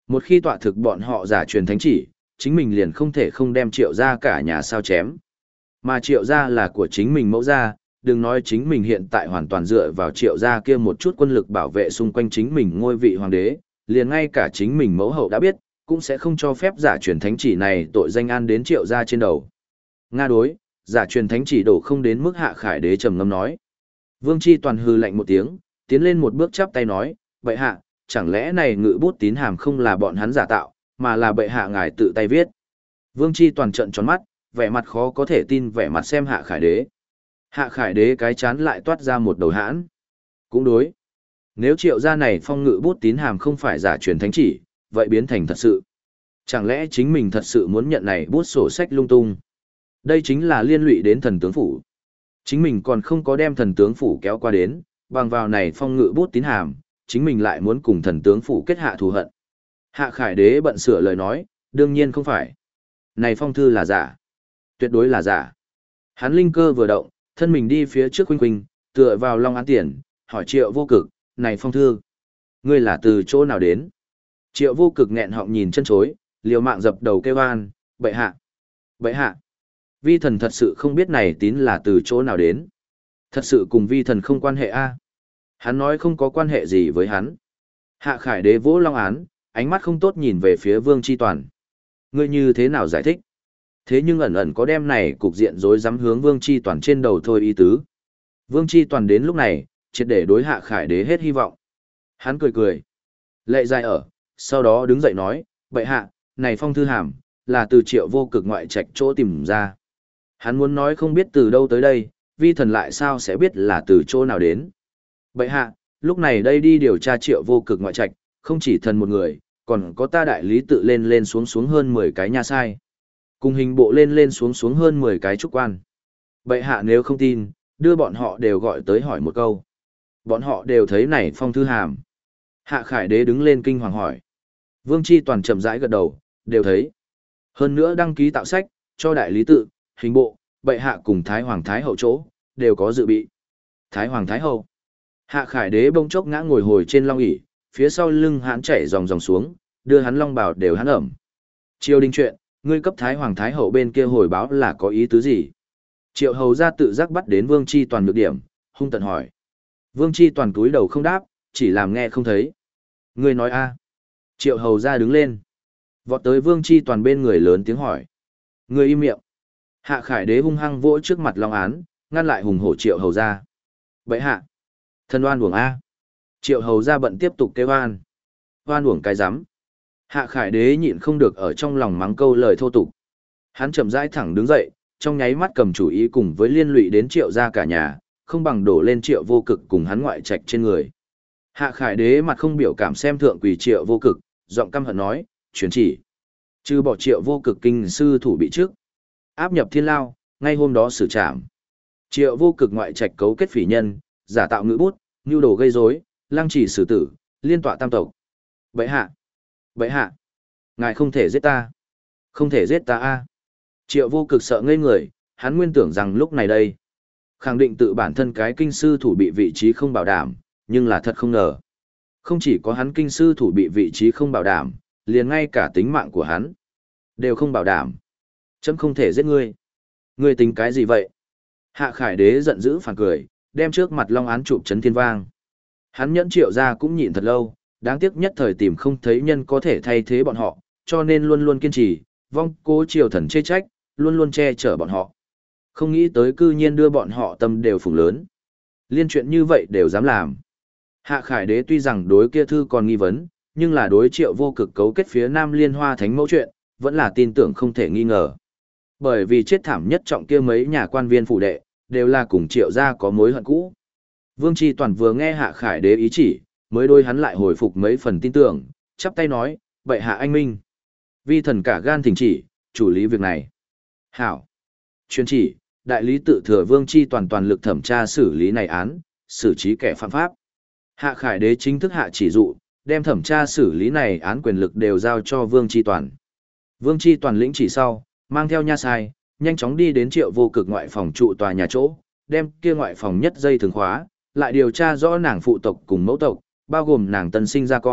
Một khi tọa thực bọn họ giả truyền thánh chỉ, chính mình liền không thể không đem triệu gia cả nhà sao chém. Mà triệu gia là của chính mình mẫu gia, đừng nói chính mình hiện tại hoàn toàn dựa vào triệu gia kia một chút quân lực bảo vệ xung quanh chính mình ngôi vị hoàng đế, liền ngay cả chính mình mẫu hậu đã biết, cũng sẽ không cho phép giả truyền thánh chỉ này tội danh an đến triệu gia trên đầu. Nga đối, giả truyền thánh chỉ đổ không đến mức Hạ Khải đế trầm ngâm nói. Vương Chi toàn hư lạnh một tiếng, tiến lên một bước chắp tay nói, bệ hạ, chẳng lẽ này ngự bút tín hàm không là bọn hắn giả tạo, mà là bệ hạ ngài tự tay viết. Vương Chi toàn trận tròn mắt, vẻ mặt khó có thể tin vẻ mặt xem Hạ Khải đế. Hạ Khải đế cái chán lại toát ra một đầu hãn. Cũng đối. Nếu triệu gia này phong ngự bút tín hàm không phải giả truyền thánh chỉ, vậy biến thành thật sự. Chẳng lẽ chính mình thật sự muốn nhận này bút sổ sách lung tung? Đây chính là liên lụy đến thần tướng phủ. Chính mình còn không có đem thần tướng phủ kéo qua đến, bằng vào này phong ngự bút tín hàm, chính mình lại muốn cùng thần tướng phủ kết hạ thù hận. Hạ Khải đế bận sửa lời nói, đương nhiên không phải. Này phong thư là giả. Tuyệt đối là giả. Hắn linh cơ vừa động, thân mình đi phía trước khuynh khuynh, tựa vào long án tiền, hỏi triệu vô cực, này phong thư. Ngươi là từ chỗ nào đến? Triệu vô cực nghẹn họng nhìn chân chối, liều mạng dập đầu kêu an, bệ hạ. Bệ hạ. Vi thần thật sự không biết này tín là từ chỗ nào đến. Thật sự cùng vi thần không quan hệ a. Hắn nói không có quan hệ gì với hắn. Hạ Khải đế vỗ long án, ánh mắt không tốt nhìn về phía Vương Chi Toàn. Ngươi như thế nào giải thích? Thế nhưng ẩn ẩn có đem này cục diện rối rắm hướng Vương Chi Toàn trên đầu thôi ý tứ. Vương Chi Toàn đến lúc này, triệt để đối Hạ Khải đế hết hy vọng. Hắn cười cười. Lệ dài ở, sau đó đứng dậy nói, bệ hạ, này phong thư hàm, là từ triệu vô cực ngoại trạch chỗ tìm ra. Hắn muốn nói không biết từ đâu tới đây, vi thần lại sao sẽ biết là từ chỗ nào đến. Bệ hạ, lúc này đây đi điều tra triệu vô cực ngoại trạch, không chỉ thần một người, còn có ta đại lý tự lên lên xuống xuống hơn mười cái nha sai. Cùng hình bộ lên lên xuống xuống hơn mười cái trúc quan. Bệ hạ nếu không tin, đưa bọn họ đều gọi tới hỏi một câu. Bọn họ đều thấy này phong thư hàm. Hạ Khải đế đứng lên kinh hoàng hỏi. Vương Chi Toàn chậm rãi gật đầu, đều thấy. Hơn nữa đăng ký tạo sách, cho đại lý tự, hình bộ, bệ hạ cùng Thái Hoàng Thái Hậu chỗ, đều có dự bị. Thái Hoàng Thái Hậu. Hạ Khải đế bỗng chốc ngã ngồi hồi trên long ỷ, phía sau lưng hắn chảy dòng dòng xuống, đưa hắn long bào đều hắn ẩm. Triều đình chuyện, ngươi cấp Thái Hoàng Thái Hậu bên kia hồi báo là có ý tứ gì? Triệu hầu ra tự giác bắt đến Vương Chi Toàn nhược điểm, hung tận hỏi. Vương Chi Toàn cúi đầu không đáp, chỉ làm nghe không thấy. Ngươi nói a? Triệu hầu ra đứng lên. Vọt tới Vương Chi Toàn bên người lớn tiếng hỏi. Ngươi im miệng. Hạ Khải đế hung hăng vỗ trước mặt long án, ngăn lại hùng hổ triệu hầu ra. Bậy hạ. Thân oan uổng a. Triệu hầu ra bận tiếp tục kêu oan. Oan uổng cái rắm. Hạ Khải đế nhịn không được ở trong lòng mắng câu lời thô tục. Hắn chậm rãi thẳng đứng dậy, trong nháy mắt cầm chủ ý cùng với liên lụy đến triệu gia cả nhà, không bằng đổ lên triệu vô cực cùng hắn ngoại trạch trên người. Hạ Khải đế mặt không biểu cảm xem thượng quỳ triệu vô cực, giọng căm hận nói, truyền chỉ. Trừ bỏ triệu vô cực kinh sư thủ bị trước. Áp nhập thiên lao, ngay hôm đó xử trảm. Triệu vô cực ngoại trạch cấu kết phỉ nhân, giả tạo ngữ bút, nhu đồ gây rối, lăng trì xử tử, liên tọa tam tộc. Bệ hạ. Bệ hạ. Ngài không thể giết ta. Không thể giết ta a. Triệu vô cực sợ ngây người, hắn nguyên tưởng rằng lúc này đây. Khẳng định tự bản thân cái kinh sư thủ bị vị trí không bảo đảm, nhưng là thật không ngờ. Không chỉ có hắn kinh sư thủ bị vị trí không bảo đảm, liền ngay cả tính mạng của hắn đều không bảo đảm. Chấm không thể giết ngươi. Ngươi tính cái gì vậy? Hạ Khải đế giận dữ phản cười, đem trước mặt long án chụp chấn thiên vang. Hắn nhẫn triệu ra cũng nhịn thật lâu, đáng tiếc nhất thời tìm không thấy nhân có thể thay thế bọn họ, cho nên luôn luôn kiên trì, vong cố triều thần chê trách, luôn luôn che chở bọn họ. Không nghĩ tới cư nhiên đưa bọn họ tâm đều phùng lớn. Liên chuyện như vậy đều dám làm. Hạ Khải đế tuy rằng đối kia thư còn nghi vấn, nhưng là đối triệu vô cực cấu kết phía Nam Liên Hoa Thánh mẫu chuyện, vẫn là tin tưởng không thể nghi ngờ. Bởi vì chết thảm nhất trọng kia mấy nhà quan viên phủ đệ, đều là cùng triệu gia có mối hận cũ. Vương Chi Toàn vừa nghe Hạ Khải đế ý chỉ, mới đôi hắn lại hồi phục mấy phần tin tưởng, chắp tay nói, bệ hạ anh minh. Vi thần cả gan thỉnh chỉ, chủ lý việc này. Hảo. Chuyên chỉ, đại lý tự thừa Vương Chi Toàn toàn lực thẩm tra xử lý này án, xử trí kẻ phạm pháp. Hạ Khải đế chính thức hạ chỉ dụ, đem thẩm tra xử lý này án quyền lực đều giao cho Vương Chi Toàn. Vương Chi Toàn lĩnh chỉ sau, mang theo nha sai, nhanh chóng đi đến triệu vô cực ngoại phòng trụ tòa nhà chỗ, đem kia ngoại phòng nhất dây thường khóa, lại điều tra rõ nàng phụ tộc cùng mẫu tộc, bao gồm nàng tân sinh ra con,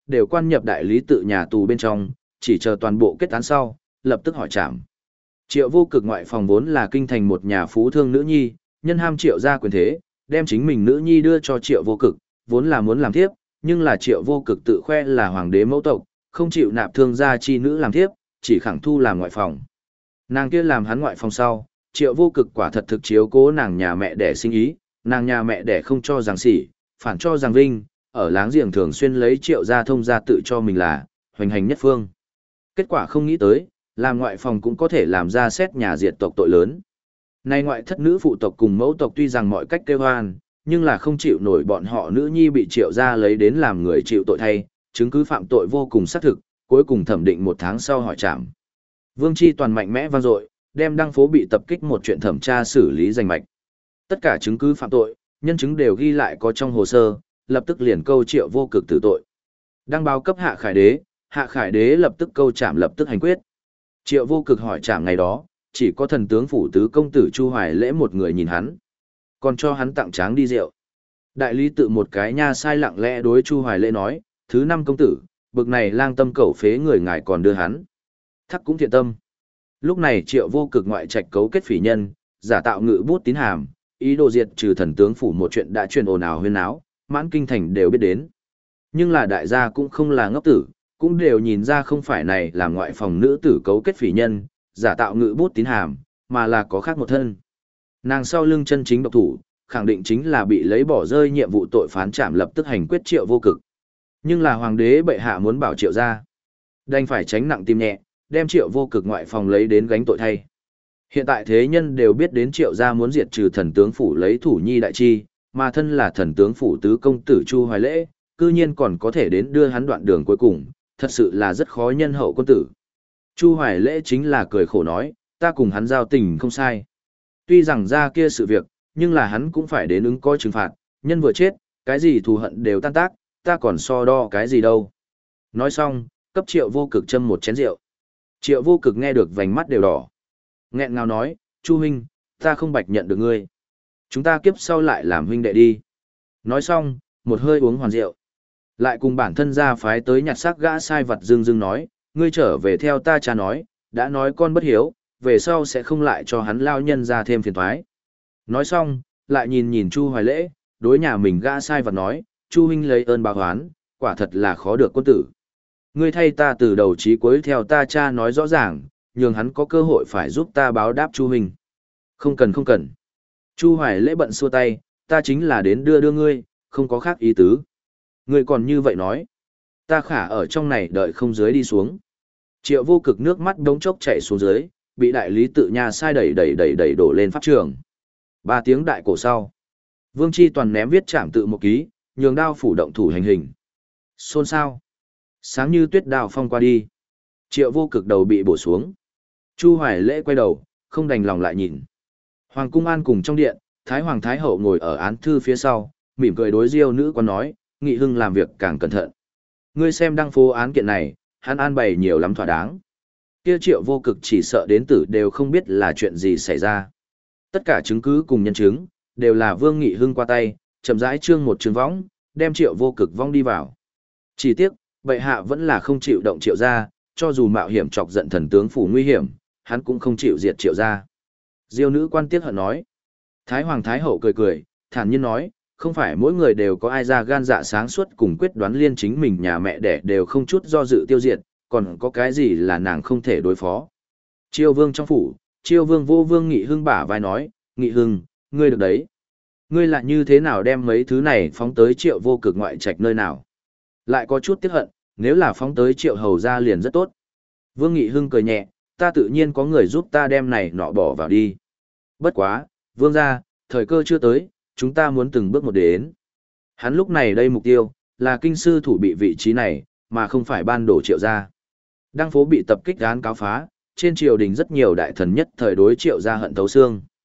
đều quan nhập đại lý tự nhà tù bên trong, chỉ chờ toàn bộ kết án sau, lập tức hỏi trảm. Triệu Vô Cực ngoại phòng vốn là kinh thành một nhà phú thương nữ nhi, nhân ham Triệu gia quyền thế, đem chính mình nữ nhi đưa cho Triệu Vô Cực, vốn là muốn làm thiếp, nhưng là Triệu Vô Cực tự khoe là hoàng đế mẫu tộc, không chịu nạp thương gia chi nữ làm thiếp, chỉ khẳng thu làm ngoại phòng. Nàng kia làm hắn ngoại phòng sau, Triệu Vô Cực quả thật thực chiếu cố nàng nhà mẹ đẻ sinh ý, nàng nhà mẹ đẻ không cho rằng sỉ, phản cho rằng vinh, ở láng giềng thường xuyên lấy Triệu gia thông gia tự cho mình là hoành hành nhất phương. Kết quả không nghĩ tới, làm ngoại phòng cũng có thể làm ra xét nhà diệt tộc tội lớn. Nay ngoại thất nữ phụ tộc cùng mẫu tộc tuy rằng mọi cách kêu hoan, nhưng là không chịu nổi bọn họ nữ nhi bị Triệu gia lấy đến làm người chịu tội thay, chứng cứ phạm tội vô cùng xác thực, cuối cùng thẩm định một tháng sau hỏi trảm. Vương Chi Toàn mạnh mẽ vang dội, đem đăng phố bị tập kích một chuyện thẩm tra xử lý rành mạch. Tất cả chứng cứ phạm tội, nhân chứng đều ghi lại có trong hồ sơ, lập tức liền câu Triệu Vô Cực tử tội. Đăng báo cấp Hạ Khải Đế, Hạ Khải Đế lập tức câu trảm lập tức hành quyết. Triệu Vô Cực hỏi trảm ngày đó, chỉ có thần tướng phủ tứ công tử Chu Hoài Lễ một người nhìn hắn, còn cho hắn tặng tráng đi rượu. Đại lý tự một cái nha sai lặng lẽ đối Chu Hoài Lễ nói, thứ năm công tử, bực này lang tâm cẩu phế người ngài còn đưa hắn. Thắc cũng thiện tâm. Lúc này Triệu Vô Cực ngoại trạch cấu kết phỉ nhân, giả tạo ngự bút tín hàm, ý đồ diệt trừ thần tướng phủ một chuyện đã truyền ồn ào huyên áo, mãn kinh thành đều biết đến. Nhưng là đại gia cũng không là ngốc tử, cũng đều nhìn ra không phải này là ngoại phòng nữ tử cấu kết phỉ nhân, giả tạo ngự bút tín hàm, mà là có khác một thân. Nàng sau lưng chân chính độc thủ, khẳng định chính là bị lấy bỏ rơi nhiệm vụ tội phán trảm lập tức hành quyết Triệu Vô Cực. Nhưng là hoàng đế bệ hạ muốn bảo Triệu gia, đành phải tránh nặng tim nhẹ, đem Triệu Vô Cực ngoại phòng lấy đến gánh tội thay. Hiện tại thế nhân đều biết đến Triệu gia muốn diệt trừ thần tướng phủ lấy thủ nhi đại chi, mà thân là thần tướng phủ tứ công tử Chu Hoài Lễ, cư nhiên còn có thể đến đưa hắn đoạn đường cuối cùng, thật sự là rất khó nhân hậu quân tử. Chu Hoài Lễ chính là cười khổ nói, ta cùng hắn giao tình không sai. Tuy rằng ra kia sự việc, nhưng là hắn cũng phải đến ứng coi trừng phạt, nhân vừa chết, cái gì thù hận đều tan tác, ta còn so đo cái gì đâu. Nói xong, cấp Triệu Vô Cực châm một chén rượu. Triệu Vô Cực nghe được vành mắt đều đỏ. Nghẹn ngào nói, Chu huynh, ta không bạch nhận được ngươi. Chúng ta kiếp sau lại làm huynh đệ đi. Nói xong, một hơi uống hoàn rượu. Lại cùng bản thân ra phái tới nhặt xác gã sai vật dương dương nói, ngươi trở về theo ta cha nói, đã nói con bất hiếu, về sau sẽ không lại cho hắn lao nhân ra thêm phiền toái. Nói xong, lại nhìn nhìn Chu Hoài Lễ, đối nhà mình gã sai vật nói, Chu huynh lấy ơn báo oán, quả thật là khó được quân tử. Ngươi thay ta từ đầu chí cuối theo ta cha nói rõ ràng, nhường hắn có cơ hội phải giúp ta báo đáp Chu huynh. Không cần không cần. Chu Hoài Lễ bận xua tay, ta chính là đến đưa đưa ngươi, không có khác ý tứ. Ngươi còn như vậy nói. Ta khả ở trong này đợi không dưới đi xuống. Triệu Vô Cực nước mắt đống chốc chảy xuống dưới, bị đại lý tự nhà sai đẩy đẩy đẩy đẩy đổ lên pháp trường. Ba tiếng đại cổ sau. Vương Chi Toàn ném viết trảm tự một ký, nhường đao phủ động thủ hành hình. Xôn xao. Sáng như tuyết đao phong qua đi. Triệu Vô Cực đầu bị bổ xuống. Chu Hoài Lễ quay đầu, không đành lòng lại nhìn. Hoàng cung an cùng trong điện, Thái Hoàng Thái Hậu ngồi ở án thư phía sau, mỉm cười đối Diêu nữ quan nói, Nghị Hưng làm việc càng cẩn thận. Ngươi xem đăng phố án kiện này, hắn an bày nhiều lắm thỏa đáng. Kia Triệu Vô Cực chỉ sợ đến tử đều không biết là chuyện gì xảy ra. Tất cả chứng cứ cùng nhân chứng, đều là Vương Nghị Hưng qua tay, chậm rãi trương một trường võng, đem Triệu Vô Cực vong đi vào. Chỉ tiếc, bệ hạ vẫn là không chịu động Triệu gia, cho dù mạo hiểm chọc giận thần tướng phủ nguy hiểm, hắn cũng không chịu diệt Triệu gia. Diêu nữ quan tiếc hận nói. Thái Hoàng Thái Hậu cười cười, thản nhiên nói, không phải mỗi người đều có ai ra gan dạ sáng suốt cùng quyết đoán liên chính mình nhà mẹ đẻ đều không chút do dự tiêu diệt, còn có cái gì là nàng không thể đối phó. Chiêu Vương trong phủ, Chiêu Vương vô Vương Nghị Hưng bả vai nói, Nghị Hưng, ngươi được đấy. Ngươi lại như thế nào đem mấy thứ này phóng tới Triệu Vô Cực ngoại trạch nơi nào? Lại có chút tiếc hận, nếu là phóng tới Triệu hầu ra liền rất tốt. Vương Nghị Hưng cười nhẹ, ta tự nhiên có người giúp ta đem này nọ bỏ vào đi. Bất quá, Vương gia, thời cơ chưa tới, chúng ta muốn từng bước một đến. Hắn lúc này đây mục tiêu, là kinh sư thủ bị vị trí này, mà không phải ban đổ Triệu gia. Đăng phố bị tập kích án cáo phá, trên triều đình rất nhiều đại thần nhất thời đối Triệu gia hận thấu xương.